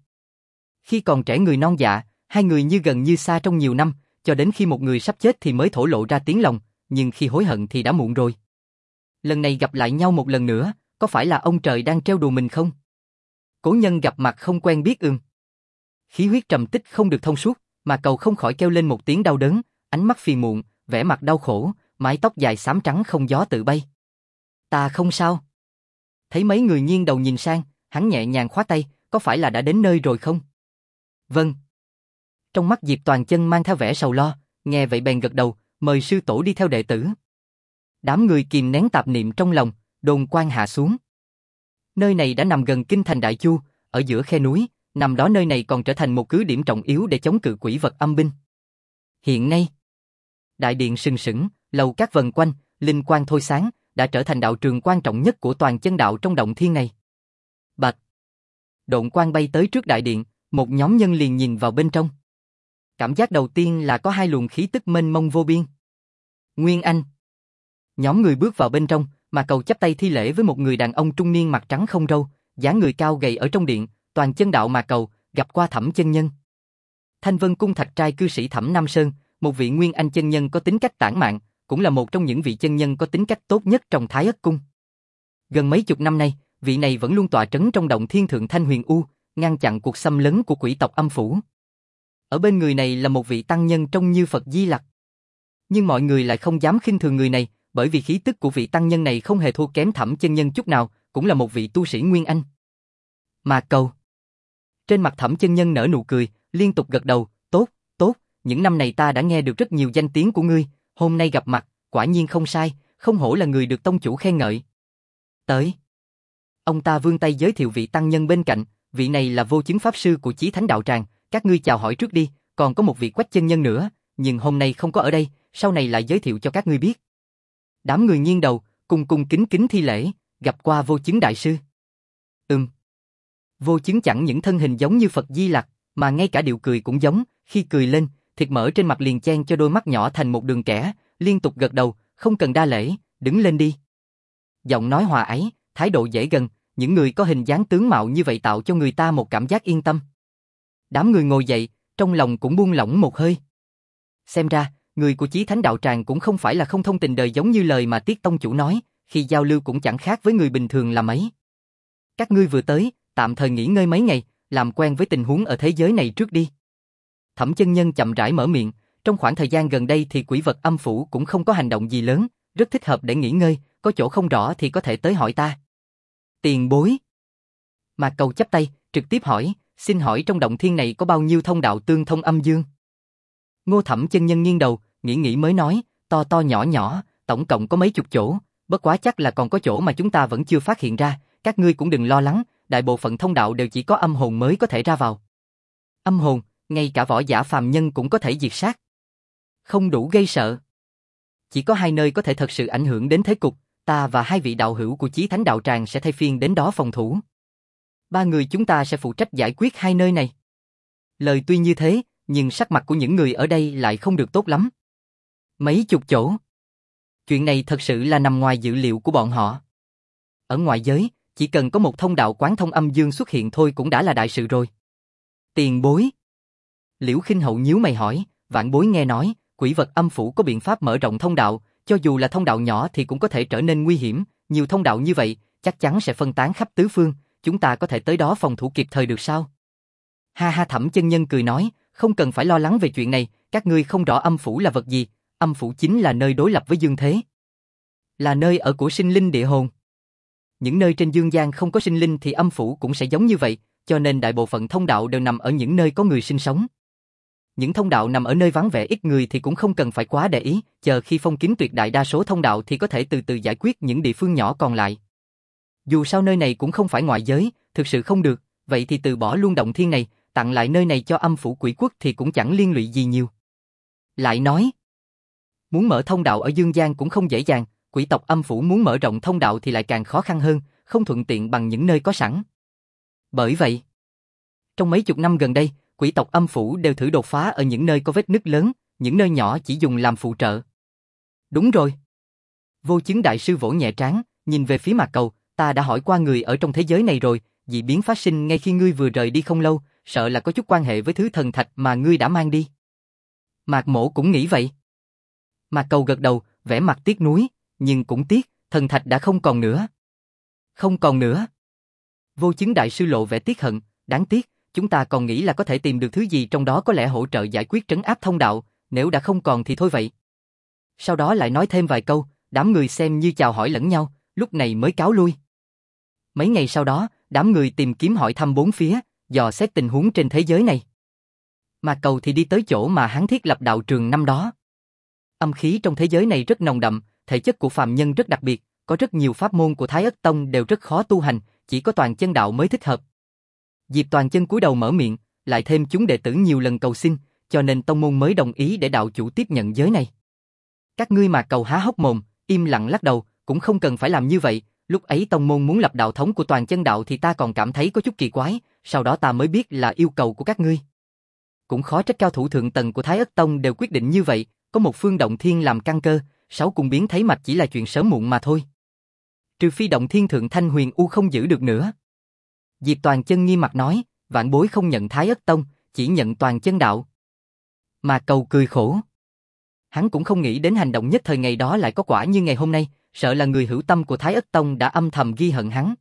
Khi còn trẻ người non dạ, hai người như gần như xa trong nhiều năm, cho đến khi một người sắp chết thì mới thổ lộ ra tiếng lòng, nhưng khi hối hận thì đã muộn rồi. Lần này gặp lại nhau một lần nữa, có phải là ông trời đang trêu đùa mình không? Cố nhân gặp mặt không quen biết ưm. Khí huyết trầm tích không được thông suốt, mà Cầu không khỏi kêu lên một tiếng đau đớn, ánh mắt phiền muộn, vẻ mặt đau khổ, mái tóc dài xám trắng không gió tự bay. Ta không sao. Thấy mấy người nghiêng đầu nhìn sang, hắn nhẹ nhàng khoát tay, có phải là đã đến nơi rồi không? Vâng. Trong mắt Diệp Toàn Chân mang theo vẻ sầu lo, nghe vậy bèn gật đầu, mời sư tổ đi theo đệ tử. Đám người kìm nén tạp niệm trong lòng, đồn quang hạ xuống. Nơi này đã nằm gần kinh thành Đại Chu, ở giữa khe núi, nằm đó nơi này còn trở thành một cứ điểm trọng yếu để chống cự quỷ vật âm binh. Hiện nay, đại điện sừng sững, lầu các vần quanh, linh quang thôi sáng, đã trở thành đạo trường quan trọng nhất của toàn chân đạo trong động thiên này. Bạch. Độn quang bay tới trước đại điện, một nhóm nhân liền nhìn vào bên trong. Cảm giác đầu tiên là có hai luồng khí tức mênh mông vô biên. Nguyên Anh. Nhóm người bước vào bên trong, mà Cầu chắp tay thi lễ với một người đàn ông trung niên mặt trắng không râu, dáng người cao gầy ở trong điện, toàn chân đạo mà Cầu, gặp qua Thẩm chân nhân. Thanh Vân cung thạch trai cư sĩ Thẩm Nam Sơn, một vị Nguyên Anh chân nhân có tính cách tản mạn, cũng là một trong những vị chân nhân có tính cách tốt nhất trong Thái Ất cung. Gần mấy chục năm nay, vị này vẫn luôn tọa trấn trong động thiên thượng Thanh Huyền U, ngăn chặn cuộc xâm lấn của quỷ tộc âm phủ. Ở bên người này là một vị tăng nhân trông như Phật Di Lặc. Nhưng mọi người lại không dám khinh thường người này, bởi vì khí tức của vị tăng nhân này không hề thua kém Thẩm chân nhân chút nào, cũng là một vị tu sĩ Nguyên Anh. Mà Cầu. Trên mặt Thẩm chân nhân nở nụ cười, liên tục gật đầu, tốt, tốt, những năm này ta đã nghe được rất nhiều danh tiếng của ngươi, hôm nay gặp mặt, quả nhiên không sai, không hổ là người được tông chủ khen ngợi. Tới. Ông ta vươn tay giới thiệu vị tăng nhân bên cạnh, vị này là vô chứng pháp sư của Chí Thánh đạo tràng, các ngươi chào hỏi trước đi, còn có một vị Quách chân nhân nữa, nhưng hôm nay không có ở đây, sau này lại giới thiệu cho các ngươi biết. Đám người nghiêng đầu, cung cung kính kính thi lễ, gặp qua Vô Chứng đại sư. Vô Chứng chẳng những thân hình giống như Phật Di Lặc, mà ngay cả điệu cười cũng giống, khi cười lên, thịt mỡ trên mặt liền chen cho đôi mắt nhỏ thành một đường kẻ, liên tục gật đầu, không cần đa lễ, đứng lên đi. Giọng nói hòa ái, thái độ dễ gần, những người có hình dáng tướng mạo như vậy tạo cho người ta một cảm giác yên tâm. Đám người ngồi dậy, trong lòng cũng buông lỏng một hơi. Xem ra, người của Chí Thánh đạo tràng cũng không phải là không thông tình đời giống như lời mà Tiết tông chủ nói, khi giao lưu cũng chẳng khác với người bình thường là mấy. Các ngươi vừa tới, tạm thời nghỉ ngơi mấy ngày, làm quen với tình huống ở thế giới này trước đi. Thẩm chân nhân chậm rãi mở miệng, trong khoảng thời gian gần đây thì quỷ vật âm phủ cũng không có hành động gì lớn, rất thích hợp để nghỉ ngơi, có chỗ không rõ thì có thể tới hỏi ta. Tiền bối. Mạc Cầu chắp tay, trực tiếp hỏi, xin hỏi trong động thiên này có bao nhiêu thông đạo tương thông âm dương? Ngô Thẩm chân nhân nghiêng đầu, nghĩ mới nói, to to nhỏ nhỏ, tổng cộng có mấy chục chỗ, bất quá chắc là còn có chỗ mà chúng ta vẫn chưa phát hiện ra, các ngươi cũng đừng lo lắng, đại bộ phận thông đạo đều chỉ có âm hồn mới có thể ra vào. Âm hồn, ngay cả võ giả phàm nhân cũng có thể diệt sát. Không đủ gây sợ. Chỉ có 2 nơi có thể thật sự ảnh hưởng đến thế cục, ta và 2 vị đạo hữu của Chí Thánh đạo tràng sẽ thay phiên đến đó phòng thủ. 3 người chúng ta sẽ phụ trách giải quyết 2 nơi này. Lời tuy như thế, nhưng sắc mặt của những người ở đây lại không được tốt lắm. Mấy chục chỗ. Chuyện này thật sự là nằm ngoài dự liệu của bọn họ. Ở ngoại giới, chỉ cần có một thông đạo quán thông âm dương xuất hiện thôi cũng đã là đại sự rồi. Tiền bối. Liễu Khinh Hậu nhíu mày hỏi, vạn bối nghe nói, quỷ vật âm phủ có biện pháp mở rộng thông đạo, cho dù là thông đạo nhỏ thì cũng có thể trở nên nguy hiểm, nhiều thông đạo như vậy, chắc chắn sẽ phân tán khắp tứ phương, chúng ta có thể tới đó phòng thủ kịp thời được sao? Ha ha, Thẩm chân nhân cười nói, không cần phải lo lắng về chuyện này, các ngươi không rõ âm phủ là vật gì, âm phủ chính là nơi đối lập với dương thế. Là nơi ở của sinh linh địa hồn. Những nơi trên dương gian không có sinh linh thì âm phủ cũng sẽ giống như vậy, cho nên đại bộ phận thông đạo đều nằm ở những nơi có người sinh sống. Những thông đạo nằm ở nơi vắng vẻ ít người thì cũng không cần phải quá để ý, chờ khi phong kín tuyệt đại đa số thông đạo thì có thể từ từ giải quyết những địa phương nhỏ còn lại. Dù sao nơi này cũng không phải ngoại giới, thực sự không được, vậy thì từ bỏ luôn động thiên này, tặng lại nơi này cho âm phủ quỷ quốc thì cũng chẳng liên lụy gì nhiều. Lại nói, muốn mở thông đạo ở dương gian cũng không dễ dàng, quỷ tộc âm phủ muốn mở rộng thông đạo thì lại càng khó khăn hơn, không thuận tiện bằng những nơi có sẵn. Bởi vậy, trong mấy chục năm gần đây, quỷ tộc âm phủ đều thử đột phá ở những nơi có vết nứt lớn, những nơi nhỏ chỉ dùng làm phụ trợ. Đúng rồi. Vô Chứng đại sư vỗ nhẹ trán, nhìn về phía Mạc Cầu, ta đã hỏi qua người ở trong thế giới này rồi, dị biến phát sinh ngay khi ngươi vừa rời đi không lâu, sợ là có chút quan hệ với thứ thần thạch mà ngươi đã mang đi. Mạc Mỗ cũng nghĩ vậy. Mạc Cầu gật đầu, vẻ mặt tiếc nuối, nhưng cũng tiếc, thần thạch đã không còn nữa. Không còn nữa. Vô Chứng đại sư lộ vẻ tiếc hận, đáng tiếc, chúng ta còn nghĩ là có thể tìm được thứ gì trong đó có lẽ hỗ trợ giải quyết trấn áp thông đạo, nếu đã không còn thì thôi vậy. Sau đó lại nói thêm vài câu, đám người xem như chào hỏi lẫn nhau, lúc này mới cáo lui. Mấy ngày sau đó, đám người tìm kiếm hỏi thăm bốn phía, dò xét tình huống trên thế giới này. Mạc Cầu thì đi tới chỗ mà hắn thiết lập đạo trường năm đó. Âm khí trong thế giới này rất nồng đậm, thể chất của phàm nhân rất đặc biệt, có rất nhiều pháp môn của Thái Ất Tông đều rất khó tu hành, chỉ có Toàn Chân đạo mới thích hợp. Diệp Toàn Chân cúi đầu mở miệng, lại thêm chúng đệ tử nhiều lần cầu xin, cho nên tông môn mới đồng ý để đạo chủ tiếp nhận giới này. Các ngươi Mạc Cầu há hốc mồm, im lặng lắc đầu, cũng không cần phải làm như vậy, lúc ấy tông môn muốn lập đạo thống của Toàn Chân đạo thì ta còn cảm thấy có chút kỳ quái, sau đó ta mới biết là yêu cầu của các ngươi. Cũng khó trách cao thủ thượng tầng của Thái Ất Tông đều quyết định như vậy, có một phương động thiên làm căn cơ, 6 cung biến thấy mạch chỉ là chuyện sớm muộn mà thôi. Trừ phi động thiên thượng Thanh Huyền U không giữ được nữa. Diệp Toàn Chân nghiêm mặt nói, vạn bối không nhận Thái Ất Tông, chỉ nhận Toàn Chân đạo. Mạc Cầu cười khổ. Hắn cũng không nghĩ đến hành động nhất thời ngày đó lại có quả như ngày hôm nay, sợ là người hữu tâm của Thái Ất Tông đã âm thầm ghi hận hắn.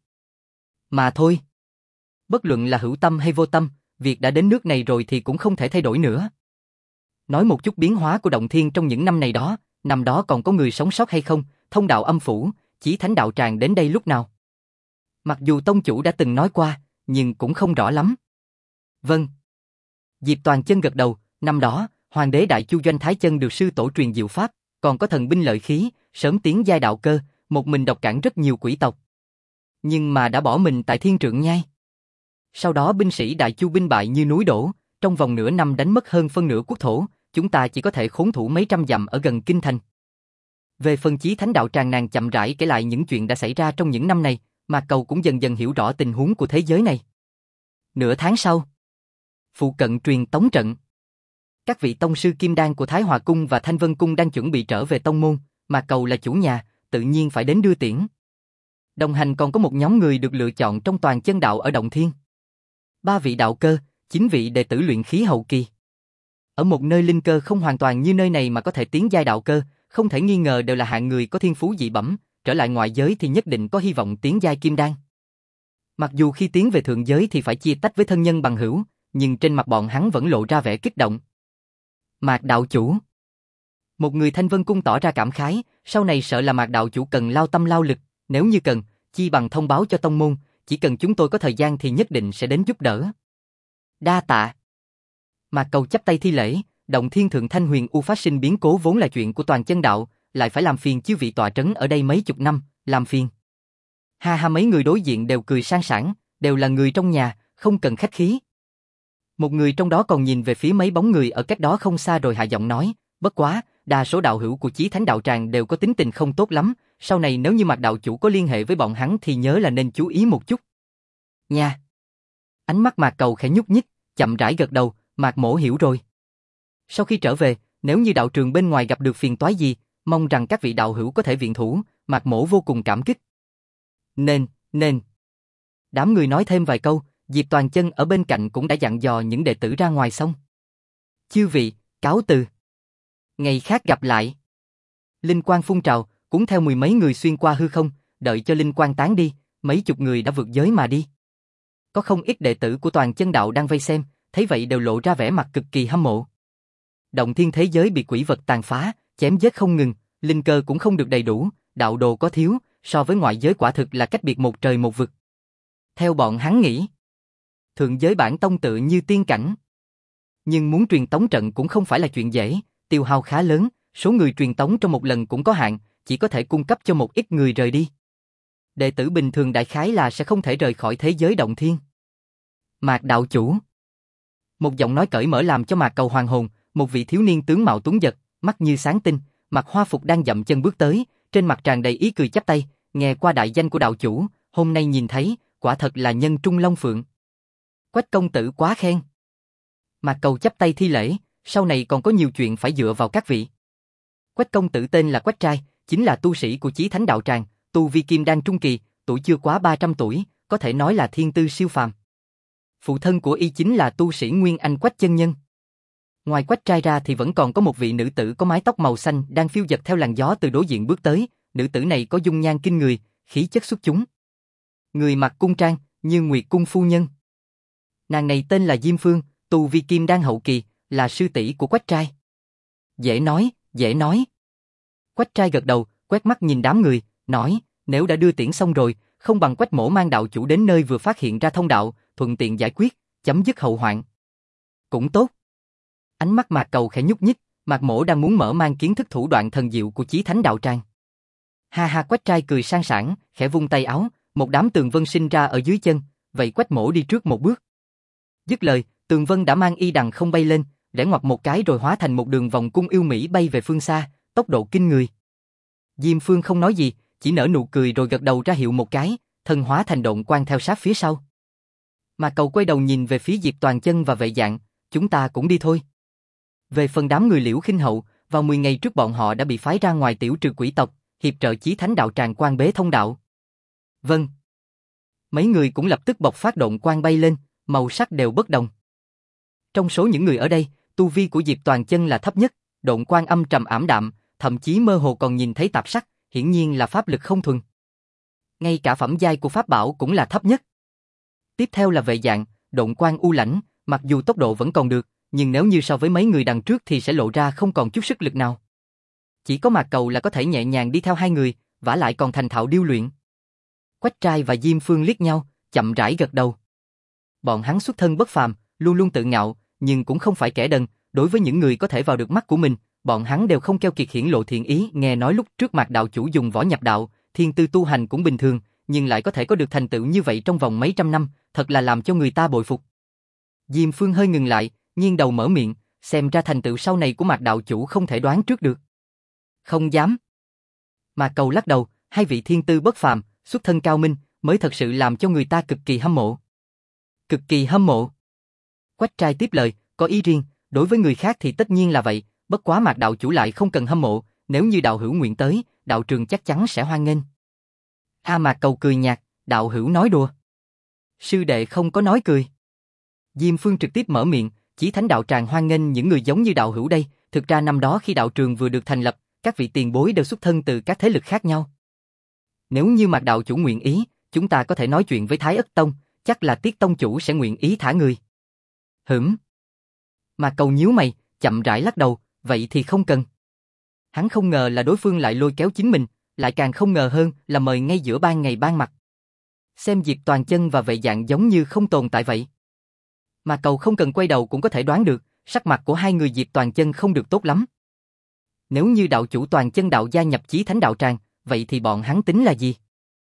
Mà thôi. Bất luận là hữu tâm hay vô tâm, việc đã đến nước này rồi thì cũng không thể thay đổi nữa. Nói một chút biến hóa của động thiên trong những năm này đó, năm đó còn có người sống sót hay không, thông đạo âm phủ, Chí Thánh đạo tràng đến đây lúc nào. Mặc dù tông chủ đã từng nói qua, nhưng cũng không rõ lắm. Vâng. Diệp Toàn Chân gật đầu, năm đó, Hoàng đế Đại Chu Doanh Thái Chân được sư tổ truyền diệu pháp, còn có thần binh lợi khí, sớm tiến giai đạo cơ, một mình độc cản rất nhiều quỷ tộc. Nhưng mà đã bỏ mình tại Thiên Trượng Nhai. Sau đó binh sĩ Đại Chu binh bại như núi đổ, trong vòng nửa năm đánh mất hơn phân nửa quốc thổ, chúng ta chỉ có thể khốn thủ mấy trăm dặm ở gần kinh thành. Về phần Chí Thánh đạo tràng, nàng chậm rãi kể lại những chuyện đã xảy ra trong những năm này, Mạc Cầu cũng dần dần hiểu rõ tình huống của thế giới này. Nửa tháng sau, phụ cận truyền tống trận. Các vị tông sư Kim Đan của Thái Hòa Cung và Thanh Vân Cung đang chuẩn bị trở về tông môn, Mạc Cầu là chủ nhà, tự nhiên phải đến đưa tiễn. Đồng hành còn có một nhóm người được lựa chọn trong toàn chân đạo ở Động Thiên. 3 vị đạo cơ, 9 vị đệ tử luyện khí hậu kỳ. Ở một nơi linh cơ không hoàn toàn như nơi này mà có thể tiến giai đạo cơ, không thể nghi ngờ đều là hạng người có thiên phú dị bẩm, trở lại ngoại giới thì nhất định có hy vọng tiến giai kim đan. Mặc dù khi tiến về thượng giới thì phải chia tách với thân nhân bằng hữu, nhưng trên mặt bọn hắn vẫn lộ ra vẻ kích động. Mạc đạo chủ. Một người Thanh Vân Cung tỏ ra cảm khái, sau này sợ là Mạc đạo chủ cần lao tâm lao lực, nếu như cần, chi bằng thông báo cho tông môn, chỉ cần chúng tôi có thời gian thì nhất định sẽ đến giúp đỡ. Đa tạ. Mạc Cầu chắp tay thi lễ, Động Thiên Thượng Thanh Huyền U phát sinh biến cố vốn là chuyện của toàn chân đạo, lại phải làm phiền chư vị tọa trấn ở đây mấy chục năm, làm phiền. Ha ha, mấy người đối diện đều cười sang sảng, đều là người trong nhà, không cần khách khí. Một người trong đó còn nhìn về phía mấy bóng người ở cách đó không xa rồi hạ giọng nói, bất quá, đa số đạo hữu của Chí Thánh đạo tràng đều có tính tình không tốt lắm, sau này nếu như Mạc đạo chủ có liên hệ với bọn hắn thì nhớ là nên chú ý một chút. Nha. Ánh mắt Mạc Cầu khẽ nhúc nhích, chậm rãi gật đầu, Mạc mỗ hiểu rồi. Sau khi trở về, nếu như đạo trường bên ngoài gặp được phiền toái gì, mong rằng các vị đạo hữu có thể viện thủ, Mạc mỗ vô cùng cảm kích. Nên. Đám người nói thêm vài câu, Diệp Toàn Chân ở bên cạnh cũng đã dặn dò những đệ tử ra ngoài xong. Chư vị, cáo từ. Ngày khác gặp lại. Linh quang phun trào, cuốn theo mười mấy người xuyên qua hư không, đợi cho linh quang tán đi, mấy chục người đã vượt giới mà đi. Có không ít đệ tử của toàn chân đạo đang vây xem, thấy vậy đều lộ ra vẻ mặt cực kỳ hâm mộ. Động thiên thế giới bị quỷ vật tàn phá, chém giết không ngừng, linh cơ cũng không được đầy đủ, đạo đồ có thiếu, so với ngoại giới quả thực là cách biệt một trời một vực. Theo bọn hắn nghĩ, thượng giới bản tông tự như tiên cảnh. Nhưng muốn truyền tống trận cũng không phải là chuyện dễ, tiêu hao khá lớn, số người truyền tống trong một lần cũng có hạn, chỉ có thể cung cấp cho một ít người rời đi. Đệ tử bình thường đại khái là sẽ không thể rời khỏi thế giới động thiên. Mạc đạo chủ. Một giọng nói cởi mở làm cho Mạc Cầu hoàn hồn, một vị thiếu niên tướng mạo tuấn giật, mắt như sáng tinh, mặc hoa phục đang dậm chân bước tới, trên mặt tràn đầy ý cười chắp tay, nghe qua đại danh của đạo chủ, hôm nay nhìn thấy, quả thật là nhân trung long phượng. Quách công tử quá khen. Mạc Cầu chắp tay thi lễ, sau này còn có nhiều chuyện phải dựa vào các vị. Quách công tử tên là Quách Trai, chính là tu sĩ của Chí Thánh đạo tràng, tu vi kim đan trung kỳ, tuổi chưa quá 300 tuổi, có thể nói là thiên tư siêu phàm. Phụ thân của y chính là tu sĩ Nguyên Anh Quách chân nhân. Ngoài Quách Trai ra thì vẫn còn có một vị nữ tử có mái tóc màu xanh đang phiêu dật theo làn gió từ đối diện bước tới, nữ tử này có dung nhan kinh người, khí chất xuất chúng. Người mặc cung trang, như Nguyệt cung phu nhân. Nàng này tên là Diêm Phương, tu vi kim đan hậu kỳ, là sư tỷ của Quách Trai. Dễ nói, dễ nói. Quách Trai gật đầu, quét mắt nhìn đám người, nói, nếu đã đưa tiễn xong rồi, không bằng Quách mỗ mang đạo chủ đến nơi vừa phát hiện ra thông đạo, thuận tiện giải quyết, chấm dứt hậu hoạn. Cũng tốt. Ánh mắt Mạc Cầu khẽ nhúc nhích, Mạc mỗ đang muốn mở mang kiến thức thủ đoạn thần diệu của Chí Thánh đạo tràng. Ha ha, Quách Trai cười sang sảng, khẽ vung tay áo, một đám tường vân sinh ra ở dưới chân, vậy Quách mỗ đi trước một bước. Dứt lời, tường vân đã mang y đằng không bay lên, rẽ ngoặt một cái rồi hóa thành một đường vòng cung yêu mỹ bay về phương xa, tốc độ kinh người. Diêm Phương không nói gì, chỉ nở nụ cười rồi gật đầu ra hiệu một cái, thân hóa thành độn quang theo sát phía sau. Mà Cầu quay đầu nhìn về phía Diệp Toàn Chân và Vệ Dạng, chúng ta cũng đi thôi. Về phần đám người Liễu Khinh Hậu, vào 10 ngày trước bọn họ đã bị phái ra ngoài tiểu trừ quỷ tộc, hiệp trợ Chí Thánh đạo tràng quan bế thông đạo. Vâng. Mấy người cũng lập tức bộc phát độn quang bay lên, màu sắc đều bất đồng. Trong số những người ở đây, tu vi của Diệp Toàn Chân là thấp nhất, độn quang âm trầm ảm đạm, thậm chí mơ hồ còn nhìn thấy tạp sắc, hiển nhiên là pháp lực không thuần. Ngay cả phẩm giai của pháp bảo cũng là thấp nhất. Tiếp theo là Vệ Dạng, độn quang u lãnh, mặc dù tốc độ vẫn còn được, nhưng nếu như so với mấy người đằng trước thì sẽ lộ ra không còn chút sức lực nào. Chỉ có Mạc Cầu là có thể nhẹ nhàng đi theo hai người, vả lại còn thành thạo điêu luyện. Quách Trai và Diêm Phương liếc nhau, chậm rãi gật đầu. Bọn hắn xuất thân bất phàm, luôn luôn tự ngạo, nhưng cũng không phải kẻ đần, đối với những người có thể vào được mắt của mình, bọn hắn đều không keo kiệt hiển lộ thiện ý. Nghe nói lúc trước Mạc đạo chủ dùng võ nhập đạo, thiên tư tu hành cũng bình thường, nhưng lại có thể có được thành tựu như vậy trong vòng mấy trăm năm, thật là làm cho người ta bội phục. Diêm Phương hơi ngừng lại, nghiêng đầu mở miệng, xem ra thành tựu sau này của Mạc đạo chủ không thể đoán trước được. Không dám. Mạc Cầu lắc đầu, hai vị thiên tư bất phàm, xuất thân cao minh, mới thật sự làm cho người ta cực kỳ hâm mộ. Cực kỳ hâm mộ. Quách trai tiếp lời, có ý riêng, đối với người khác thì tất nhiên là vậy, bất quá Mạc đạo chủ lại không cần hâm mộ, nếu như đạo hữu nguyện tới, đạo trường chắc chắn sẽ hoan nghênh. Mạc Cầu cười nhạt, đạo hữu nói đùa. Sư đệ không có nói cười. Diêm Phương trực tiếp mở miệng, Chí Thánh đạo tràng hoan nghênh những người giống như đạo hữu đây, thực ra năm đó khi đạo trường vừa được thành lập, các vị tiền bối đều xuất thân từ các thế lực khác nhau. Nếu như Mạc đạo chủ nguyện ý, chúng ta có thể nói chuyện với Thái Ất Tông, chắc là Tiết tông chủ sẽ nguyện ý thả người. Mạc Cầu nhíu mày, chậm rãi lắc đầu, vậy thì không cần. Hắn không ngờ là đối phương lại lôi kéo chính mình, lại càng không ngờ hơn là mời ngay giữa ban ngày ban mặt. Xem Diệp Toàn Chân và Vệ Dạng giống như không tồn tại vậy. Mạc Cầu không cần quay đầu cũng có thể đoán được, sắc mặt của hai người Diệp Toàn Chân không được tốt lắm. Nếu như đạo chủ Toàn Chân đạo gia nhập Chí Thánh đạo tràng, vậy thì bọn hắn tính là gì?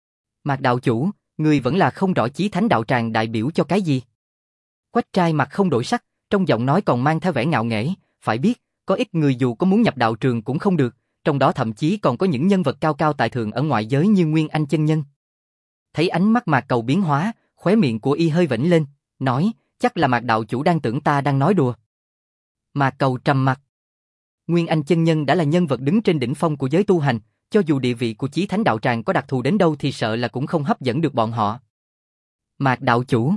Mạc đạo chủ, người vẫn là không rõ Chí Thánh đạo tràng đại biểu cho cái gì? Quách trai mặt không đổi sắc, trong giọng nói còn mang theo vẻ ngạo nghễ, phải biết, có ít người dù có muốn nhập đạo trường cũng không được, trong đó thậm chí còn có những nhân vật cao cao tại thượng ở ngoại giới như Nguyên Anh chân nhân. Thấy ánh mắt Mạc Cầu biến hóa, khóe miệng của y hơi vểnh lên, nói, chắc là Mạc đạo chủ đang tưởng ta đang nói đùa. Mạc Cầu trầm mặt. Nguyên Anh chân nhân đã là nhân vật đứng trên đỉnh phong của giới tu hành, cho dù địa vị của Chí Thánh đạo tràng có đặc thù đến đâu thì sợ là cũng không hấp dẫn được bọn họ. Mạc đạo chủ.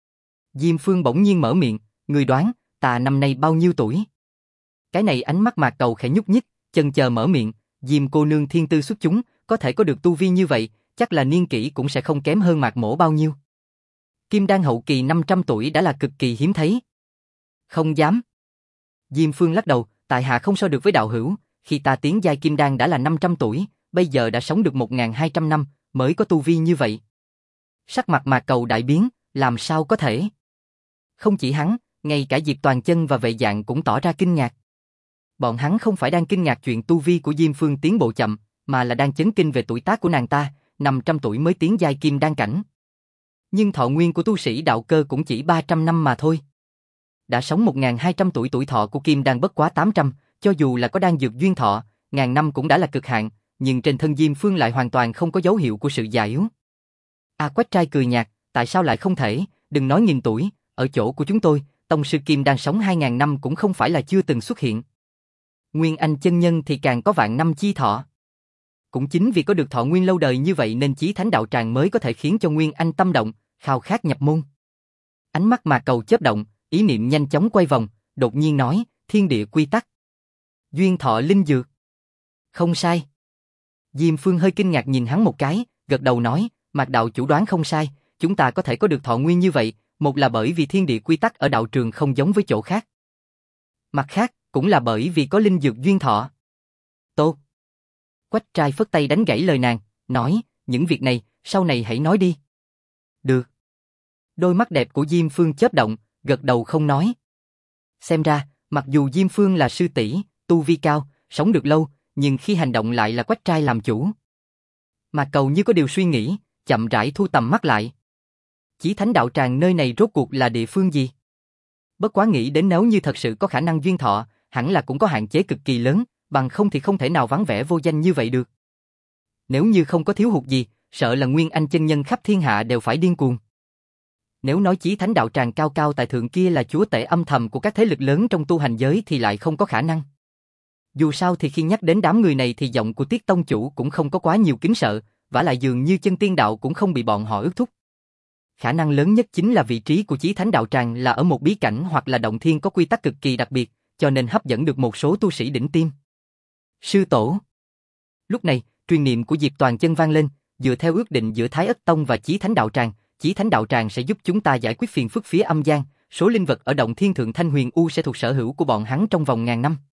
Diêm Phương bỗng nhiên mở miệng, người đoán, ta năm nay bao nhiêu tuổi? Cái này ánh mắt Mạc Cầu khẽ nhúc nhích, chần chờ mở miệng, Diêm cô nương thiên tư xuất chúng, có thể có được tu vi như vậy, chắc là niên kỷ cũng sẽ không kém hơn Mạc mỗ bao nhiêu. Kim đan hậu kỳ 500 tuổi đã là cực kỳ hiếm thấy. Không dám. Diêm Phương lắc đầu, tại hạ không so được với đạo hữu, khi ta tiến giai kim đan đã là 500 tuổi, bây giờ đã sống được 1200 năm, mới có tu vi như vậy. Sắc mặt Mạc Cầu đại biến, làm sao có thể? Không chỉ hắn, ngay cả Diệp Toàn Chân và Vệ Dạng cũng tỏ ra kinh ngạc. Bọn hắn không phải đang kinh ngạc chuyện tu vi của Diêm Phương tiến bộ chậm, mà là đang chấn kinh về tuổi tác của nàng ta, 500 tuổi mới tiến giai kim đan cảnh. Nhưng thọ nguyên của tu sĩ đạo cơ cũng chỉ 300 năm mà thôi. Đã sống 1200 tuổi, tuổi thọ của kim đan bất quá 800, cho dù là có đan dược duyên thọ, ngàn năm cũng đã là cực hạn, nhưng trên thân Diêm Phương lại hoàn toàn không có dấu hiệu của sự già yếu. Quách trai cười nhạt, tại sao lại không thể, đừng nói nghìn tuổi, ở chỗ của chúng tôi, tông sư kim đan sống 2000 năm cũng không phải là chưa từng xuất hiện. Nguyên Anh chân nhân thì càng có vạn năm chi thọ. Cũng chính vì có được thọ nguyên lâu đời như vậy nên Chí Thánh đạo tràng mới có thể khiến cho Nguyên Anh tâm động, khao khát nhập môn. Ánh mắt Mạc Cầu chớp động, ý niệm nhanh chóng quay vòng, đột nhiên nói, thiên địa quy tắc. Duyên thọ linh dược. Không sai. Diêm Phương hơi kinh ngạc nhìn hắn một cái, gật đầu nói, Mạc đạo chủ đoán không sai, chúng ta có thể có được thọ nguyên như vậy, một là bởi vì thiên địa quy tắc ở đạo trường không giống với chỗ khác. Mặt khác, cũng là bởi vì có linh dược duyên thọ. Tốt. Quách trai phất tay đánh gãy lời nàng, nói, những việc này, sau này hãy nói đi. Được. Đôi mắt đẹp của Diêm Phương chớp động, gật đầu không nói. Xem ra, mặc dù Diêm Phương là sư tỷ, tu vi cao, sống được lâu, nhưng khi hành động lại là Quách trai làm chủ. Mạc Cầu như có điều suy nghĩ, chậm rãi thu tầm mắt lại. Chí Thánh đạo tràng nơi này rốt cuộc là địa phương gì? Bất quá nghĩ đến nếu như thật sự có khả năng duyên thọ, hẳn là cũng có hạn chế cực kỳ lớn, bằng không thì không thể nào vắng vẻ vô danh như vậy được. Nếu như không có thiếu hụt gì, sợ là Nguyên Anh chân nhân khắp thiên hạ đều phải điên cuồng. Nếu nói Chí Thánh đạo tràng cao cao tại thượng kia là chúa tể âm thầm của các thế lực lớn trong tu hành giới thì lại không có khả năng. Dù sao thì khi nhắc đến đám người này thì giọng của Tiết tông chủ cũng không có quá nhiều kính sợ, vả lại dường như chân tiên đạo cũng không bị bọn họ ước thúc. Khả năng lớn nhất chính là vị trí của Chí Thánh đạo tràng là ở một bí cảnh hoặc là động thiên có quy tắc cực kỳ đặc biệt, cho nên hấp dẫn được một số tu sĩ đỉnh tiêm. Sư tổ. Lúc này, truyền niệm của Diệp Toàn Chân vang lên, dựa theo ước định giữa Thái Ất Tông và Chí Thánh đạo tràng, Chí Thánh đạo tràng sẽ giúp chúng ta giải quyết phiền phức phía âm gian, số linh vật ở động thiên thượng Thanh Huyền U sẽ thuộc sở hữu của bọn hắn trong vòng ngàn năm.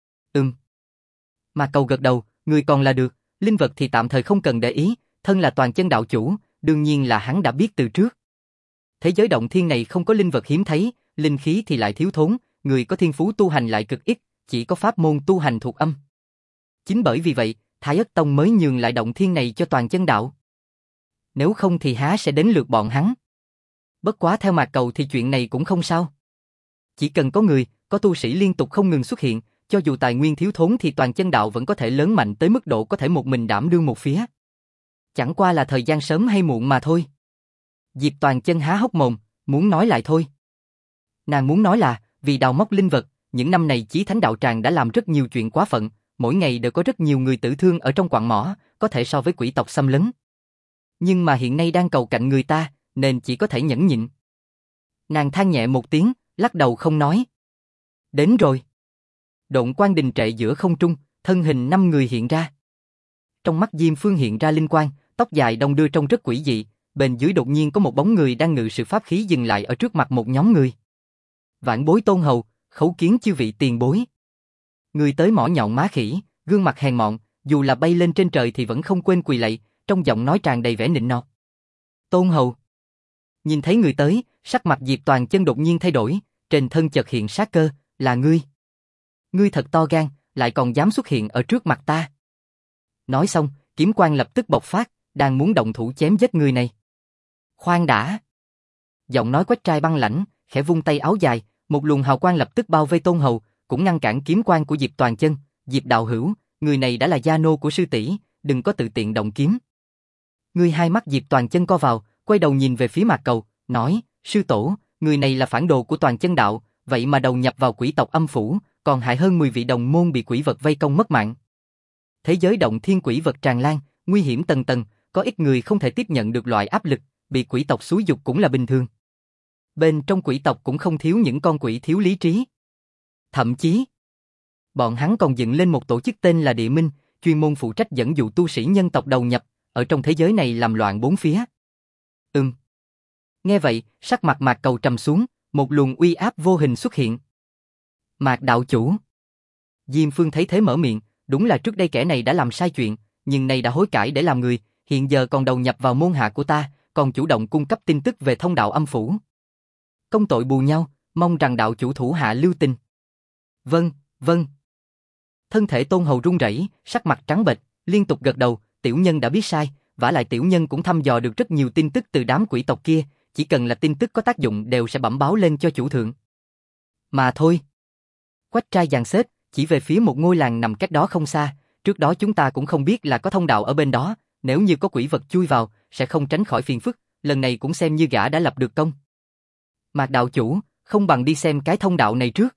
Mà Cầu gật đầu, người còn là được, linh vật thì tạm thời không cần để ý, thân là Toàn Chân đạo chủ, đương nhiên là hắn đã biết từ trước. Thế giới động thiên này không có linh vật hiếm thấy, linh khí thì lại thiếu thốn, người có thiên phú tu hành lại cực ít, chỉ có pháp môn tu hành thuộc âm. Chính bởi vì vậy, Thái Ất Tông mới nhường lại động thiên này cho Toàn Chân đạo. Nếu không thì há sẽ đến lượt bọn hắn. Bất quá theo Mạc Cầu thì chuyện này cũng không sao. Chỉ cần có người, có tu sĩ liên tục không ngừng xuất hiện, cho dù tài nguyên thiếu thốn thì Toàn Chân Đạo vẫn có thể lớn mạnh tới mức độ có thể một mình đảm đương một phía. Chẳng qua là thời gian sớm hay muộn mà thôi. Diệp Toàn Chân há hốc mồm, muốn nói lại thôi. Nàng muốn nói là, vì đào móc linh vật, những năm này Chí Thánh Đạo Tràng đã làm rất nhiều chuyện quá phận, mỗi ngày đều có rất nhiều người tử thương ở trong quặng mỏ, có thể so với quỷ tộc xâm lấn. Nhưng mà hiện nay đang cầu cạnh người ta, nên chỉ có thể nhẫn nhịn. Nàng than nhẹ một tiếng, lắc đầu không nói. Đến rồi. Độn quang đình trệ giữa không trung, thân hình 5 người hiện ra. Trong mắt Diêm Phương hiện ra linh quang, tóc dài đong đưa trông rất quỷ dị, bên dưới đột nhiên có một bóng người đang ngự sự pháp khí dừng lại ở trước mặt một nhóm người. Vạn Bối Tôn Hầu, khấu kiến chư vị tiền bối. Người tới mỏ nhọn má khỉ, gương mặt hèn mọn, dù là bay lên trên trời thì vẫn không quên quỳ lạy, trong giọng nói tràn đầy vẻ nịnh nọt. Tôn Hầu. Nhìn thấy người tới, sắc mặt Diệp Toàn Chân đột nhiên thay đổi, trên thân chợt hiện sát cơ, là ngươi. Ngươi thật to gan, lại còn dám xuất hiện ở trước mặt ta. Nói xong, kiếm quang lập tức bộc phát, đang muốn động thủ chém giết người này. Khoan đã. Giọng nói Quách Trai băng lãnh, khẽ vung tay áo dài, một luồng hào quang lập tức bao vây Tôn Hầu, cũng ngăn cản kiếm quang của Diệp Toàn Chân. Diệp đạo hữu, người này đã là gia nô của sư tỷ, đừng có tự tiện động kiếm. Người hai mắt Diệp Toàn Chân co vào, quay đầu nhìn về phía Mạc Cầu, nói, sư tổ, người này là phản đồ của Toàn Chân Đạo, vậy mà đầu nhập vào quỷ tộc âm phủ, còn hại hơn 10 vị đồng môn bị quỷ vật vây công mất mạng. Thế giới động thiên quỷ vật tràn lan, nguy hiểm tầng tầng, có ít người không thể tiếp nhận được loại áp lực, bị quỷ tộc xúi dục cũng là bình thường. Bên trong quỷ tộc cũng không thiếu những con quỷ thiếu lý trí. Thậm chí, bọn hắn còn dựng lên một tổ chức tên là Địa Minh, chuyên môn phụ trách dẫn dụ tu sĩ nhân tộc đầu nhập, ở trong thế giới này làm loạn bốn phía. Nghe vậy, sắc mặt Mạc Cầu trầm xuống, một luồng uy áp vô hình xuất hiện. Mạc đạo chủ. Diêm Phương thấy thế mở miệng, đúng là trước đây kẻ này đã làm sai chuyện, nhưng nay đã hối cải để làm người, hiện giờ còn đầu nhập vào môn hạ của ta, còn chủ động cung cấp tin tức về thông đạo âm phủ. Công tội bù nhau, mong rằng đạo chủ thủ hạ lưu tình. Vâng, vâng. Thân thể Tôn Hầu run rẩy, sắc mặt trắng bệch, liên tục gật đầu, tiểu nhân đã biết sai, vả lại tiểu nhân cũng thăm dò được rất nhiều tin tức từ đám quỷ tộc kia, chỉ cần là tin tức có tác dụng đều sẽ bẩm báo lên cho chủ thượng. Mà thôi. Quách Trai dàn xếp, chỉ về phía một ngôi làng nằm cách đó không xa, trước đó chúng ta cũng không biết là có thông đạo ở bên đó, nếu như có quỷ vật chui vào, sẽ không tránh khỏi phiền phức, lần này cũng xem như gã đã lập được công. Mạc đạo chủ, không bằng đi xem cái thông đạo này trước.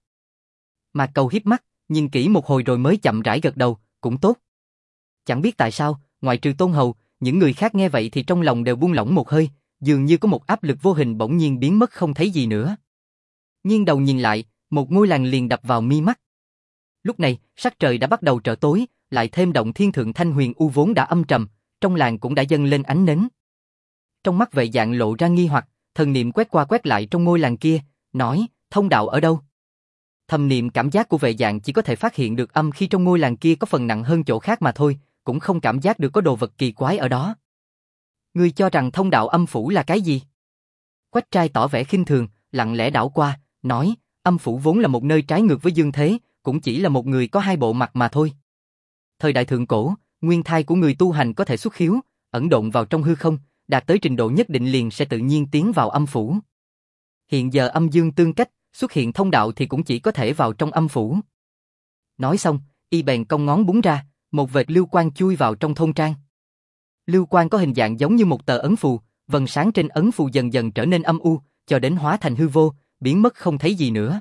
Mạc Cầu híp mắt, nhìn kỹ một hồi rồi mới chậm rãi gật đầu, cũng tốt. Chẳng biết tại sao, ngoại trừ Tôn Hầu, những người khác nghe vậy thì trong lòng đều buông lỏng một hơi, dường như có một áp lực vô hình bỗng nhiên biến mất không thấy gì nữa. Nghiêng đầu nhìn lại, một ngôi làng liền đập vào mi mắt. Lúc này, sắc trời đã bắt đầu trở tối, lại thêm động thiên thượng thanh huyền u vốn đã âm trầm, trong làng cũng đã dâng lên ánh nến. Trong mắt Vệ Dạng lộ ra nghi hoặc, thần niệm quét qua quét lại trong ngôi làng kia, nói, thông đạo ở đâu? Thầm niệm cảm giác của Vệ Dạng chỉ có thể phát hiện được âm khi trong ngôi làng kia có phần nặng hơn chỗ khác mà thôi, cũng không cảm giác được có đồ vật kỳ quái ở đó. Ngươi cho rằng thông đạo âm phủ là cái gì? Quách Trai tỏ vẻ khinh thường, lặng lẽ đảo qua, nói, âm phủ vốn là một nơi trái ngược với dương thế, cũng chỉ là một người có hai bộ mặt mà thôi. Thời đại thượng cổ, nguyên thai của người tu hành có thể xuất khiếu, ẩn độn vào trong hư không, đạt tới trình độ nhất định liền sẽ tự nhiên tiến vào âm phủ. Hiện giờ âm dương tương cách, xuất hiện thông đạo thì cũng chỉ có thể vào trong âm phủ. Nói xong, y bèn cong ngón búng ra, một vệt lưu quang chui vào trong thôn trang. Lưu quang có hình dạng giống như một tờ ấn phù, vầng sáng trên ấn phù dần dần trở nên âm u, cho đến hóa thành hư vô, biến mất không thấy gì nữa.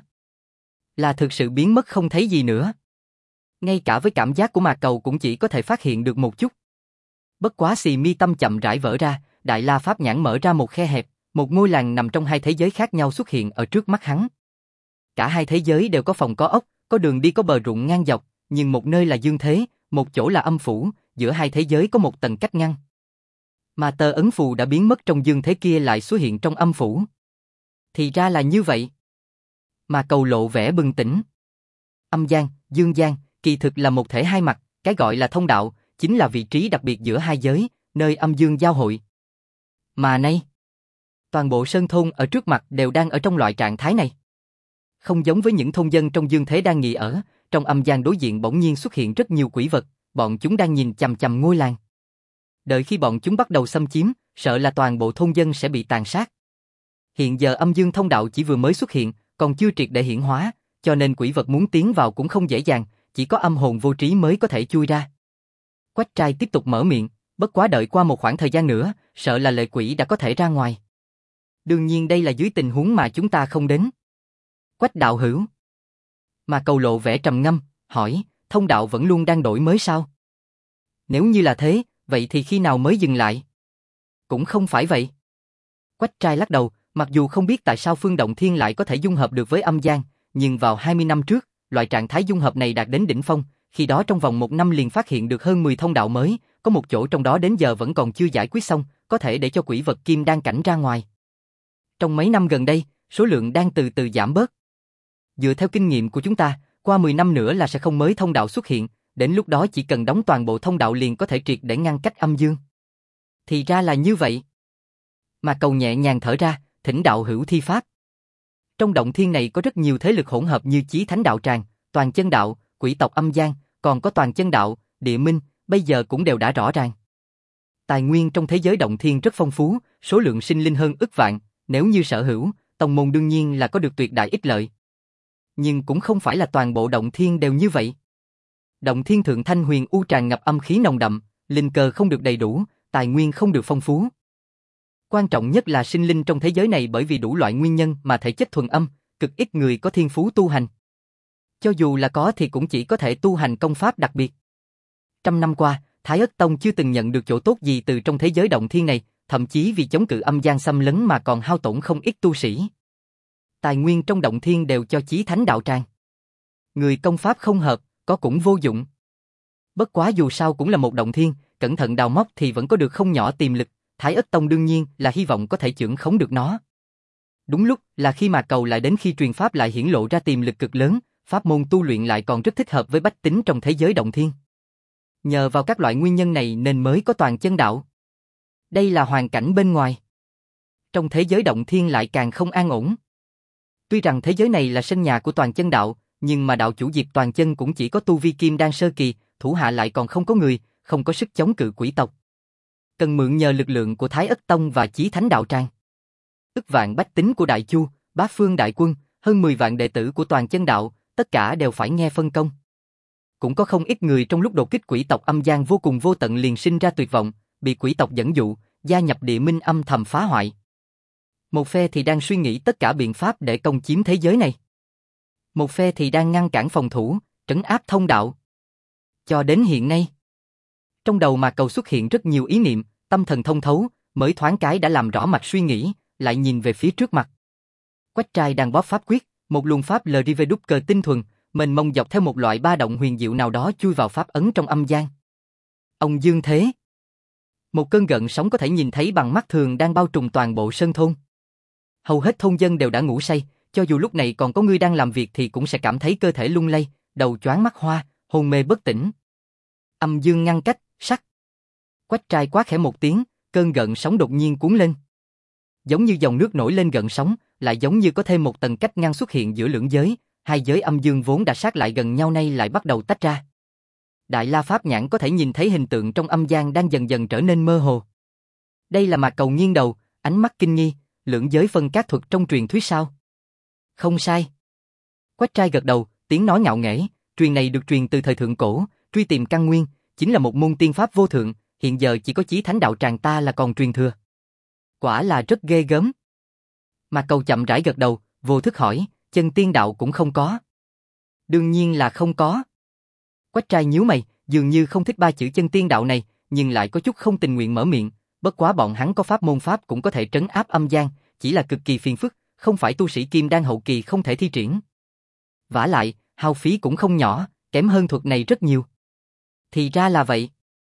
Là thực sự biến mất không thấy gì nữa. Ngay cả với cảm giác của Mạc Cầu cũng chỉ có thể phát hiện được một chút. Bất quá xì mi tâm chậm rãi vỡ ra, Đại La Pháp nhãn mở ra một khe hẹp, một ngôi làng nằm trong hai thế giới khác nhau xuất hiện ở trước mắt hắn. Cả hai thế giới đều có phòng có ốc, có đường đi có bờ ruộng ngang dọc, nhưng một nơi là dương thế, một chỗ là âm phủ, giữa hai thế giới có một tầng cách ngăn. Mà tờ ấn phù đã biến mất trong dương thế kia lại xuất hiện trong âm phủ. Thì ra là như vậy. Mà Cầu lộ vẻ bừng tỉnh. Âm gian, dương gian, kỳ thực là một thể hai mặt, cái gọi là thông đạo, chính là vị trí đặc biệt giữa hai giới, nơi âm dương giao hội. Mà nay, toàn bộ sơn thôn ở trước mặt đều đang ở trong loại trạng thái này. Không giống với những thôn dân trong dương thế đang nghỉ ở, trong âm gian đối diện bỗng nhiên xuất hiện rất nhiều quỷ vật, bọn chúng đang nhìn chằm chằm ngôi làng. Đợi khi bọn chúng bắt đầu xâm chiếm, sợ là toàn bộ thôn dân sẽ bị tàn sát. Hiện giờ âm dương thông đạo chỉ vừa mới xuất hiện, còn chưa triệt để hiển hóa, cho nên quỷ vật muốn tiến vào cũng không dễ dàng, chỉ có âm hồn vô trí mới có thể chui ra. Quách trai tiếp tục mở miệng, bất quá đợi qua một khoảng thời gian nữa, sợ là lệ quỷ đã có thể ra ngoài. Đương nhiên đây là dưới tình huống mà chúng ta không đến. Quách đạo hữu. Mà Cầu lộ vẻ trầm ngâm, hỏi, thông đạo vẫn luôn đang đổi mới sao? Nếu như là thế, vậy thì khi nào mới dừng lại? Cũng không phải vậy. Quách trai lắc đầu, mặc dù không biết tại sao Phương Động Thiên lại có thể dung hợp được với âm gian, nhưng vào 20 năm trước, loại trạng thái dung hợp này đạt đến đỉnh phong, khi đó trong vòng 1 năm liền phát hiện được hơn 10 thông đạo mới, có một chỗ trong đó đến giờ vẫn còn chưa giải quyết xong, có thể để cho quỷ vật kim đan cảnh ra ngoài. Trong mấy năm gần đây, số lượng đang từ từ giảm bớt. Dựa theo kinh nghiệm của chúng ta, qua 10 năm nữa là sẽ không mới thông đạo xuất hiện, đến lúc đó chỉ cần đóng toàn bộ thông đạo liền có thể triệt để ngăn cách âm dương. Thì ra là như vậy. Mà Cầu nhẹ nhàng thở ra, thỉnh đạo hữu thi pháp. Trong động thiên này có rất nhiều thế lực hỗn hợp như Chí Thánh Đạo Tràng, Toàn Chân Đạo, Quỷ tộc Âm Gian, còn có Toàn Chân Đạo, Địa Minh, bây giờ cũng đều đã rõ ràng. Tài nguyên trong thế giới động thiên rất phong phú, số lượng sinh linh hơn ức vạn, nếu như sở hữu, tông môn đương nhiên là có được tuyệt đại ích lợi. Nhưng cũng không phải là toàn bộ động thiên đều như vậy. Động thiên Thượng Thanh Huyền U tràn ngập âm khí nồng đậm, linh cơ không được đầy đủ, tài nguyên không được phong phú. Quan trọng nhất là sinh linh trong thế giới này bởi vì đủ loại nguyên nhân mà thể chất thuần âm, cực ít người có thiên phú tu hành. Cho dù là có thì cũng chỉ có thể tu hành công pháp đặc biệt. Trăm năm qua, Thái Ất Tông chưa từng nhận được chỗ tốt gì từ trong thế giới động thiên này, thậm chí vì chống cự âm gian xâm lấn mà còn hao tổn không ít tu sĩ. Tài nguyên trong động thiên đều cho Chí Thánh Đạo Tràng. Người công pháp không hợp, có cũng vô dụng. Bất quá dù sao cũng là một động thiên, cẩn thận đào móc thì vẫn có được không nhỏ tiềm lực, Thái Ất Tông đương nhiên là hy vọng có thể chưởng khống được nó. Đúng lúc là khi mà Cầu lại đến khi truyền pháp lại hiển lộ ra tiềm lực cực lớn, pháp môn tu luyện lại còn rất thích hợp với bách tính trong thế giới động thiên. Nhờ vào các loại nguyên nhân này nên mới có Toàn Chân Đạo. Đây là hoàn cảnh bên ngoài. Trong thế giới động thiên lại càng không an ổn. Tuy rằng thế giới này là sân nhà của Toàn Chân Đạo, nhưng mà đạo chủ Diệp Toàn Chân cũng chỉ có tu vi kim đan sơ kỳ, thủ hạ lại còn không có người, không có sức chống cự quỷ tộc. Cần mượn nhờ lực lượng của Thái Ất Tông và Chí Thánh Đạo Tràng. Ức vạn bách tính của Đại Chu, Bát Phương Đại Quân, hơn 10 vạn đệ tử của Toàn Chân Đạo, tất cả đều phải nghe phân công. Cũng có không ít người trong lúc đột kích quỷ tộc âm gian vô cùng vô tận liền sinh ra tuyệt vọng, bị quỷ tộc dẫn dụ, gia nhập Địa Minh âm thầm phá hoại. Một phe thì đang suy nghĩ tất cả biện pháp để công chiếm thế giới này. Một phe thì đang ngăn cản phòng thủ, trấn áp thông đạo. Cho đến hiện nay, trong đầu mà Cầu xuất hiện rất nhiều ý niệm, tâm thần thông thấu, mới thoáng cái đã làm rõ mặt suy nghĩ, lại nhìn về phía trước mặt. Quách trai đang bóp pháp quyết, một luồng pháp Lrivedúc tinh thuần, mênh mông dọc theo một loại ba động huyền diệu nào đó chui vào pháp ấn trong âm gian. Ông Dương thế. Một cơn gợn sóng có thể nhìn thấy bằng mắt thường đang bao trùm toàn bộ sơn thôn. Hầu hết thôn dân đều đã ngủ say, cho dù lúc này còn có người đang làm việc thì cũng sẽ cảm thấy cơ thể lung lay, đầu choáng mắt hoa, hôn mê bất tỉnh. Âm dương ngăn cách, sắc. Quách trai quá khẽ một tiếng, cơn gợn sóng đột nhiên cuốn lên. Giống như dòng nước nổi lên gợn sóng, lại giống như có thêm một tầng cách ngăn xuất hiện giữa lưỡng giới, hai giới âm dương vốn đã sát lại gần nhau nay lại bắt đầu tách ra. Đại La Pháp Nhãn có thể nhìn thấy hình tượng trong âm gian đang dần dần trở nên mơ hồ. Đây là Mạc Cầu nghiêng đầu, ánh mắt kinh nghi, lưỡng giới phân cát thuật trong truyền thuyết sao? Không sai. Quách trai gật đầu, tiếng nói ngạo nghễ, truyền này được truyền từ thời thượng cổ, truy tìm căn nguyên, chính là một môn tiên pháp vô thượng, hiện giờ chỉ có Chí Thánh Đạo Tràng ta là còn truyền thừa. Quả là rất ghê gớm. Mạc Cầu chậm rãi gật đầu, vô thức hỏi, chân tiên đạo cũng không có. Đương nhiên là không có. Quách trai nhíu mày, dường như không thích ba chữ chân tiên đạo này, nhưng lại có chút không tình nguyện mở miệng, bất quá bọn hắn có pháp môn pháp cũng có thể trấn áp âm gian, chỉ là cực kỳ phiền phức, không phải tu sĩ kim đan hậu kỳ không thể thi triển. Vả lại, hao phí cũng không nhỏ, kém hơn thuật này rất nhiều. Thì ra là vậy.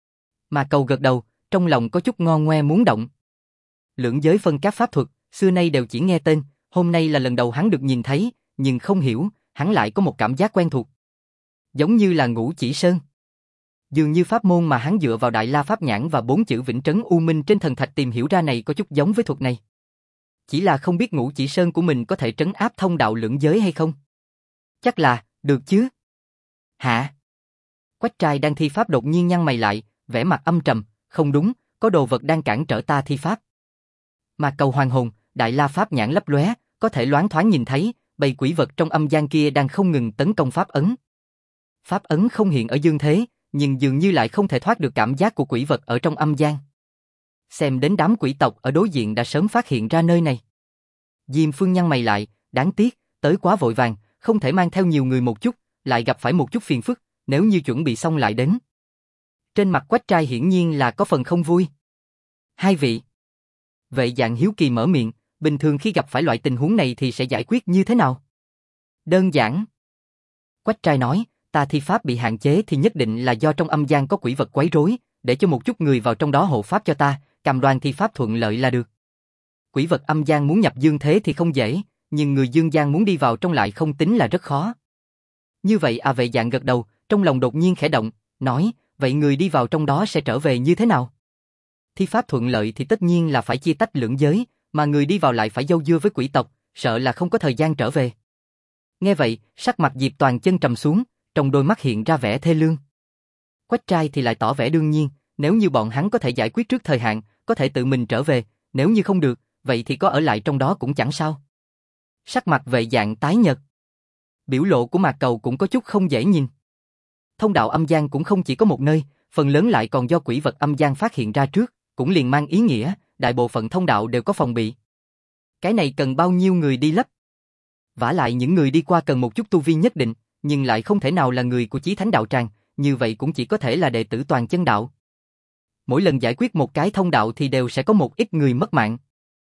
Mà Cầu gật đầu, trong lòng có chút ngon ngoe muốn động. Lưỡng giới phân các pháp thuật, xưa nay đều chỉ nghe tên, hôm nay là lần đầu hắn được nhìn thấy, nhưng không hiểu, hắn lại có một cảm giác quen thuộc. Giống như là Ngũ Chỉ Sơn. Dường như pháp môn mà hắn dựa vào Đại La Pháp Nhãn và 4 chữ Vĩnh Trấn U Minh trên thần thạch tìm hiểu ra này có chút giống với thuật này. Chỉ là không biết Ngũ Chỉ Sơn của mình có thể trấn áp thông đạo lưỡng giới hay không. Chắc là, được chứ. Hả? Quách trai đang thi pháp đột nhiên nhăn mày lại, vẻ mặt âm trầm, không đúng, có đồ vật đang cản trở ta thi pháp. Mà Cầu hoàng hồn, Đại La Pháp Nhãn lấp lóe, có thể loáng thoáng nhìn thấy, bầy quỷ vật trong âm gian kia đang không ngừng tấn công pháp ấn. Pháp ấn không hiện ở dương thế, nhưng dường như lại không thể thoát được cảm giác của quỷ vật ở trong âm gian. Xem đến đám quỷ tộc ở đối diện đã sớm phát hiện ra nơi này. Diêm Phương nhăn mày lại, đáng tiếc, tới quá vội vàng, không thể mang theo nhiều người một chút, lại gặp phải một chút phiền phức, nếu như chuẩn bị xong lại đến. Trên mặt Quách Trai hiển nhiên là có phần không vui. Hai vị. Vệ Dạng hiếu kỳ mở miệng, bình thường khi gặp phải loại tình huống này thì sẽ giải quyết như thế nào? Đơn giản. Quách Trai nói, ta thi pháp bị hạn chế thì nhất định là do trong âm gian có quỷ vật quấy rối, để cho một chút người vào trong đó hộ pháp cho ta, cam đoan thi pháp thuận lợi là được. Quỷ vật âm gian muốn nhập dương thế thì không dễ, nhưng người dương gian muốn đi vào trong lại không tính là rất khó. Như vậy Vệ Dạng gật đầu, trong lòng đột nhiên khẽ động, nói, vậy người đi vào trong đó sẽ trở về như thế nào? Thi pháp thuận lợi thì tất nhiên là phải chia tách lưỡng giới, mà người đi vào lại phải dâu dưa với quỷ tộc, sợ là không có thời gian trở về. Nghe vậy, sắc mặt Diệp Toàn Chân trầm xuống, trong đôi mắt hiện ra vẻ thê lương. Quách Trai thì lại tỏ vẻ đương nhiên, nếu như bọn hắn có thể giải quyết trước thời hạn, có thể tự mình trở về, nếu như không được, vậy thì có ở lại trong đó cũng chẳng sao. Sắc mặt Vệ Dạng tái nhợt. Biểu lộ của Mạc Cầu cũng có chút không dễ nhìn. Thông đạo âm gian cũng không chỉ có một nơi, phần lớn lại còn do quỷ vật âm gian phát hiện ra trước, cũng liền mang ý nghĩa, đại bộ phận thông đạo đều có phòng bị. Cái này cần bao nhiêu người đi lấp? Vả lại những người đi qua cần một chút tu vi nhất định, nhưng lại không thể nào là người của Chí Thánh đạo tràng, như vậy cũng chỉ có thể là đệ tử Toàn Chân đạo. Mỗi lần giải quyết một cái thông đạo thì đều sẽ có một ít người mất mạng.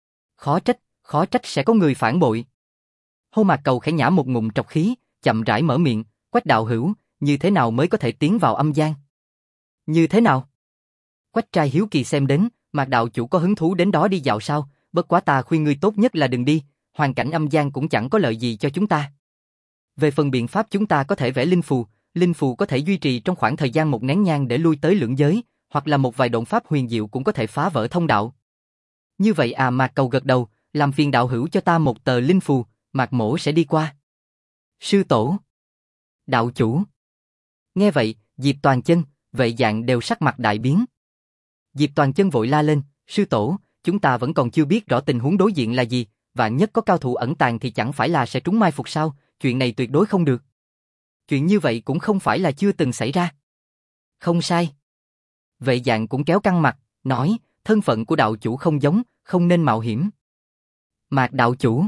Khó trách sẽ có người phản bội. Hô Mạc Cầu khẽ nhả một ngụm trọc khí, chậm rãi mở miệng, Quách đạo hữu, như thế nào mới có thể tiến vào âm gian? Như thế nào? Quách Trai hiếu kỳ xem đến, Mạc đạo chủ có hứng thú đến đó đi dạo sao, bất quá ta khuyên ngươi tốt nhất là đừng đi, hoàn cảnh âm gian cũng chẳng có lợi gì cho chúng ta. Về phần biện pháp chúng ta có thể vẽ linh phù có thể duy trì trong khoảng thời gian một nén nhang để lui tới lưỡng giới, hoặc là một vài độn pháp huyền diệu cũng có thể phá vỡ thông đạo. Như vậy Mạc Cầu gật đầu, làm phiền đạo hữu cho ta một tờ linh phù, Mạc mỗ sẽ đi qua. Sư tổ. Đạo chủ. Nghe vậy, Diệp Toàn Chân, Vệ Dạng đều sắc mặt đại biến. Diệp Toàn Chân vội la lên, sư tổ, chúng ta vẫn còn chưa biết rõ tình huống đối diện là gì, vạn nhất có cao thủ ẩn tàng thì chẳng phải là sẽ trúng mai phục sao, chuyện này tuyệt đối không được. Chuyện như vậy cũng không phải là chưa từng xảy ra. Không sai. Vệ Dạng cũng kéo căng mặt, nói, thân phận của đạo chủ không giống, không nên mạo hiểm. Mạc đạo chủ.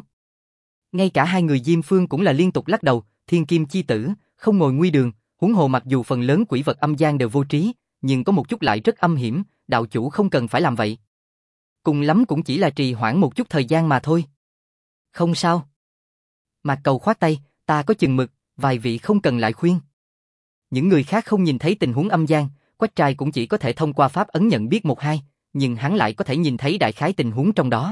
Ngay cả hai người Diêm Phương cũng là liên tục lắc đầu, thiên kim chi tử, không ngồi nguy đường, huống hồ mặc dù phần lớn quỷ vật âm gian đều vô trí, nhưng có một chút lại rất âm hiểm, đạo chủ không cần phải làm vậy. Cùng lắm cũng chỉ là trì hoãn một chút thời gian mà thôi. Không sao. Mạc Cầu khoát tay, ta có chừng mực, vài vị không cần lại khuyên. Những người khác không nhìn thấy tình huống âm gian, Quách Trai cũng chỉ có thể thông qua pháp ấn nhận biết một hai, nhưng hắn lại có thể nhìn thấy đại khái tình huống trong đó.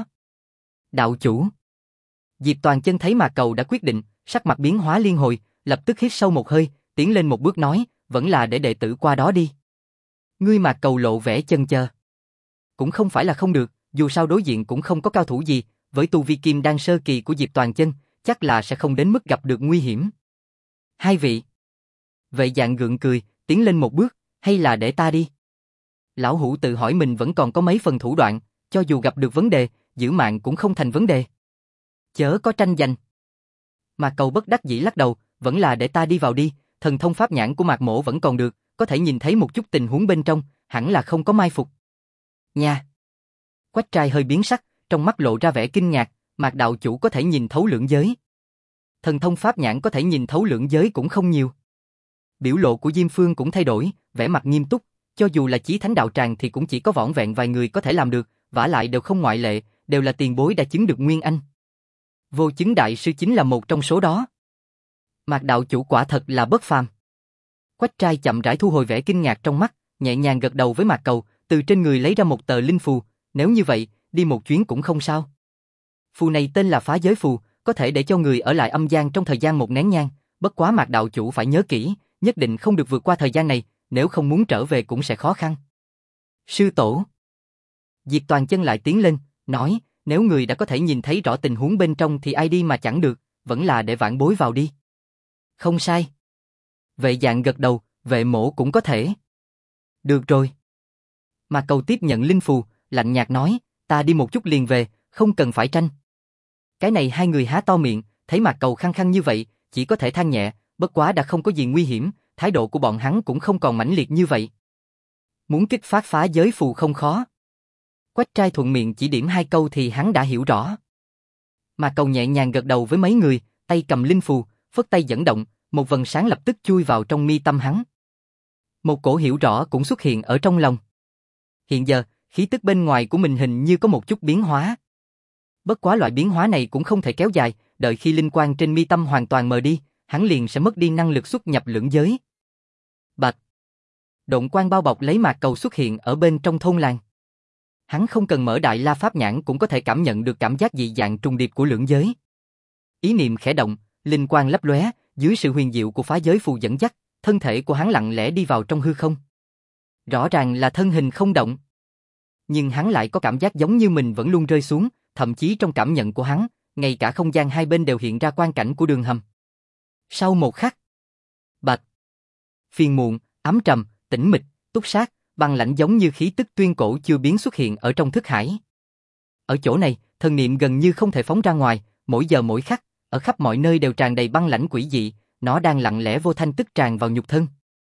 Đạo chủ. Diệp Toàn Chân thấy Mạc Cầu đã quyết định, sắc mặt biến hóa liên hồi, lập tức hít sâu một hơi, tiến lên một bước nói, vẫn là để đệ tử qua đó đi. Ngươi Mạc Cầu lộ vẻ chần chờ. Cũng không phải là không được, dù sao đối diện cũng không có cao thủ gì, với tu vi kim đan sơ kỳ của Diệp Toàn Chân, chắc là sẽ không đến mức gặp được nguy hiểm. Hai vị. Vệ Dạng gượng cười, tiến lên một bước, hay là để ta đi? Lão hủ tự hỏi mình vẫn còn có mấy phần thủ đoạn, cho dù gặp được vấn đề, giữ mạng cũng không thành vấn đề. Chớ có tranh giành. Mạc Cầu bất đắc dĩ lắc đầu, vẫn là để ta đi vào đi, thần thông pháp nhãn của Mạc mỗ vẫn còn được, có thể nhìn thấy một chút tình huống bên trong, hẳn là không có mai phục. Nha. Quách Trai hơi biến sắc, trong mắt lộ ra vẻ kinh ngạc, Mạc đạo chủ có thể nhìn thấu lưỡng giới. Thần thông pháp nhãn có thể nhìn thấu lưỡng giới cũng không nhiều. Biểu lộ của Diêm Phương cũng thay đổi, vẻ mặt nghiêm túc, cho dù là Chí Thánh đạo tràng thì cũng chỉ có vỏn vẹn vài người có thể làm được, vả lại đều không ngoại lệ, đều là tiền bối đã chứng được nguyên anh. Vô Chứng đại sư chính là một trong số đó. Mạc đạo chủ quả thật là bất phàm. Quách Trai chậm rãi thu hồi vẻ kinh ngạc trong mắt, nhẹ nhàng gật đầu với Mạc Cầu, từ trên người lấy ra một tờ linh phù, nếu như vậy, đi một chuyến cũng không sao. Phù này tên là Phá Giới Phù, có thể để cho người ở lại âm gian trong thời gian một nén nhang, bất quá Mạc đạo chủ phải nhớ kỹ, nhất định không được vượt qua thời gian này, nếu không muốn trở về cũng sẽ khó khăn. Sư tổ. Diệp Toàn Chân lại tiến lên, nói, nếu người đã có thể nhìn thấy rõ tình huống bên trong thì ai đi mà chẳng được, vẫn là để vãn bối vào đi. Không sai. Vệ Dạng gật đầu, vệ mỗ cũng có thể. Được rồi. Mạc Cầu tiếp nhận linh phù, lạnh nhạt nói, ta đi một chút liền về, không cần phải tranh. Cái này hai người há to miệng, thấy Mạc Cầu khăng khăng như vậy, chỉ có thể than nhẹ, bất quá đã không có gì nguy hiểm, thái độ của bọn hắn cũng không còn mãnh liệt như vậy. Muốn kích phát phá giới phù không khó. Quách trai thuận miệng chỉ điểm 2 câu thì hắn đã hiểu rõ. Mạc Cầu nhẹ nhàng gật đầu với mấy người, tay cầm linh phù, phất tay dẫn động, một vầng sáng lập tức chui vào trong mi tâm hắn. Một cổ hiểu rõ cũng xuất hiện ở trong lòng. Hiện giờ, khí tức bên ngoài của mình hình như có một chút biến hóa. Bất quá loại biến hóa này cũng không thể kéo dài, đợi khi linh quang trên mi tâm hoàn toàn mờ đi, hắn liền sẽ mất đi năng lực xuất nhập lưỡng giới. Bạch. Độn quang bao bọc lấy Mạc Cầu xuất hiện ở bên trong thôn làng. Hắn không cần mở đại la pháp nhãn cũng có thể cảm nhận được cảm giác dị dạng trùng điệp của lưỡng giới. Ý niệm khẽ động, linh quang lấp lóe, dưới sự huyền diệu của phá giới phù dẫn dắt, thân thể của hắn lặng lẽ đi vào trong hư không. Rõ ràng là thân hình không động. Nhưng hắn lại có cảm giác giống như mình vẫn luôn rơi xuống, thậm chí trong cảm nhận của hắn, ngay cả không gian hai bên đều hiện ra quang cảnh của đường hầm. Sau một khắc, bạch, phiền muộn, ám trầm, tĩnh mịch, túc sát, băng lãnh giống như khí tức tuyên cổ chưa biến xuất hiện ở trong thức hải. Ở chỗ này, thần niệm gần như không thể phóng ra ngoài, mỗi giờ mỗi khắc, ở khắp mọi nơi đều tràn đầy băng lãnh quỷ dị, nó đang lặng lẽ vô thanh tức tràn vào nhục thân.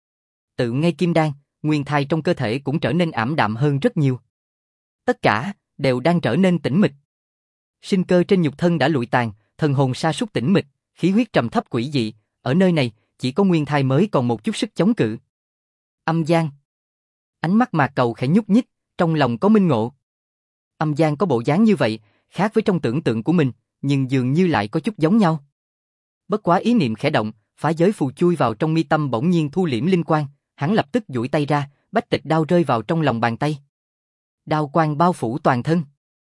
Tự ngay kim đan, nguyên thai trong cơ thể cũng trở nên ảm đạm hơn rất nhiều. Tất cả đều đang trở nên tĩnh mịch. Sinh cơ trên nhục thân đã lụi tàn, thần hồn sa sút tĩnh mịch, khí huyết trầm thấp quỷ dị, ở nơi này, chỉ có nguyên thai mới còn một chút sức chống cự. Âm gian. Ánh mắt Mạc Cầu khẽ nhúc nhích, trong lòng có minh ngộ. Âm gian có bộ dáng như vậy, khác với trong tưởng tượng của mình, nhưng dường như lại có chút giống nhau. Bất quá ý niệm khẽ động, phá giới phù chui vào trong mi tâm bỗng nhiên thu liễm linh quang, hắn lập tức duỗi tay ra, bách tịch đao rơi vào trong lòng bàn tay. Đao quang bao phủ toàn thân.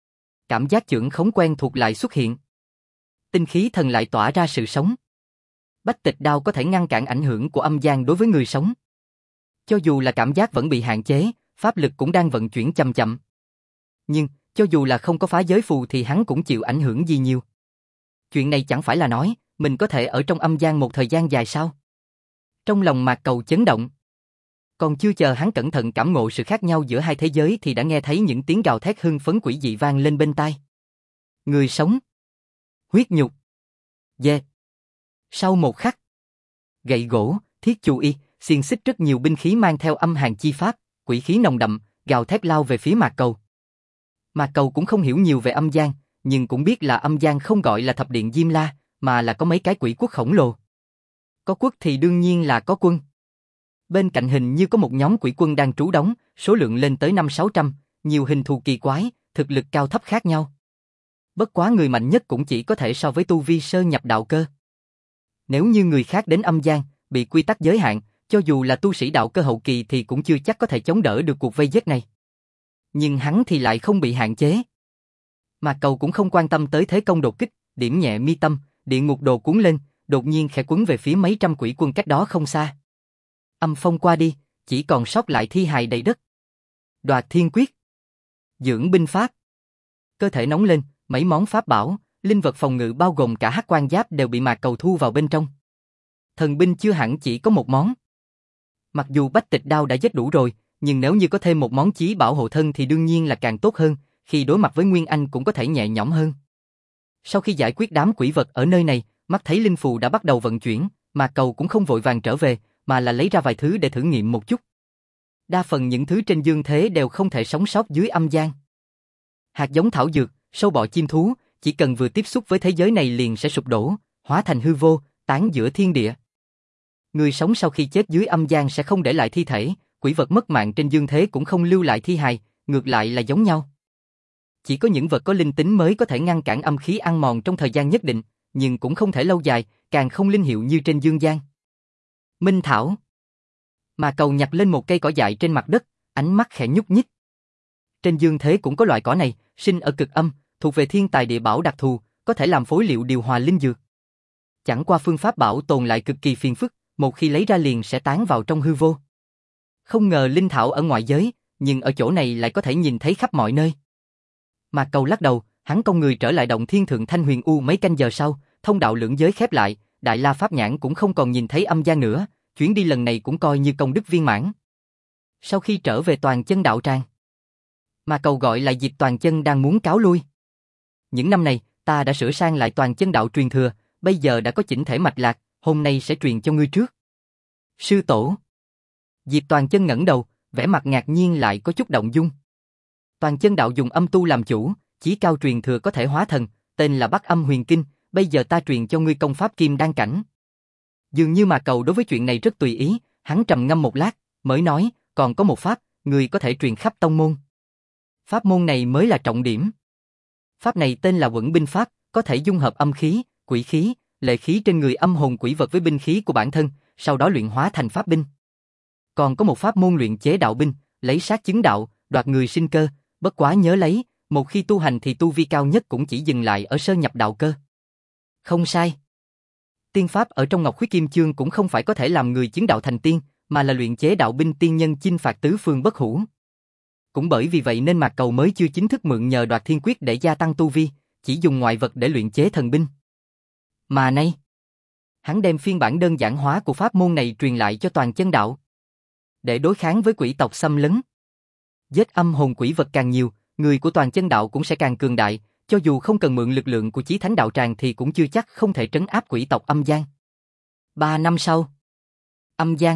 Cảm giác chưởng khống quen thuộc lại xuất hiện. Tinh khí thần lại tỏa ra sự sống. Bách tịch đao có thể ngăn cản ảnh hưởng của âm gian đối với người sống. Cho dù là cảm giác vẫn bị hạn chế, pháp lực cũng đang vận chuyển chậm chậm. Nhưng, cho dù là không có phá giới phù thì hắn cũng chịu ảnh hưởng gì nhiều. Chuyện này chẳng phải là nói, mình có thể ở trong âm gian một thời gian dài sao? Trong lòng Mạc Cầu chấn động. Còn chưa chờ hắn cẩn thận cảm ngộ sự khác nhau giữa hai thế giới thì đã nghe thấy những tiếng gào thét hưng phấn quỷ dị vang lên bên tai. Người sống. Huyết nhục. Dê. Sau một khắc. Gậy gỗ, thiết chu y, xiềng xích rất nhiều binh khí mang theo âm hàn chi pháp, quỷ khí nồng đậm, gào thét lao về phía Mạc Cầu. Mạc Cầu cũng không hiểu nhiều về âm gian, nhưng cũng biết là âm gian không gọi là thập điện Diêm La, mà là có mấy cái quỷ quốc khổng lồ. Có quốc thì đương nhiên là có quân. Bên cạnh hình như có một nhóm quỷ quân đang trú đóng, số lượng lên tới 500-600, nhiều hình thù kỳ quái, thực lực cao thấp khác nhau. Bất quá người mạnh nhất cũng chỉ có thể so với tu vi sơ nhập đạo cơ. Nếu như người khác đến âm gian, bị quy tắc giới hạn, cho dù là tu sĩ đạo cơ hậu kỳ thì cũng chưa chắc có thể chống đỡ được cuộc vây giết này. Nhưng hắn thì lại không bị hạn chế. Mạc Cầu cũng không quan tâm tới thế công đột kích, điểm nhẹ mi tâm, địa ngục đồ cuốn lên, đột nhiên khẽ quấn về phía mấy trăm quỷ quân cách đó không xa. Âm phong qua đi, chỉ còn sót lại thi hài đầy đất. Đoạt thiên quyết. Dưỡng binh pháp. Cơ thể nóng lên, mấy món pháp bảo, linh vật phòng ngự bao gồm cả hắc quan giáp đều bị Mạc Cầu thu vào bên trong. Thần binh chưa hẳn chỉ có một món. Mặc dù bách tịch đao đã giết đủ rồi, nhưng nếu như có thêm một món chí bảo hộ thân thì đương nhiên là càng tốt hơn, khi đối mặt với Nguyên Anh cũng có thể nhẹ nhõm hơn. Sau khi giải quyết đám quỷ vật ở nơi này, mắt thấy linh phù đã bắt đầu vận chuyển, Mạc Cầu cũng không vội vàng trở về, mà là lấy ra vài thứ để thử nghiệm một chút. Đa phần những thứ trên dương thế đều không thể sống sót dưới âm gian. Hạt giống thảo dược, sâu bọ chim thú, chỉ cần vừa tiếp xúc với thế giới này liền sẽ sụp đổ, hóa thành hư vô, tán giữa thiên địa. Người sống sau khi chết dưới âm gian sẽ không để lại thi thể, quỷ vật mất mạng trên dương thế cũng không lưu lại thi hài, ngược lại là giống nhau. Chỉ có những vật có linh tính mới có thể ngăn cản âm khí ăn mòn trong thời gian nhất định, nhưng cũng không thể lâu dài, càng không linh hiệu như trên dương gian. Minh thảo. Mà Cầu nhặt lên một cây cỏ dại trên mặt đất, ánh mắt khẽ nhúc nhích. Trên dương thế cũng có loại cỏ này, sinh ở cực âm, thuộc về thiên tài địa bảo đặc thù, có thể làm phối liệu điều hòa linh dược. Chẳng qua phương pháp bảo tồn lại cực kỳ phiền phức, một khi lấy ra liền sẽ tán vào trong hư vô. Không ngờ linh thảo ở ngoại giới, nhưng ở chỗ này lại có thể nhìn thấy khắp mọi nơi. Mạc Cầu lắc đầu, hắn cong người trở lại động thiên thượng thanh huyền u mấy canh giờ sau, thông đạo lưỡng giới khép lại, đại la pháp nhãn cũng không còn nhìn thấy âm gian nữa, chuyến đi lần này cũng coi như công đức viên mãn. Sau khi trở về toàn chân đạo tràng, Mạc Cầu gọi lại Diệp Toàn Chân đang muốn cáo lui. Những năm này, ta đã sửa sang lại toàn chân đạo truyền thừa, bây giờ đã có chỉnh thể mạch lạc, hôm nay sẽ truyền cho ngươi trước. Sư tổ. Diệp Toàn Chân ngẩng đầu, vẻ mặt ngạc nhiên lại có chút động dung. Toàn Chân đạo dùng âm tu làm chủ, chí cao truyền thừa có thể hóa thần, tên là Bắc Âm Huyền Kinh, bây giờ ta truyền cho ngươi công pháp Kim Đan cảnh. Dường như mà cầu đối với chuyện này rất tùy ý, hắn trầm ngâm một lát, mới nói, còn có một pháp, ngươi có thể truyền khắp tông môn. Pháp môn này mới là trọng điểm. Pháp này tên là Quẩn Binh Pháp, có thể dung hợp âm khí, quỷ khí, lệ khí trên người âm hồn quỷ vật với binh khí của bản thân, sau đó luyện hóa thành pháp binh. Còn có một pháp môn luyện chế đạo binh, lấy sát chứng đạo, đoạt người sinh cơ, bất quá nhớ lấy, một khi tu hành thì tu vi cao nhất cũng chỉ dừng lại ở sơ nhập đạo cơ. Không sai. Tiên pháp ở trong Ngọc Khuyết Kim Chương cũng không phải có thể làm người chứng đạo thành tiên, mà là luyện chế đạo binh tiên nhân chinh phạt tứ phương bất hủ. Cũng bởi vì vậy nên Mạc Cầu mới chưa chính thức mượn nhờ Đoạt Thiên Quyết để gia tăng tu vi, chỉ dùng ngoại vật để luyện chế thần binh. Mà nay, hắn đem phiên bản đơn giản hóa của pháp môn này truyền lại cho Toàn Chân đạo. Để đối kháng với quỷ tộc xâm lấn. Giết âm hồn quỷ vật càng nhiều, người của Toàn Chân đạo cũng sẽ càng cường đại, cho dù không cần mượn lực lượng của Chí Thánh đạo tràng thì cũng chưa chắc không thể trấn áp quỷ tộc Âm Gian. 3 năm sau, Âm Gian.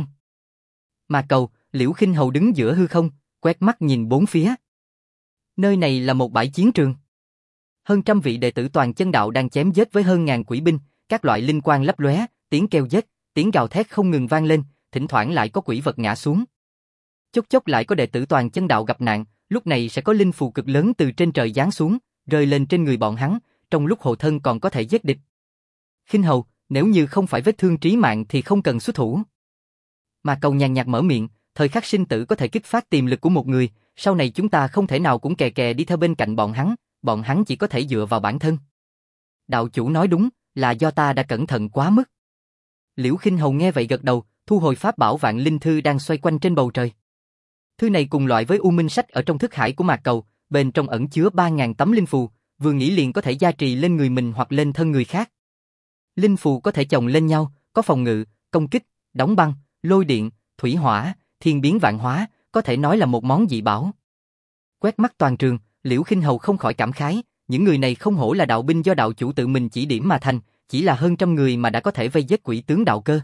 Mạc Cầu, Liễu Khinh Hầu đứng giữa hư không, quét mắt nhìn bốn phía. Nơi này là một bãi chiến trường. Hơn trăm vị đệ tử Toàn Chân đạo đang chém giết với hơn ngàn quỷ binh, các loại linh quang lấp lóe, tiếng kêu giết, tiếng gào thét không ngừng vang lên, thỉnh thoảng lại có quỷ vật ngã xuống. Chốc chốc lại có đệ tử Toàn Chân đạo gặp nạn, lúc này sẽ có linh phù cực lớn từ trên trời giáng xuống, rơi lên trên người bọn hắn, trong lúc hộ thân còn có thể giết địch. Khinh Hầu, nếu như không phải vết thương trí mạng thì không cần xuất thủ. Mà Cầu nhàn nhạt mở miệng, thời khắc sinh tử có thể kích phát tiềm lực của một người, sau này chúng ta không thể nào cũng kè kè đi theo bên cạnh bọn hắn chỉ có thể dựa vào bản thân. Đạo chủ nói đúng, là do ta đã cẩn thận quá mức. Liễu Khinh Hầu nghe vậy gật đầu, thu hồi pháp bảo Vạn Linh Thư đang xoay quanh trên bầu trời. Thư này cùng loại với U Minh Sách ở trong thức hải của Mạc Cầu, bên trong ẩn chứa 3.000 tấm linh phù, vừa nghĩ liền có thể gia trì lên người mình hoặc lên thân người khác. Linh phù có thể chồng lên nhau, có phòng ngự, công kích, đóng băng, lôi điện, thủy hỏa, thiên biến vạn hóa, có thể nói là một món dị bảo. Quét mắt toàn trường, Liễu Khinh Hầu không khỏi cảm khái, những người này không hổ là đạo binh do đạo chủ tự mình chỉ điểm mà thành, chỉ là hơn trăm người mà đã có thể vây giết quỷ tướng đạo cơ.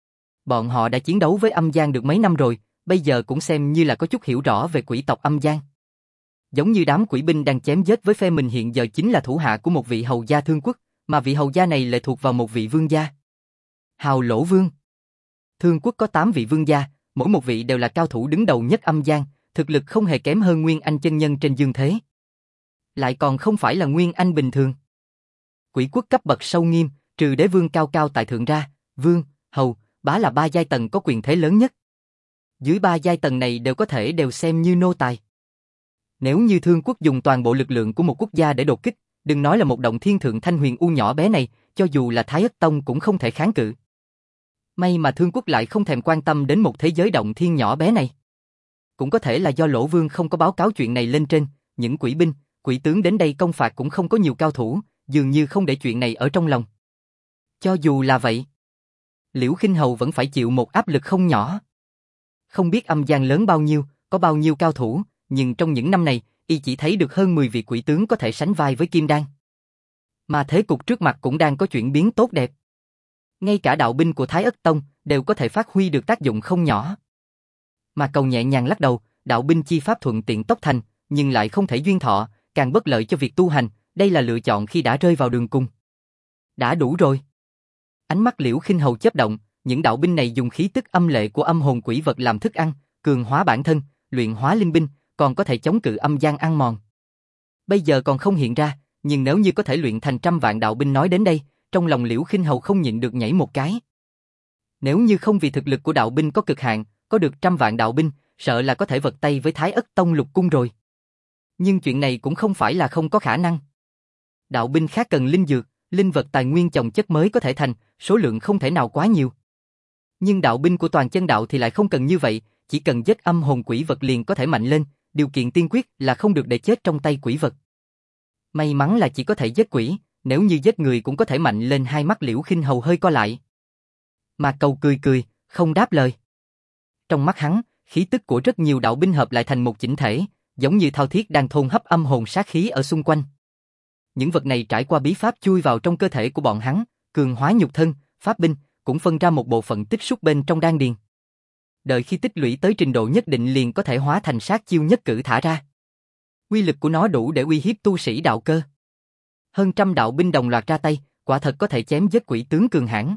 Bọn họ đã chiến đấu với Âm Gian được mấy năm rồi, bây giờ cũng xem như là có chút hiểu rõ về quỷ tộc Âm Gian. Giống như đám quỷ binh đang chém giết với phe mình hiện giờ chính là thủ hạ của một vị hầu gia Thương Quốc, mà vị hầu gia này lệ thuộc vào một vị vương gia. Hào Lỗ Vương. Thương Quốc có 8 vị vương gia, mỗi một vị đều là cao thủ đứng đầu nhất Âm Gian, thực lực không hề kém hơn Nguyên Anh chân nhân trên dương thế. Lại còn không phải là Nguyên Anh bình thường. Quỷ quốc cấp bậc sâu nghiêm, trừ đế vương cao cao tại thượng ra, vương, hầu, bá là 3 giai tầng có quyền thế lớn nhất. Dưới 3 giai tầng này đều xem như nô tài. Nếu như Thương Quốc dùng toàn bộ lực lượng của một quốc gia để đột kích, đừng nói là một động thiên thượng thanh huyền u nhỏ bé này, cho dù là Thái Ất Tông cũng không thể kháng cự. May mà Thương Quốc lại không thèm quan tâm đến một thế giới động thiên nhỏ bé này. Cũng có thể là do Lỗ Vương không có báo cáo chuyện này lên trên, những quỷ binh, quỷ tướng đến đây công phạt cũng không có nhiều cao thủ, dường như không để chuyện này ở trong lòng. Cho dù là vậy, Liễu Khinh Hầu vẫn phải chịu một áp lực không nhỏ. Không biết Âm Gian lớn bao nhiêu, có bao nhiêu cao thủ, nhưng trong những năm này, y chỉ thấy được hơn 10 vị quỷ tướng có thể sánh vai với Kim Đan. Mà thế cục trước mặt cũng đang có chuyển biến tốt đẹp. Ngay cả đạo binh của Thái Ất Tông đều có thể phát huy được tác dụng không nhỏ. Mà Cầu nhẹ nhàng lắc đầu, đạo binh chi pháp thuận tiện tốc thành, nhưng lại không thể duyên thọ, càng bất lợi cho việc tu hành, đây là lựa chọn khi đã rơi vào đường cùng. Đã đủ rồi. Ánh mắt Liễu Khinh Hầu chớp động, những đạo binh này dùng khí tức âm lệ của âm hồn quỷ vật làm thức ăn, cường hóa bản thân, luyện hóa linh binh, còn có thể chống cự âm gian ăn mòn. Bây giờ còn không hiện ra, nhưng nếu như có thể luyện thành 100 vạn đạo binh nói đến đây, trong lòng Liễu Khinh Hầu không nhịn được nhảy một cái. Nếu như không vì thực lực của đạo binh có cực hạn, có được 100 vạn đạo binh, sợ là có thể vật tay với Thái Ất Tông lục cung rồi. Nhưng chuyện này cũng không phải là không có khả năng. Đạo binh khác cần linh dược, linh vật tài nguyên chồng chất mới có thể thành, số lượng không thể nào quá nhiều. Nhưng đạo binh của Toàn Chân đạo thì lại không cần như vậy, chỉ cần giết âm hồn quỷ vật liền có thể mạnh lên, điều kiện tiên quyết là không được để chết trong tay quỷ vật. May mắn là chỉ có thể giết quỷ, nếu như giết người cũng có thể mạnh lên. Hai mắt Liễu Khinh Hầu hơi co lại. Mà Cầu cười cười, không đáp lời. Trong mắt hắn, khí tức của rất nhiều đạo binh hợp lại thành một chỉnh thể, giống như thao thiết đang thôn hấp âm hồn sát khí ở xung quanh. Những vật này trải qua bí pháp chui vào trong cơ thể của bọn hắn, cường hóa nhục thân, pháp binh, cũng phân ra một bộ phận tích xúc bên trong đan điền. Đợi khi tích lũy tới trình độ nhất định liền có thể hóa thành sát chiêu nhất cử thả ra. Uy lực của nó đủ để uy hiếp tu sĩ đạo cơ. Hơn trăm đạo binh đồng loạt ra tay, quả thật có thể chém giết quỷ tướng cường hãn.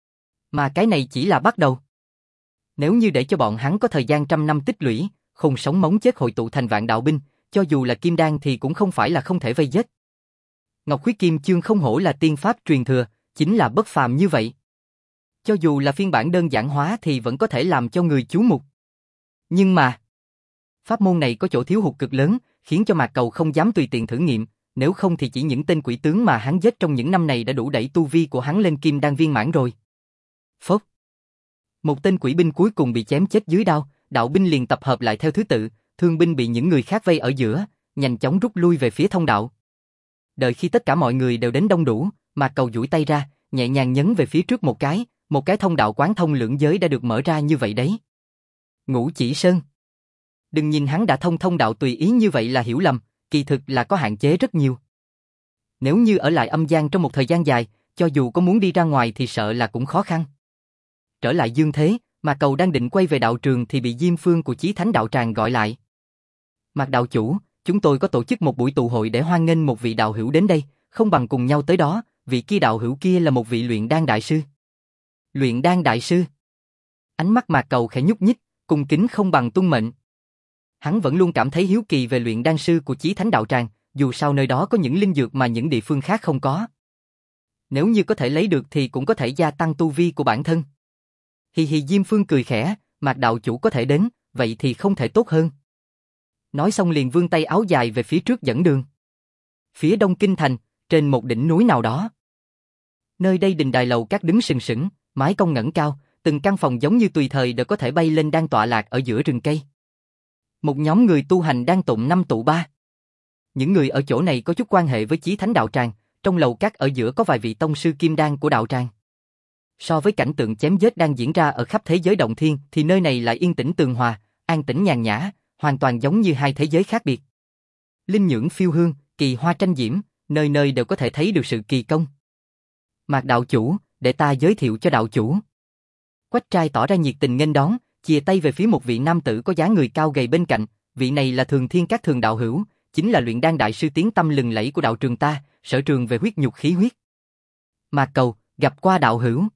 Mà cái này chỉ là bắt đầu. Nếu như để cho bọn hắn có thời gian trăm năm tích lũy, không sống mống chết hội tụ thành vạn đạo binh, cho dù là kim đan thì cũng không phải là không thể vây giết. Ngọc Khuyết Kim Chương không hổ là tiên pháp truyền thừa, chính là bất phàm như vậy. Cho dù là phiên bản đơn giản hóa thì vẫn có thể làm cho người chú mục. Nhưng mà, pháp môn này có chỗ thiếu hụt cực lớn, khiến cho Mạc Cầu không dám tùy tiện thử nghiệm, nếu không thì chỉ những tên quỷ tướng mà hắn giết trong những năm này đã đủ đẩy tu vi của hắn lên kim đan viên mãn rồi. Phốc. Một tên quỷ binh cuối cùng bị chém chết dưới đao, đạo binh liền tập hợp lại theo thứ tự, thương binh bị những người khác vây ở giữa, nhanh chóng rút lui về phía thông đạo. Đợi khi tất cả mọi người đều đến đông đủ, Mạc Cầu duỗi tay ra, nhẹ nhàng nhấn về phía trước một cái thông đạo quán thông lưỡng giới đã được mở ra như vậy đấy. Ngũ Chỉ Sơn. Đừng nhìn hắn đã thông đạo tùy ý như vậy là hiểu lầm, kỳ thực là có hạn chế rất nhiều. Nếu như ở lại âm gian trong một thời gian dài, cho dù có muốn đi ra ngoài thì sợ là cũng khó khăn. Trở lại dương thế, Mạc Cầu đang định quay về đạo trường thì bị Diêm Phương của Chí Thánh đạo tràng gọi lại. Mạc đạo chủ, chúng tôi có tổ chức một buổi tụ hội để hoan nghênh một vị đạo hữu đến đây, không bằng cùng nhau tới đó, vị kia đạo hữu kia là một vị luyện đan đại sư. Luyện đan đại sư? Ánh mắt Mạc Cầu khẽ nhúc nhích, cung kính không bằng tuân mệnh. Hắn vẫn luôn cảm thấy hiếu kỳ về luyện đan sư của Chí Thánh đạo tràng, dù sao nơi đó có những linh dược mà những địa phương khác không có. Nếu như có thể lấy được thì cũng có thể gia tăng tu vi của bản thân. Hì hì, Diêm Phương cười khẽ, Mạc đạo chủ có thể đến, vậy thì không thể tốt hơn. Nói xong liền vươn tay áo dài về phía trước dẫn đường. Phía đông kinh thành, trên một đỉnh núi nào đó. Nơi đây đình đài lầu các đứng sừng sững, mái cong ngẩng cao, từng căn phòng giống như tùy thời đều có thể bay lên đang tọa lạc ở giữa rừng cây. Một nhóm người tu hành đang tụng năm tụ ba. Những người ở chỗ này có chút quan hệ với Chí Thánh đạo tràng, trong lầu các ở giữa có vài vị tông sư kim đan của đạo tràng. So với cảnh tượng chém giết đang diễn ra ở khắp thế giới động thiên thì nơi này lại yên tĩnh tường hòa, an tĩnh nhàn nhã, hoàn toàn giống như hai thế giới khác biệt. Linh nhưỡng phiêu hương, kỳ hoa tranh diễm, nơi nơi đều có thể thấy được sự kỳ công. Mạc đạo chủ, để ta giới thiệu cho đạo chủ. Quách trai tỏ ra nhiệt tình nghênh đón, chìa tay về phía một vị nam tử có dáng người cao gầy bên cạnh, vị này là Thường Thiên Các Thường đạo hữu, chính là luyện đan đại sư tiếng tăm lừng lẫy của đạo trường ta, sở trường về huyết nhục khí huyết. Mạc Cầu, gặp qua đạo hữu.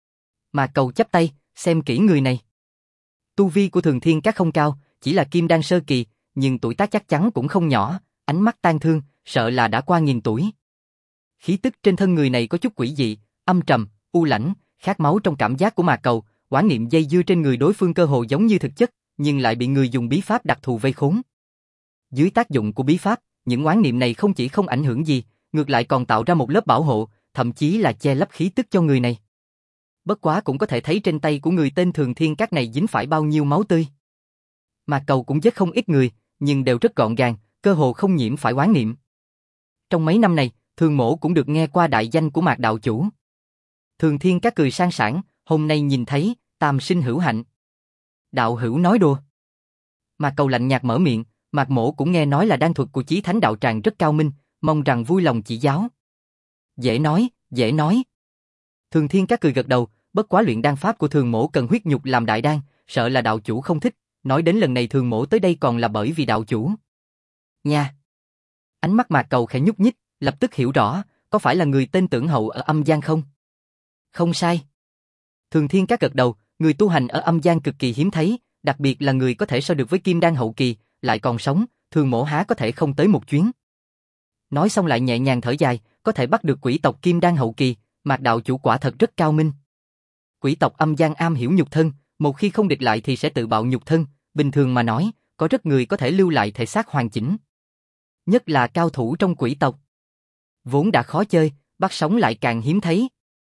Mạc Cầu chắp tay, xem kỹ người này. Tu vi của Thường Thiên Các không cao, chỉ là kim đan sơ kỳ, nhưng tuổi tác chắc chắn cũng không nhỏ, ánh mắt tang thương, sợ là đã qua nghìn tuổi. Khí tức trên thân người này có chút quỷ dị, âm trầm, u lãnh, khát máu trong cảm giác của Mạc Cầu, oán niệm dây dưa trên người đối phương cơ hồ giống như thực chất, nhưng lại bị người dùng bí pháp đặc thù vây khốn. Dưới tác dụng của bí pháp, những oán niệm này không chỉ không ảnh hưởng gì, ngược lại còn tạo ra một lớp bảo hộ, thậm chí là che lấp khí tức cho người này. Bất quá cũng có thể thấy trên tay của người tên Thường Thiên Các này dính phải bao nhiêu máu tươi. Mạc Cầu cũng giết không ít người, nhưng đều rất gọn gàng, cơ hồ không nhiễm phải oán niệm. Trong mấy năm này, Thường Mỗ cũng được nghe qua đại danh của Mạc đạo chủ. Thường Thiên Các cười sang sảng, hôm nay nhìn thấy, tam sinh hữu hạnh. Đạo hữu nói đùa. Mạc Cầu lạnh nhạt mở miệng, Mạc Mỗ cũng nghe nói là đan thuật của Chí Thánh đạo tràng rất cao minh, mong rằng vui lòng chỉ giáo. Dễ nói, dễ nói. Thường Thiên Các cười gật đầu, bất quá luyện đan pháp của Thường Mỗ cần huyết nhục làm đại đan, sợ là đạo chủ không thích, nói đến lần này Thường Mỗ tới đây còn là bởi vì đạo chủ. Nha. Ánh mắt Mạc Cầu khẽ nhúc nhích, lập tức hiểu rõ, có phải là người tên Tưởng Hậu ở âm gian không? Không sai. Thường Thiên Các gật đầu, người tu hành ở âm gian cực kỳ hiếm thấy, đặc biệt là người có thể so được với kim đan hậu kỳ, lại còn sống, Thường Mỗ há có thể không tới một chuyến. Nói xong lại nhẹ nhàng thở dài, có thể bắt được quỷ tộc kim đan hậu kỳ, Mạc đạo chủ quả thật rất cao minh. Quỷ tộc âm gian am hiểu nhục thân, một khi không địch lại thì sẽ tự bạo nhục thân, bình thường mà nói, có rất người có thể lưu lại thể xác hoàn chỉnh. Nhất là cao thủ trong quỷ tộc. Vốn đã khó chơi, bắt sống lại càng hiếm thấy.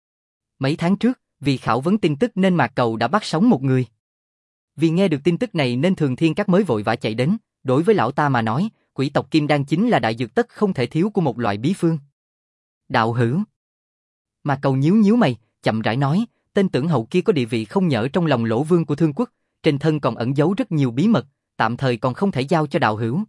Mấy tháng trước, vì khảo vấn tin tức nên Mạc Cầu đã bắt sống một người. Vì nghe được tin tức này nên Thường Thiên Các mới vội vã chạy đến, đối với lão ta mà nói, quỷ tộc kim đan chính là đại dược tất không thể thiếu của một loại bí phương. Đạo hữu. Mạc Cầu nhíu nhíu mày, chậm rãi nói, tên Tưởng Hậu kia có địa vị không nhở trong lòng Lỗ Vương của Thương Quốc, trên thân còn ẩn giấu rất nhiều bí mật, tạm thời còn không thể giao cho đạo hữu.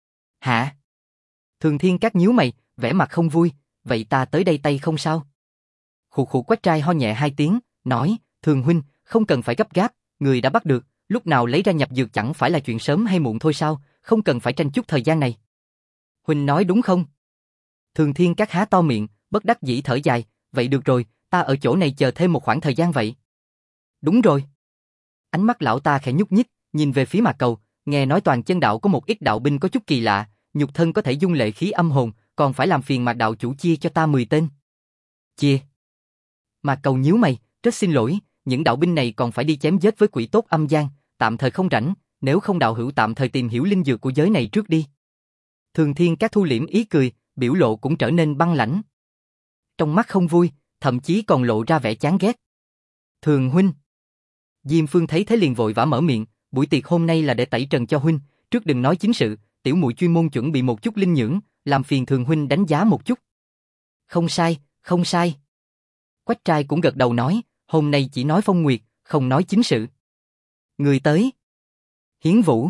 Hả? Thường Thiên Các nhíu mày, vẻ mặt không vui, vậy ta tới đây tay không sao? Khụ khụ Quách trai ho nhẹ 2 tiếng, nói, Thường huynh, không cần phải gấp gáp, người đã bắt được, lúc nào lấy ra nhập dược chẳng phải là chuyện sớm hay muộn thôi sao, không cần phải tranh chút thời gian này. Huynh nói đúng không? Thường Thiên Các há to miệng, bất đắc dĩ thở dài, vậy được rồi, ta ở chỗ này chờ thêm một khoảng thời gian vậy. Đúng rồi. Ánh mắt lão ta khẽ nhúc nhích, nhìn về phía Mạc Cầu, nghe nói Toàn Chân đạo có một ít đạo binh có chút kỳ lạ, nhục thân có thể dung lệ khí âm hồn, còn phải làm phiền Mạc đạo chủ chia cho ta 10 tên. Chia? Mạc Cầu nhíu mày, rất xin lỗi, những đạo binh này còn phải đi chém giết với quỷ tốt âm gian, tạm thời không rảnh, nếu không đạo hữu tạm thời tìm hiểu linh dược của giới này trước đi. Thường Thiên Các thu liễm ý cười, biểu lộ cũng trở nên băng lãnh. Trong mắt không vui, thậm chí còn lộ ra vẻ chán ghét. Thường huynh. Diêm Phương thấy thế liền vội vã mở miệng, buổi tiệc hôm nay là để tẩy trần cho huynh, trước đừng nói chính sự, tiểu muội chuyên môn chuẩn bị một chút linh nhưỡng, làm phiền Thường huynh đánh giá một chút. Không sai, không sai. Quách trai cũng gật đầu nói, hôm nay chỉ nói phong nguyệt, không nói chính sự. Người tới. Hiến Vũ.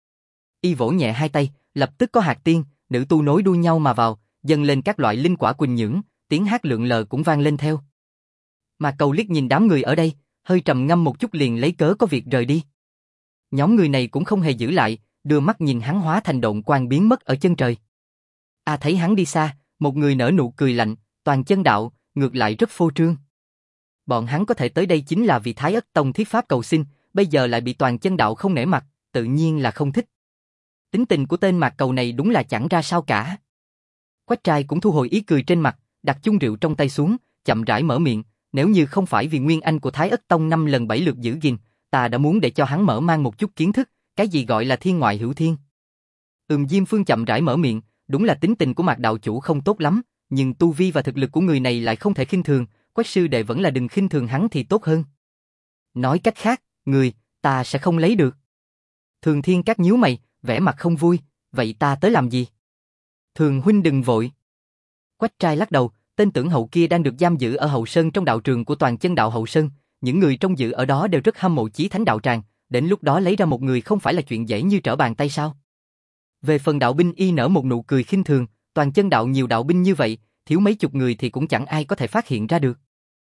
Y vỗ nhẹ 2 tay, lập tức có hạt tiên, nữ tu nối đuôi nhau mà vào, dâng lên các loại linh quả quỳnh nhưỡng, tiếng hát lượn lờ cũng vang lên theo. Mà Cầu liếc nhìn đám người ở đây, hơi trầm ngâm một chút liền lấy cớ có việc rời đi. Nhóm người này cũng không hề giữ lại, đưa mắt nhìn hắn hóa thành độn quang biến mất ở chân trời. Thấy hắn đi xa, một người nở nụ cười lạnh, Toàn Chân đạo, ngược lại rất phô trương. Bọn hắn có thể tới đây chính là vì Thái Ất Tông thiết pháp cầu xin, bây giờ lại bị Toàn Chân đạo không nể mặt, tự nhiên là không thích. Tính tình của tên Mạc Cầu này đúng là chẳng ra sao cả. Quách trai cũng thu hồi ý cười trên mặt, đặt chung rượu trong tay xuống, chậm rãi mở miệng, nếu như không phải vì Nguyên Anh của Thái Ất Tông 5 lần 7 lượt giữ gìn, ta đã muốn để cho hắn mở mang một chút kiến thức, cái gì gọi là thiên ngoại hữu thiên. Diêm Phương chậm rãi mở miệng, đúng là tính tình của Mạc đạo chủ không tốt lắm, nhưng tu vi và thực lực của người này lại không thể khinh thường, Quách sư đệ vẫn là đừng khinh thường hắn thì tốt hơn. Nói cách khác, ta sẽ không lấy được. Thường Thiên Các nhíu mày, vẻ mặt không vui, vậy ta tới làm gì? Thường huynh đừng vội. Quách trai lắc đầu, tên Tưởng Hậu kia đang được giam giữ ở Hậu Sơn trong đạo trường của Toàn Chân đạo Hậu Sơn, những người trong giữ ở đó đều rất hâm mộ Chí Thánh đạo tràng, đến lúc đó lấy ra một người không phải là chuyện dễ như trở bàn tay sao? Về phần đạo binh y nở một nụ cười khinh thường, Toàn Chân đạo nhiều đạo binh như vậy, thiếu mấy chục người thì cũng chẳng ai có thể phát hiện ra được.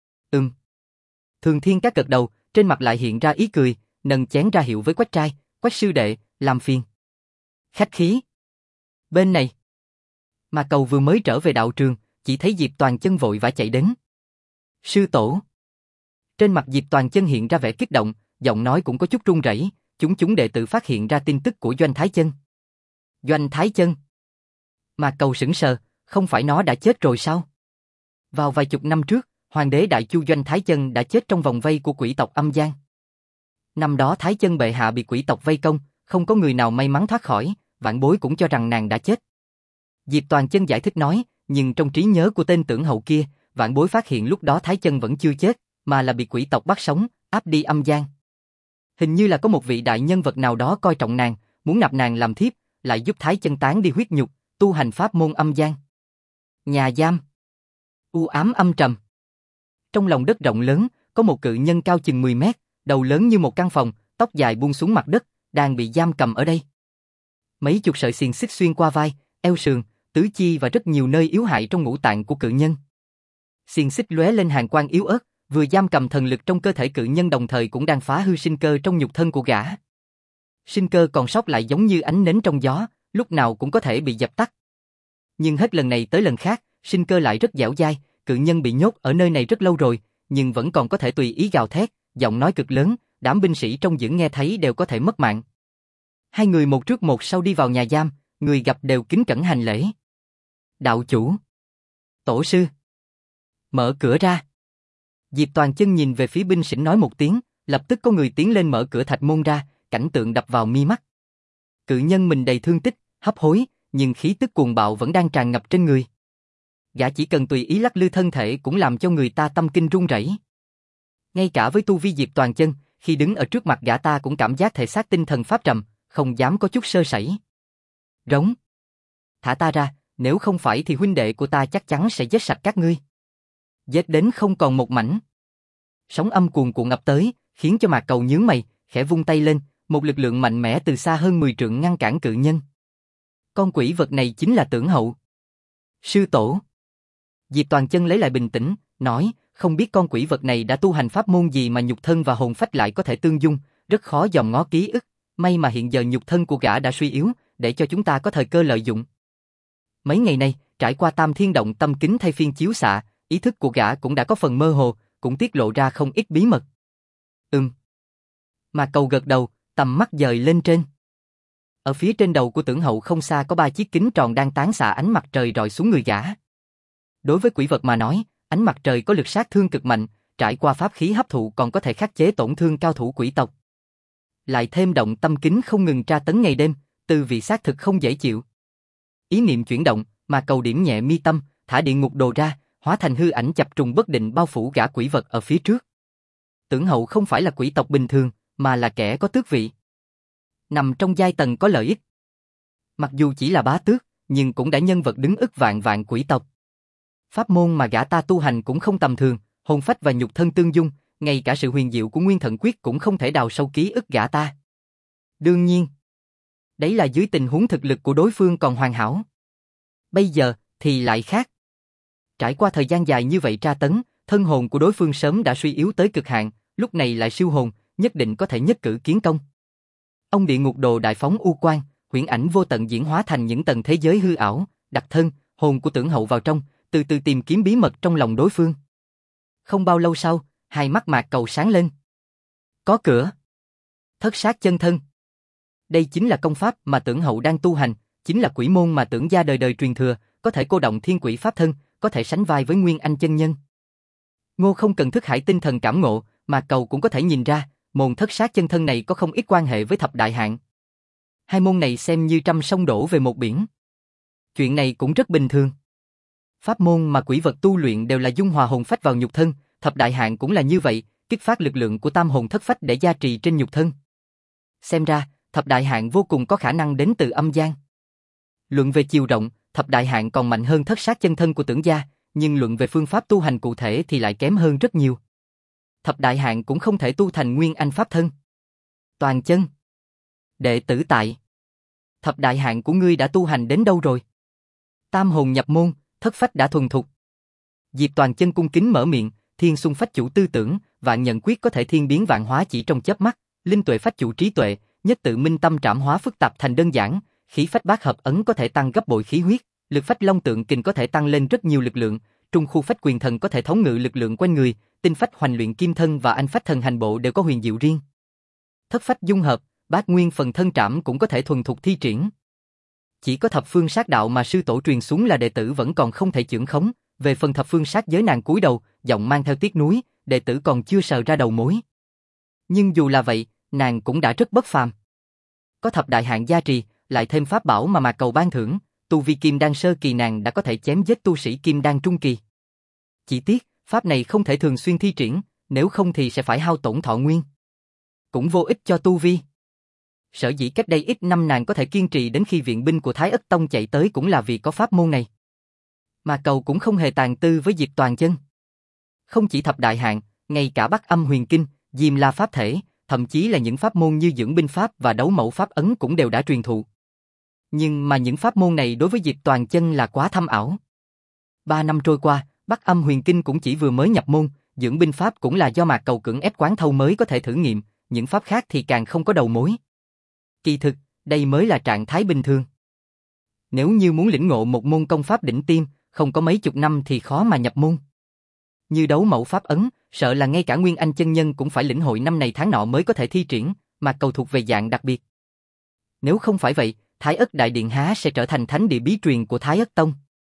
Thường Thiên Các gật đầu, trên mặt lại hiện ra ý cười, nâng chén ra hiệu với Quách trai, Quách sư đệ, làm phiền. Khách khí. Bên này. Mà Cầu vừa mới trở về đạo trường, chỉ thấy Diệp Toàn Chân vội vã chạy đến. Sư tổ. Trên mặt Diệp Toàn Chân hiện ra vẻ kích động, giọng nói cũng có chút run rẩy, chúng đệ tử phát hiện ra tin tức của Doanh Thái Chân. Doanh Thái Chân. Mà Cầu sững sờ, không phải nó đã chết rồi sao? Vào vài chục năm trước, Hoàng đế Đại Chu Doanh Thái Chân đã chết trong vòng vây của quỷ tộc âm gian. Năm đó Thái Chân bệ hạ bị quỷ tộc vây công, không có người nào may mắn thoát khỏi, vạn bối cũng cho rằng nàng đã chết. Diệp Toàn Chân giải thích nói, nhưng trong trí nhớ của tên Tưởng Hậu kia, vạn bối phát hiện lúc đó Thái Chân vẫn chưa chết, mà là bị quỷ tộc bắt sống, áp đi âm gian. Hình như là có một vị đại nhân vật nào đó coi trọng nàng, muốn nạp nàng làm thiếp, lại giúp Thái Chân tán đi huyết nhục, tu hành pháp môn âm gian. Nhà giam. U ám âm trầm. Trong lòng đất rộng lớn, có một cự nhân cao chừng 10 mét, đầu lớn như một căn phòng, tóc dài buông xuống mặt đất, đang bị giam cầm ở đây. Mấy chục sợi xiềng xích xuyên qua vai, eo sườn, tứ chi và rất nhiều nơi yếu hại trong ngũ tạng của cự nhân. Xiềng xích lóe lên hàn quang yếu ớt, vừa giam cầm thần lực trong cơ thể cự nhân đồng thời cũng đang phá hư sinh cơ trong nhục thân của gã. Sinh cơ còn sót lại giống như ánh nến trong gió, lúc nào cũng có thể bị dập tắt. Nhưng hết lần này tới lần khác, sinh cơ lại rất dẻo dai, cự nhân bị nhốt ở nơi này rất lâu rồi, nhưng vẫn còn có thể tùy ý gào thét, giọng nói cực lớn, đám binh sĩ trong giữ nghe thấy đều có thể mất mạng. Hai người một trước một sau đi vào nhà giam, người gặp đều kính cẩn hành lễ. Đạo chủ. Tổ sư. Mở cửa ra. Diệp Toàn Chân nhìn về phía binh sĩ nói một tiếng, lập tức có người tiến lên mở cửa thạch môn ra, cảnh tượng đập vào mi mắt. Cự nhân mình đầy thương tích, hấp hối, nhưng khí tức cuồng bạo vẫn đang tràn ngập trên người. Gã chỉ cần tùy ý lắc lư thân thể cũng làm cho người ta tâm kinh run rẩy. Ngay cả với tu vi Diệp Toàn Chân, khi đứng ở trước mặt gã ta cũng cảm giác thể xác tinh thần pháp trầm, không dám có chút sơ sẩy. Rống. Thả ta ra, nếu không phải thì huynh đệ của ta chắc chắn sẽ giết sạch các ngươi. Giết đến không còn một mảnh. Sóng âm cuồn cuộn ập tới, khiến cho Mạc Cầu nhướng mày, khẽ vung tay lên, một lực lượng mạnh mẽ từ xa hơn 10 trượng ngăn cản cự nhân. Con quỷ vật này chính là Tưởng Hậu. Sư tổ. Diệp Toàn Chân lấy lại bình tĩnh, nói, Không biết con quỷ vật này đã tu hành pháp môn gì mà nhục thân và hồn phách lại có thể tương dung, rất khó dòm ngó ký ức, may mà hiện giờ nhục thân của gã đã suy yếu, để cho chúng ta có thời cơ lợi dụng. Mấy ngày nay, trải qua Tam Thiên Động tâm kính thay phiên chiếu xạ, ý thức của gã cũng đã có phần mơ hồ, cũng tiết lộ ra không ít bí mật. Mà Cầu gật đầu, tầm mắt dời lên trên. Ở phía trên đầu của Tưởng Hậu không xa có 3 chiếc kính tròn đang tán xạ ánh mặt trời rọi xuống người gã. Đối với quỷ vật mà nói, ánh mặt trời có lực sát thương cực mạnh, trải qua pháp khí hấp thụ còn có thể khắc chế tổn thương cao thủ quỷ tộc. Lại thêm động tâm kính không ngừng tra tấn ngày đêm, từ vị xác thực không dễ chịu. Ý niệm chuyển động, mà Cầu điểm nhẹ mi tâm, thả địa ngục đồ ra, hóa thành hư ảnh chập trùng bất định bao phủ gã quỷ vật ở phía trước. Tưởng Hậu không phải là quỷ tộc bình thường, mà là kẻ có tước vị. Nằm trong giai tầng có lợi ích. Mặc dù chỉ là bá tước, nhưng cũng đã nhân vật đứng ức vạn vạn quỷ tộc. Pháp môn mà gã ta tu hành cũng không tầm thường, hồn phách và nhục thân tương dung, ngay cả sự huyền diệu của Nguyên Thần Quyết cũng không thể đào sâu ký ức gã ta. Đương nhiên, đấy là dưới tình huống thực lực của đối phương còn hoàn hảo. Bây giờ thì lại khác. Trải qua thời gian dài như vậy tra tấn, thân hồn của đối phương sớm đã suy yếu tới cực hạn, lúc này lại siêu hồn, nhất định có thể nhất cử kiến công. Ông địa ngục đồ đại phóng u quang, huyễn ảnh vô tận diễn hóa thành những tầng thế giới hư ảo, đặt thân, hồn của Tưởng Hậu vào trong, từ từ tìm kiếm bí mật trong lòng đối phương. Không bao lâu sau, hai mắt Mạc Cầu sáng lên. Có cửa. Thất sát chân thân. Đây chính là công pháp mà Tưởng Hậu đang tu hành, chính là quỷ môn mà Tưởng gia đời đời truyền thừa, có thể cô động thiên quỷ pháp thân, có thể sánh vai với Nguyên Anh chân nhân. Ngô không cần thức hải tinh thần cảm ngộ, Mạc Cầu cũng có thể nhìn ra, môn thất sát chân thân này có không ít quan hệ với thập đại hạng. Hai môn này xem như trăm sông đổ về một biển. Chuyện này cũng rất bình thường. Pháp môn mà quỷ vật tu luyện đều là dung hòa hồn phách vào nhục thân, thập đại hạng cũng là như vậy, kích phát lực lượng của tam hồn thất phách để gia trì trên nhục thân. Xem ra, thập đại hạng vô cùng có khả năng đến từ âm gian. Luận về chiều rộng, thập đại hạng còn mạnh hơn thất sát chân thân của Tưởng gia, nhưng luận về phương pháp tu hành cụ thể thì lại kém hơn rất nhiều. Thập đại hạng cũng không thể tu thành Nguyên Anh pháp thân. Toàn chân. Đệ tử tại. Thập đại hạng của ngươi đã tu hành đến đâu rồi? Tam hồn nhập môn, thất phách đã thuần thục. Diệp Toàn chân cung kính mở miệng, thiên xung phách chủ tư tưởng, vạn nhận quyết có thể thiên biến vạn hóa chỉ trong chớp mắt, linh tuệ phách chủ trí tuệ, nhất tự minh tâm trảm hóa phức tạp thành đơn giản, khí phách bát hợp ấn có thể tăng gấp bội khí huyết, lực phách long tượng kình có thể tăng lên rất nhiều lực lượng, trung khu phách quyền thần có thể thống ngự lực lượng quanh người, tinh phách hoành luyện kim thân và anh phách thần hành bộ đều có huyền diệu riêng. Thất phách dung hợp, bát nguyên phần thân trảm cũng có thể thuần thục thi triển. Chỉ có thập phương sát đạo mà sư tổ truyền xuống là đệ tử vẫn còn không thể chưởng khống, về phần thập phương sát giới nàng cúi đầu, giọng mang theo tiếc nuối, đệ tử còn chưa sờ ra đầu mối. Nhưng dù là vậy, nàng cũng đã rất bất phàm. Có thập đại hạng gia trì, lại thêm pháp bảo mà Mạc Cầu ban thưởng, tu vi kim đan sơ kỳ nàng đã có thể chém giết tu sĩ kim đan trung kỳ. Chỉ tiếc, pháp này không thể thường xuyên thi triển, nếu không thì sẽ phải hao tổn thọ nguyên. Cũng vô ích cho tu vi. Sở dĩ cách đây ít năm nàng có thể kiên trì đến khi viện binh của Thái Ất Tông chạy tới cũng là vì có pháp môn này. Mà Cầu cũng không hề tàn tư với Diệp Toàn chân. Không chỉ thập đại hạng, ngay cả Bắc Âm Huyền Kinh, Diêm La Pháp Thể, thậm chí là những pháp môn như dưỡng binh pháp và đấu mẫu pháp ấn cũng đều đã truyền thụ. Nhưng mà những pháp môn này đối với Diệp Toàn chân là quá thâm ảo. 3 năm trôi qua, Bắc Âm Huyền Kinh cũng chỉ vừa mới nhập môn, dưỡng binh pháp cũng là do Mạc Cầu cưỡng ép quán thâu mới có thể thử nghiệm, những pháp khác thì càng không có đầu mối. Kỳ thực, đây mới là trạng thái bình thường. Nếu như muốn lĩnh ngộ một môn công pháp đỉnh tiêm, không có mấy chục năm thì khó mà nhập môn. Như đấu mẫu pháp ấn, sợ là ngay cả Nguyên Anh chân nhân cũng phải lĩnh hội năm này tháng nọ mới có thể thi triển, Mạc Cầu thuộc về dạng đặc biệt. Nếu không phải vậy, Thái Ất Đại Điện há sẽ trở thành thánh địa bí truyền của Thái Ất Tông.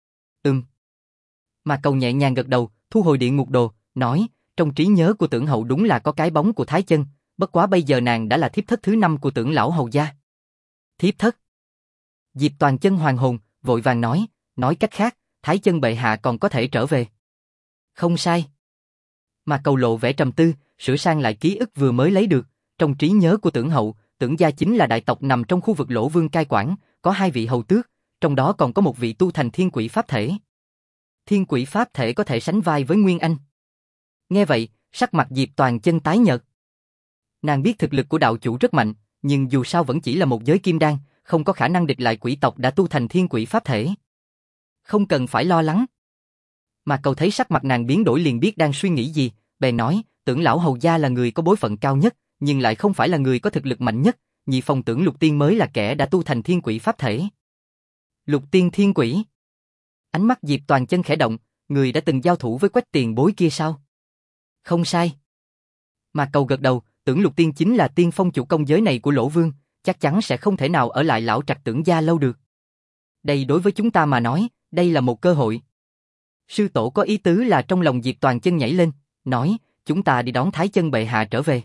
Mạc Cầu nhẹ nhàng gật đầu, thu hồi địa ngục đồ, nói, trong trí nhớ của Tưởng Hậu đúng là có cái bóng của Thái Chân, bất quá bây giờ nàng đã là thiếp thất thứ 5 của Tưởng lão hầu gia. Thiếp thất? Diệp Toàn chân hoàng hồn, vội vàng nói cách khác, Thái Chân bệ hạ còn có thể trở về. Không sai. Mạc Cầu lộ vẻ trầm tư, sửa sang lại ký ức vừa mới lấy được, trong trí nhớ của Tưởng Hậu, Tưởng gia chính là đại tộc nằm trong khu vực Lỗ Vương cai quản, có 2 vị hầu tước, trong đó còn có một vị tu thành thiên quỷ pháp thể. Thiên quỷ pháp thể có thể sánh vai với Nguyên Anh. Nghe vậy, sắc mặt Diệp Toàn chân tái nhợt. Nàng biết thực lực của đạo chủ rất mạnh, nhưng dù sao vẫn chỉ là một giới kim đan, không có khả năng địch lại quỷ tộc đã tu thành thiên quỷ pháp thể. Không cần phải lo lắng. Mà Cầu thấy sắc mặt nàng biến đổi liền biết đang suy nghĩ gì, bèn nói, Tưởng lão hầu gia là người có bối phận cao nhất, nhưng lại không phải là người có thực lực mạnh nhất, nhị phong Tưởng Lục Tiên mới là kẻ đã tu thành thiên quỷ pháp thể. Lục Tiên thiên quỷ. Ánh mắt Diệp Toàn Chân khẽ động, người đã từng giao thủ với Quách tiền bối kia sao? Không sai. Mà Cầu gật đầu, Tưởng Lục Tiên chính là tiên phong chủ công giới này của Lỗ Vương, chắc chắn sẽ không thể nào ở lại lão trạch Tưởng gia lâu được. Đây đối với chúng ta mà nói, đây là một cơ hội. Sư tổ có ý tứ là trong lòng Diệp Toàn Chân nhảy lên, nói, chúng ta đi đón Thái Chân bệ hạ trở về.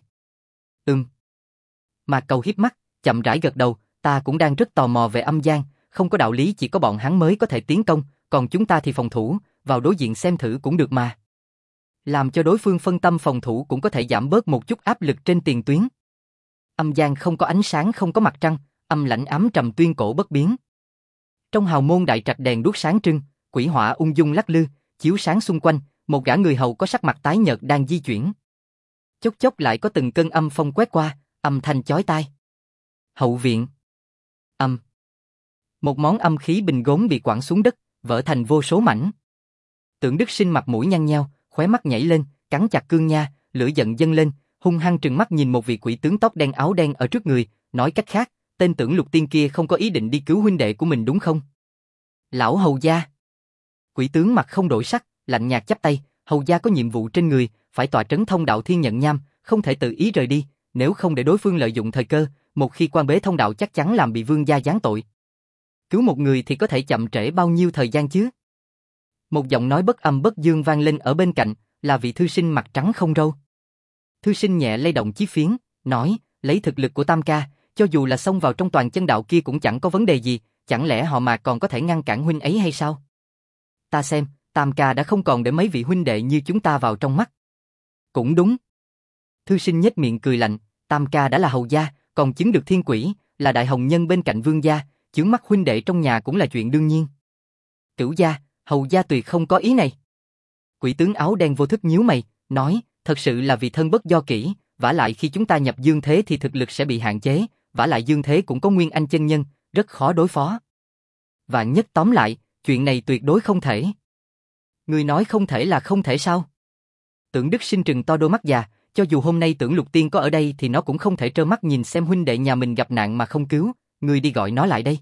Mà Cầu híp mắt, chậm rãi gật đầu, ta cũng đang rất tò mò về Âm Giang, không có đạo lý chỉ có bọn hắn mới có thể tiến công, còn chúng ta thì phòng thủ, vào đối diện xem thử cũng được mà. Làm cho đối phương phân tâm phòng thủ cũng có thể giảm bớt một chút áp lực trên tiền tuyến. Âm Giang không có ánh sáng, không có mặt trăng, âm lãnh ám trầm tuyên cổ bất biến. Trong hào môn đại trạch đèn đuốc sáng trưng, quỷ hỏa ung dung lắc lư, chiếu sáng xung quanh, một gã người hầu có sắc mặt tái nhợt đang di chuyển. Chốc chốc lại có từng cơn âm phong quét qua, âm thanh chói tai. Hậu viện. Một món âm khí bình gốm bị quẳng xuống đất, vỡ thành vô số mảnh. Tưởng Đức Sinh mặt mũi nhăn nheo, khóe mắt nhảy lên, cắn chặt cương nha, lửa giận dâng lên, hung hăng trừng mắt nhìn một vị quỷ tướng tóc đen áo đen ở trước người, nói cách khác, tên Tưởng Lục Tiên kia không có ý định đi cứu huynh đệ của mình đúng không? Lão hầu gia. Quỷ tướng mặt không đổi sắc, lạnh nhạt chắp tay, hầu gia có nhiệm vụ trên người, phải tọa trấn thông đạo thiên nhận nham, không thể tự ý rời đi, nếu không để đối phương lợi dụng thời cơ, một khi quan bế thông đạo chắc chắn làm bị vương gia giáng tội. Cứu một người thì có thể chậm trễ bao nhiêu thời gian chứ? Một giọng nói bất âm bất dương vang lên ở bên cạnh, là vị thư sinh mặt trắng không râu. Thư sinh nhẹ lay động chiếc phiến, nói, lấy thực lực của Tam ca, cho dù là xông vào trong toàn chân đạo kia cũng chẳng có vấn đề gì, chẳng lẽ họ mà còn có thể ngăn cản huynh ấy hay sao? Ta xem, Tam ca đã không còn để mấy vị huynh đệ như chúng ta vào trong mắt. Cũng đúng. Thư sinh nhếch miệng cười lạnh, Tam ca đã là hầu gia, còn chứng được thiên quỷ, là đại hồng nhân bên cạnh vương gia, chướng mắt huynh đệ trong nhà cũng là chuyện đương nhiên. Cửu gia, hầu gia tuyệt không có ý này. Quỷ tướng áo đen vô thức nhíu mày, nói, thật sự là vì thân bất do kỷ, vả lại khi chúng ta nhập dương thế thì thực lực sẽ bị hạn chế, vả lại dương thế cũng có nguyên anh chân nhân, rất khó đối phó. Và nhất tóm lại, chuyện này tuyệt đối không thể. Người nói không thể là không thể sao? Tưởng Đức Sinh trừng to đôi mắt già, cho dù hôm nay Tưởng Lục Tiên có ở đây thì nó cũng không thể trơ mắt nhìn xem huynh đệ nhà mình gặp nạn mà không cứu, người đi gọi nó lại đây.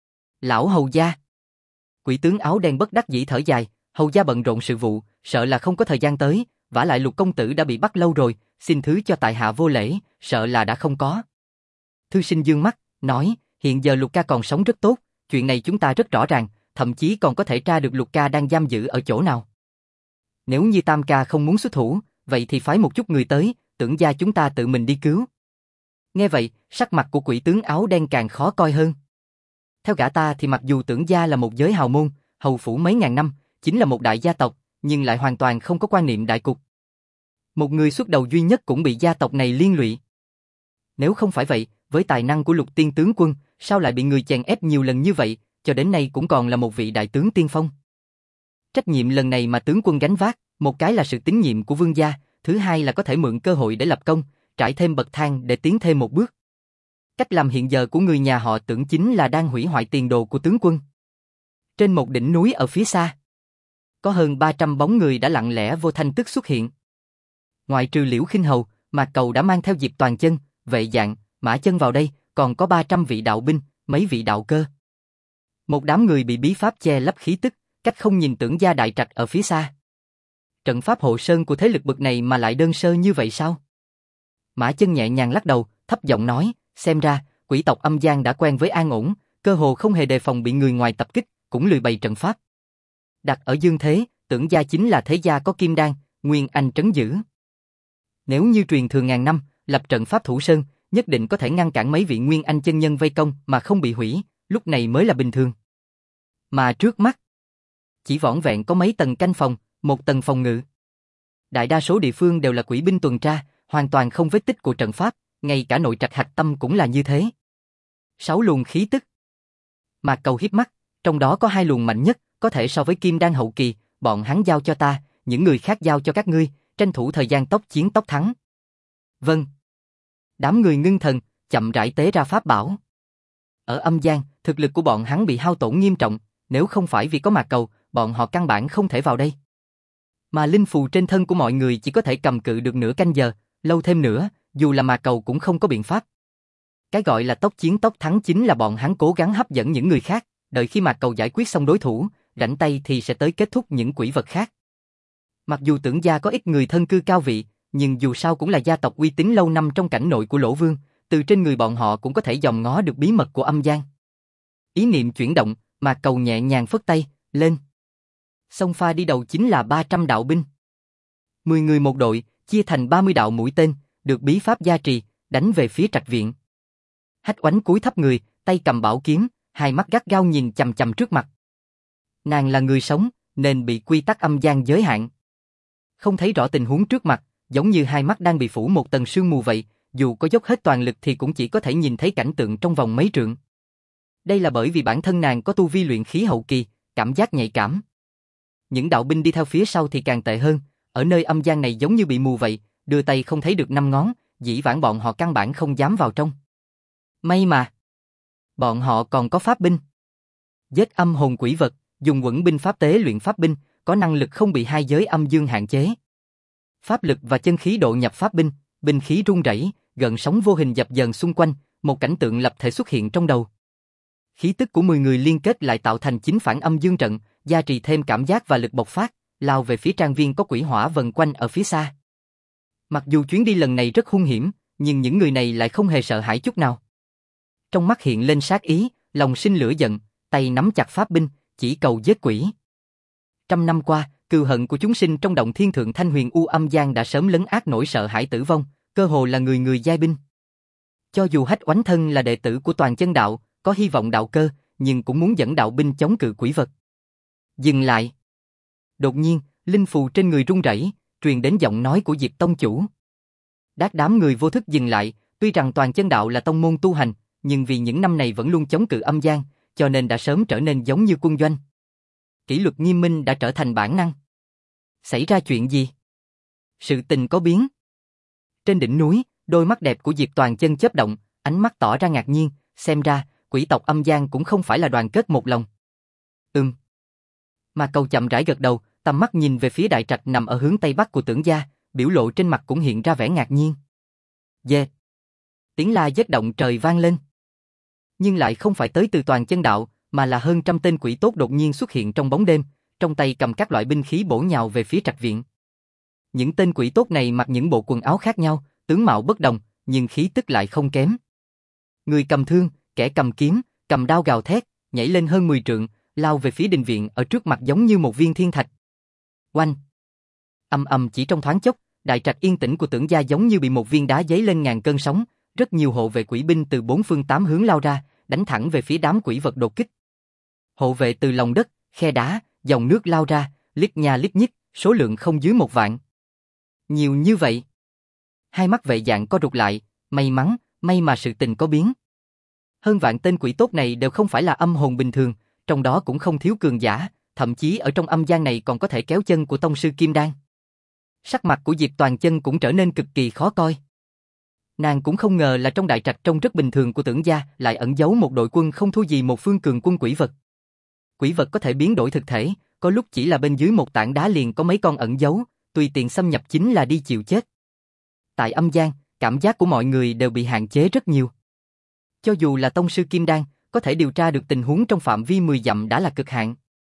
Lão hầu gia. Quỷ tướng áo đen bất đắc dĩ thở dài, hầu gia bận rộn sự vụ, sợ là không có thời gian tới, vả lại Lục công tử đã bị bắt lâu rồi, xin thứ cho tại hạ vô lễ, sợ là đã không có. Thư sinh dương mắt, nói, hiện giờ Lục ca còn sống rất tốt, chuyện này chúng ta rất rõ ràng, thậm chí còn có thể tra được Lục ca đang giam giữ ở chỗ nào. Nếu như Tam ca không muốn xuất thủ, vậy thì phái một chút người tới, Tưởng gia chúng ta tự mình đi cứu. Nghe vậy, sắc mặt của quỷ tướng áo đen càng khó coi hơn. Theo gã ta thì mặc dù Tưởng gia là một giới hào môn, hầu phủ mấy ngàn năm, chính là một đại gia tộc, nhưng lại hoàn toàn không có quan niệm đại cục. Một người xuất đầu duy nhất cũng bị gia tộc này liên lụy. Nếu không phải vậy, với tài năng của Lục Tiên tướng quân, sao lại bị người chèn ép nhiều lần như vậy, cho đến nay cũng còn là một vị đại tướng tiên phong. Trách nhiệm lần này mà tướng quân gánh vác, một cái là sự tín nhiệm của vương gia, thứ hai là có thể mượn cơ hội để lập công, trải thêm bậc thang để tiến thêm một bước. Cách làm hiện giờ của người nhà họ Tưởng chính là đang hủy hoại tiền đồ của tướng quân. Trên một đỉnh núi ở phía xa, có hơn 300 bóng người đã lặng lẽ vô thanh tức xuất hiện. Ngoại trừ Liễu Khinh Hầu, Mạc Cầu đã mang theo Diệp Toàn Chân, Vệ Dạng, Mã Chân vào đây, còn có 300 vị đạo binh, mấy vị đạo cơ. Một đám người bị bí pháp che lấp khí tức, cách không nhìn Tưởng gia đại trạch ở phía xa. Trận pháp hộ sơn của thế lực bậc này mà lại đơn sơ như vậy sao? Mã Chân nhẹ nhàng lắc đầu, thấp giọng nói, xem ra, quỷ tộc Âm Giang đã quen với an ổn, cơ hồ không hề đề phòng bị người ngoài tập kích, cũng lười bày trận pháp. Đặt ở dương thế, Tưởng gia chính là thế gia có kim đan, nguyên anh trấn giữ. Nếu như truyền thừa ngàn năm, lập trận pháp thủ sơn, nhất định có thể ngăn cản mấy vị nguyên anh chân nhân vây công mà không bị hủy, lúc này mới là bình thường. Mà trước mắt, chỉ vỏn vẹn có mấy tầng canh phòng, một tầng phòng ngự. Đại đa số địa phương đều là quỷ binh tuần tra, hoàn toàn không vết tích của trận pháp, ngay cả nội trạch hạch tâm cũng là như thế. 6 luồng khí tức. Mạc Cầu híp mắt, trong đó có 2 luồng mạnh nhất, có thể so với kim đan hậu kỳ, bọn hắn giao cho ta, những người khác giao cho các ngươi, tranh thủ thời gian tốc chiến tốc thắng. Vâng. Đám người ngưng thần, chậm rãi tế ra pháp bảo. Ở Âm Giang, thực lực của bọn hắn bị hao tổn nghiêm trọng, nếu không phải vì có Mạc Cầu, bọn họ căn bản không thể vào đây. Mà linh phù trên thân của mọi người chỉ có thể cầm cự được nửa canh giờ, lâu thêm nữa, dù là Mạc Cầu cũng không có biện pháp. Cái gọi là tốc chiến tốc thắng chính là bọn hắn cố gắng hấp dẫn những người khác, đợi khi Mạc Cầu giải quyết xong đối thủ, rảnh tay thì sẽ tới kết thúc những quỷ vật khác. Mặc dù Tưởng gia có ít người thân cư cao vị, nhưng dù sao cũng là gia tộc uy tín lâu năm trong cảnh nội của Lỗ Vương, từ trên người bọn họ cũng có thể dòm ngó được bí mật của âm gian. Ý niệm chuyển động, Mạc Cầu nhẹ nhàng phất tay, lên. Xông pha đi đầu chính là 300 đạo binh. 10 người một đội, chia thành 30 đạo mũi tên, được bí pháp gia trì, đánh về phía trạch viện. Hách Oánh cúi thấp người, tay cầm bảo kiếm, hai mắt gắt gao nhìn chằm chằm trước mặt. Nàng là người sống, nên bị quy tắc âm gian giới hạn. Không thấy rõ tình huống trước mặt, giống như hai mắt đang bị phủ một tầng sương mù vậy, dù có dốc hết toàn lực thì cũng chỉ có thể nhìn thấy cảnh tượng trong vòng mấy trượng. Đây là bởi vì bản thân nàng có tu vi luyện khí hậu kỳ, cảm giác nhạy cảm. Những đạo binh đi theo phía sau thì càng tệ hơn, ở nơi âm gian này giống như bị mù vậy, đưa tay không thấy được năm ngón, dĩ vãng bọn họ căn bản không dám vào trong. May mà, bọn họ còn có pháp binh. Giết âm hồn quỷ vật, dùng quẩn binh pháp tế luyện pháp binh, có năng lực không bị hai giới âm dương hạn chế. Pháp lực và chân khí độ nhập pháp binh, binh khí rung rẩy, gợn sóng vô hình dập dờn xung quanh, một cảnh tượng lập thể xuất hiện trong đầu. Khí tức của 10 người liên kết lại tạo thành chính phản âm dương trận, gia trì thêm cảm giác và lực bộc phát, lao về phía trang viên có quỷ hỏa vần quanh ở phía xa. Mặc dù chuyến đi lần này rất hung hiểm, nhưng những người này lại không hề sợ hãi chút nào. Trong mắt hiện lên sát ý, lòng sinh lửa giận, tay nắm chặt pháp binh, chỉ cầu giết quỷ. Trăm năm qua, cừu hận của chúng sinh trong động thiên thượng thanh huyền u âm gian đã sớm lấn át nỗi sợ hãi tử vong, cơ hồ là người người giai binh. Cho dù Hách Oánh thân là đệ tử của Toàn Chân Đạo, có hy vọng đạo cơ, nhưng cũng muốn dẫn đạo binh chống cự quỷ vật. Dừng lại. Đột nhiên, linh phù trên người rung rẩy, truyền đến giọng nói của Diệp tông chủ. Đám người vô thức dừng lại, tuy rằng Toàn Chân Đạo là tông môn tu hành, nhưng vì những năm này vẫn luôn chống cự âm gian, cho nên đã sớm trở nên giống như quân doanh. Kỷ luật nghiêm minh đã trở thành bản năng. Xảy ra chuyện gì? Sự tình có biến. Trên đỉnh núi, đôi mắt đẹp của Diệp Toàn Chân chớp động, ánh mắt tỏ ra ngạc nhiên, xem ra, quỷ tộc âm gian cũng không phải là đoàn kết một lòng. Mà Cầu chậm rãi gật đầu, tầm mắt nhìn về phía đại trạch nằm ở hướng tây bắc của Tưởng gia, biểu lộ trên mặt cũng hiện ra vẻ ngạc nhiên. Yeah. Tiếng la giết động trời vang lên. Nhưng lại không phải tới từ Toàn Chân Đạo, mà là hơn trăm tên quỷ tốt đột nhiên xuất hiện trong bóng đêm, trong tay cầm các loại binh khí bổ nhào về phía trạch viện. Những tên quỷ tốt này mặc những bộ quần áo khác nhau, tướng mạo bất đồng, nhưng khí tức lại không kém. Người cầm thương, kẻ cầm kiếm, cầm đao gào thét, nhảy lên hơn 10 trượng, lao về phía đình viện ở trước mặt giống như một viên thiên thạch. Oanh! Ầm ầm, chỉ trong thoáng chốc, đại trạch yên tĩnh của Tưởng gia giống như bị một viên đá giấy lên ngàn cơn sóng, rất nhiều hộ vệ quỷ binh từ bốn phương tám hướng lao ra, đánh thẳng về phía đám quỷ vật đột kích. Hộ vệ từ lòng đất, khe đá, dòng nước lao ra, lít nha lít nhít, số lượng không dưới 1 vạn. Nhiều như vậy. Hai mắt vệ dạng co rụt lại, may mà sự tình có biến. Hơn vạn tên quỷ tốt này đều không phải là âm hồn bình thường, trong đó cũng không thiếu cường giả, thậm chí ở trong âm gian này còn có thể kéo chân của tông sư Kim Đan. Sắc mặt của Diệp Toàn Chân cũng trở nên cực kỳ khó coi. Nàng cũng không ngờ là trong đại trạch trông rất bình thường của Tưởng gia lại ẩn giấu một đội quân không thua gì một phương cường quân quỷ vật. Quỷ vật có thể biến đổi thực thể, có lúc chỉ là bên dưới một tảng đá liền có mấy con ẩn giấu, tùy tiện xâm nhập chính là đi chịu chết. Tại âm gian, cảm giác của mọi người đều bị hạn chế rất nhiều. Cho dù là tông sư Kim Đan, có thể điều tra được tình huống trong phạm vi 10 dặm đã là cực hạn.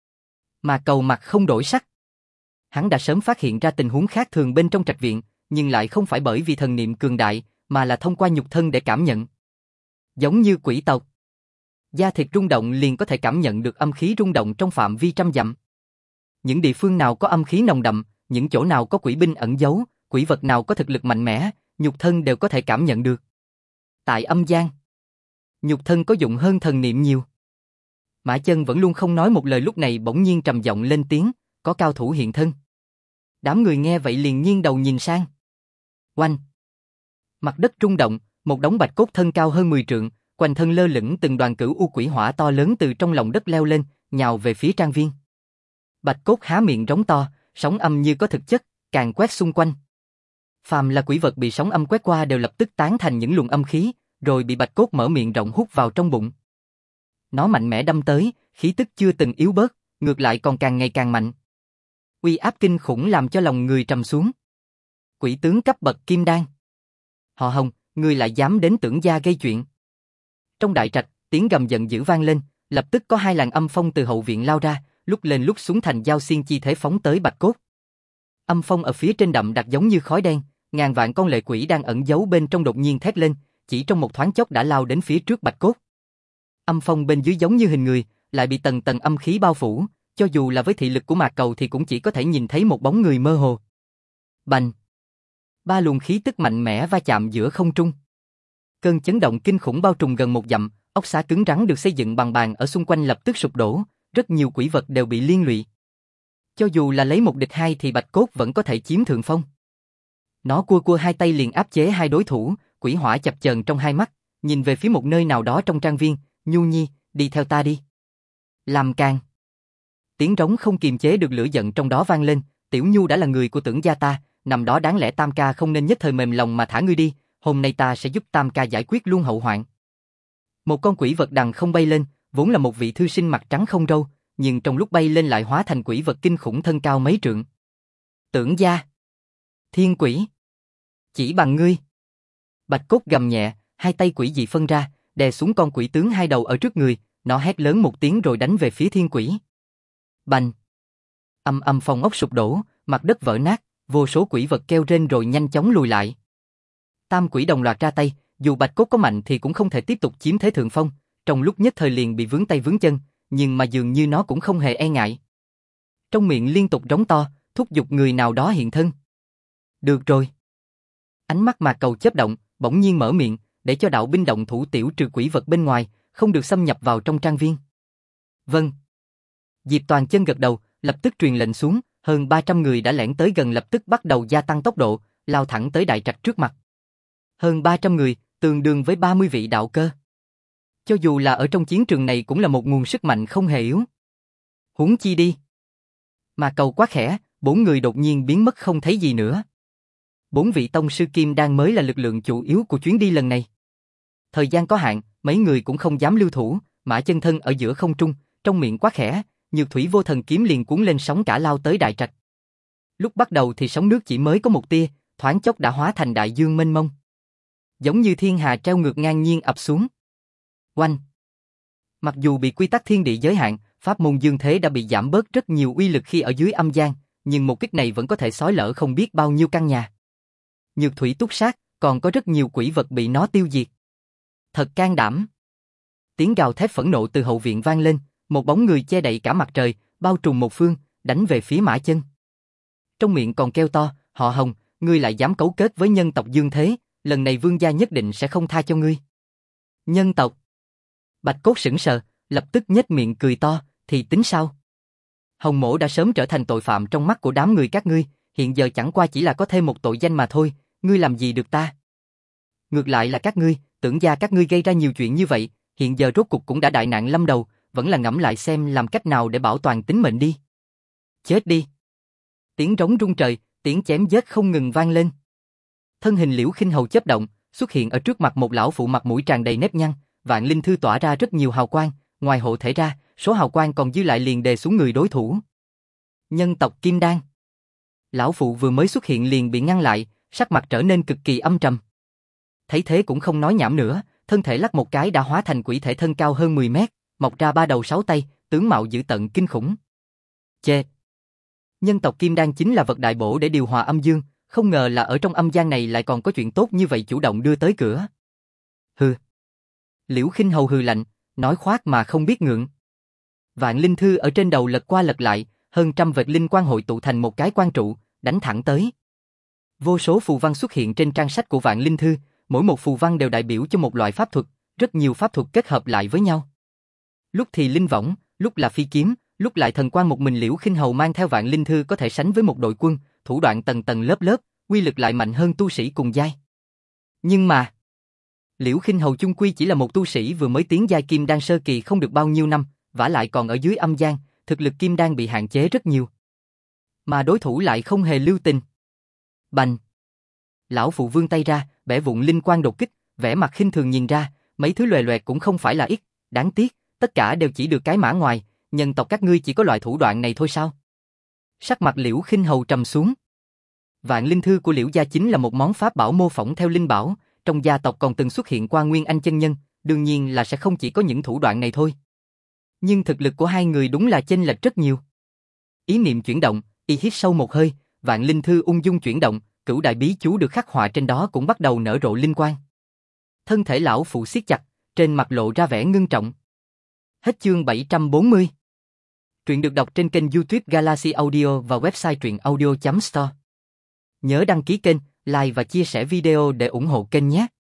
Mà Cầu mặt không đổi sắc. Hắn đã sớm phát hiện ra tình huống khác thường bên trong trạch viện, nhưng lại không phải bởi vì thần niệm cường đại, mà là thông qua nhục thân để cảm nhận. Giống như quỷ tộc. Da thịt rung động liền có thể cảm nhận được âm khí rung động trong phạm vi trăm dặm. Những địa phương nào có âm khí nồng đậm, những chỗ nào có quỷ binh ẩn giấu, quỷ vật nào có thực lực mạnh mẽ, nhục thân đều có thể cảm nhận được. Tại âm gian, nhục thân có dụng hơn thần niệm nhiều. Mã Chân vẫn luôn không nói một lời, lúc này bỗng nhiên trầm giọng lên tiếng, có cao thủ hiện thân. Đám người nghe vậy liền nghiêng đầu nhìn sang. Oanh! Mặt đất rung động, một đống bạch cốt thân cao hơn 10 trượng, quanh thân lơ lửng từng đoàn cửu u quỷ hỏa to lớn từ trong lòng đất leo lên, nhào về phía trang viên. Bạch cốt há miệng rống to, sóng âm như có thực chất, càng quét xung quanh. Phàm là quỷ vật bị sóng âm quét qua đều lập tức tán thành những luồng âm khí, rồi bị bạch cốt mở miệng rộng hút vào trong bụng. Nó mạnh mẽ đâm tới, khí tức chưa từng yếu bớt, ngược lại còn càng ngày càng mạnh. uy áp kinh khủng làm cho lòng người trầm xuống. Quỷ tướng cấp bậc kim đan. Họ Hồng, ngươi lại dám đến Tưởng gia gây chuyện. Trong đại trạch, tiếng gầm giận dữ vang lên, lập tức có hai làn âm phong từ hậu viện lao ra, lúc lên lúc xuống thành dao xiên chi thế phóng tới Bạch Cốt. Âm phong ở phía trên đậm đặc giống như khói đen, ngàn vạn con lệ quỷ đang ẩn giấu bên trong đột nhiên thét lên, chỉ trong một thoáng chốc đã lao đến phía trước Bạch Cốt. Âm phong bên dưới giống như hình người, lại bị tầng tầng âm khí bao phủ, cho dù là với thị lực của Mạc Cầu thì cũng chỉ có thể nhìn thấy một bóng người mơ hồ. Bành! Ba luồng khí tức mạnh mẽ va chạm giữa không trung. Cơn chấn động kinh khủng bao trùm gần một dặm, ốc xá cứng rắn được xây dựng bằng bàn ở xung quanh lập tức sụp đổ, rất nhiều quỷ vật đều bị liên lụy. Cho dù là lấy một địch hai thì Bạch Cốt vẫn có thể chiếm thượng phong. Nó cua hai tay liền áp chế hai đối thủ, quỷ hỏa chập chờn trong hai mắt, nhìn về phía một nơi nào đó trong trang viên, Nhu Nhi, đi theo ta đi. Làm càng. Tiếng trống không kiềm chế được lửa giận trong đó vang lên, Tiểu Nhu đã là người của Tưởng gia ta, nằm đó đáng lẽ Tam ca không nên nhất thời mềm lòng mà thả ngươi đi, hôm nay ta sẽ giúp Tam ca giải quyết luôn hậu hoạn. Một con quỷ vật đằng không bay lên, vốn là một vị thư sinh mặt trắng không râu, nhưng trong lúc bay lên lại hóa thành quỷ vật kinh khủng thân cao mấy trượng. Tưởng gia. Thiên quỷ. Chỉ bằng ngươi. Bạch Cốt gầm nhẹ, hai tay quỷ dị phân ra, đè xuống con quỷ tướng hai đầu ở trước người, nó hét lớn một tiếng rồi đánh về phía thiên quỷ. Bành. Âm phong ốc sụp đổ, mặt đất vỡ nát, vô số quỷ vật kêu rên rồi nhanh chóng lùi lại. Tam quỷ đồng loạt ra tay, dù Bạch Cốt có mạnh thì cũng không thể tiếp tục chiếm thế thượng phong, trong lúc nhất thời liền bị vướng tay vướng chân, nhưng mà dường như nó cũng không hề e ngại. Trong miệng liên tục rống to, thúc giục người nào đó hiện thân. Được rồi. Ánh mắt Mạc Cầu chớp động, bỗng nhiên mở miệng, để cho đạo binh động thủ tiểu trừ quỷ vật bên ngoài, không được xâm nhập vào trong trang viên. Vâng. Diệp Toàn chân gật đầu, lập tức truyền lệnh xuống, hơn 300 người đã lẻn tới gần lập tức bắt đầu gia tăng tốc độ, lao thẳng tới đại trạch trước mặt. Hơn 300 người, tương đương với 30 vị đạo cơ. Cho dù là ở trong chiến trường này cũng là một nguồn sức mạnh không hề yếu. Huống chi đi. Mà Cầu quá khẽ, 4 người đột nhiên biến mất không thấy gì nữa. 4 vị tông sư kim đan mới là lực lượng chủ yếu của chuyến đi lần này. Thời gian có hạn, mấy người cũng không dám lưu thủ, Mã Chân Thân ở giữa không trung, trong miệng quá khẽ, Nhược Thủy Vô Thần kiếm liền cuốn lên sóng cả lao tới đại trạch. Lúc bắt đầu thì sóng nước chỉ mới có một tia, thoáng chốc đã hóa thành đại dương mênh mông. Giống như thiên hà treo ngược ngang nhiên ập xuống. Oanh! Mặc dù bị quy tắc thiên địa giới hạn, pháp môn dương thế đã bị giảm bớt rất nhiều uy lực khi ở dưới âm gian, nhưng một kích này vẫn có thể xói lở không biết bao nhiêu căn nhà. Nhược Thủy túc sát, còn có rất nhiều quỷ vật bị nó tiêu diệt. Thật can đảm! Tiếng gào thét phẫn nộ từ hậu viện vang lên, một bóng người che đậy cả mặt trời, bao trùm một phương, đánh về phía Mã Chân. Trong miệng còn kêu to, họ Hồng, ngươi lại dám cấu kết với nhân tộc dương thế, lần này vương gia nhất định sẽ không tha cho ngươi. Nhân tộc. Bạch Cốt sững sờ, lập tức nhếch miệng cười to, thì tính sao? Hồng Mỗ đã sớm trở thành tội phạm trong mắt của đám người các ngươi, hiện giờ chẳng qua chỉ là có thêm một tội danh mà thôi, ngươi làm gì được ta? Ngược lại là các ngươi, Tưởng gia các ngươi gây ra nhiều chuyện như vậy, hiện giờ rốt cục cũng đã đại nạn lâm đầu, vẫn là ngẫm lại xem làm cách nào để bảo toàn tính mệnh đi. Chết đi! Tiếng rống rung trời, tiếng chém giết không ngừng vang lên. Thân hình Liễu Khinh Hầu chớp động, xuất hiện ở trước mặt một lão phụ mặt mũi tràn đầy nếp nhăn, Vạn Linh Thư tỏa ra rất nhiều hào quang, ngoài hộ thể ra, số hào quang còn dư lại liền đè xuống người đối thủ. Nhân tộc Kim Đan. Lão phụ vừa mới xuất hiện liền bị ngăn lại, sắc mặt trở nên cực kỳ âm trầm. Thấy thế cũng không nói nhảm nữa, thân thể lắc một cái đã hóa thành quỷ thể thân cao hơn 10 mét, mọc ra 3 đầu 6 tay, tướng mạo dữ tợn kinh khủng. Chê! Nhân tộc Kim Đan chính là vật đại bổ để điều hòa âm dương, không ngờ là ở trong âm gian này lại còn có chuyện tốt như vậy chủ động đưa tới cửa. Hừ. Liễu Khinh Hầu hừ lạnh, nói khoác mà không biết ngượng. Vạn Linh Thư ở trên đầu lật qua lật lại, hơn trăm vệt linh quang hội tụ thành một cái quan trụ, đánh thẳng tới. Vô số phù văn xuất hiện trên trang sách của Vạn Linh Thư, mỗi một phù văn đều đại biểu cho một loại pháp thuật, rất nhiều pháp thuật kết hợp lại với nhau. Lúc thì linh võng, lúc là phi kiếm, lúc lại thần quang, một mình Liễu Khinh Hầu mang theo Vạn Linh Thư có thể sánh với một đội quân, thủ đoạn tầng tầng lớp lớp, uy lực lại mạnh hơn tu sĩ cùng giai. Nhưng mà, Liễu Khinh Hầu chung quy chỉ là một tu sĩ vừa mới tiến giai kim đan sơ kỳ không được bao nhiêu năm, vả lại còn ở dưới âm gian, thực lực kim đan bị hạn chế rất nhiều. Mà đối thủ lại không hề lưu tình. Bành! Lão phụ vươn tay ra, bẻ vụn linh quang đột kích, vẻ mặt khinh thường nhìn ra, mấy thứ loè loẹt cũng không phải là ít, đáng tiếc, tất cả đều chỉ được cái mã ngoài, nhân tộc các ngươi chỉ có loại thủ đoạn này thôi sao? Sắc mặt Liễu Khinh Hầu trầm xuống. Vạn linh thư của Liễu gia chính là một món pháp bảo mô phỏng theo linh bảo, trong gia tộc còn từng xuất hiện qua Nguyên Anh chân nhân, đương nhiên là sẽ không chỉ có những thủ đoạn này thôi. Nhưng thực lực của hai người đúng là chênh lệch rất nhiều. Ý niệm chuyển động, y hít sâu một hơi, vạn linh thư ung dung chuyển động, cửu đại bí chú được khắc họa trên đó cũng bắt đầu nở rộ linh quang. Thân thể lão phụ siết chặt, trên mặt lộ ra vẻ ngưng trọng. Hết chương 740. Truyện được đọc trên kênh YouTube Galaxy Audio và website truyệnaudio.store. Nhớ đăng ký kênh, like và chia sẻ video để ủng hộ kênh nhé.